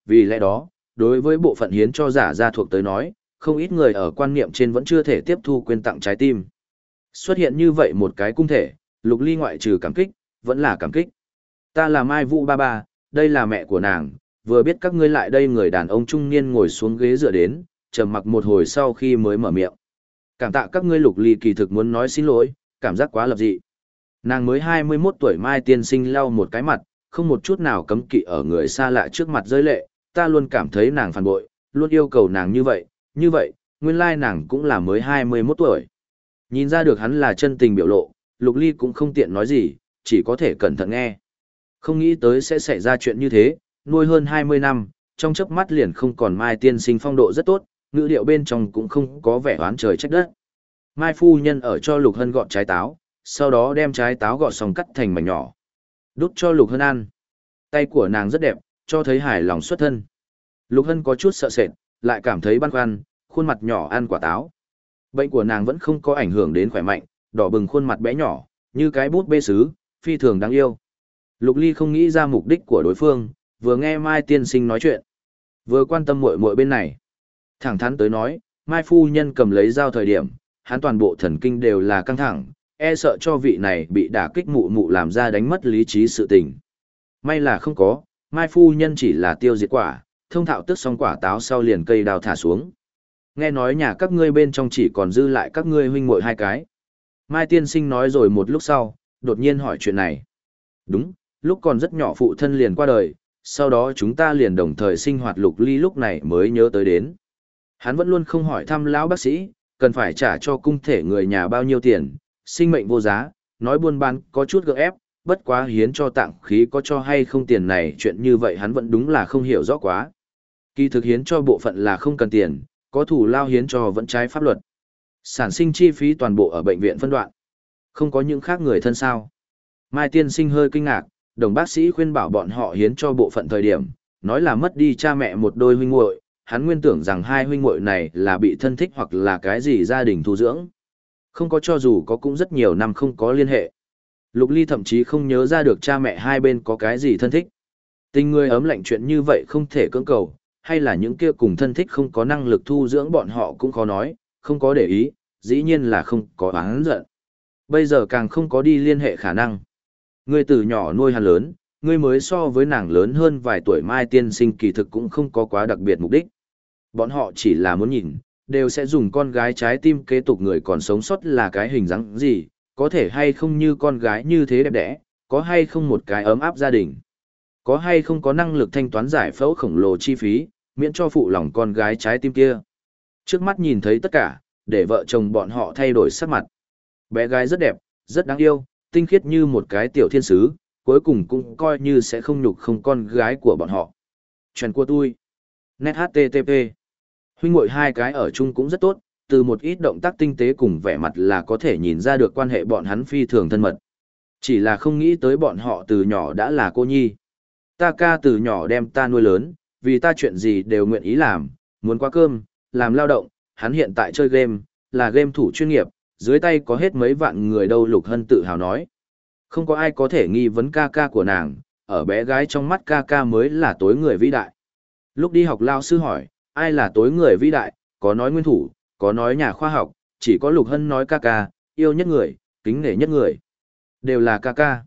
vì lẽ đó, đối với bộ phận hiến cho giả gia thuộc tới nói, không ít người ở quan niệm trên vẫn chưa thể tiếp thu quyên tặng trái tim. Xuất hiện như vậy một cái cung thể, Lục Ly ngoại trừ cảm kích, vẫn là cảm kích. Ta là Mai Vũ ba ba, đây là mẹ của nàng, vừa biết các ngươi lại đây người đàn ông trung niên ngồi xuống ghế dựa đến, trầm mặc một hồi sau khi mới mở miệng. Cảm tạ các ngươi. Lục Ly kỳ thực muốn nói xin lỗi, cảm giác quá lập dị. Nàng mới 21 tuổi Mai tiên sinh lau một cái mặt, không một chút nào cấm kỵ ở người xa lạ trước mặt rơi lệ, ta luôn cảm thấy nàng phản bội, luôn yêu cầu nàng như vậy, nguyên lai nàng cũng là mới 21 tuổi. Nhìn ra được hắn là chân tình biểu lộ, Lục Ly cũng không tiện nói gì, chỉ có thể cẩn thận nghe. Không nghĩ tới sẽ xảy ra chuyện như thế, nuôi hơn 20 năm, trong chớp mắt liền không còn Mai tiên sinh phong độ rất tốt, ngữ điệu bên trong cũng không có vẻ oán trời trách đất. Mai phu nhân ở cho Lục Hân gọt trái táo, sau đó đem trái táo gọt xong cắt thành mảnh nhỏ. Đút cho Lục Hân ăn. Tay của nàng rất đẹp, cho thấy hài lòng xuất thân. Lục Hân có chút sợ sệt, lại cảm thấy băn khoăn, khuôn mặt nhỏ ăn quả táo. Bệnh của nàng vẫn không có ảnh hưởng đến khỏe mạnh, đỏ bừng khuôn mặt bé nhỏ, như cái bút bê sứ, phi thường đáng yêu. Lục Ly không nghĩ ra mục đích của đối phương, vừa nghe Mai tiên sinh nói chuyện, vừa quan tâm muội muội bên này. Thẳng thắn tới nói, Mai phu nhân cầm lấy dao thời điểm, hắn toàn bộ thần kinh đều là căng thẳng, e sợ cho vị này bị đả kích mụ mụ làm ra đánh mất lý trí sự tình. May là không có, Mai phu nhân chỉ là tiêu diệt quả, thông thạo tước xong quả táo sau liền cây đào thả xuống. Nghe nói nhà các ngươi bên trong chỉ còn dư lại các ngươi huynh muội hai cái. Mai tiên sinh nói rồi một lúc sau, đột nhiên hỏi chuyện này. Đúng, lúc còn rất nhỏ phụ thân liền qua đời, sau đó chúng ta liền đồng thời sinh hoạt. Lục Ly lúc này mới nhớ tới đến. Hắn vẫn luôn không hỏi thăm lão bác sĩ, cần phải trả cho cung thể người nhà bao nhiêu tiền, sinh mệnh vô giá, nói buôn bán có chút gượng ép, bất quá hiến cho tạng khí có cho hay không tiền này, chuyện như vậy hắn vẫn đúng là không hiểu rõ quá. Kỳ thực hiến cho bộ phận là không cần tiền, có thủ lao hiến cho vẫn trái pháp luật. Sản sinh chi phí toàn bộ ở bệnh viện phân đoạn. Không có những khác người thân sao. Mai tiên sinh hơi kinh ngạc, đồng bác sĩ khuyên bảo bọn họ hiến cho bộ phận thời điểm, nói là mất đi cha mẹ một đôi huynh muội, hắn nguyên tưởng rằng hai huynh muội này là bị thân thích hoặc là cái gì gia đình thu dưỡng. Không có, cho dù có cũng rất nhiều năm không có liên hệ. Lục Ly thậm chí không nhớ ra được cha mẹ hai bên có cái gì thân thích. Tình người ấm lạnh chuyện như vậy không thể cưỡng cầu, hay là những kia cùng thân thích không có năng lực thu dưỡng bọn họ cũng khó nói, không có để ý, dĩ nhiên là không có oán giận. Bây giờ càng không có đi liên hệ khả năng. Ngươi từ nhỏ nuôi hắn lớn, ngươi mới so với nàng lớn hơn vài tuổi. Mai tiên sinh kỳ thực cũng không có quá đặc biệt mục đích. Bọn họ chỉ là muốn nhìn, đều sẽ dùng con gái trái tim kế tục người còn sống sót là cái hình dáng gì, có thể hay không như con gái như thế đẹp đẽ, có hay không một cái ấm áp gia đình, có hay không có năng lực thanh toán giải phẫu khổng lồ chi phí, miễn cho phụ lòng con gái trái tim kia. Trước mắt nhìn thấy tất cả, để vợ chồng bọn họ thay đổi sắc mặt. Bé gái rất đẹp, rất đáng yêu, tinh khiết như một cái tiểu thiên sứ, cuối cùng cũng coi như sẽ không nhục không con gái của bọn họ. Chuyện của tôi. Net HTTP. Huynh muội hai cái ở chung cũng rất tốt, từ một ít động tác tinh tế cùng vẻ mặt là có thể nhìn ra được quan hệ bọn hắn phi thường thân mật. Chỉ là không nghĩ tới bọn họ từ nhỏ đã là cô nhi. Ta ca từ nhỏ đem ta nuôi lớn, vì ta chuyện gì đều nguyện ý làm, muốn qua cơm, làm lao động, hắn hiện tại chơi game, là game thủ chuyên nghiệp, dưới tay có hết mấy vạn người đâu. Lục Hân tự hào nói. Không có ai có thể nghi vấn ca ca của nàng, ở bé gái trong mắt ca ca mới là tối người vĩ đại. Lúc đi học lao sư hỏi, ai là tối người vĩ đại, có nói nguyên thủ, có nói nhà khoa học, chỉ có Lục Hân nói ca ca, yêu nhất người, kính nể nhất người. Đều là ca ca.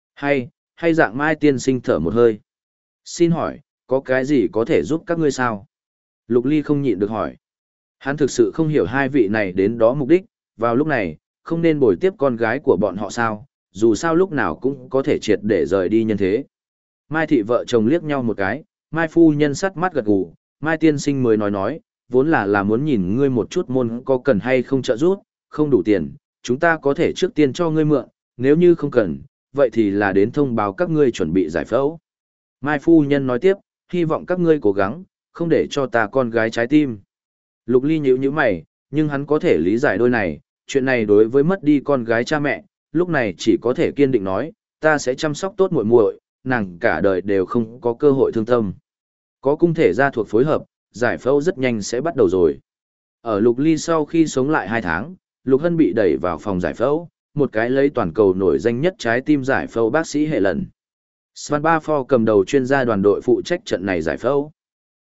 Hay dạng Mai tiên sinh thở một hơi. Xin hỏi, có cái gì có thể giúp các ngươi sao? Lục Ly không nhịn được hỏi. Hắn thực sự không hiểu hai vị này đến đó mục đích, vào lúc này, không nên bồi tiếp con gái của bọn họ sao, dù sao lúc nào cũng có thể triệt để rời đi nhân thế. Mai thị vợ chồng liếc nhau một cái, Mai phu nhân sắt mắt gật gù, Mai tiên sinh mới nói, vốn là muốn nhìn ngươi một chút môn có cần hay không trợ giúp, không đủ tiền, chúng ta có thể trước tiên cho ngươi mượn, nếu như không cần, vậy thì là đến thông báo các ngươi chuẩn bị giải phẫu. Mai phu nhân nói tiếp, hy vọng các ngươi cố gắng, không để cho ta con gái trái tim. Lục Ly nhíu mày, nhưng hắn có thể lý giải đôi này, chuyện này đối với mất đi con gái cha mẹ, lúc này chỉ có thể kiên định nói, ta sẽ chăm sóc tốt muội muội, nàng cả đời đều không có cơ hội thương tâm. Có cung thể gia thuộc phối hợp, giải phẫu rất nhanh sẽ bắt đầu rồi. Ở Lục Ly sau khi sống lại 2 tháng, Lục Hân bị đẩy vào phòng giải phẫu, một cái lấy toàn cầu nổi danh nhất trái tim giải phẫu bác sĩ hệ lần. Svan Bafor cầm đầu chuyên gia đoàn đội phụ trách trận này giải phẫu.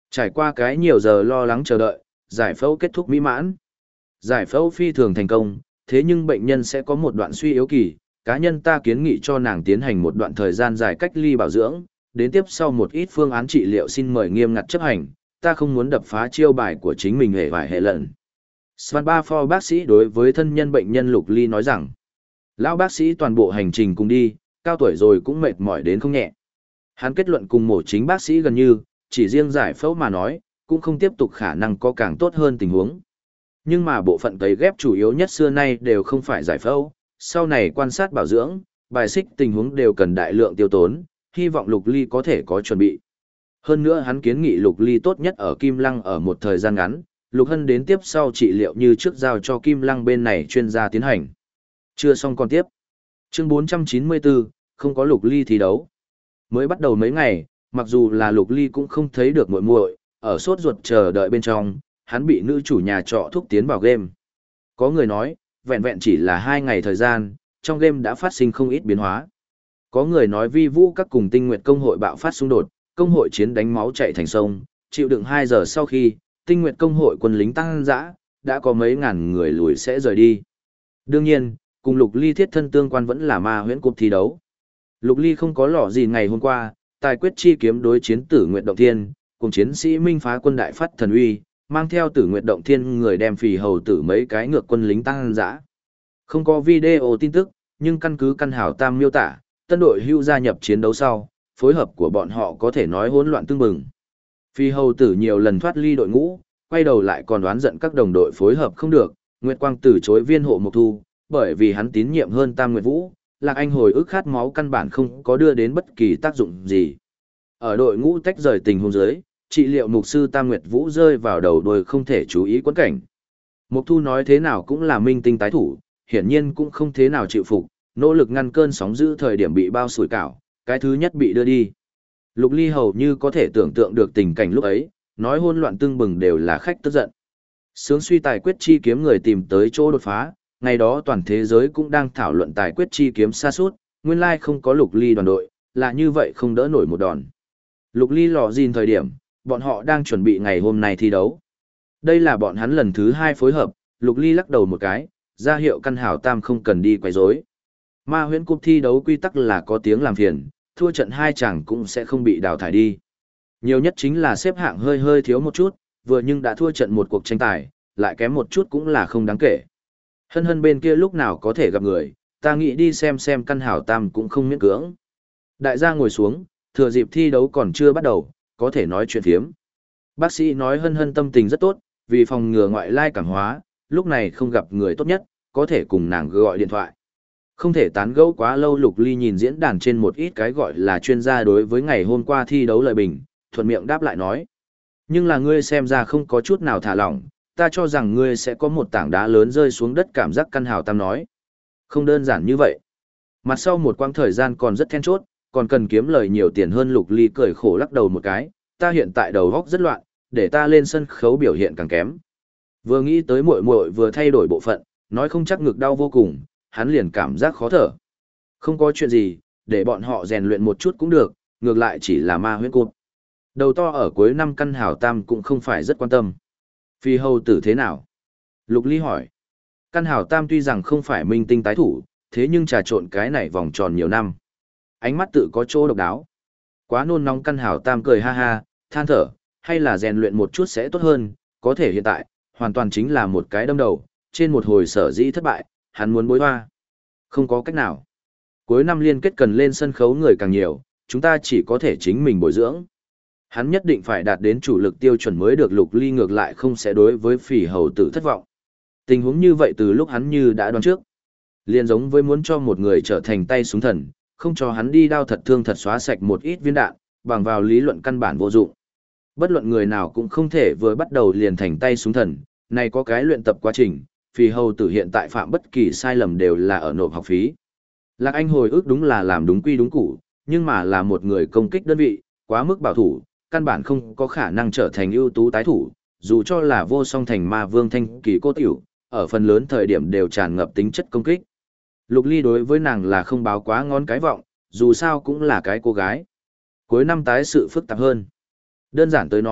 Trải qua cái nhiều giờ lo lắng chờ đợi, giải phẫu kết thúc mỹ mãn. Giải phẫu phi thường thành công, thế nhưng bệnh nhân sẽ có một đoạn suy yếu kỳ, cá nhân ta kiến nghị cho nàng tiến hành một đoạn thời gian dài cách ly bảo dưỡng, đến tiếp sau một ít phương án trị liệu xin mời nghiêm ngặt chấp hành, ta không muốn đập phá chiêu bài của chính mình hề vài hệ lần. Svan Ba Pho bác sĩ đối với thân nhân bệnh nhân Lục Ly nói rằng, lão bác sĩ toàn bộ hành trình cùng đi, cao tuổi rồi cũng mệt mỏi đến không nhẹ. Hắn kết luận cùng mổ chính bác sĩ gần như, chỉ riêng giải phẫu mà nói, cũng không tiếp tục khả năng có càng tốt hơn tình huống. Nhưng mà bộ phận cấy ghép chủ yếu nhất xưa nay đều không phải giải phẫu, sau này quan sát bảo dưỡng, bài xích tình huống đều cần đại lượng tiêu tốn, hy vọng Lục Ly có thể có chuẩn bị. Hơn nữa hắn kiến nghị Lục Ly tốt nhất ở Kim Lăng ở một thời gian ngắn, Lục Hân đến tiếp sau trị liệu như trước giao cho Kim Lăng bên này chuyên gia tiến hành. Chưa xong còn tiếp. Chương 494, không có Lục Ly thi đấu. Mới bắt đầu mấy ngày, mặc dù là Lục Ly cũng không thấy được muội muội, ở sốt ruột chờ đợi bên trong, hắn bị nữ chủ nhà trọ thúc tiến vào game. Có người nói, vẹn vẹn chỉ là 2 ngày thời gian, trong game đã phát sinh không ít biến hóa. Có người nói vi vũ các cùng tinh nguyệt công hội bạo phát xung đột, công hội chiến đánh máu chạy thành sông, chịu đựng 2 giờ sau khi, tinh nguyệt công hội quân lính tăng dã, đã có mấy ngàn người lùi sẽ rời đi. Đương nhiên, cùng Lục Ly thiết thân tương quan vẫn là ma huyễn cục thi đấu. Lục Ly không có lỏ gì ngày hôm qua, tài quyết chi kiếm đối chiến Tử Nguyệt Động Thiên, cùng chiến sĩ Minh Phá quân đại phát thần uy, mang theo Tử Nguyệt Động Thiên người đem phì hầu tử mấy cái ngược quân lính tăng dã. Không có video tin tức, nhưng căn cứ căn hảo tam miêu tả, tân đội hưu gia nhập chiến đấu sau, phối hợp của bọn họ có thể nói hỗn loạn tương bừng. Phi hầu tử nhiều lần thoát ly đội ngũ, quay đầu lại còn đoán giận các đồng đội phối hợp không được, Nguyệt Quang từ chối viên hộ Mộc Thu, bởi vì hắn tín nhiệm hơn Tam Nguyệt Vũ, Lạc Anh hồi ức khát máu căn bản không có đưa đến bất kỳ tác dụng gì. Ở đội ngũ tách rời tình huống dưới, trị liệu mục sư Tam Nguyệt Vũ rơi vào đầu đuôi không thể chú ý quẫn cảnh. Mộc Thu nói thế nào cũng là minh tinh tái thủ, hiển nhiên cũng không thế nào chịu phục, nỗ lực ngăn cơn sóng dữ thời điểm bị bao sủi cảo, cái thứ nhất bị đưa đi. Lục Ly hầu như có thể tưởng tượng được tình cảnh lúc ấy, nói hỗn loạn tương bừng đều là khách tức giận. Sướng suy tài quyết chi kiếm người tìm tới chỗ đột phá, ngày đó toàn thế giới cũng đang thảo luận tài quyết chi kiếm xa suốt, nguyên lai không có Lục Ly đoàn đội, là như vậy không đỡ nổi một đòn. Lục Ly lò gìn thời điểm, bọn họ đang chuẩn bị ngày hôm nay thi đấu. Đây là bọn hắn lần thứ 2 phối hợp, Lục Ly lắc đầu một cái, ra hiệu căn hảo tam không cần đi quấy rối. Ma huyễn cúp thi đấu quy tắc là có tiếng làm phiền, thua trận 2 chàng cũng sẽ không bị đào thải đi. Nhiều nhất chính là xếp hạng hơi hơi thiếu một chút, vừa nhưng đã thua trận một cuộc tranh tài, lại kém một chút cũng là không đáng kể. Hân hân bên kia lúc nào có thể gặp người, ta nghĩ đi xem căn hảo tam cũng không miễn cưỡng. Đại gia ngồi xuống, thừa dịp thi đấu còn chưa bắt đầu, có thể nói chuyện phiếm. Bác sĩ nói hân hân tâm tình rất tốt, vì phòng ngừa ngoại lai cảm hóa, lúc này không gặp người tốt nhất, có thể cùng nàng gọi điện thoại. Không thể tán gẫu quá lâu. Lục Ly nhìn diễn đàn trên một ít cái gọi là chuyên gia đối với ngày hôm qua thi đấu lời bình, thuận miệng đáp lại nói. Nhưng là ngươi xem ra không có chút nào thả lỏng, ta cho rằng ngươi sẽ có một tảng đá lớn rơi xuống đất cảm giác căn hào tam nói. Không đơn giản như vậy. Mặt sau một quãng thời gian còn rất then chốt, còn cần kiếm lời nhiều tiền hơn. Lục Ly cười khổ lắc đầu một cái, ta hiện tại đầu óc rất loạn, để ta lên sân khấu biểu hiện càng kém. Vừa nghĩ tới muội muội vừa thay đổi bộ phận, nói không chắc ngực đau vô cùng, hắn liền cảm giác khó thở. Không có chuyện gì, để bọn họ rèn luyện một chút cũng được, ngược lại chỉ là ma huyễn cụt. Đầu to ở cuối năm căn hảo tam cũng không phải rất quan tâm. Phi hầu tử thế nào? Lục Ly hỏi. Căn hảo tam tuy rằng không phải minh tinh tái thủ, thế nhưng trà trộn cái này vòng tròn nhiều năm. Ánh mắt tự có chỗ độc đáo. Quá nôn nóng căn hảo tam cười ha ha, than thở, hay là rèn luyện một chút sẽ tốt hơn, có thể hiện tại, hoàn toàn chính là một cái đâm đầu, trên một hồi sở dĩ thất bại, hắn muốn bối hoa. Không có cách nào. Cuối năm liên kết cần lên sân khấu người càng nhiều, chúng ta chỉ có thể chính mình bồi dưỡng. Hắn nhất định phải đạt đến chủ lực tiêu chuẩn mới được. Lục Ly ngược lại không sẽ đối với phỉ hầu tử thất vọng. Tình huống như vậy từ lúc hắn như đã đoán trước. Liên giống với muốn cho một người trở thành tay súng thần, không cho hắn đi đao thật thương thật xóa sạch một ít viên đạn, bằng vào lý luận căn bản vô dụng. Bất luận người nào cũng không thể vừa bắt đầu liền thành tay súng thần, này có cái luyện tập quá trình, phỉ hầu tử hiện tại phạm bất kỳ sai lầm đều là ở nộp học phí. Lạc Anh hồi ức đúng là làm đúng quy đúng củ, nhưng mà là một người công kích đơn vị, quá mức bảo thủ, căn bản không có khả năng trở thành ưu tú tái thủ, dù cho là vô song thành ma vương thanh kỳ cô tiểu, ở phần lớn thời điểm đều tràn ngập tính chất công kích. Lục Ly đối với nàng là không báo quá ngon cái vọng, dù sao cũng là cái cô gái. Cuối năm tái sự phức tạp hơn. Đơn giản tới nói,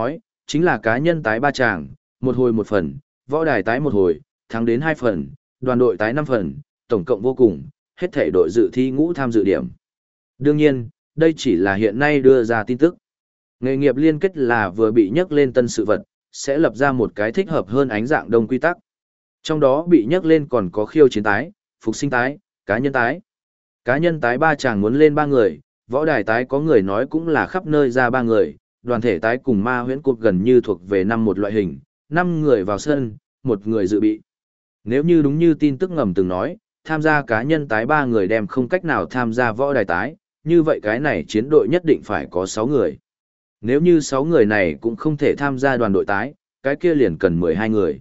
chính là cá nhân tái 3 tràng, một hồi một phần, võ đài tái một hồi, thắng đến 2 phần, đoàn đội tái 5 phần, tổng cộng vô cùng, hết thể đội dự thi ngũ tham dự điểm. Đương nhiên, đây chỉ là hiện nay đưa ra tin tức. Nghề nghiệp liên kết là vừa bị nhắc lên tân sự vật, sẽ lập ra một cái thích hợp hơn ánh dạng đông quy tắc. Trong đó bị nhắc lên còn có khiêu chiến tái, phục sinh tái, cá nhân tái. Cá nhân tái 3 chàng muốn lên 3 người, võ đài tái có người nói cũng là khắp nơi ra 3 người, đoàn thể tái cùng ma huyễn cột gần như thuộc về một loại hình, 5 người vào sân, 1 người dự bị. Nếu như đúng như tin tức ngầm từng nói, tham gia cá nhân tái 3 người đem không cách nào tham gia võ đài tái, như vậy cái này chiến đội nhất định phải có 6 người. Nếu như 6 người này cũng không thể tham gia đoàn đội tái, cái kia liền cần 12 người.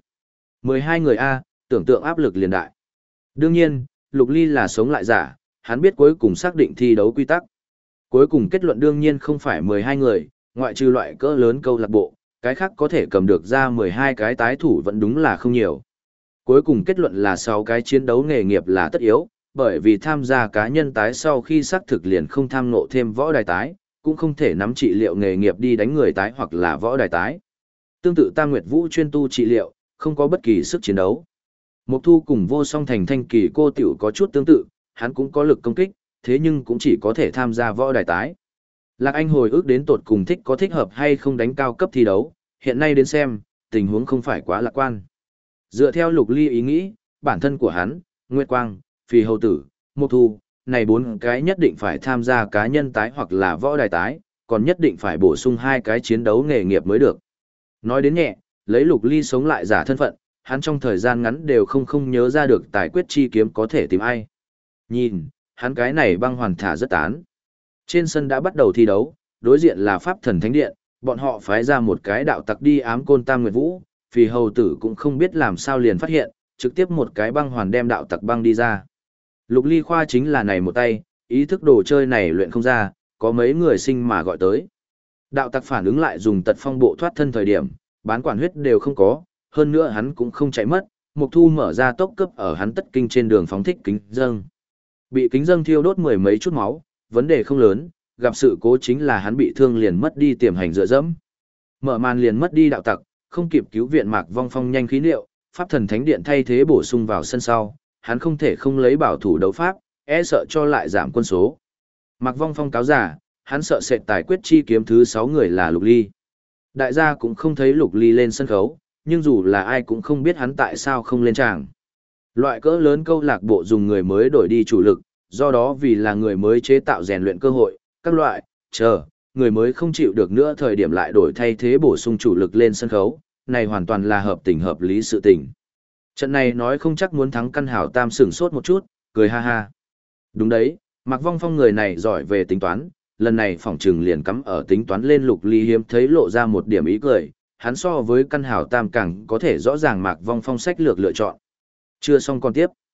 12 người A, tưởng tượng áp lực liền đại. Đương nhiên, Lục Ly là sống lại giả, hắn biết cuối cùng xác định thi đấu quy tắc. Cuối cùng kết luận đương nhiên không phải 12 người, ngoại trừ loại cỡ lớn câu lạc bộ, cái khác có thể cầm được ra 12 cái tái thủ vẫn đúng là không nhiều. Cuối cùng kết luận là 6 cái chiến đấu nghề nghiệp là tất yếu, bởi vì tham gia cá nhân tái sau khi xác thực liền không tham ngộ thêm võ đài tái, cũng không thể nắm trị liệu nghề nghiệp đi đánh người tái hoặc là võ đài tái. Tương tự Tam Nguyệt Vũ chuyên tu trị liệu, không có bất kỳ sức chiến đấu. Mộc Thu cùng Vô Song Thành Thanh Kỳ cô tiểu có chút tương tự, hắn cũng có lực công kích, thế nhưng cũng chỉ có thể tham gia võ đài tái. Lạc Anh hồi ức đến tột cùng có thích hợp hay không đánh cao cấp thi đấu, hiện nay đến xem, tình huống không phải quá lạc quan. Dựa theo Lục Ly ý nghĩ, bản thân của hắn, Nguyệt Quang, Phì Hầu Tử, Mộc Thu, này 4 cái nhất định phải tham gia cá nhân tái hoặc là võ đài tái, còn nhất định phải bổ sung 2 cái chiến đấu nghề nghiệp mới được. Nói đến nhẹ, lấy Lục Ly sống lại giả thân phận, hắn trong thời gian ngắn đều không nhớ ra được tài quyết chi kiếm có thể tìm ai. Nhìn, hắn cái này băng hoàn thả rất tán. Trên sân đã bắt đầu thi đấu, đối diện là Pháp Thần Thánh Điện, bọn họ phái ra một cái đạo tặc đi ám côn Tam Nguyệt Vũ, Phì Hầu Tử cũng không biết làm sao liền phát hiện, trực tiếp một cái băng hoàn đem đạo tặc băng đi ra. Lục Ly khoa chính là này một tay, ý thức đồ chơi này luyện không ra, có mấy người sinh mà gọi tới. Đạo tặc phản ứng lại dùng tật phong bộ thoát thân thời điểm, bán quản huyết đều không có, hơn nữa hắn cũng không chạy mất, Mộc Thu mở ra tốc cấp ở hắn tất kinh trên đường phóng thích kính dâng. Bị kính dâng thiêu đốt 10 mấy chút máu, vấn đề không lớn, gặp sự cố chính là hắn bị thương liền mất đi tiềm hành dựa dẫm. Mở màn liền mất đi đạo tặc, không kịp cứu viện Mạc Vong Phong nhanh khí liệu, Pháp Thần Thánh Điện thay thế bổ sung vào sân sau, hắn không thể không lấy bảo thủ đấu pháp, e sợ cho lại giảm quân số. Mạc Vong Phong cáo giả, hắn sợ sệt tài quyết chi kiếm thứ 6 người là Lục Ly. Đại gia cũng không thấy Lục Ly lên sân khấu, nhưng dù là ai cũng không biết hắn tại sao không lên tràng. Loại cỡ lớn câu lạc bộ dùng người mới đổi đi chủ lực, do đó vì là người mới chế tạo rèn luyện cơ hội, các loại, người mới không chịu được nữa thời điểm lại đổi thay thế bổ sung chủ lực lên sân khấu, này hoàn toàn là hợp tình hợp lý sự tình. Trận này nói không chắc muốn thắng Căn Hảo Tam sửng sốt một chút, cười ha ha. Đúng đấy, Mạc Vong Phong người này giỏi về tính toán, lần này phỏng trừng liền cắm ở tính toán lên Lục Ly hiếm thấy lộ ra một điểm ý cười, hắn so với Căn Hảo Tam càng có thể rõ ràng Mạc Vong Phong sách lược lựa chọn. Chưa xong còn tiếp.